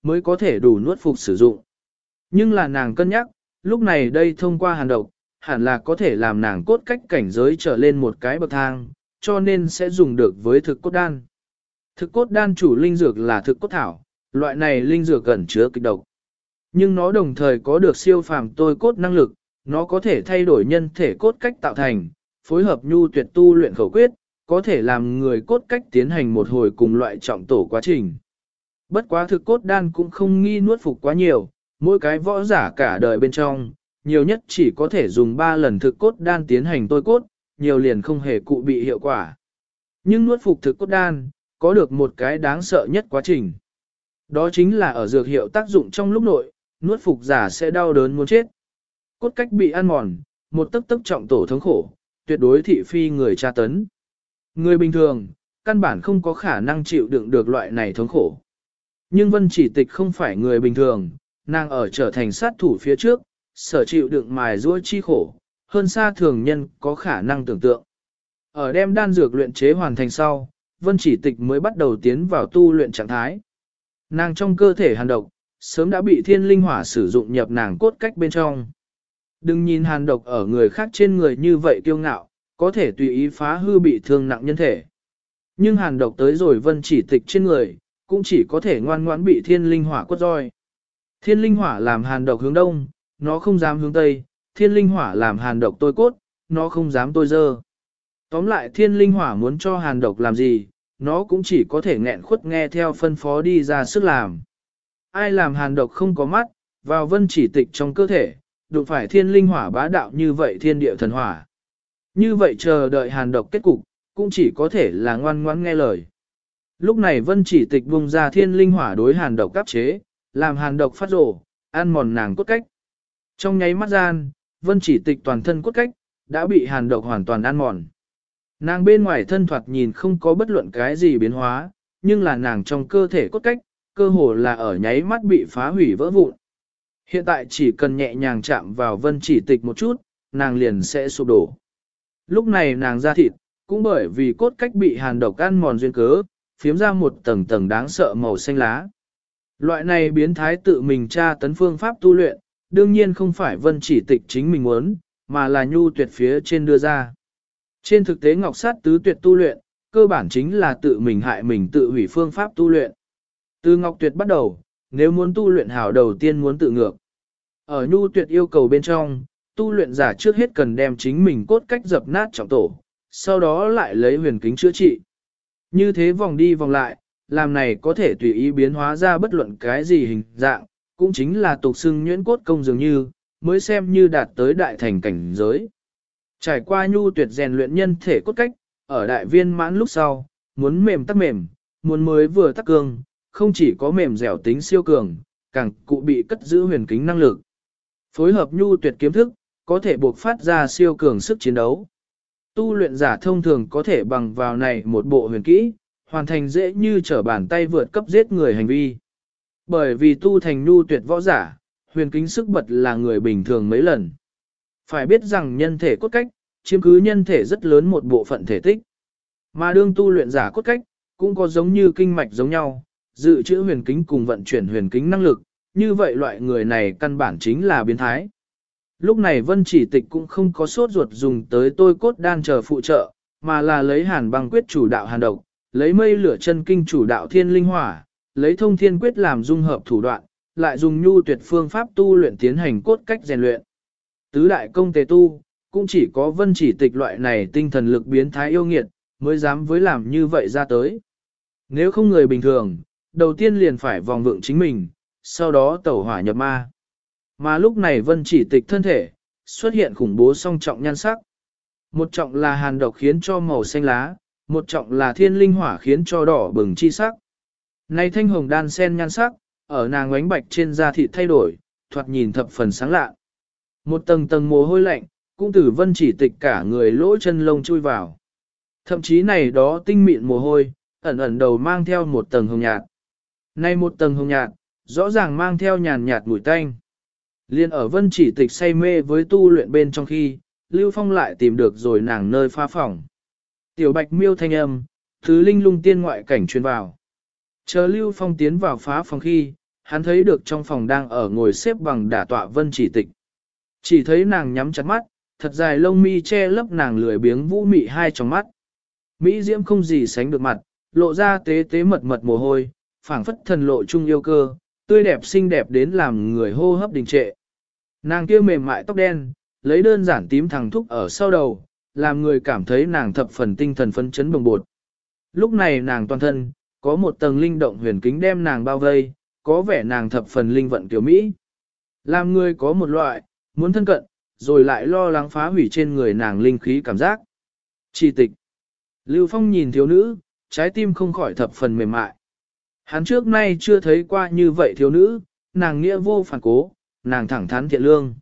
mới có thể đủ nuốt phục sử dụng. Nhưng là nàng cân nhắc, lúc này đây thông qua hàn độc, hẳn là có thể làm nàng cốt cách cảnh giới trở lên một cái bậc thang, cho nên sẽ dùng được với thực cốt đan. Thực cốt đan chủ linh dược là thực cốt thảo, loại này linh dược gần chứa kịch độc. Nhưng nó đồng thời có được siêu phàm tôi cốt năng lực, nó có thể thay đổi nhân thể cốt cách tạo thành, phối hợp nhu tuyệt tu luyện khẩu quyết, có thể làm người cốt cách tiến hành một hồi cùng loại trọng tổ quá trình. Bất quá thực cốt đan cũng không nghi nuốt phục quá nhiều, mỗi cái võ giả cả đời bên trong, nhiều nhất chỉ có thể dùng 3 lần thực cốt đan tiến hành tôi cốt, nhiều liền không hề cụ bị hiệu quả. Nhưng nuốt phục thực cốt đan, có được một cái đáng sợ nhất quá trình. Đó chính là ở dược hiệu tác dụng trong lúc nội, nuốt phục giả sẽ đau đớn muốn chết. Cốt cách bị ăn mòn, một tấc tấc trọng tổ thống khổ, tuyệt đối thị phi người tra tấn. Người bình thường, căn bản không có khả năng chịu đựng được loại này thống khổ. Nhưng Vân Chỉ Tịch không phải người bình thường, nàng ở trở thành sát thủ phía trước, sở chịu đựng mài giũa chi khổ, hơn xa thường nhân có khả năng tưởng tượng. Ở đem đan dược luyện chế hoàn thành sau, Vân Chỉ Tịch mới bắt đầu tiến vào tu luyện trạng thái. Nàng trong cơ thể hàn độc, sớm đã bị thiên linh hỏa sử dụng nhập nàng cốt cách bên trong. Đừng nhìn hàn độc ở người khác trên người như vậy kiêu ngạo, có thể tùy ý phá hư bị thương nặng nhân thể. Nhưng hàn độc tới rồi Vân Chỉ Tịch trên người, cũng chỉ có thể ngoan ngoãn bị thiên linh hỏa quất roi. Thiên linh hỏa làm hàn độc hướng đông, nó không dám hướng tây, thiên linh hỏa làm hàn độc tôi cốt, nó không dám tôi dơ. Tóm lại thiên linh hỏa muốn cho hàn độc làm gì, nó cũng chỉ có thể nghẹn khuất nghe theo phân phó đi ra sức làm. Ai làm hàn độc không có mắt, vào Vân Chỉ Tịch trong cơ thể, đụng phải thiên linh hỏa bá đạo như vậy thiên địa thần hỏa. Như vậy chờ đợi hàn độc kết cục, cũng chỉ có thể là ngoan ngoãn nghe lời. Lúc này Vân Chỉ Tịch bung ra thiên linh hỏa đối hàn độc áp chế, làm hàn độc phát rổ, ăn mòn nàng cốt cách. Trong nháy mắt gian, Vân Chỉ Tịch toàn thân cốt cách, đã bị hàn độc hoàn toàn ăn mòn. Nàng bên ngoài thân thoạt nhìn không có bất luận cái gì biến hóa, nhưng là nàng trong cơ thể cốt cách, cơ hồ là ở nháy mắt bị phá hủy vỡ vụn. Hiện tại chỉ cần nhẹ nhàng chạm vào Vân Chỉ Tịch một chút, nàng liền sẽ sụp đổ. Lúc này nàng da thịt, cũng bởi vì cốt cách bị hàn độc ăn mòn duyên cớ, phiếm ra một tầng tầng đáng sợ màu xanh lá. Loại này biến thái tự mình tra tấn phương pháp tu luyện, đương nhiên không phải Vân Chỉ Tịch chính mình muốn, mà là nhu tuyệt phía trên đưa ra. Trên thực tế ngọc sát tứ tuyệt tu luyện, cơ bản chính là tự mình hại mình tự hủy phương pháp tu luyện. Từ ngọc tuyệt bắt đầu, nếu muốn tu luyện hảo đầu tiên muốn tự ngược. Ở nhu tuyệt yêu cầu bên trong, tu luyện giả trước hết cần đem chính mình cốt cách dập nát trọng tổ, sau đó lại lấy huyền kính chữa trị. Như thế vòng đi vòng lại, làm này có thể tùy ý biến hóa ra bất luận cái gì hình dạng, cũng chính là tục xưng nhuyễn cốt công dường như, mới xem như đạt tới đại thành cảnh giới. Trải qua nhu tuyệt rèn luyện nhân thể cốt cách, ở đại viên mãn lúc sau, muốn mềm tắc mềm, muốn mới vừa tắc cương, không chỉ có mềm dẻo tính siêu cường, càng cụ bị cất giữ huyền kính năng lực. Phối hợp nhu tuyệt kiếm thức, có thể buộc phát ra siêu cường sức chiến đấu. Tu luyện giả thông thường có thể bằng vào này một bộ huyền kỹ, hoàn thành dễ như trở bàn tay vượt cấp giết người hành vi. Bởi vì tu thành nhu tuyệt võ giả, huyền kính sức bật là người bình thường mấy lần. Phải biết rằng nhân thể cốt cách, chiếm cứ nhân thể rất lớn một bộ phận thể tích. Mà đương tu luyện giả cốt cách, cũng có giống như kinh mạch giống nhau, dự trữ huyền kính cùng vận chuyển huyền kính năng lực, như vậy loại người này căn bản chính là biến thái. Lúc này Vân Chỉ Tịch cũng không có sốt ruột dùng tới tôi cốt đan chờ phụ trợ, mà là lấy hàn băng quyết chủ đạo hàn độc, lấy mây lửa chân kinh chủ đạo thiên linh hỏa, lấy thông thiên quyết làm dung hợp thủ đoạn, lại dùng nhu tuyệt phương pháp tu luyện tiến hành cốt cách rèn luyện. Tứ đại công tề tu, cũng chỉ có Vân Chỉ Tịch loại này tinh thần lực biến thái yêu nghiệt, mới dám với làm như vậy ra tới. Nếu không người bình thường, đầu tiên liền phải vòng vượng chính mình, sau đó tẩu hỏa nhập ma. Mà lúc này Vân Chỉ Tịch thân thể, xuất hiện khủng bố song trọng nhan sắc. Một trọng là hàn độc khiến cho màu xanh lá, một trọng là thiên linh hỏa khiến cho đỏ bừng chi sắc. Này thanh hồng đan sen nhan sắc, ở nàng ánh bạch trên da thịt thay đổi, thoạt nhìn thập phần sáng lạ. Một tầng tầng mồ hôi lạnh, cũng từ Vân Chỉ Tịch cả người lỗ chân lông chui vào. Thậm chí này đó tinh mịn mồ hôi, ẩn ẩn đầu mang theo một tầng hồng nhạt. Này một tầng hồng nhạt, rõ ràng mang theo nhàn nhạt mùi tanh. Liên ở Vân Chỉ Tịch say mê với tu luyện bên trong khi, Lưu Phong lại tìm được rồi nàng nơi phá phòng. Tiểu Bạch Miêu thanh âm, thứ linh lung tiên ngoại cảnh truyền vào. Chờ Lưu Phong tiến vào phá phòng khi, hắn thấy được trong phòng đang ở ngồi xếp bằng đả tọa Vân Chỉ Tịch. Chỉ thấy nàng nhắm chặt mắt, thật dài lông mi che lấp nàng lười biếng vũ mị hai trong mắt. Mỹ diễm không gì sánh được mặt, lộ ra tế tế mật mật mồ hôi, phảng phất thần lộ trung yêu cơ, tươi đẹp xinh đẹp đến làm người hô hấp đình trệ. Nàng kia mềm mại tóc đen, lấy đơn giản tím thẳng thúc ở sau đầu, làm người cảm thấy nàng thập phần tinh thần phấn chấn bồng bột. Lúc này nàng toàn thân, có một tầng linh động huyền kính đem nàng bao vây, có vẻ nàng thập phần linh vận tiểu Mỹ. Làm người có một loại, muốn thân cận, rồi lại lo lắng phá hủy trên người nàng linh khí cảm giác. Chỉ Tịch. Lưu Phong nhìn thiếu nữ, trái tim không khỏi thập phần mềm mại. Hắn trước nay chưa thấy qua như vậy thiếu nữ, nàng nghĩa vô phản cố, nàng thẳng thắn thiện lương.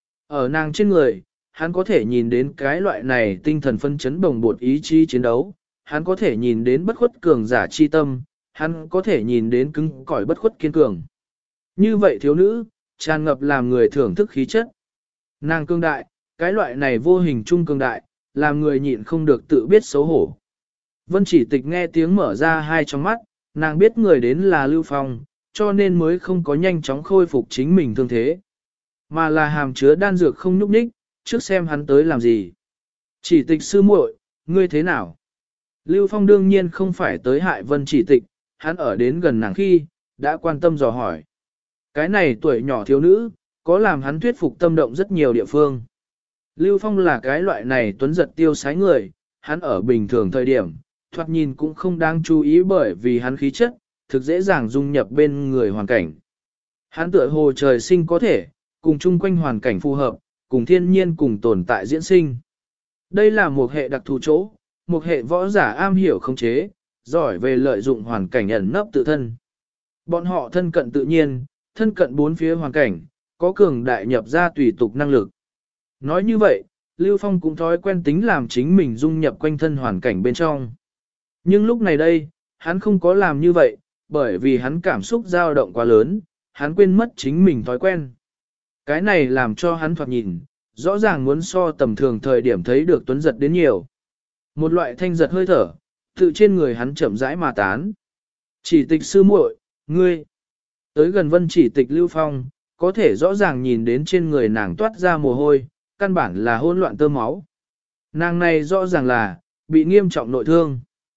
Ở nàng trên người, hắn có thể nhìn đến cái loại này tinh thần phân chấn bồng bột ý chí chiến đấu, hắn có thể nhìn đến bất khuất cường giả chi tâm, hắn có thể nhìn đến cứng cỏi bất khuất kiên cường. Như vậy thiếu nữ, tràn ngập làm người thưởng thức khí chất. Nàng cương đại, cái loại này vô hình trung cương đại, làm người nhịn không được tự biết xấu hổ. Vân Chỉ Tịch nghe tiếng mở ra hai trong mắt, nàng biết người đến là Lưu Phong, cho nên mới không có nhanh chóng khôi phục chính mình thương thế. Mà là hàm chứa đan dược không nhúc nhích, trước xem hắn tới làm gì. Chỉ Tịch sư muội, ngươi thế nào? Lưu Phong đương nhiên không phải tới hại Vân Chỉ Tịch, hắn ở đến gần nàng khi, đã quan tâm dò hỏi. Cái này tuổi nhỏ thiếu nữ, có làm hắn thuyết phục tâm động rất nhiều địa phương. Lưu Phong là cái loại này tuấn giật tiêu sái người, hắn ở bình thường thời điểm, thoạt nhìn cũng không đáng chú ý bởi vì hắn khí chất, thực dễ dàng dung nhập bên người hoàn cảnh. Hắn tựa hồ trời sinh có thể, cùng chung quanh hoàn cảnh phù hợp, cùng thiên nhiên cùng tồn tại diễn sinh. Đây là một hệ đặc thù chỗ, một hệ võ giả am hiểu khống chế, giỏi về lợi dụng hoàn cảnh ẩn nấp tự thân. Bọn họ thân cận tự nhiên, thân cận bốn phía hoàn cảnh, có cường đại nhập ra tùy tục năng lực. Nói như vậy, Lưu Phong cũng thói quen tính làm chính mình dung nhập quanh thân hoàn cảnh bên trong. Nhưng lúc này đây, hắn không có làm như vậy, bởi vì hắn cảm xúc dao động quá lớn, hắn quên mất chính mình thói quen. Cái này làm cho hắn thoạt nhìn, rõ ràng muốn so tầm thường thời điểm thấy được tuấn giật đến nhiều. Một loại thanh giật hơi thở, tự trên người hắn chậm rãi mà tán. Chỉ Tịch sư muội, ngươi. Tới gần Vân Chỉ Tịch Lưu Phong, có thể rõ ràng nhìn đến trên người nàng toát ra mồ hôi, căn bản là hỗn loạn tơ máu. Nàng này rõ ràng là, bị nghiêm trọng nội thương.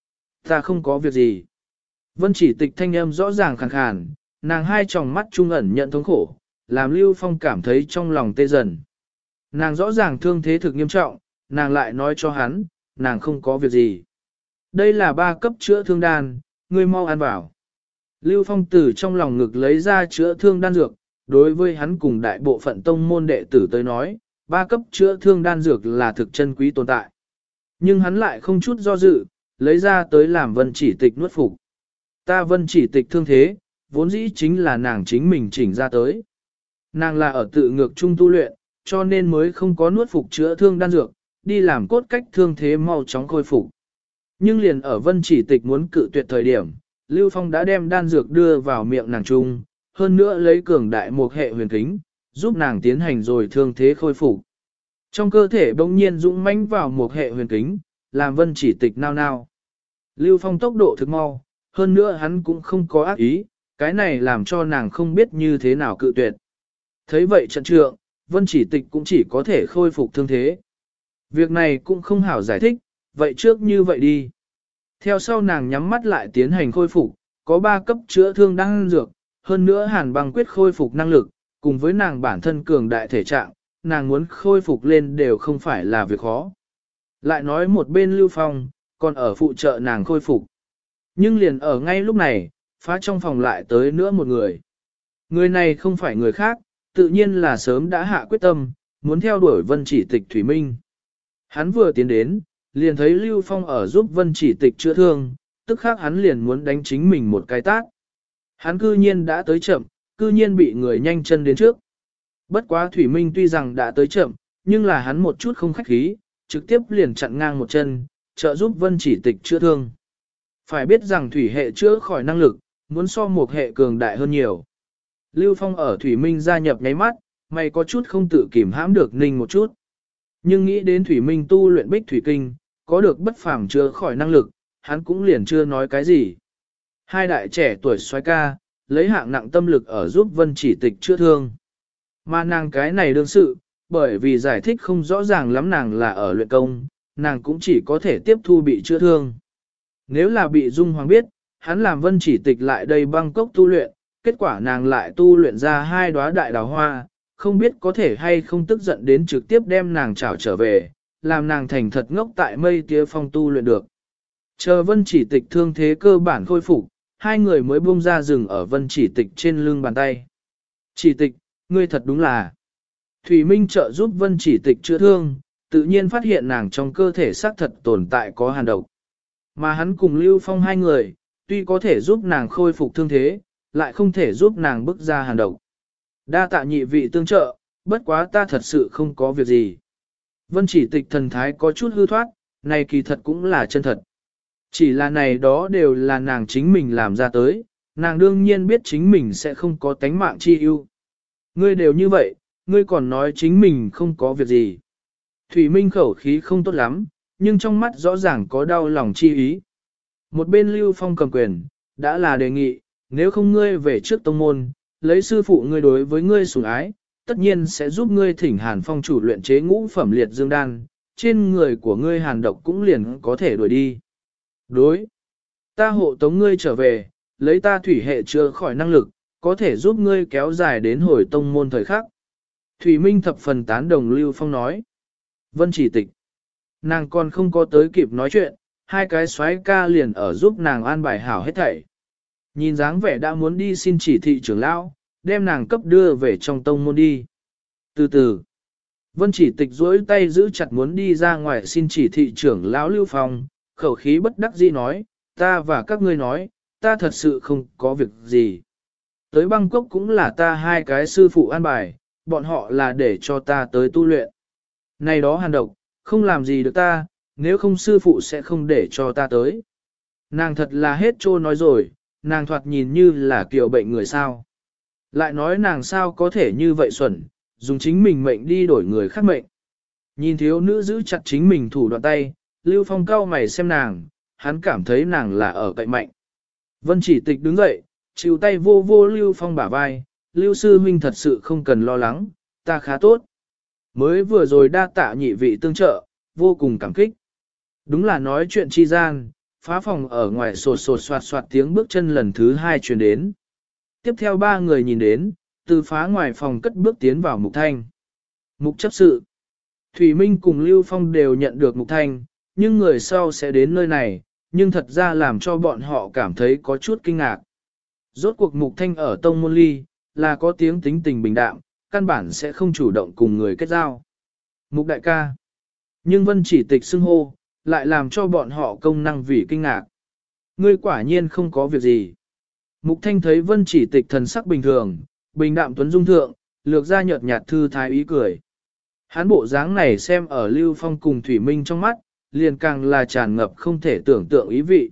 Ta không có việc gì. Vân Chỉ Tịch thanh âm rõ ràng khàn khàn, nàng hai tròng mắt trung ẩn nhận thống khổ, làm Lưu Phong cảm thấy trong lòng tê dần. Nàng rõ ràng thương thế thực nghiêm trọng, nàng lại nói cho hắn, nàng không có việc gì. Đây là 3 cấp chữa thương đan, ngươi mau ăn vào. Lưu Phong từ trong lòng ngực lấy ra chữa thương đan dược, đối với hắn cùng đại bộ phận tông môn đệ tử tới nói, 3 cấp chữa thương đan dược là thực chân quý tồn tại. Nhưng hắn lại không chút do dự, lấy ra tới làm Vân Chỉ Tịch nuốt phục. Ta Vân Chỉ Tịch thương thế, vốn dĩ chính là nàng chính mình chỉnh ra tới. Nàng là ở tự ngược trung tu luyện, cho nên mới không có nuốt phục chữa thương đan dược, đi làm cốt cách thương thế mau chóng khôi phục. Nhưng liền ở Vân Chỉ Tịch muốn cự tuyệt thời điểm, Lưu Phong đã đem đan dược đưa vào miệng nàng trung, hơn nữa lấy cường đại một hệ huyền kính, giúp nàng tiến hành rồi thương thế khôi phục. Trong cơ thể bỗng nhiên dũng mãnh vào một hệ huyền kính, làm Vân Chỉ Tịch nao nao. Lưu Phong tốc độ thực mau, hơn nữa hắn cũng không có ác ý, cái này làm cho nàng không biết như thế nào cự tuyệt. Thấy vậy trận trượng, Vân Chỉ Tịch cũng chỉ có thể khôi phục thương thế. Việc này cũng không hảo giải thích, vậy trước như vậy đi. Theo sau nàng nhắm mắt lại tiến hành khôi phục, có 3 cấp chữa thương đan dược, hơn nữa Hàn Băng quyết khôi phục năng lực, cùng với nàng bản thân cường đại thể trạng, nàng muốn khôi phục lên đều không phải là việc khó. Lại nói một bên Lưu Phong, còn ở phụ trợ nàng khôi phục. Nhưng liền ở ngay lúc này, phá trong phòng lại tới nữa một người. Người này không phải người khác, tự nhiên là sớm đã hạ quyết tâm, muốn theo đuổi Vân Chỉ Tịch Thủy Minh. Hắn vừa tiến đến, liền thấy Lưu Phong ở giúp Vân Chỉ Tịch chữa thương, tức khác hắn liền muốn đánh chính mình một cái tát. Hắn cư nhiên đã tới chậm, cư nhiên bị người nhanh chân đến trước. Bất quá Thủy Minh tuy rằng đã tới chậm, nhưng là hắn một chút không khách khí, trực tiếp liền chặn ngang một chân, trợ giúp Vân Chỉ Tịch chữa thương. Phải biết rằng thủy hệ chữa khỏi năng lực, muốn so một hệ cường đại hơn nhiều. Lưu Phong ở Thủy Minh gia nhập nháy mắt, mày có chút không tự kìm hãm được ninh một chút. Nhưng nghĩ đến Thủy Minh tu luyện bích thủy kinh, có được bất phàm chữa khỏi năng lực, hắn cũng liền chưa nói cái gì. Hai đại trẻ tuổi soái ca, lấy hạng nặng tâm lực ở giúp vân chỉ tịch chữa thương. Mà nàng cái này đương sự, bởi vì giải thích không rõ ràng lắm nàng là ở luyện công, nàng cũng chỉ có thể tiếp thu bị chữa thương. Nếu là bị Dung Hoàng biết, hắn làm vân chỉ tịch lại đây Bangkok tu luyện, kết quả nàng lại tu luyện ra 2 đóa đại đào hoa, không biết có thể hay không tức giận đến trực tiếp đem nàng trảo trở về, làm nàng thành thật ngốc tại mây tía phong tu luyện được. Chờ vân chỉ tịch thương thế cơ bản khôi phục, hai người mới buông ra rừng ở vân chỉ tịch trên lưng bàn tay. Chỉ tịch, ngươi thật đúng là. Thủy Minh trợ giúp vân chỉ tịch chữa thương, tự nhiên phát hiện nàng trong cơ thể xác thật tồn tại có hàn độc. Mà hắn cùng Lưu Phong hai người, tuy có thể giúp nàng khôi phục thương thế, lại không thể giúp nàng bức ra hàn độc. Đa tạ nhị vị tương trợ, bất quá ta thật sự không có việc gì. Vân chỉ tịch thần thái có chút hư thoát, này kỳ thật cũng là chân thật. Chỉ là này đó đều là nàng chính mình làm ra tới, nàng đương nhiên biết chính mình sẽ không có tánh mạng chi ưu. Ngươi đều như vậy, ngươi còn nói chính mình không có việc gì. Thủy Minh khẩu khí không tốt lắm, nhưng trong mắt rõ ràng có đau lòng chi ý. Một bên Lưu Phong cầm quyền, đã là đề nghị, nếu không ngươi về trước tông môn, lấy sư phụ ngươi đối với ngươi sủng ái, tất nhiên sẽ giúp ngươi thỉnh Hàn Phong chủ luyện chế ngũ phẩm liệt dương đan, trên người của ngươi hàn độc cũng liền có thể đuổi đi. Đối, ta hộ tống ngươi trở về, lấy ta thủy hệ chữa khỏi năng lực, có thể giúp ngươi kéo dài đến hồi tông môn thời khắc. Thủy Minh thập phần tán đồng Lưu Phong nói. Vân chỉ tịch. Nàng còn không có tới kịp nói chuyện, hai cái soái ca liền ở giúp nàng an bài hảo hết thảy. Nhìn dáng vẻ đã muốn đi xin chỉ thị trưởng lão, đem nàng cấp đưa về trong tông môn đi. Từ từ, Vân chỉ tịch duỗi tay giữ chặt muốn đi ra ngoài xin chỉ thị trưởng lão Lưu Phong, khẩu khí bất đắc dĩ nói, ta và các ngươi nói, ta thật sự không có việc gì. Tới Bangkok cũng là ta hai cái sư phụ an bài, bọn họ là để cho ta tới tu luyện. Này đó hàn độc, không làm gì được ta, nếu không sư phụ sẽ không để cho ta tới. Nàng thật là hết trô nói rồi, nàng thoạt nhìn như là kiểu bệnh người sao. Lại nói nàng sao có thể như vậy xuẩn, dùng chính mình mệnh đi đổi người khác mệnh. Nhìn thiếu nữ giữ chặt chính mình thủ đoạn tay, Lưu Phong cau mày xem nàng, hắn cảm thấy nàng là ở cậy mạnh. Vân chỉ tịch đứng dậy, chịu tay vô vô Lưu Phong bả vai, Lưu sư huynh thật sự không cần lo lắng, ta khá tốt. Mới vừa rồi đa tạ nhị vị tương trợ, vô cùng cảm kích. Đúng là nói chuyện chi gian, phá phòng ở ngoài sột sột soạt soạt tiếng bước chân lần thứ 2 truyền đến. Tiếp theo 3 người nhìn đến, từ phá ngoài phòng cất bước tiến vào Mục Thanh. Mục chấp sự. Thủy Minh cùng Lưu Phong đều nhận được Mục Thanh, nhưng người sau sẽ đến nơi này, nhưng thật ra làm cho bọn họ cảm thấy có chút kinh ngạc. Rốt cuộc Mục Thanh ở Tông Môn Ly, là có tiếng tính tình bình đạm, căn bản sẽ không chủ động cùng người kết giao. Mục đại ca. Nhưng Vân chỉ tịch xưng hô, lại làm cho bọn họ công năng vì kinh ngạc. Ngươi quả nhiên không có việc gì. Mục Thanh thấy Vân chỉ tịch thần sắc bình thường, bình đạm tuấn dung thượng, lược ra nhợt nhạt thư thái ý cười. Hán bộ dáng này xem ở Lưu Phong cùng Thủy Minh trong mắt, liền càng là tràn ngập không thể tưởng tượng ý vị.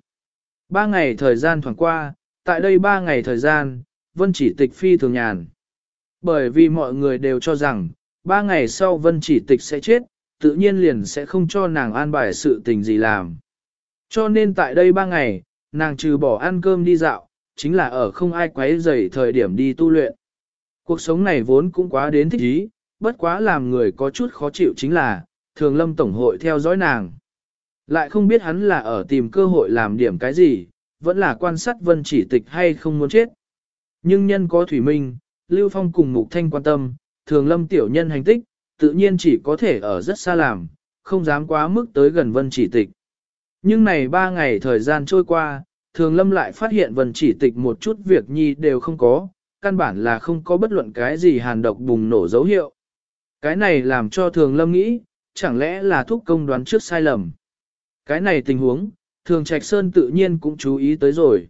3 ngày thời gian thoảng qua, tại đây 3 ngày thời gian, Vân chỉ tịch phi thường nhàn. Bởi vì mọi người đều cho rằng, 3 ngày sau Vân chỉ tịch sẽ chết, tự nhiên liền sẽ không cho nàng an bài sự tình gì làm. Cho nên tại đây 3 ngày, nàng trừ bỏ ăn cơm đi dạo, chính là ở không ai quấy rầy thời điểm đi tu luyện. Cuộc sống này vốn cũng quá đến thích ý, bất quá làm người có chút khó chịu chính là, Thường Lâm Tổng hội theo dõi nàng. Lại không biết hắn là ở tìm cơ hội làm điểm cái gì, vẫn là quan sát Vân chỉ tịch hay không muốn chết. Nhưng nhân có Thủy Minh, Lưu Phong cùng Mục Thanh quan tâm, Thường Lâm tiểu nhân hành tích, tự nhiên chỉ có thể ở rất xa làm, không dám quá mức tới gần Vân chỉ tịch. Nhưng này 3 ngày thời gian trôi qua, Thường Lâm lại phát hiện Vân chỉ tịch một chút việc nhi đều không có, căn bản là không có bất luận cái gì hàn độc bùng nổ dấu hiệu. Cái này làm cho Thường Lâm nghĩ, chẳng lẽ là thúc công đoán trước sai lầm. Cái này tình huống, Thường Trạch Sơn tự nhiên cũng chú ý tới rồi.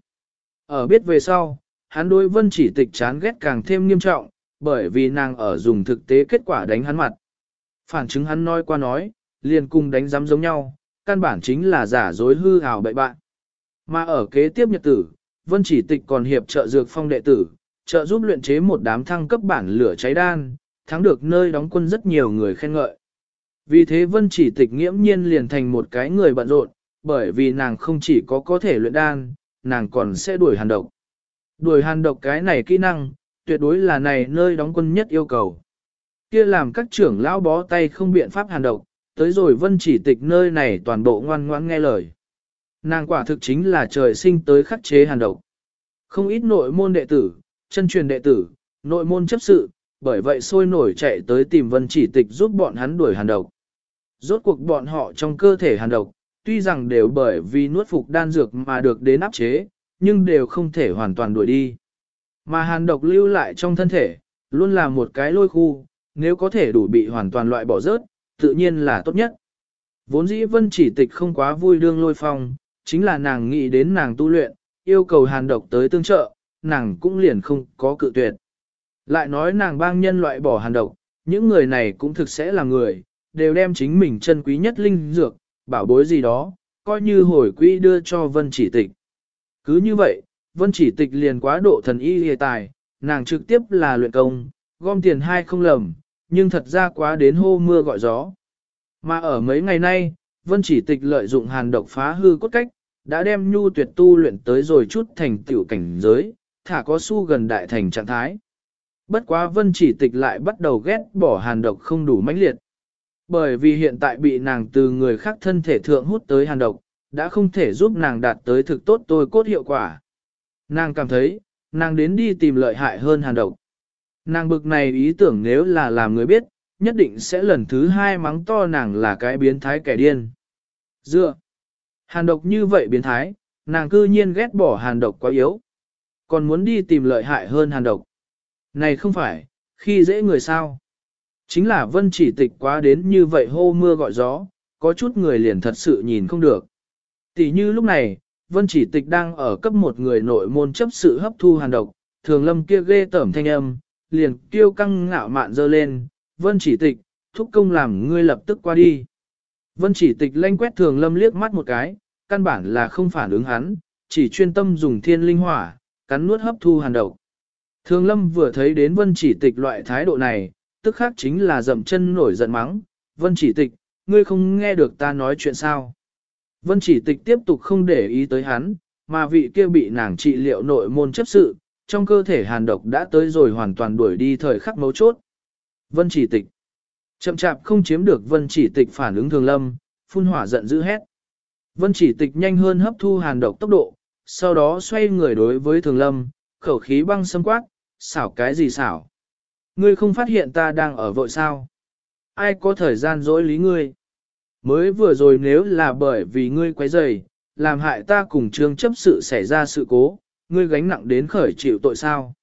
Ở biết về sau, hắn đối Vân chỉ tịch chán ghét càng thêm nghiêm trọng, bởi vì nàng ở dùng thực tế kết quả đánh hắn mặt. Phản chứng hắn nói qua nói, liền cùng đánh giám giống nhau, căn bản chính là giả dối hư ảo bậy bạn. Mà ở kế tiếp nhật tử, Vân chỉ tịch còn hiệp trợ dược phong đệ tử, trợ giúp luyện chế một đám thăng cấp bản lửa cháy đan, thắng được nơi đóng quân rất nhiều người khen ngợi. Vì thế Vân chỉ tịch nghiễm nhiên liền thành một cái người bận rộn, bởi vì nàng không chỉ có thể luyện đan, nàng còn sẽ đuổi hàn độc. Đuổi hàn độc cái này kỹ năng, tuyệt đối là này nơi đóng quân nhất yêu cầu. Kia làm các trưởng lão bó tay không biện pháp hàn độc, tới rồi Vân Chỉ Tịch nơi này toàn bộ ngoan ngoãn nghe lời. Nàng quả thực chính là trời sinh tới khắc chế hàn độc. Không ít nội môn đệ tử, chân truyền đệ tử, nội môn chấp sự, bởi vậy sôi nổi chạy tới tìm Vân Chỉ Tịch giúp bọn hắn đuổi hàn độc. Rốt cuộc bọn họ trong cơ thể hàn độc, tuy rằng đều bởi vì nuốt phục đan dược mà được đến áp chế, nhưng đều không thể hoàn toàn đuổi đi. Mà hàn độc lưu lại trong thân thể, luôn là một cái lôi khu, nếu có thể đủ bị hoàn toàn loại bỏ rớt, tự nhiên là tốt nhất. Vốn dĩ Vân Chỉ Tịch không quá vui đương lôi phong, chính là nàng nghĩ đến nàng tu luyện, yêu cầu hàn độc tới tương trợ, nàng cũng liền không có cự tuyệt. Lại nói nàng bang nhân loại bỏ hàn độc, những người này cũng thực sẽ là người, đều đem chính mình chân quý nhất linh dược, bảo bối gì đó, coi như hồi quỹ đưa cho Vân Chỉ Tịch. Cứ như vậy, Vân Chỉ Tịch liền quá độ thần y hề tài, nàng trực tiếp là luyện công, gom tiền hai không lầm, nhưng thật ra quá đến hô mưa gọi gió. Mà ở mấy ngày nay, Vân Chỉ Tịch lợi dụng hàn độc phá hư cốt cách, đã đem nhu tuyệt tu luyện tới rồi chút thành tiểu cảnh giới, thả có su gần đại thành trạng thái. Bất quá Vân Chỉ Tịch lại bắt đầu ghét bỏ hàn độc không đủ mãnh liệt. Bởi vì hiện tại bị nàng từ người khác thân thể thượng hút tới hàn độc, đã không thể giúp nàng đạt tới thực tốt tôi cốt hiệu quả. Nàng cảm thấy, nàng đến đi tìm lợi hại hơn hàn độc. Nàng bực này ý tưởng nếu là làm người biết, nhất định sẽ lần thứ hai mắng to nàng là cái biến thái kẻ điên. Dựa, hàn độc như vậy biến thái, nàng cư nhiên ghét bỏ hàn độc quá yếu. Còn muốn đi tìm lợi hại hơn hàn độc. Này không phải, khi dễ người sao. Chính là Vân Chỉ Tịch quá đến như vậy hô mưa gọi gió, có chút người liền thật sự nhìn không được. Tỷ như lúc này, Vân Chỉ Tịch đang ở cấp một người nội môn chấp sự hấp thu hàn độc, Thường Lâm kia ghê tởm thanh âm, liền kiêu căng ngạo mạn dơ lên, Vân Chỉ Tịch, thúc công làm ngươi lập tức qua đi. Vân Chỉ Tịch lanh quét Thường Lâm liếc mắt một cái, căn bản là không phản ứng hắn, chỉ chuyên tâm dùng thiên linh hỏa, cắn nuốt hấp thu hàn độc. Thường Lâm vừa thấy đến Vân Chỉ Tịch loại thái độ này, tức khác chính là dậm chân nổi giận mắng, Vân Chỉ Tịch, ngươi không nghe được ta nói chuyện sao. Vân Chỉ Tịch tiếp tục không để ý tới hắn, mà vị kia bị nàng trị liệu nội môn chấp sự, trong cơ thể hàn độc đã tới rồi hoàn toàn đuổi đi thời khắc mấu chốt. Vân Chỉ Tịch chậm chạp không chiếm được Vân Chỉ Tịch phản ứng Thường Lâm, phun hỏa giận dữ hét. Vân Chỉ Tịch nhanh hơn hấp thu hàn độc tốc độ, sau đó xoay người đối với Thường Lâm, khẩu khí băng sâm quát, xảo cái gì xảo. Ngươi không phát hiện ta đang ở vội sao? Ai có thời gian dỗi lý ngươi? Mới vừa rồi nếu là bởi vì ngươi quấy rầy, làm hại ta cùng Trương chấp sự xảy ra sự cố, ngươi gánh nặng đến khởi chịu tội sao?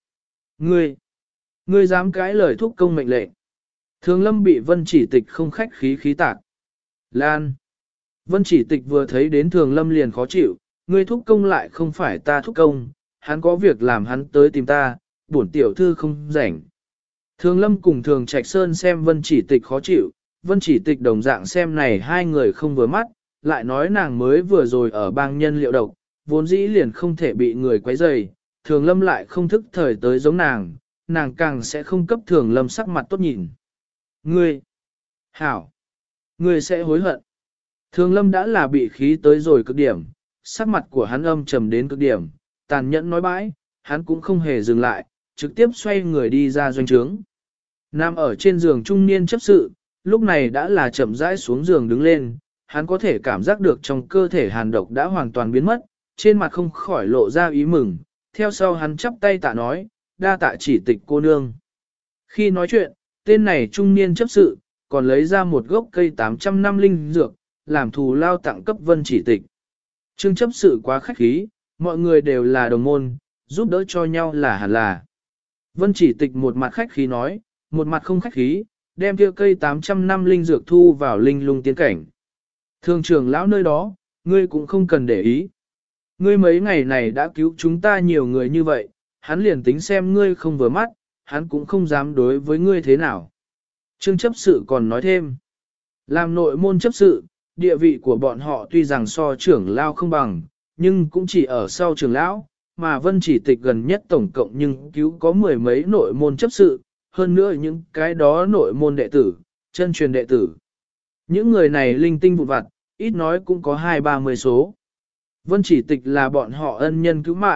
Ngươi dám cãi lời thúc công mệnh lệnh. Thường Lâm bị Vân Chỉ Tịch không khách khí khí tạc. Lan. Vân Chỉ Tịch vừa thấy đến Thường Lâm liền khó chịu, ngươi thúc công lại không phải ta thúc công, hắn có việc làm hắn tới tìm ta, bổn tiểu thư không rảnh. Thường Lâm cùng Thường Trạch Sơn xem Vân Chỉ Tịch khó chịu, Vân Chỉ Tịch đồng dạng xem này hai người không vừa mắt, lại nói nàng mới vừa rồi ở bang nhân liệu độc, vốn dĩ liền không thể bị người quấy rầy, Thường Lâm lại không thức thời tới giống nàng càng sẽ không cấp Thường Lâm sắc mặt tốt nhìn. Ngươi, hảo, ngươi sẽ hối hận. Thường Lâm đã là bị khí tới rồi cực điểm, sắc mặt của hắn âm trầm đến cực điểm, tàn nhẫn nói bãi, hắn cũng không hề dừng lại, trực tiếp xoay người đi ra doanh trướng. Nằm ở trên giường trung niên chấp sự, lúc này đã là chậm rãi xuống giường đứng lên, hắn có thể cảm giác được trong cơ thể hàn độc đã hoàn toàn biến mất, trên mặt không khỏi lộ ra ý mừng, theo sau hắn chắp tay tạ nói, đa tạ Chỉ Tịch cô nương. Khi nói chuyện, tên này trung niên chấp sự, còn lấy ra một gốc cây 800 năm linh dược, làm thù lao tặng cấp Vân Chỉ Tịch. Trương chấp sự quá khách khí, mọi người đều là đồng môn, giúp đỡ cho nhau là hẳn là. Vân Chỉ Tịch một mặt khách khí nói, một mặt không khách khí, đem kia cây 800 năm linh dược thu vào linh lung tiên cảnh. Thường trưởng lão nơi đó, ngươi cũng không cần để ý. Ngươi mấy ngày này đã cứu chúng ta nhiều người như vậy, hắn liền tính xem ngươi không vừa mắt, hắn cũng không dám đối với ngươi thế nào. Trương chấp sự còn nói thêm, làm nội môn chấp sự, địa vị của bọn họ tuy rằng so trưởng lão không bằng, nhưng cũng chỉ ở sau trưởng lão, mà Vân Chỉ Tịch gần nhất tổng cộng nhưng cứu có mười mấy nội môn chấp sự, hơn nữa những cái đó nội môn đệ tử, chân truyền đệ tử. Những người này linh tinh vụn vặt, ít nói cũng có 2-30 số. Vân Chỉ Tịch là bọn họ ân nhân cứu mạng,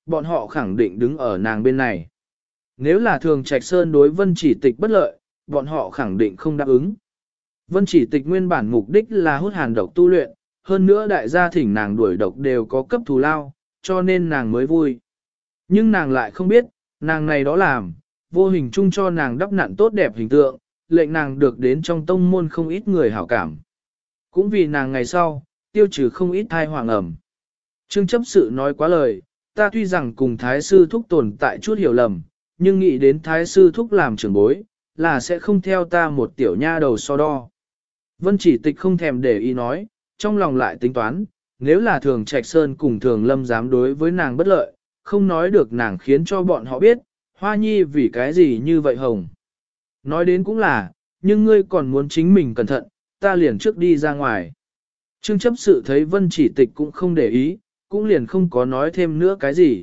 bọn họ khẳng định đứng ở nàng bên này. Nếu là Thường Trạch Sơn đối Vân Chỉ Tịch bất lợi, bọn họ khẳng định không đáp ứng. Vân Chỉ Tịch nguyên bản mục đích là hút hàn độc tu luyện, hơn nữa đại gia thỉnh nàng đuổi độc đều có cấp thù lao, cho nên nàng mới vui. Nhưng nàng lại không biết, nàng này đó làm, vô hình chung cho nàng đắp nặn tốt đẹp hình tượng, lệnh nàng được đến trong tông môn không ít người hảo cảm. Cũng vì nàng ngày sau, tiêu trừ không ít thai hoàng ẩm. Trương chấp sự nói quá lời, ta tuy rằng cùng thái sư thúc tồn tại chút hiểu lầm, nhưng nghĩ đến thái sư thúc làm trưởng bối, là sẽ không theo ta một tiểu nha đầu so đo. Vân Chỉ Tịch không thèm để ý nói, trong lòng lại tính toán, nếu là Thường Trạch Sơn cùng Thường Lâm dám đối với nàng bất lợi, không nói được nàng khiến cho bọn họ biết, Hoa Nhi vì cái gì như vậy hồng. Nói đến cũng là, nhưng ngươi còn muốn chính mình cẩn thận, ta liền trước đi ra ngoài. Trương chấp sự thấy Vân Chỉ Tịch cũng không để ý, cũng liền không có nói thêm nữa cái gì.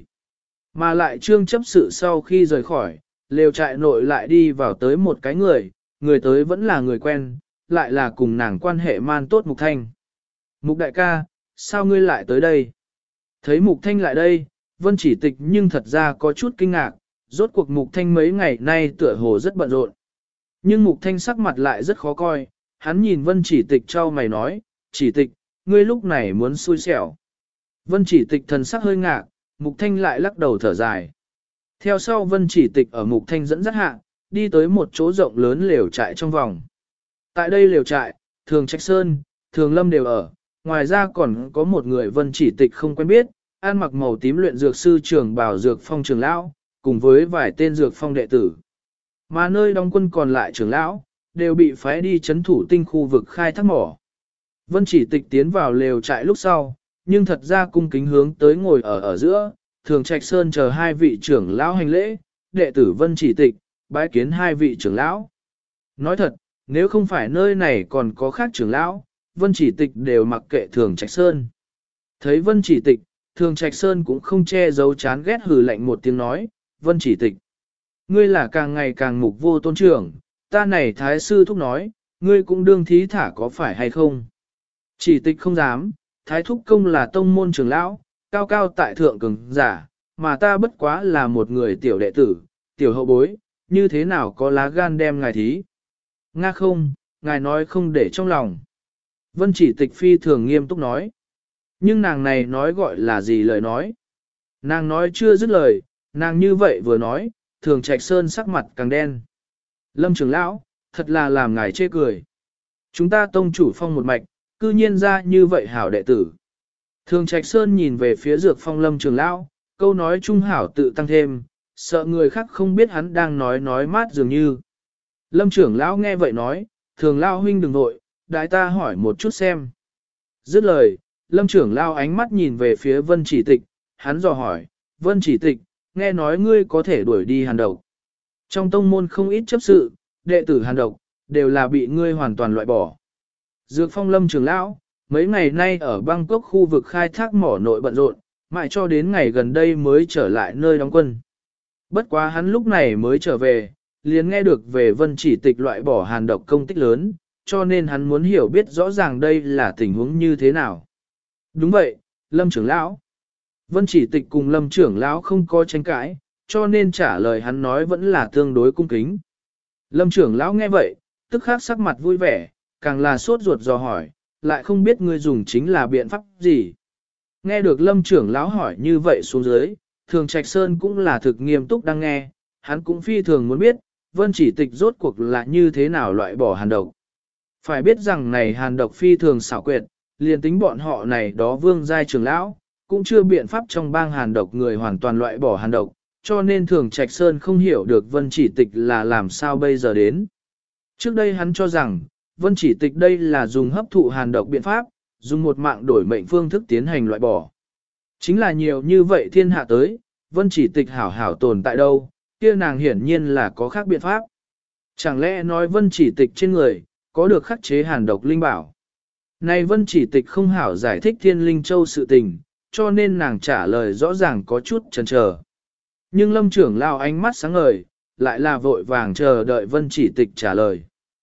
Mà lại trương chấp sự sau khi rời khỏi, lều trại nội lại đi vào tới một cái người tới vẫn là người quen, lại là cùng nàng quan hệ man tốt Mục Thanh. Mục đại ca, sao ngươi lại tới đây? Thấy Mục Thanh lại đây, Vân Chỉ Tịch nhưng thật ra có chút kinh ngạc, rốt cuộc Mục Thanh mấy ngày nay tựa hồ rất bận rộn. Nhưng Mục Thanh sắc mặt lại rất khó coi, hắn nhìn Vân Chỉ Tịch trao mày nói, Chỉ Tịch, ngươi lúc này muốn xui xẻo. Vân Chỉ Tịch thần sắc hơi ngạc, Mục Thanh lại lắc đầu thở dài. Theo sau Vân Chỉ Tịch ở Mục Thanh dẫn dắt hạ, đi tới một chỗ rộng lớn lều trại trong vòng. Tại đây lều trại, Thường Trạch Sơn, Thường Lâm đều ở, ngoài ra còn có một người Vân Chỉ Tịch không quen biết, ăn mặc màu tím luyện dược sư trưởng bảo dược phong trưởng lão, cùng với vài tên dược phong đệ tử. Mà nơi đóng quân còn lại trưởng lão, đều bị phái đi chấn thủ tinh khu vực khai thác mỏ. Vân Chỉ Tịch tiến vào lều trại lúc sau, nhưng thật ra cung kính hướng tới ngồi ở giữa, Thường Trạch Sơn chờ hai vị trưởng lão hành lễ, đệ tử Vân Chỉ Tịch, bái kiến hai vị trưởng lão. Nói thật, nếu không phải nơi này còn có khác trưởng lão, Vân Chỉ Tịch đều mặc kệ Thường Trạch Sơn. Thấy Vân Chỉ Tịch, Thường Trạch Sơn cũng không che giấu chán ghét hừ lạnh một tiếng nói, Vân Chỉ Tịch. Ngươi là càng ngày càng mục vô tôn trưởng, ta này thái sư thúc nói, ngươi cũng đương thí thả có phải hay không? Chỉ Tịch không dám, thái thúc công là tông môn trưởng lão, cao cao tại thượng cường giả, mà ta bất quá là một người tiểu đệ tử, tiểu hậu bối, như thế nào có lá gan đem ngài thí? Nga không, ngài nói không để trong lòng. Vân Chỉ Tịch phi thường nghiêm túc nói. Nhưng nàng này nói gọi là gì lời nói? Nàng nói chưa dứt lời, nàng như vậy vừa nói, Thường Trạch Sơn sắc mặt càng đen. Lâm trưởng lão, thật là làm ngài chê cười. Chúng ta tông chủ phong một mạch, cư nhiên ra như vậy hảo đệ tử. Thường Trạch Sơn nhìn về phía dược phong Lâm trưởng lão, câu nói trung hảo tự tăng thêm, sợ người khác không biết hắn đang nói mát dường như. Lâm trưởng lão nghe vậy nói, Thường lão huynh đừng nội, đại ta hỏi một chút xem. Dứt lời, Lâm trưởng lão ánh mắt nhìn về phía Vân Chỉ Tịch, hắn dò hỏi, Vân Chỉ Tịch, nghe nói ngươi có thể đuổi đi hàn độc. Trong tông môn không ít chấp sự, đệ tử hàn độc, đều là bị ngươi hoàn toàn loại bỏ. Dược phong Lâm trưởng lão, mấy ngày nay ở Bangkok khu vực khai thác mỏ nội bận rộn, mãi cho đến ngày gần đây mới trở lại nơi đóng quân. Bất quá hắn lúc này mới trở về, liền nghe được về Vân Chỉ Tịch loại bỏ hàn độc công tích lớn, cho nên hắn muốn hiểu biết rõ ràng đây là tình huống như thế nào. Đúng vậy, Lâm trưởng lão. Vân Chỉ Tịch cùng Lâm trưởng lão không có tranh cãi, cho nên trả lời hắn nói vẫn là tương đối cung kính. Lâm trưởng lão nghe vậy, tức khắc sắc mặt vui vẻ, càng là sốt ruột dò hỏi, lại không biết ngươi dùng chính là biện pháp gì. Nghe được Lâm trưởng lão hỏi như vậy xuống dưới, Thường Trạch Sơn cũng là thực nghiêm túc đang nghe, hắn cũng phi thường muốn biết, Vân Chỉ Tịch rốt cuộc là như thế nào loại bỏ hàn độc. Phải biết rằng này hàn độc phi thường xảo quyệt, liền tính bọn họ này đó vương giai trưởng lão, cũng chưa biện pháp trong bang hàn độc người hoàn toàn loại bỏ hàn độc, cho nên Thường Trạch Sơn không hiểu được Vân Chỉ Tịch là làm sao bây giờ đến. Trước đây hắn cho rằng, Vân Chỉ Tịch đây là dùng hấp thụ hàn độc biện pháp, dùng một mạng đổi mệnh phương thức tiến hành loại bỏ. Chính là nhiều như vậy thiên hạ tới, Vân Chỉ Tịch hảo hảo tồn tại đâu, kia nàng hiển nhiên là có khác biện pháp. Chẳng lẽ nói Vân Chỉ Tịch trên người, có được khắc chế hàn độc linh bảo. Này Vân Chỉ Tịch không hảo giải thích Thiên Linh Châu sự tình, cho nên nàng trả lời rõ ràng có chút chần chờ. Nhưng Lâm trưởng lão ánh mắt sáng ngời, lại là vội vàng chờ đợi Vân Chỉ Tịch trả lời.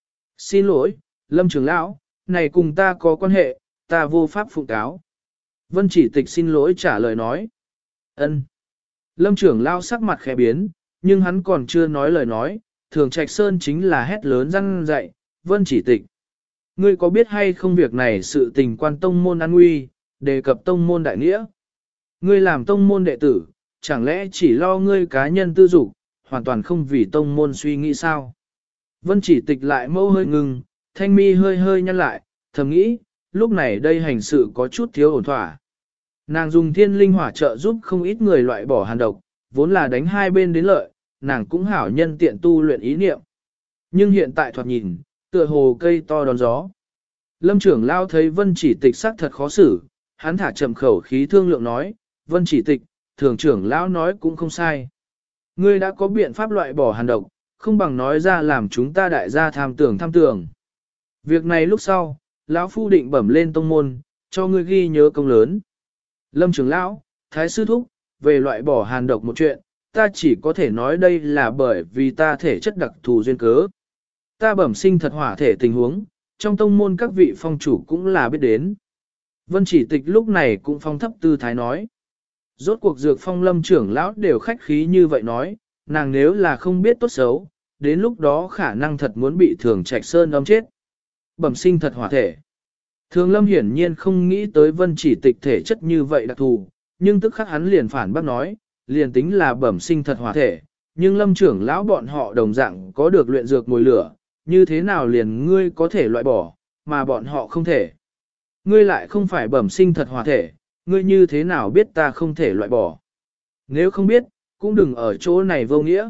Xin lỗi, Lâm trưởng lão, này cùng ta có quan hệ, ta vô pháp phụng cáo. Vân Chỉ Tịch xin lỗi trả lời nói. Ân. Lâm trưởng lao sắc mặt khẽ biến, nhưng hắn còn chưa nói lời nói, Thường Trạch Sơn chính là hét lớn răn dạy, Vân Chỉ Tịch. Ngươi có biết hay không việc này sự tình quan tông môn an nguy, đề cập tông môn đại nghĩa. Ngươi làm tông môn đệ tử, chẳng lẽ chỉ lo ngươi cá nhân tư dục, hoàn toàn không vì tông môn suy nghĩ sao? Vân Chỉ Tịch lại mâu hơi ngừng, thanh mi hơi hơi nhăn lại, thầm nghĩ, lúc này đây hành sự có chút thiếu ổn thỏa. Nàng dùng thiên linh hỏa trợ giúp không ít người loại bỏ hàn độc, vốn là đánh hai bên đến lợi, nàng cũng hảo nhân tiện tu luyện ý niệm. Nhưng hiện tại thoạt nhìn, tựa hồ cây to đón gió. Lâm trưởng lao thấy Vân Chỉ Tịch sắc thật khó xử, hắn thả chậm khẩu khí thương lượng nói, Vân Chỉ Tịch, thường trưởng lão nói cũng không sai. Ngươi đã có biện pháp loại bỏ hàn độc, không bằng nói ra làm chúng ta đại gia tham tưởng. Việc này lúc sau, lão phu định bẩm lên tông môn, cho ngươi ghi nhớ công lớn. Lâm trưởng lão, thái sư thúc, về loại bỏ hàn độc một chuyện, ta chỉ có thể nói đây là bởi vì ta thể chất đặc thù duyên cớ. Ta bẩm sinh thật hỏa thể tình huống, trong tông môn các vị phong chủ cũng là biết đến. Vân Chỉ Tịch lúc này cũng phong thấp tư thái nói. Rốt cuộc dược phong lâm trưởng lão đều khách khí như vậy nói, nàng nếu là không biết tốt xấu, đến lúc đó khả năng thật muốn bị Thường Trạch Sơn âm chết. Bẩm sinh thật hỏa thể. Thường lâm hiển nhiên không nghĩ tới Vân Chỉ Tịch thể chất như vậy đặc thù, nhưng tức khắc hắn liền phản bác nói, liền tính là bẩm sinh thật hỏa thể, nhưng lâm trưởng lão bọn họ đồng dạng có được luyện dược mồi lửa, như thế nào liền ngươi có thể loại bỏ, mà bọn họ không thể. Ngươi lại không phải bẩm sinh thật hỏa thể, ngươi như thế nào biết ta không thể loại bỏ. Nếu không biết, cũng đừng ở chỗ này vô nghĩa.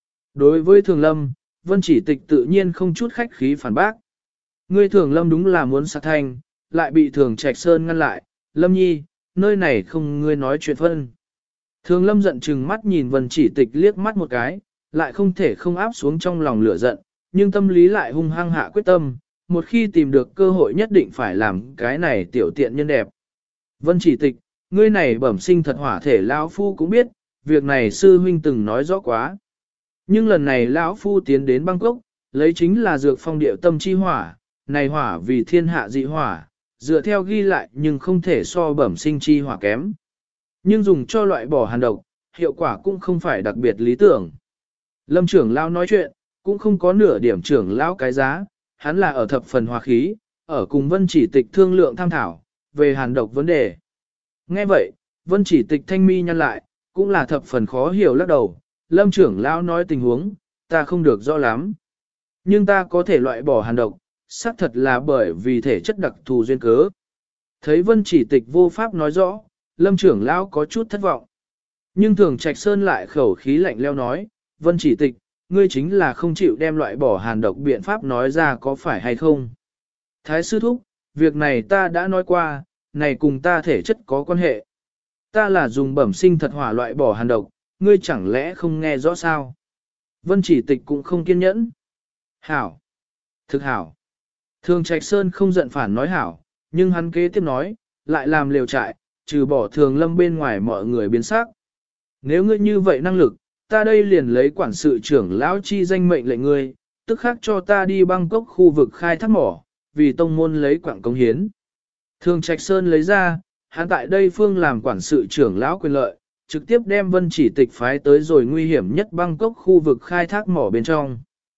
Đối với Thường Lâm, Vân Chỉ Tịch tự nhiên không chút khách khí phản bác. Ngươi Thường Lâm đúng là muốn sát thanh, lại bị Thường Trạch Sơn ngăn lại, Lâm Nhi, nơi này không ngươi nói chuyện phân. Thường Lâm giận chừng mắt nhìn Vân Chỉ Tịch liếc mắt một cái, lại không thể không áp xuống trong lòng lửa giận, nhưng tâm lý lại hung hăng hạ quyết tâm, một khi tìm được cơ hội nhất định phải làm cái này tiểu tiện nhân đẹp. Vân Chỉ Tịch, ngươi này bẩm sinh thật hỏa thể lão phu cũng biết, việc này sư huynh từng nói rõ quá. Nhưng lần này lão phu tiến đến Bangkok, lấy chính là dược phong điệu tâm chi hỏa, này hỏa vì thiên hạ dị hỏa, dựa theo ghi lại nhưng không thể so bẩm sinh chi hỏa kém. Nhưng dùng cho loại bỏ hàn độc, hiệu quả cũng không phải đặc biệt lý tưởng. Lâm trưởng lão nói chuyện, cũng không có nửa điểm trưởng lão cái giá, hắn là ở thập phần hòa khí, ở cùng Vân Chỉ Tịch thương lượng tham thảo, về hàn độc vấn đề. Nghe vậy, Vân Chỉ Tịch thanh mi nhăn lại, cũng là thập phần khó hiểu lắc đầu, Lâm trưởng lão nói tình huống, ta không được rõ lắm. Nhưng ta có thể loại bỏ hàn độc, xác thật là bởi vì thể chất đặc thù duyên cớ. Thấy Vân Chỉ Tịch vô pháp nói rõ, Lâm trưởng lão có chút thất vọng. Nhưng Thường Trạch Sơn lại khẩu khí lạnh leo nói, Vân Chỉ Tịch, ngươi chính là không chịu đem loại bỏ hàn độc biện pháp nói ra có phải hay không. Thái sư thúc, việc này ta đã nói qua, này cùng ta thể chất có quan hệ. Ta là dùng bẩm sinh thật hỏa loại bỏ hàn độc, ngươi chẳng lẽ không nghe rõ sao? Vân Chỉ Tịch cũng không kiên nhẫn. Hảo. Thực hảo. Thường Trạch Sơn không giận phản nói hảo, nhưng hắn kế tiếp nói, lại làm liều trại, trừ bỏ Thường Lâm bên ngoài mọi người biến sắc. Nếu ngươi như vậy năng lực, ta đây liền lấy quản sự trưởng lão chi danh mệnh lệnh ngươi, tức khắc cho ta đi Bangkok khu vực khai thác mỏ, vì tông môn lấy quảng công hiến. Thường Trạch Sơn lấy ra, hắn tại đây phương làm quản sự trưởng lão quyền lợi, trực tiếp đem Vân Chỉ Tịch phái tới rồi nguy hiểm nhất Bangkok khu vực khai thác mỏ bên trong.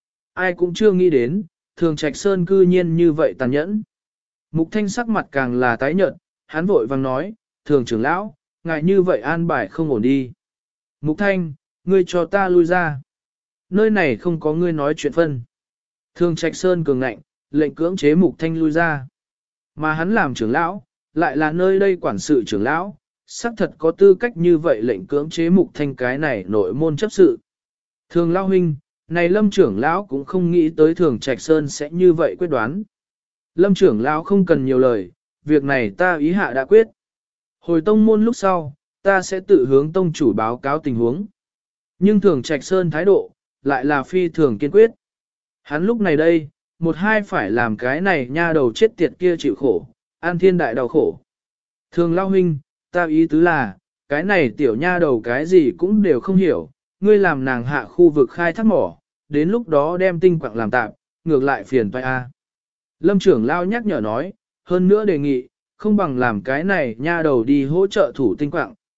Ai cũng chưa nghĩ đến, Thường Trạch Sơn cư nhiên như vậy tàn nhẫn. Mục Thanh sắc mặt càng là tái nhợt, hắn vội vàng nói, Thường trưởng lão, ngài như vậy an bài không ổn đi. Mục Thanh, ngươi cho ta lui ra. Nơi này không có ngươi nói chuyện phân. Thường Trạch Sơn cường ngạnh, lệnh cưỡng chế Mục Thanh lui ra. Mà hắn làm trưởng lão, lại là nơi đây quản sự trưởng lão, xác thật có tư cách như vậy lệnh cưỡng chế Mục Thanh cái này nội môn chấp sự. Thường lão huynh, này Lâm trưởng lão cũng không nghĩ tới Thường Trạch Sơn sẽ như vậy quyết đoán. Lâm trưởng lão không cần nhiều lời, việc này ta ý hạ đã quyết. Hồi tông môn lúc sau, ta sẽ tự hướng tông chủ báo cáo tình huống. Nhưng Thường Trạch Sơn thái độ, lại là phi thường kiên quyết. Hắn lúc này đây, một hai phải làm cái này nha đầu chết tiệt kia chịu khổ, an thiên đại đau khổ. Thường lão huynh, ta ý tứ là, cái này tiểu nha đầu cái gì cũng đều không hiểu, ngươi làm nàng hạ khu vực khai thác mỏ, đến lúc đó đem tinh quặng làm tạm, ngược lại phiền toái a. Lâm trưởng lão nhắc nhở nói, hơn nữa đề nghị, không bằng làm cái này nha đầu đi hỗ trợ thủ tinh quặng,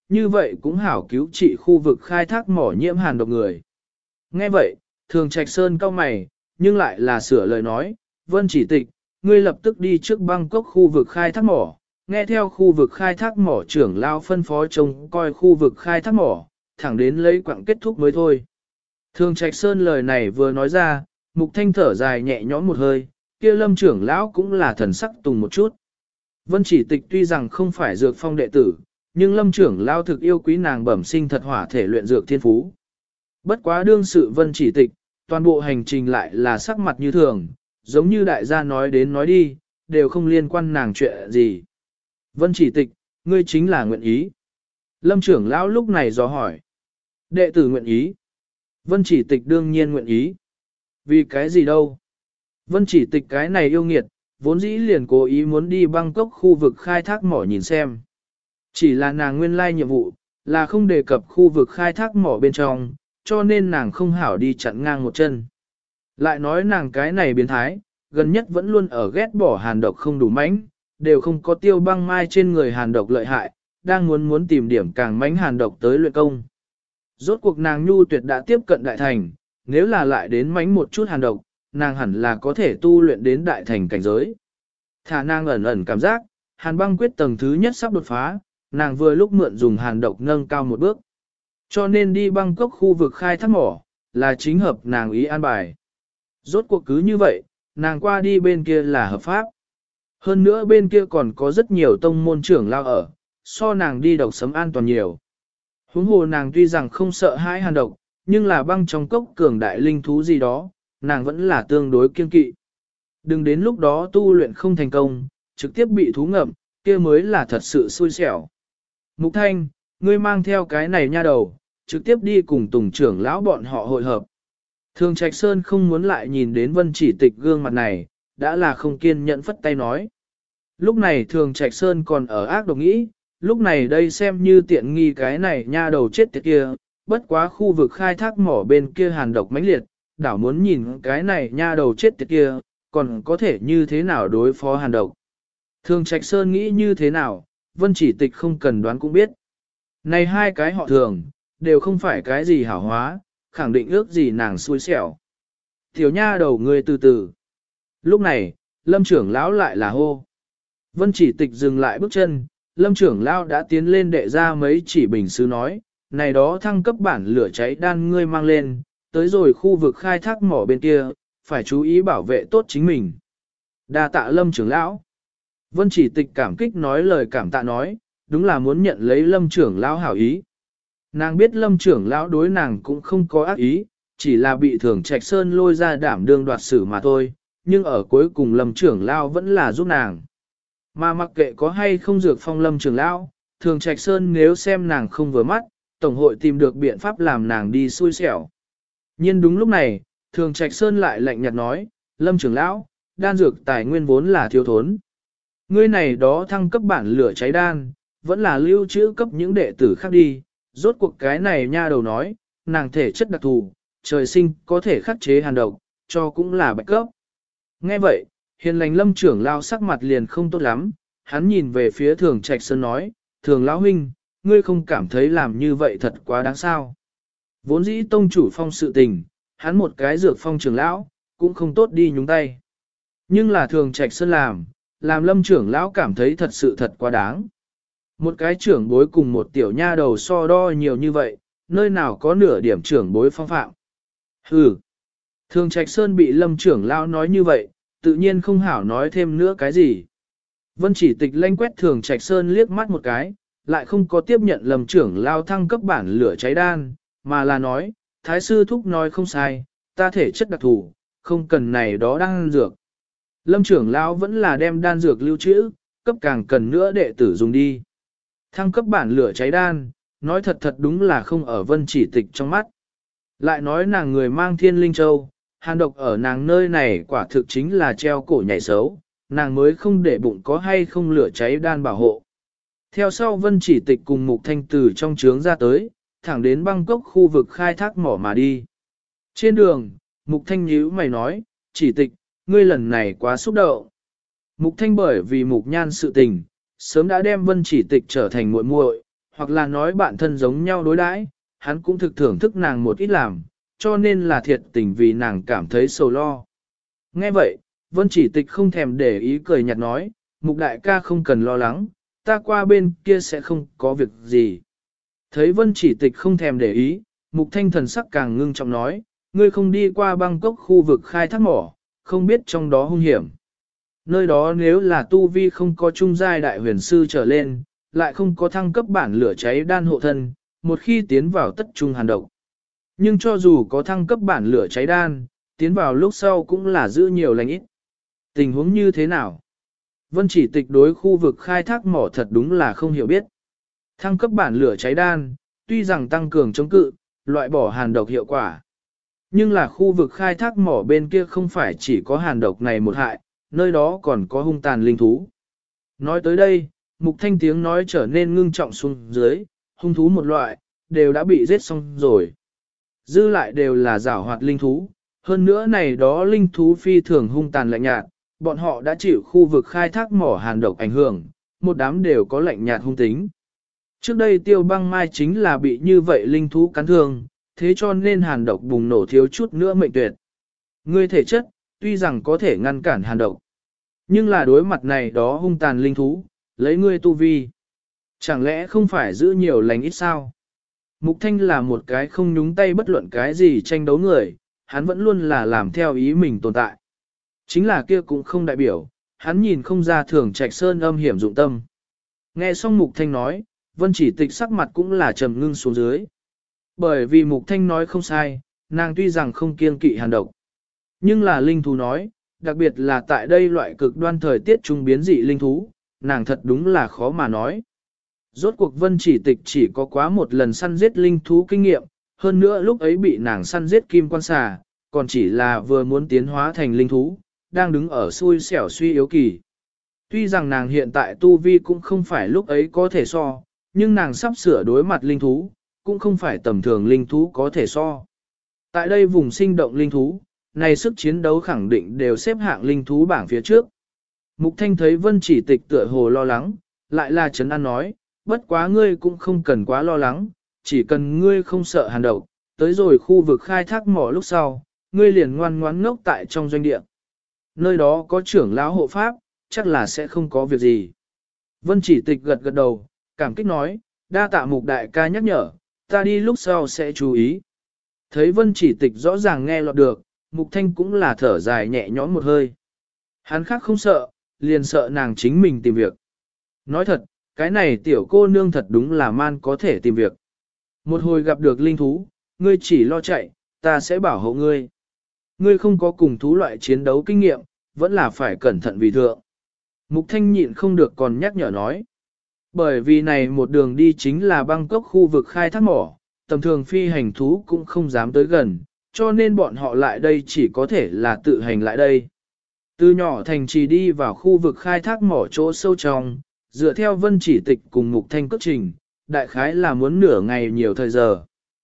như vậy cũng hảo cứu trị khu vực khai thác mỏ nhiễm hàn độc người. Nghe vậy, Thường Trạch Sơn cau mày, nhưng lại là sửa lời nói, Vân Chỉ Tịch, ngươi lập tức đi trước Bangkok khu vực khai thác mỏ, nghe theo khu vực khai thác mỏ trưởng lao phân phó trông coi khu vực khai thác mỏ, thẳng đến lấy quặng kết thúc mới thôi. Thường Trạch Sơn lời này vừa nói ra, Mục Thanh thở dài nhẹ nhõm một hơi, kia Lâm trưởng lão cũng là thần sắc tùng một chút. Vân Chỉ Tịch tuy rằng không phải dược phong đệ tử, nhưng Lâm trưởng lão thực yêu quý nàng bẩm sinh thật hỏa thể luyện dược thiên phú. Bất quá đương sự Vân Chỉ Tịch, toàn bộ hành trình lại là sắc mặt như thường, giống như đại gia nói đến nói đi, đều không liên quan nàng chuyện gì. Vân Chỉ Tịch, ngươi chính là nguyện ý. Lâm trưởng lão lúc này dò hỏi. Đệ tử nguyện ý. Vân Chỉ Tịch đương nhiên nguyện ý. Vì cái gì đâu? Vân Chỉ Tịch cái này yêu nghiệt, vốn dĩ liền cố ý muốn đi Bangkok khu vực khai thác mỏ nhìn xem. Chỉ là nàng nguyên lai nhiệm vụ, là không đề cập khu vực khai thác mỏ bên trong, cho nên nàng không hảo đi chặn ngang một chân. Lại nói nàng cái này biến thái, gần nhất vẫn luôn ở ghét bỏ hàn độc không đủ mãnh, đều không có tiêu băng mai trên người hàn độc lợi hại, đang muốn tìm điểm càng mãnh hàn độc tới luyện công. Rốt cuộc nàng nhu tuyệt đã tiếp cận đại thành, nếu là lại đến mãnh một chút hàn độc, nàng hẳn là có thể tu luyện đến đại thành cảnh giới. Thả nàng ẩn ẩn cảm giác, hàn băng quyết tầng thứ nhất sắp đột phá, nàng vừa lúc mượn dùng hàn độc nâng cao một bước. Cho nên đi Bangkok khu vực khai thác mỏ, là chính hợp nàng ý an bài. Rốt cuộc cứ như vậy, nàng qua đi bên kia là hợp pháp. Hơn nữa bên kia còn có rất nhiều tông môn trưởng lao ở, so nàng đi độc sấm an toàn nhiều. Huống hồ nàng tuy rằng không sợ hãi hàn độc, nhưng là băng trong cốc cường đại linh thú gì đó, nàng vẫn là tương đối kiên kỵ. Đừng đến lúc đó tu luyện không thành công, trực tiếp bị thú ngậm, kia mới là thật sự xui xẻo. Mục Thanh, ngươi mang theo cái này nha đầu, trực tiếp đi cùng Tùng trưởng lão bọn họ hội hợp. Thường Trạch Sơn không muốn lại nhìn đến Vân Chỉ Tịch gương mặt này, đã là không kiên nhẫn phất tay nói. Lúc này Thường Trạch Sơn còn ở ác độc nghĩ, lúc này đây xem như tiện nghi cái này nha đầu chết tiệt kia, bất quá khu vực khai thác mỏ bên kia hàn độc mãnh liệt, đảo muốn nhìn cái này nha đầu chết tiệt kia, còn có thể như thế nào đối phó hàn độc. Thường Trạch Sơn nghĩ như thế nào, Vân Chỉ Tịch không cần đoán cũng biết. Này hai cái họ Thường, đều không phải cái gì hảo hóa, khẳng định ước gì nàng xui xẻo. Tiểu nha đầu ngươi từ từ. Lúc này, Lâm trưởng lão lại là hô. Vân Chỉ Tịch dừng lại bước chân, Lâm trưởng lão đã tiến lên đệ ra mấy chỉ bình sứ nói, này đó thăng cấp bản lửa cháy đan ngươi mang lên, tới rồi khu vực khai thác mỏ bên kia, phải chú ý bảo vệ tốt chính mình. Đa tạ Lâm trưởng lão. Vân Chỉ Tịch cảm kích nói lời cảm tạ nói, đúng là muốn nhận lấy Lâm trưởng lão hảo ý. Nàng biết Lâm trưởng lão đối nàng cũng không có ác ý, chỉ là bị Thường Trạch Sơn lôi ra đảm đương đoạt xử mà thôi, nhưng ở cuối cùng Lâm trưởng lão vẫn là giúp nàng. Mà mặc kệ có hay không dược phong Lâm trưởng lão, Thường Trạch Sơn nếu xem nàng không vừa mắt, Tổng hội tìm được biện pháp làm nàng đi xui xẻo. Nhưng đúng lúc này, Thường Trạch Sơn lại lạnh nhạt nói, Lâm trưởng lão, đan dược tài nguyên vốn là thiếu thốn. Ngươi này đó thăng cấp bản lửa cháy đan, vẫn là lưu trữ cấp những đệ tử khác đi, rốt cuộc cái này nha đầu nói, nàng thể chất đặc thù, trời sinh có thể khắc chế hàn độc, cho cũng là bạch cấp. Nghe vậy, hiền lành Lâm trưởng lao sắc mặt liền không tốt lắm, hắn nhìn về phía Thường Trạch Sơn nói, Thường lão huynh, ngươi không cảm thấy làm như vậy thật quá đáng sao. Vốn dĩ tông chủ phong sự tình, hắn một cái dược phong trưởng lão, cũng không tốt đi nhúng tay. Nhưng là Thường Trạch Sơn làm Lâm trưởng lão cảm thấy thật sự thật quá đáng. Một cái trưởng bối cùng một tiểu nha đầu so đo nhiều như vậy, nơi nào có nửa điểm trưởng bối phong phạm. Hừ. Thường Trạch Sơn bị Lâm trưởng lão nói như vậy, tự nhiên không hảo nói thêm nữa cái gì. Vân Chỉ Tịch lanh quét Thường Trạch Sơn liếc mắt một cái, lại không có tiếp nhận Lâm trưởng lão thăng cấp bản lửa cháy đan, mà là nói, Thái sư thúc nói không sai, ta thể chất đặc thù, không cần này đó đan dược. Lâm trưởng lão vẫn là đem đan dược lưu trữ, cấp càng cần nữa đệ tử dùng đi. Thăng cấp bản lửa cháy đan, nói thật thật đúng là không ở Vân Chỉ Tịch trong mắt. Lại nói nàng người mang Thiên Linh Châu, hàn độc ở nàng nơi này quả thực chính là treo cổ nhảy xấu, nàng mới không để bụng có hay không lửa cháy đan bảo hộ. Theo sau Vân Chỉ Tịch cùng Mục Thanh từ trong trướng ra tới, thẳng đến Bangkok khu vực khai thác mỏ mà đi. Trên đường, Mục Thanh nhíu mày nói, Chỉ Tịch, ngươi lần này quá xúc động. Mục Thanh bởi vì Mục Nhan sự tình, sớm đã đem Vân Chỉ Tịch trở thành muội muội, hoặc là nói bạn thân giống nhau đối đãi, hắn cũng thực thưởng thức nàng một ít làm, cho nên là thiệt tình vì nàng cảm thấy sầu lo. Nghe vậy, Vân Chỉ Tịch không thèm để ý cười nhạt nói, Mục đại ca không cần lo lắng, ta qua bên kia sẽ không có việc gì. Thấy Vân Chỉ Tịch không thèm để ý, Mục Thanh thần sắc càng ngưng trọng nói, ngươi không đi qua Bangkok khu vực khai thác mỏ, không biết trong đó hung hiểm. Nơi đó nếu là tu vi không có trung giai đại huyền sư trở lên, lại không có thăng cấp bản lửa cháy đan hộ thân, một khi tiến vào tất trung hàn độc. Nhưng cho dù có thăng cấp bản lửa cháy đan, tiến vào lúc sau cũng là giữ nhiều lành ít. Tình huống như thế nào? Vân Chỉ Tịch đối khu vực khai thác mỏ thật đúng là không hiểu biết. Thăng cấp bản lửa cháy đan, tuy rằng tăng cường chống cự, loại bỏ hàn độc hiệu quả. Nhưng là khu vực khai thác mỏ bên kia không phải chỉ có hàn độc này một hại, nơi đó còn có hung tàn linh thú. Nói tới đây, Mục Thanh tiếng nói trở nên ngưng trọng xuống dưới, hung thú một loại, đều đã bị giết xong rồi. Dư lại đều là giảo hoạt linh thú, hơn nữa này đó linh thú phi thường hung tàn lạnh nhạt, bọn họ đã chịu khu vực khai thác mỏ hàn độc ảnh hưởng, một đám đều có lạnh nhạt hung tính. Trước đây Tiêu Băng Mai chính là bị như vậy linh thú cắn thương, thế cho nên hàn độc bùng nổ thiếu chút nữa mệnh tuyệt. Ngươi thể chất, tuy rằng có thể ngăn cản hàn độc, nhưng là đối mặt này đó hung tàn linh thú, lấy ngươi tu vi. Chẳng lẽ không phải giữ nhiều lành ít sao? Mục Thanh là một cái không nhúng tay bất luận cái gì tranh đấu người, hắn vẫn luôn là làm theo ý mình tồn tại. Chính là kia cũng không đại biểu, hắn nhìn không ra Thường Trạch Sơn âm hiểm dụng tâm. Nghe xong Mục Thanh nói, Vân Chỉ Tịch sắc mặt cũng là trầm ngưng xuống dưới. Bởi vì Mục Thanh nói không sai, nàng tuy rằng không kiêng kỵ hàn độc, nhưng là linh thú nói, đặc biệt là tại đây loại cực đoan thời tiết trung biến dị linh thú, nàng thật đúng là khó mà nói. Rốt cuộc Vân Chỉ Tịch chỉ có quá một lần săn giết linh thú kinh nghiệm, hơn nữa lúc ấy bị nàng săn giết kim quan xà, còn chỉ là vừa muốn tiến hóa thành linh thú, đang đứng ở xui xẻo suy yếu kỳ. Tuy rằng nàng hiện tại tu vi cũng không phải lúc ấy có thể so, nhưng nàng sắp sửa đối mặt linh thú, cũng không phải tầm thường linh thú có thể so. Tại đây vùng sinh động linh thú, này sức chiến đấu khẳng định đều xếp hạng linh thú bảng phía trước. Mục Thanh thấy Vân Chỉ Tịch tựa hồ lo lắng, lại là trấn an nói, bất quá ngươi cũng không cần quá lo lắng, chỉ cần ngươi không sợ hàn độc, tới rồi khu vực khai thác mỏ lúc sau, ngươi liền ngoan ngoãn ngốc tại trong doanh địa. Nơi đó có trưởng lão hộ pháp, chắc là sẽ không có việc gì. Vân Chỉ Tịch gật gật đầu, cảm kích nói, đa tạ Mục đại ca nhắc nhở, ta đi lúc sau sẽ chú ý. Thấy Vân Chỉ Tịch rõ ràng nghe lọt được, Mục Thanh cũng là thở dài nhẹ nhõm một hơi. Hắn khác không sợ, liền sợ nàng chính mình tìm việc. Nói thật, cái này tiểu cô nương thật đúng là man có thể tìm việc. Một hồi gặp được linh thú, ngươi chỉ lo chạy, ta sẽ bảo hộ ngươi. Ngươi không có cùng thú loại chiến đấu kinh nghiệm, vẫn là phải cẩn thận vì thượng. Mục Thanh nhịn không được còn nhắc nhở nói. Bởi vì này một đường đi chính là Bangkok khu vực khai thác mỏ, tầm thường phi hành thú cũng không dám tới gần, cho nên bọn họ lại đây chỉ có thể là tự hành lại đây. Từ nhỏ thành trì đi vào khu vực khai thác mỏ chỗ sâu trong, dựa theo Vân Chỉ Tịch cùng Mục Thanh cước trình, đại khái là muốn nửa ngày nhiều thời giờ.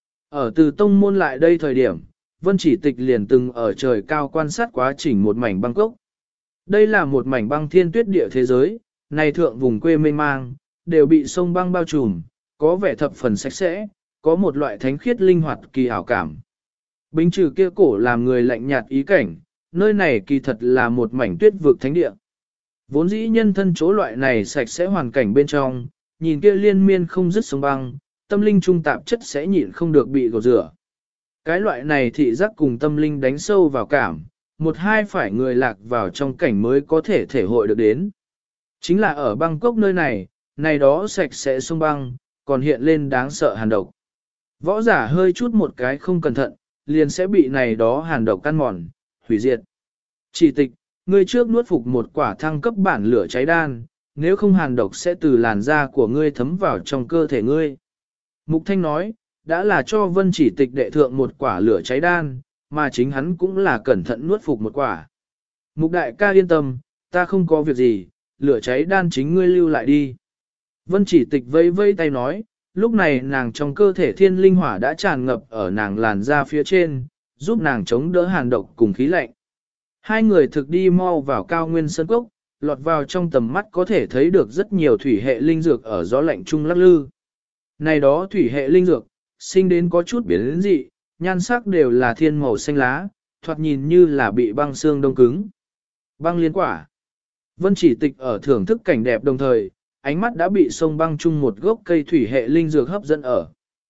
Ở từ tông môn lại đây thời điểm, Vân Chỉ Tịch liền từng ở trời cao quan sát quá trình một mảnh Bangkok. Đây là một mảnh băng thiên tuyết địa thế giới, này thượng vùng quê mênh mang, đều bị sông băng bao trùm, có vẻ thập phần sạch sẽ, có một loại thánh khiết linh hoạt kỳ ảo cảm. Bính trừ kia cổ làm người lạnh nhạt ý cảnh, nơi này kỳ thật là một mảnh tuyết vực thánh địa. Vốn dĩ nhân thân chỗ loại này sạch sẽ hoàn cảnh bên trong, nhìn kia liên miên không dứt sông băng, tâm linh trung tạp chất sẽ nhịn không được bị gột rửa. Cái loại này thị giác cùng tâm linh đánh sâu vào cảm, một hai phải người lạc vào trong cảnh mới có thể thể hội được đến. Chính là ở Bangkok nơi này, này đó sạch sẽ sông băng, còn hiện lên đáng sợ hàn độc. Võ giả hơi chút một cái không cẩn thận, liền sẽ bị này đó hàn độc căn mòn, hủy diệt. Chỉ Tịch, ngươi trước nuốt phục một quả thăng cấp bản lửa cháy đan, nếu không hàn độc sẽ từ làn da của ngươi thấm vào trong cơ thể ngươi. Mục Thanh nói, đã là cho Vân Chỉ Tịch đệ thượng một quả lửa cháy đan, mà chính hắn cũng là cẩn thận nuốt phục một quả. Mục đại ca yên tâm, ta không có việc gì, lửa cháy đan chính ngươi lưu lại đi. Vân Chỉ Tịch vây vây tay nói, lúc này nàng trong cơ thể thiên linh hỏa đã tràn ngập ở nàng làn da phía trên, giúp nàng chống đỡ hàn độc cùng khí lạnh. Hai người thực đi mau vào cao nguyên sơn cốc, lọt vào trong tầm mắt có thể thấy được rất nhiều thủy hệ linh dược ở gió lạnh trung lắc lư. Này đó thủy hệ linh dược, sinh đến có chút biến dị, nhan sắc đều là thiên màu xanh lá, thoạt nhìn như là bị băng xương đông cứng. Băng liên quả. Vân Chỉ Tịch ở thưởng thức cảnh đẹp đồng thời, ánh mắt đã bị sông băng chung một gốc cây thủy hệ linh dược hấp dẫn ở.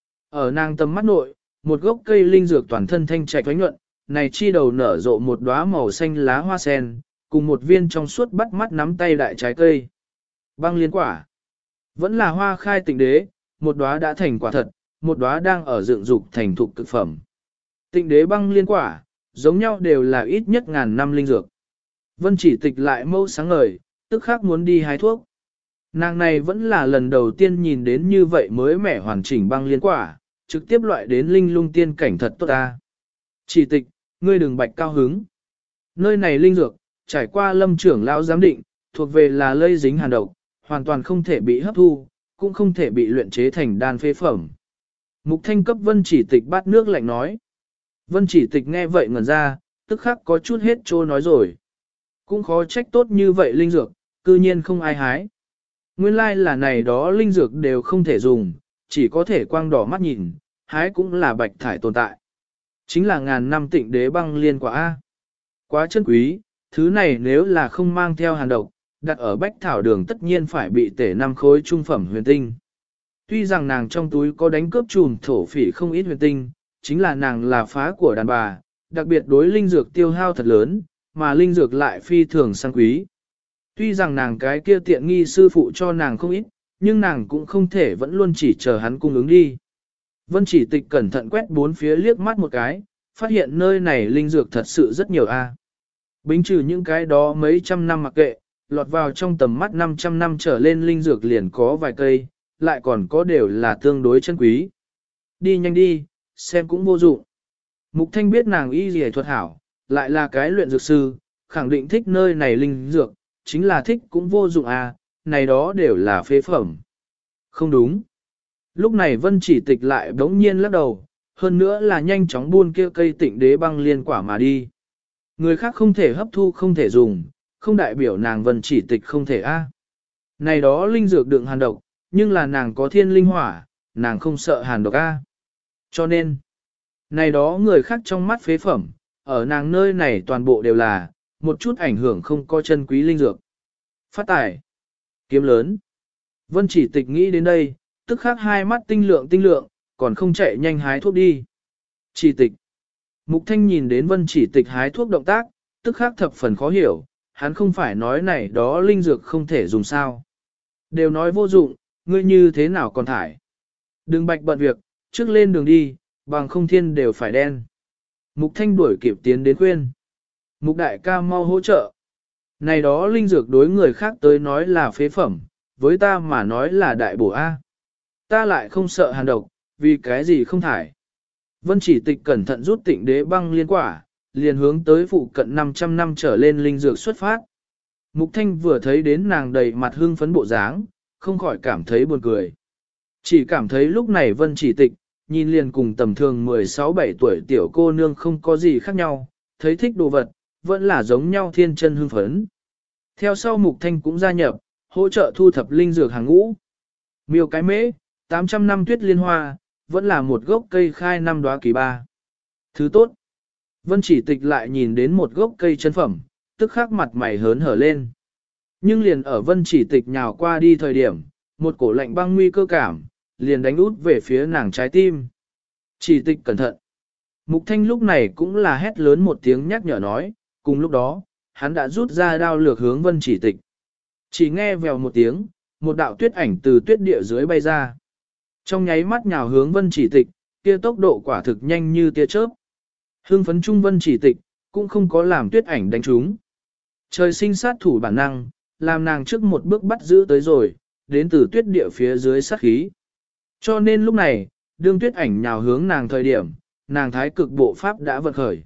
Ở nàng tầm mắt nội, một gốc cây linh dược toàn thân thanh trạch ánh nhuận, này chi đầu nở rộ một đóa màu xanh lá hoa sen, cùng một viên trong suốt bắt mắt nắm tay đại trái cây. Băng liên quả. Vẫn là hoa khai tịnh đế, một đóa đã thành quả thật, một đóa đang ở dựng dục thành thục cực phẩm. Tịnh đế băng liên quả, giống nhau đều là ít nhất ngàn năm linh dược. Vân Chỉ Tịch lại mâu sáng ngời, tức khắc muốn đi hái thuốc. Nàng này vẫn là lần đầu tiên nhìn đến như vậy mới mẻ hoàn chỉnh băng liên quả, trực tiếp loại đến linh lung tiên cảnh thật tốt ta. Chỉ Tịch, ngươi đừng bạch cao hứng. Nơi này linh dược, trải qua lâm trưởng lão giám định, thuộc về là lây dính hàn độc, hoàn toàn không thể bị hấp thu, cũng không thể bị luyện chế thành đan phế phẩm. Mục Thanh cấp Vân Chỉ Tịch bát nước lạnh nói. Vân Chỉ Tịch nghe vậy ngẩn ra, tức khắc có chút hết trô nói rồi. Cũng khó trách tốt như vậy linh dược, cư nhiên không ai hái. Nguyên lai là này đó linh dược đều không thể dùng, chỉ có thể quang đỏ mắt nhìn, hái cũng là bạch thải tồn tại. Chính là ngàn năm tịnh đế băng liên quả A. Quá chân quý, thứ này nếu là không mang theo hàn độc, đặt ở bách thảo đường tất nhiên phải bị tể 5 khối trung phẩm huyền tinh. Tuy rằng nàng trong túi có đánh cướp trùm thổ phỉ không ít huyền tinh, chính là nàng là phá của đàn bà, đặc biệt đối linh dược tiêu hao thật lớn, mà linh dược lại phi thường sang quý. Tuy rằng nàng cái kia tiện nghi sư phụ cho nàng không ít, nhưng nàng cũng không thể vẫn luôn chỉ chờ hắn cung ứng đi. Vân Chỉ Tịch cẩn thận quét bốn phía liếc mắt một cái, phát hiện nơi này linh dược thật sự rất nhiều a. Bính trừ những cái đó mấy trăm năm mặc kệ, lọt vào trong tầm mắt 500 năm trở lên linh dược liền có vài cây, lại còn có đều là tương đối chân quý. Đi nhanh đi, xem cũng vô dụng. Mục Thanh biết nàng y dì thuật hảo, lại là cái luyện dược sư, khẳng định thích nơi này linh dược, chính là thích cũng vô dụng à, này đó đều là phế phẩm. Không đúng. Lúc này Vân Chỉ Tịch lại đống nhiên lắc đầu, hơn nữa là nhanh chóng buôn kia cây tịnh đế băng liên quả mà đi. Người khác không thể hấp thu không thể dùng, không đại biểu nàng Vân Chỉ Tịch không thể a. Này đó linh dược đựng hàn độc, nhưng là nàng có thiên linh hỏa, nàng không sợ hàn độc a. Cho nên, này đó người khác trong mắt phế phẩm, ở nàng nơi này toàn bộ đều là, một chút ảnh hưởng không có chân quý linh dược. Phát tài, kiếm lớn. Vân Chỉ Tịch nghĩ đến đây, tức khắc hai mắt tinh lượng, còn không chạy nhanh hái thuốc đi. Chỉ Tịch. Mục Thanh nhìn đến Vân Chỉ Tịch hái thuốc động tác, tức khắc thập phần khó hiểu, hắn không phải nói này đó linh dược không thể dùng sao. Đều nói vô dụng, ngươi như thế nào còn thải. Đừng bạch bận việc, trước lên đường đi, bằng không thiên đều phải đen. Mục Thanh đuổi kịp tiến đến khuyên. Mục đại ca mau hỗ trợ. Này đó linh dược đối người khác tới nói là phế phẩm, với ta mà nói là đại bổ A. Ta lại không sợ hàn độc, vì cái gì không thải. Vân Chỉ Tịch cẩn thận rút tịnh đế băng liên quả, liền hướng tới phụ cận 500 năm trở lên linh dược xuất phát. Mục Thanh vừa thấy đến nàng đầy mặt hưng phấn bộ dáng, không khỏi cảm thấy buồn cười. Chỉ cảm thấy lúc này Vân Chỉ Tịch, nhìn liền cùng tầm thường 16-17 tuổi tiểu cô nương không có gì khác nhau, thấy thích đồ vật, vẫn là giống nhau thiên chân hưng phấn. Theo sau Mục Thanh cũng gia nhập, hỗ trợ thu thập linh dược hàng ngũ. Miêu cái mễ, 800 năm tuyết liên hoa, vẫn là một gốc cây khai năm đóa kỳ ba. Thứ tốt. Vân Chỉ Tịch lại nhìn đến một gốc cây chân phẩm, tức khắc mặt mày hớn hở lên. Nhưng liền ở Vân Chỉ Tịch nhào qua đi thời điểm, một cổ lạnh băng nguy cơ cảm, liền đánh út về phía nàng trái tim. Chỉ Tịch cẩn thận. Mục Thanh lúc này cũng là hét lớn một tiếng nhắc nhở nói, cùng lúc đó, hắn đã rút ra đao lược hướng Vân Chỉ Tịch. Chỉ nghe vèo một tiếng, một đạo tuyết ảnh từ tuyết địa dưới bay ra. Trong nháy mắt nhào hướng Vân Chỉ Tịch, kia tốc độ quả thực nhanh như tia chớp. Hưng phấn trung Vân Chỉ Tịch, cũng không có làm tuyết ảnh đánh trúng. Trời sinh sát thủ bản năng, làm nàng trước một bước bắt giữ tới rồi, đến từ tuyết địa phía dưới sát khí. Cho nên lúc này, đương tuyết ảnh nhào hướng nàng thời điểm, nàng thái cực bộ pháp đã vận khởi.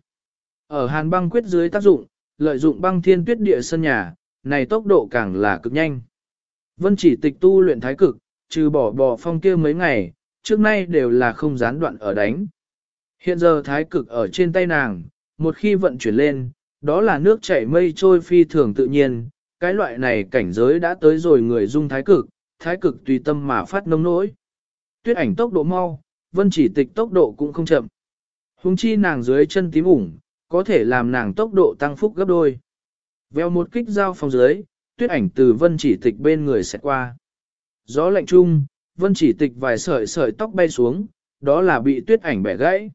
Ở hàn băng quyết dưới tác dụng, lợi dụng băng thiên tuyết địa sân nhà, này tốc độ càng là cực nhanh. Vân Chỉ Tịch tu luyện thái cực, trừ bỏ phong kia mấy ngày, trước nay đều là không gián đoạn ở đánh. Hiện giờ thái cực ở trên tay nàng, một khi vận chuyển lên, đó là nước chảy mây trôi phi thường tự nhiên, cái loại này cảnh giới đã tới rồi người dung thái cực tùy tâm mà phát nông nỗi. Tuyết ảnh tốc độ mau, Vân Chỉ Tịch tốc độ cũng không chậm. Huống chi nàng dưới chân tím ủng, có thể làm nàng tốc độ tăng phúc gấp đôi. Veo một kích dao phòng dưới, Tuyết ảnh từ Vân Chỉ Tịch bên người sẽ qua. Gió lạnh chung, Vân Chỉ Tịch vài sợi sợi tóc bay xuống, đó là bị Tuyết ảnh bẻ gãy.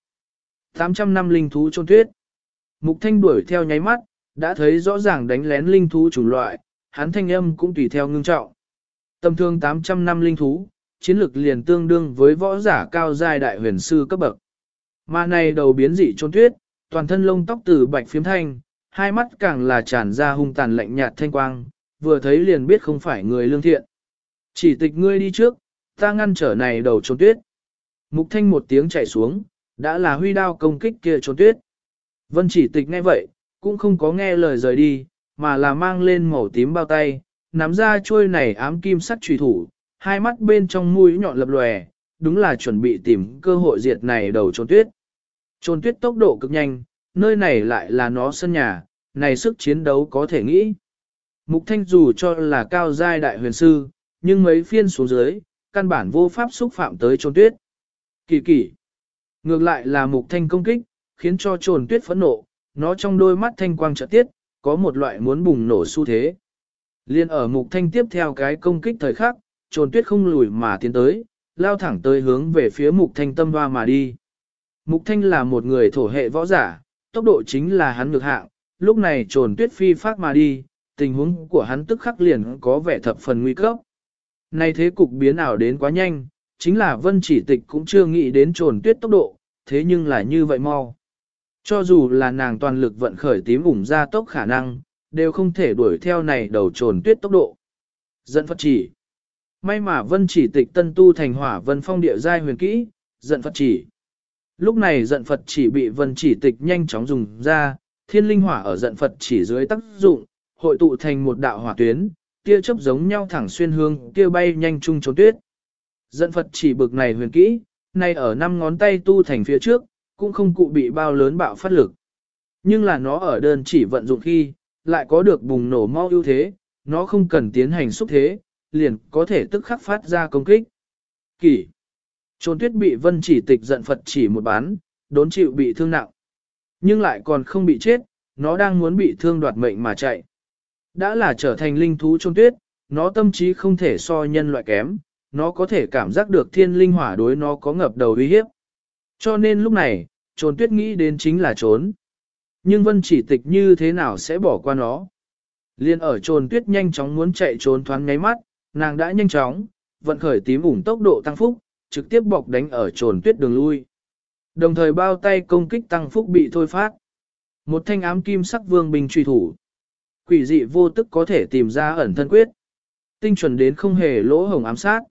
800 năm linh thú chôn tuyết. Mục Thanh đuổi theo nháy mắt, đã thấy rõ ràng đánh lén linh thú chủng loại, hắn thanh âm cũng tùy theo ngưng trọng. Tầm thường 800 năm linh thú, chiến lực liền tương đương với võ giả cao giai đại huyền sư cấp bậc. Mà này đầu biến dị chôn tuyết, toàn thân lông tóc từ bạch phiếm thanh, hai mắt càng là tràn ra hung tàn lạnh nhạt thanh quang, vừa thấy liền biết không phải người lương thiện. Chỉ Tịch ngươi đi trước, ta ngăn trở này đầu chôn tuyết. Mục Thanh một tiếng chạy xuống, đã là huy đao công kích kia chôn tuyết. Vân Chỉ Tịch nghe vậy, cũng không có nghe lời rời đi, mà là mang lên màu tím bao tay, nắm ra chuôi này ám kim sắc chùy thủ, hai mắt bên trong mũi nhọn lập lòe, đúng là chuẩn bị tìm cơ hội diệt này đầu chôn tuyết. Chôn tuyết tốc độ cực nhanh, nơi này lại là nó sân nhà, này sức chiến đấu có thể nghĩ. Mục Thanh dù cho là cao giai đại huyền sư, nhưng mấy phiên xuống dưới, căn bản vô pháp xúc phạm tới chôn tuyết. Kỳ kỳ. Ngược lại là Mục Thanh công kích, khiến cho chôn tuyết phẫn nộ, nó trong đôi mắt thanh quang trợ tiết, có một loại muốn bùng nổ xu thế. Liên ở Mục Thanh tiếp theo cái công kích thời khắc, chôn tuyết không lùi mà tiến tới, lao thẳng tới hướng về phía Mục Thanh tâm hoa mà đi. Mục Thanh là một người thổ hệ võ giả, tốc độ chính là hắn ngược hạng, lúc này chôn tuyết phi phát mà đi, tình huống của hắn tức khắc liền có vẻ thập phần nguy cấp. Này thế cục biến ảo đến quá nhanh, chính là Vân Chỉ Tịch cũng chưa nghĩ đến chôn tuyết tốc độ, thế nhưng là như vậy mau. Cho dù là nàng toàn lực vận khởi tím ủng ra tốc khả năng, đều không thể đuổi theo này đầu chôn tuyết tốc độ. Giận Phật chỉ. May mà Vân Chỉ Tịch tân tu thành Hỏa Vân Phong địa giai huyền kỹ, Giận Phật chỉ. Lúc này Giận Phật chỉ bị Vân Chỉ Tịch nhanh chóng dùng ra, thiên linh hỏa ở Giận Phật chỉ dưới tác dụng, hội tụ thành một đạo hỏa tuyến, tia chớp giống nhau thẳng xuyên hương, tia bay nhanh trung chôn tuyết. Giận Phật chỉ bực này huyền kỹ, nay ở 5 ngón tay tu thành phía trước, cũng không cụ bị bao lớn bạo phát lực. Nhưng là nó ở đơn chỉ vận dụng khi, lại có được bùng nổ mau ưu thế, nó không cần tiến hành xúc thế, liền có thể tức khắc phát ra công kích. Kỷ. Chôn tuyết bị Vân Chỉ Tịch Giận Phật chỉ một bán, đốn chịu bị thương nặng. Nhưng lại còn không bị chết, nó đang muốn bị thương đoạt mệnh mà chạy. Đã là trở thành linh thú chôn tuyết, nó tâm trí không thể so nhân loại kém, nó có thể cảm giác được thiên linh hỏa đối nó có ngập đầu uy hiếp. Cho nên lúc này, chôn tuyết nghĩ đến chính là trốn. Nhưng Vân Chỉ Tịch như thế nào sẽ bỏ qua nó? Liên ở chôn tuyết nhanh chóng muốn chạy trốn thoáng nháy mắt, nàng đã nhanh chóng, vận khởi tím ủng tốc độ tăng phúc, trực tiếp bọc đánh ở chôn tuyết đường lui. Đồng thời bao tay công kích tăng phúc bị thôi phát. Một thanh ám kim sắc vương bình truy thủ. Quỷ dị vô tức có thể tìm ra ẩn thân quyết. Tinh chuẩn đến không hề lỗ hổng ám sát.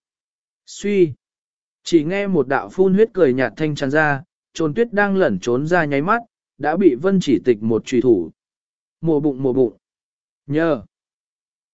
Suy. Chỉ nghe một đạo phun huyết cười nhạt thanh tràn ra, chôn tuyết đang lẩn trốn ra nháy mắt, đã bị Vân Chỉ Tịch một truy thủ. Mổ bụng. Nhờ.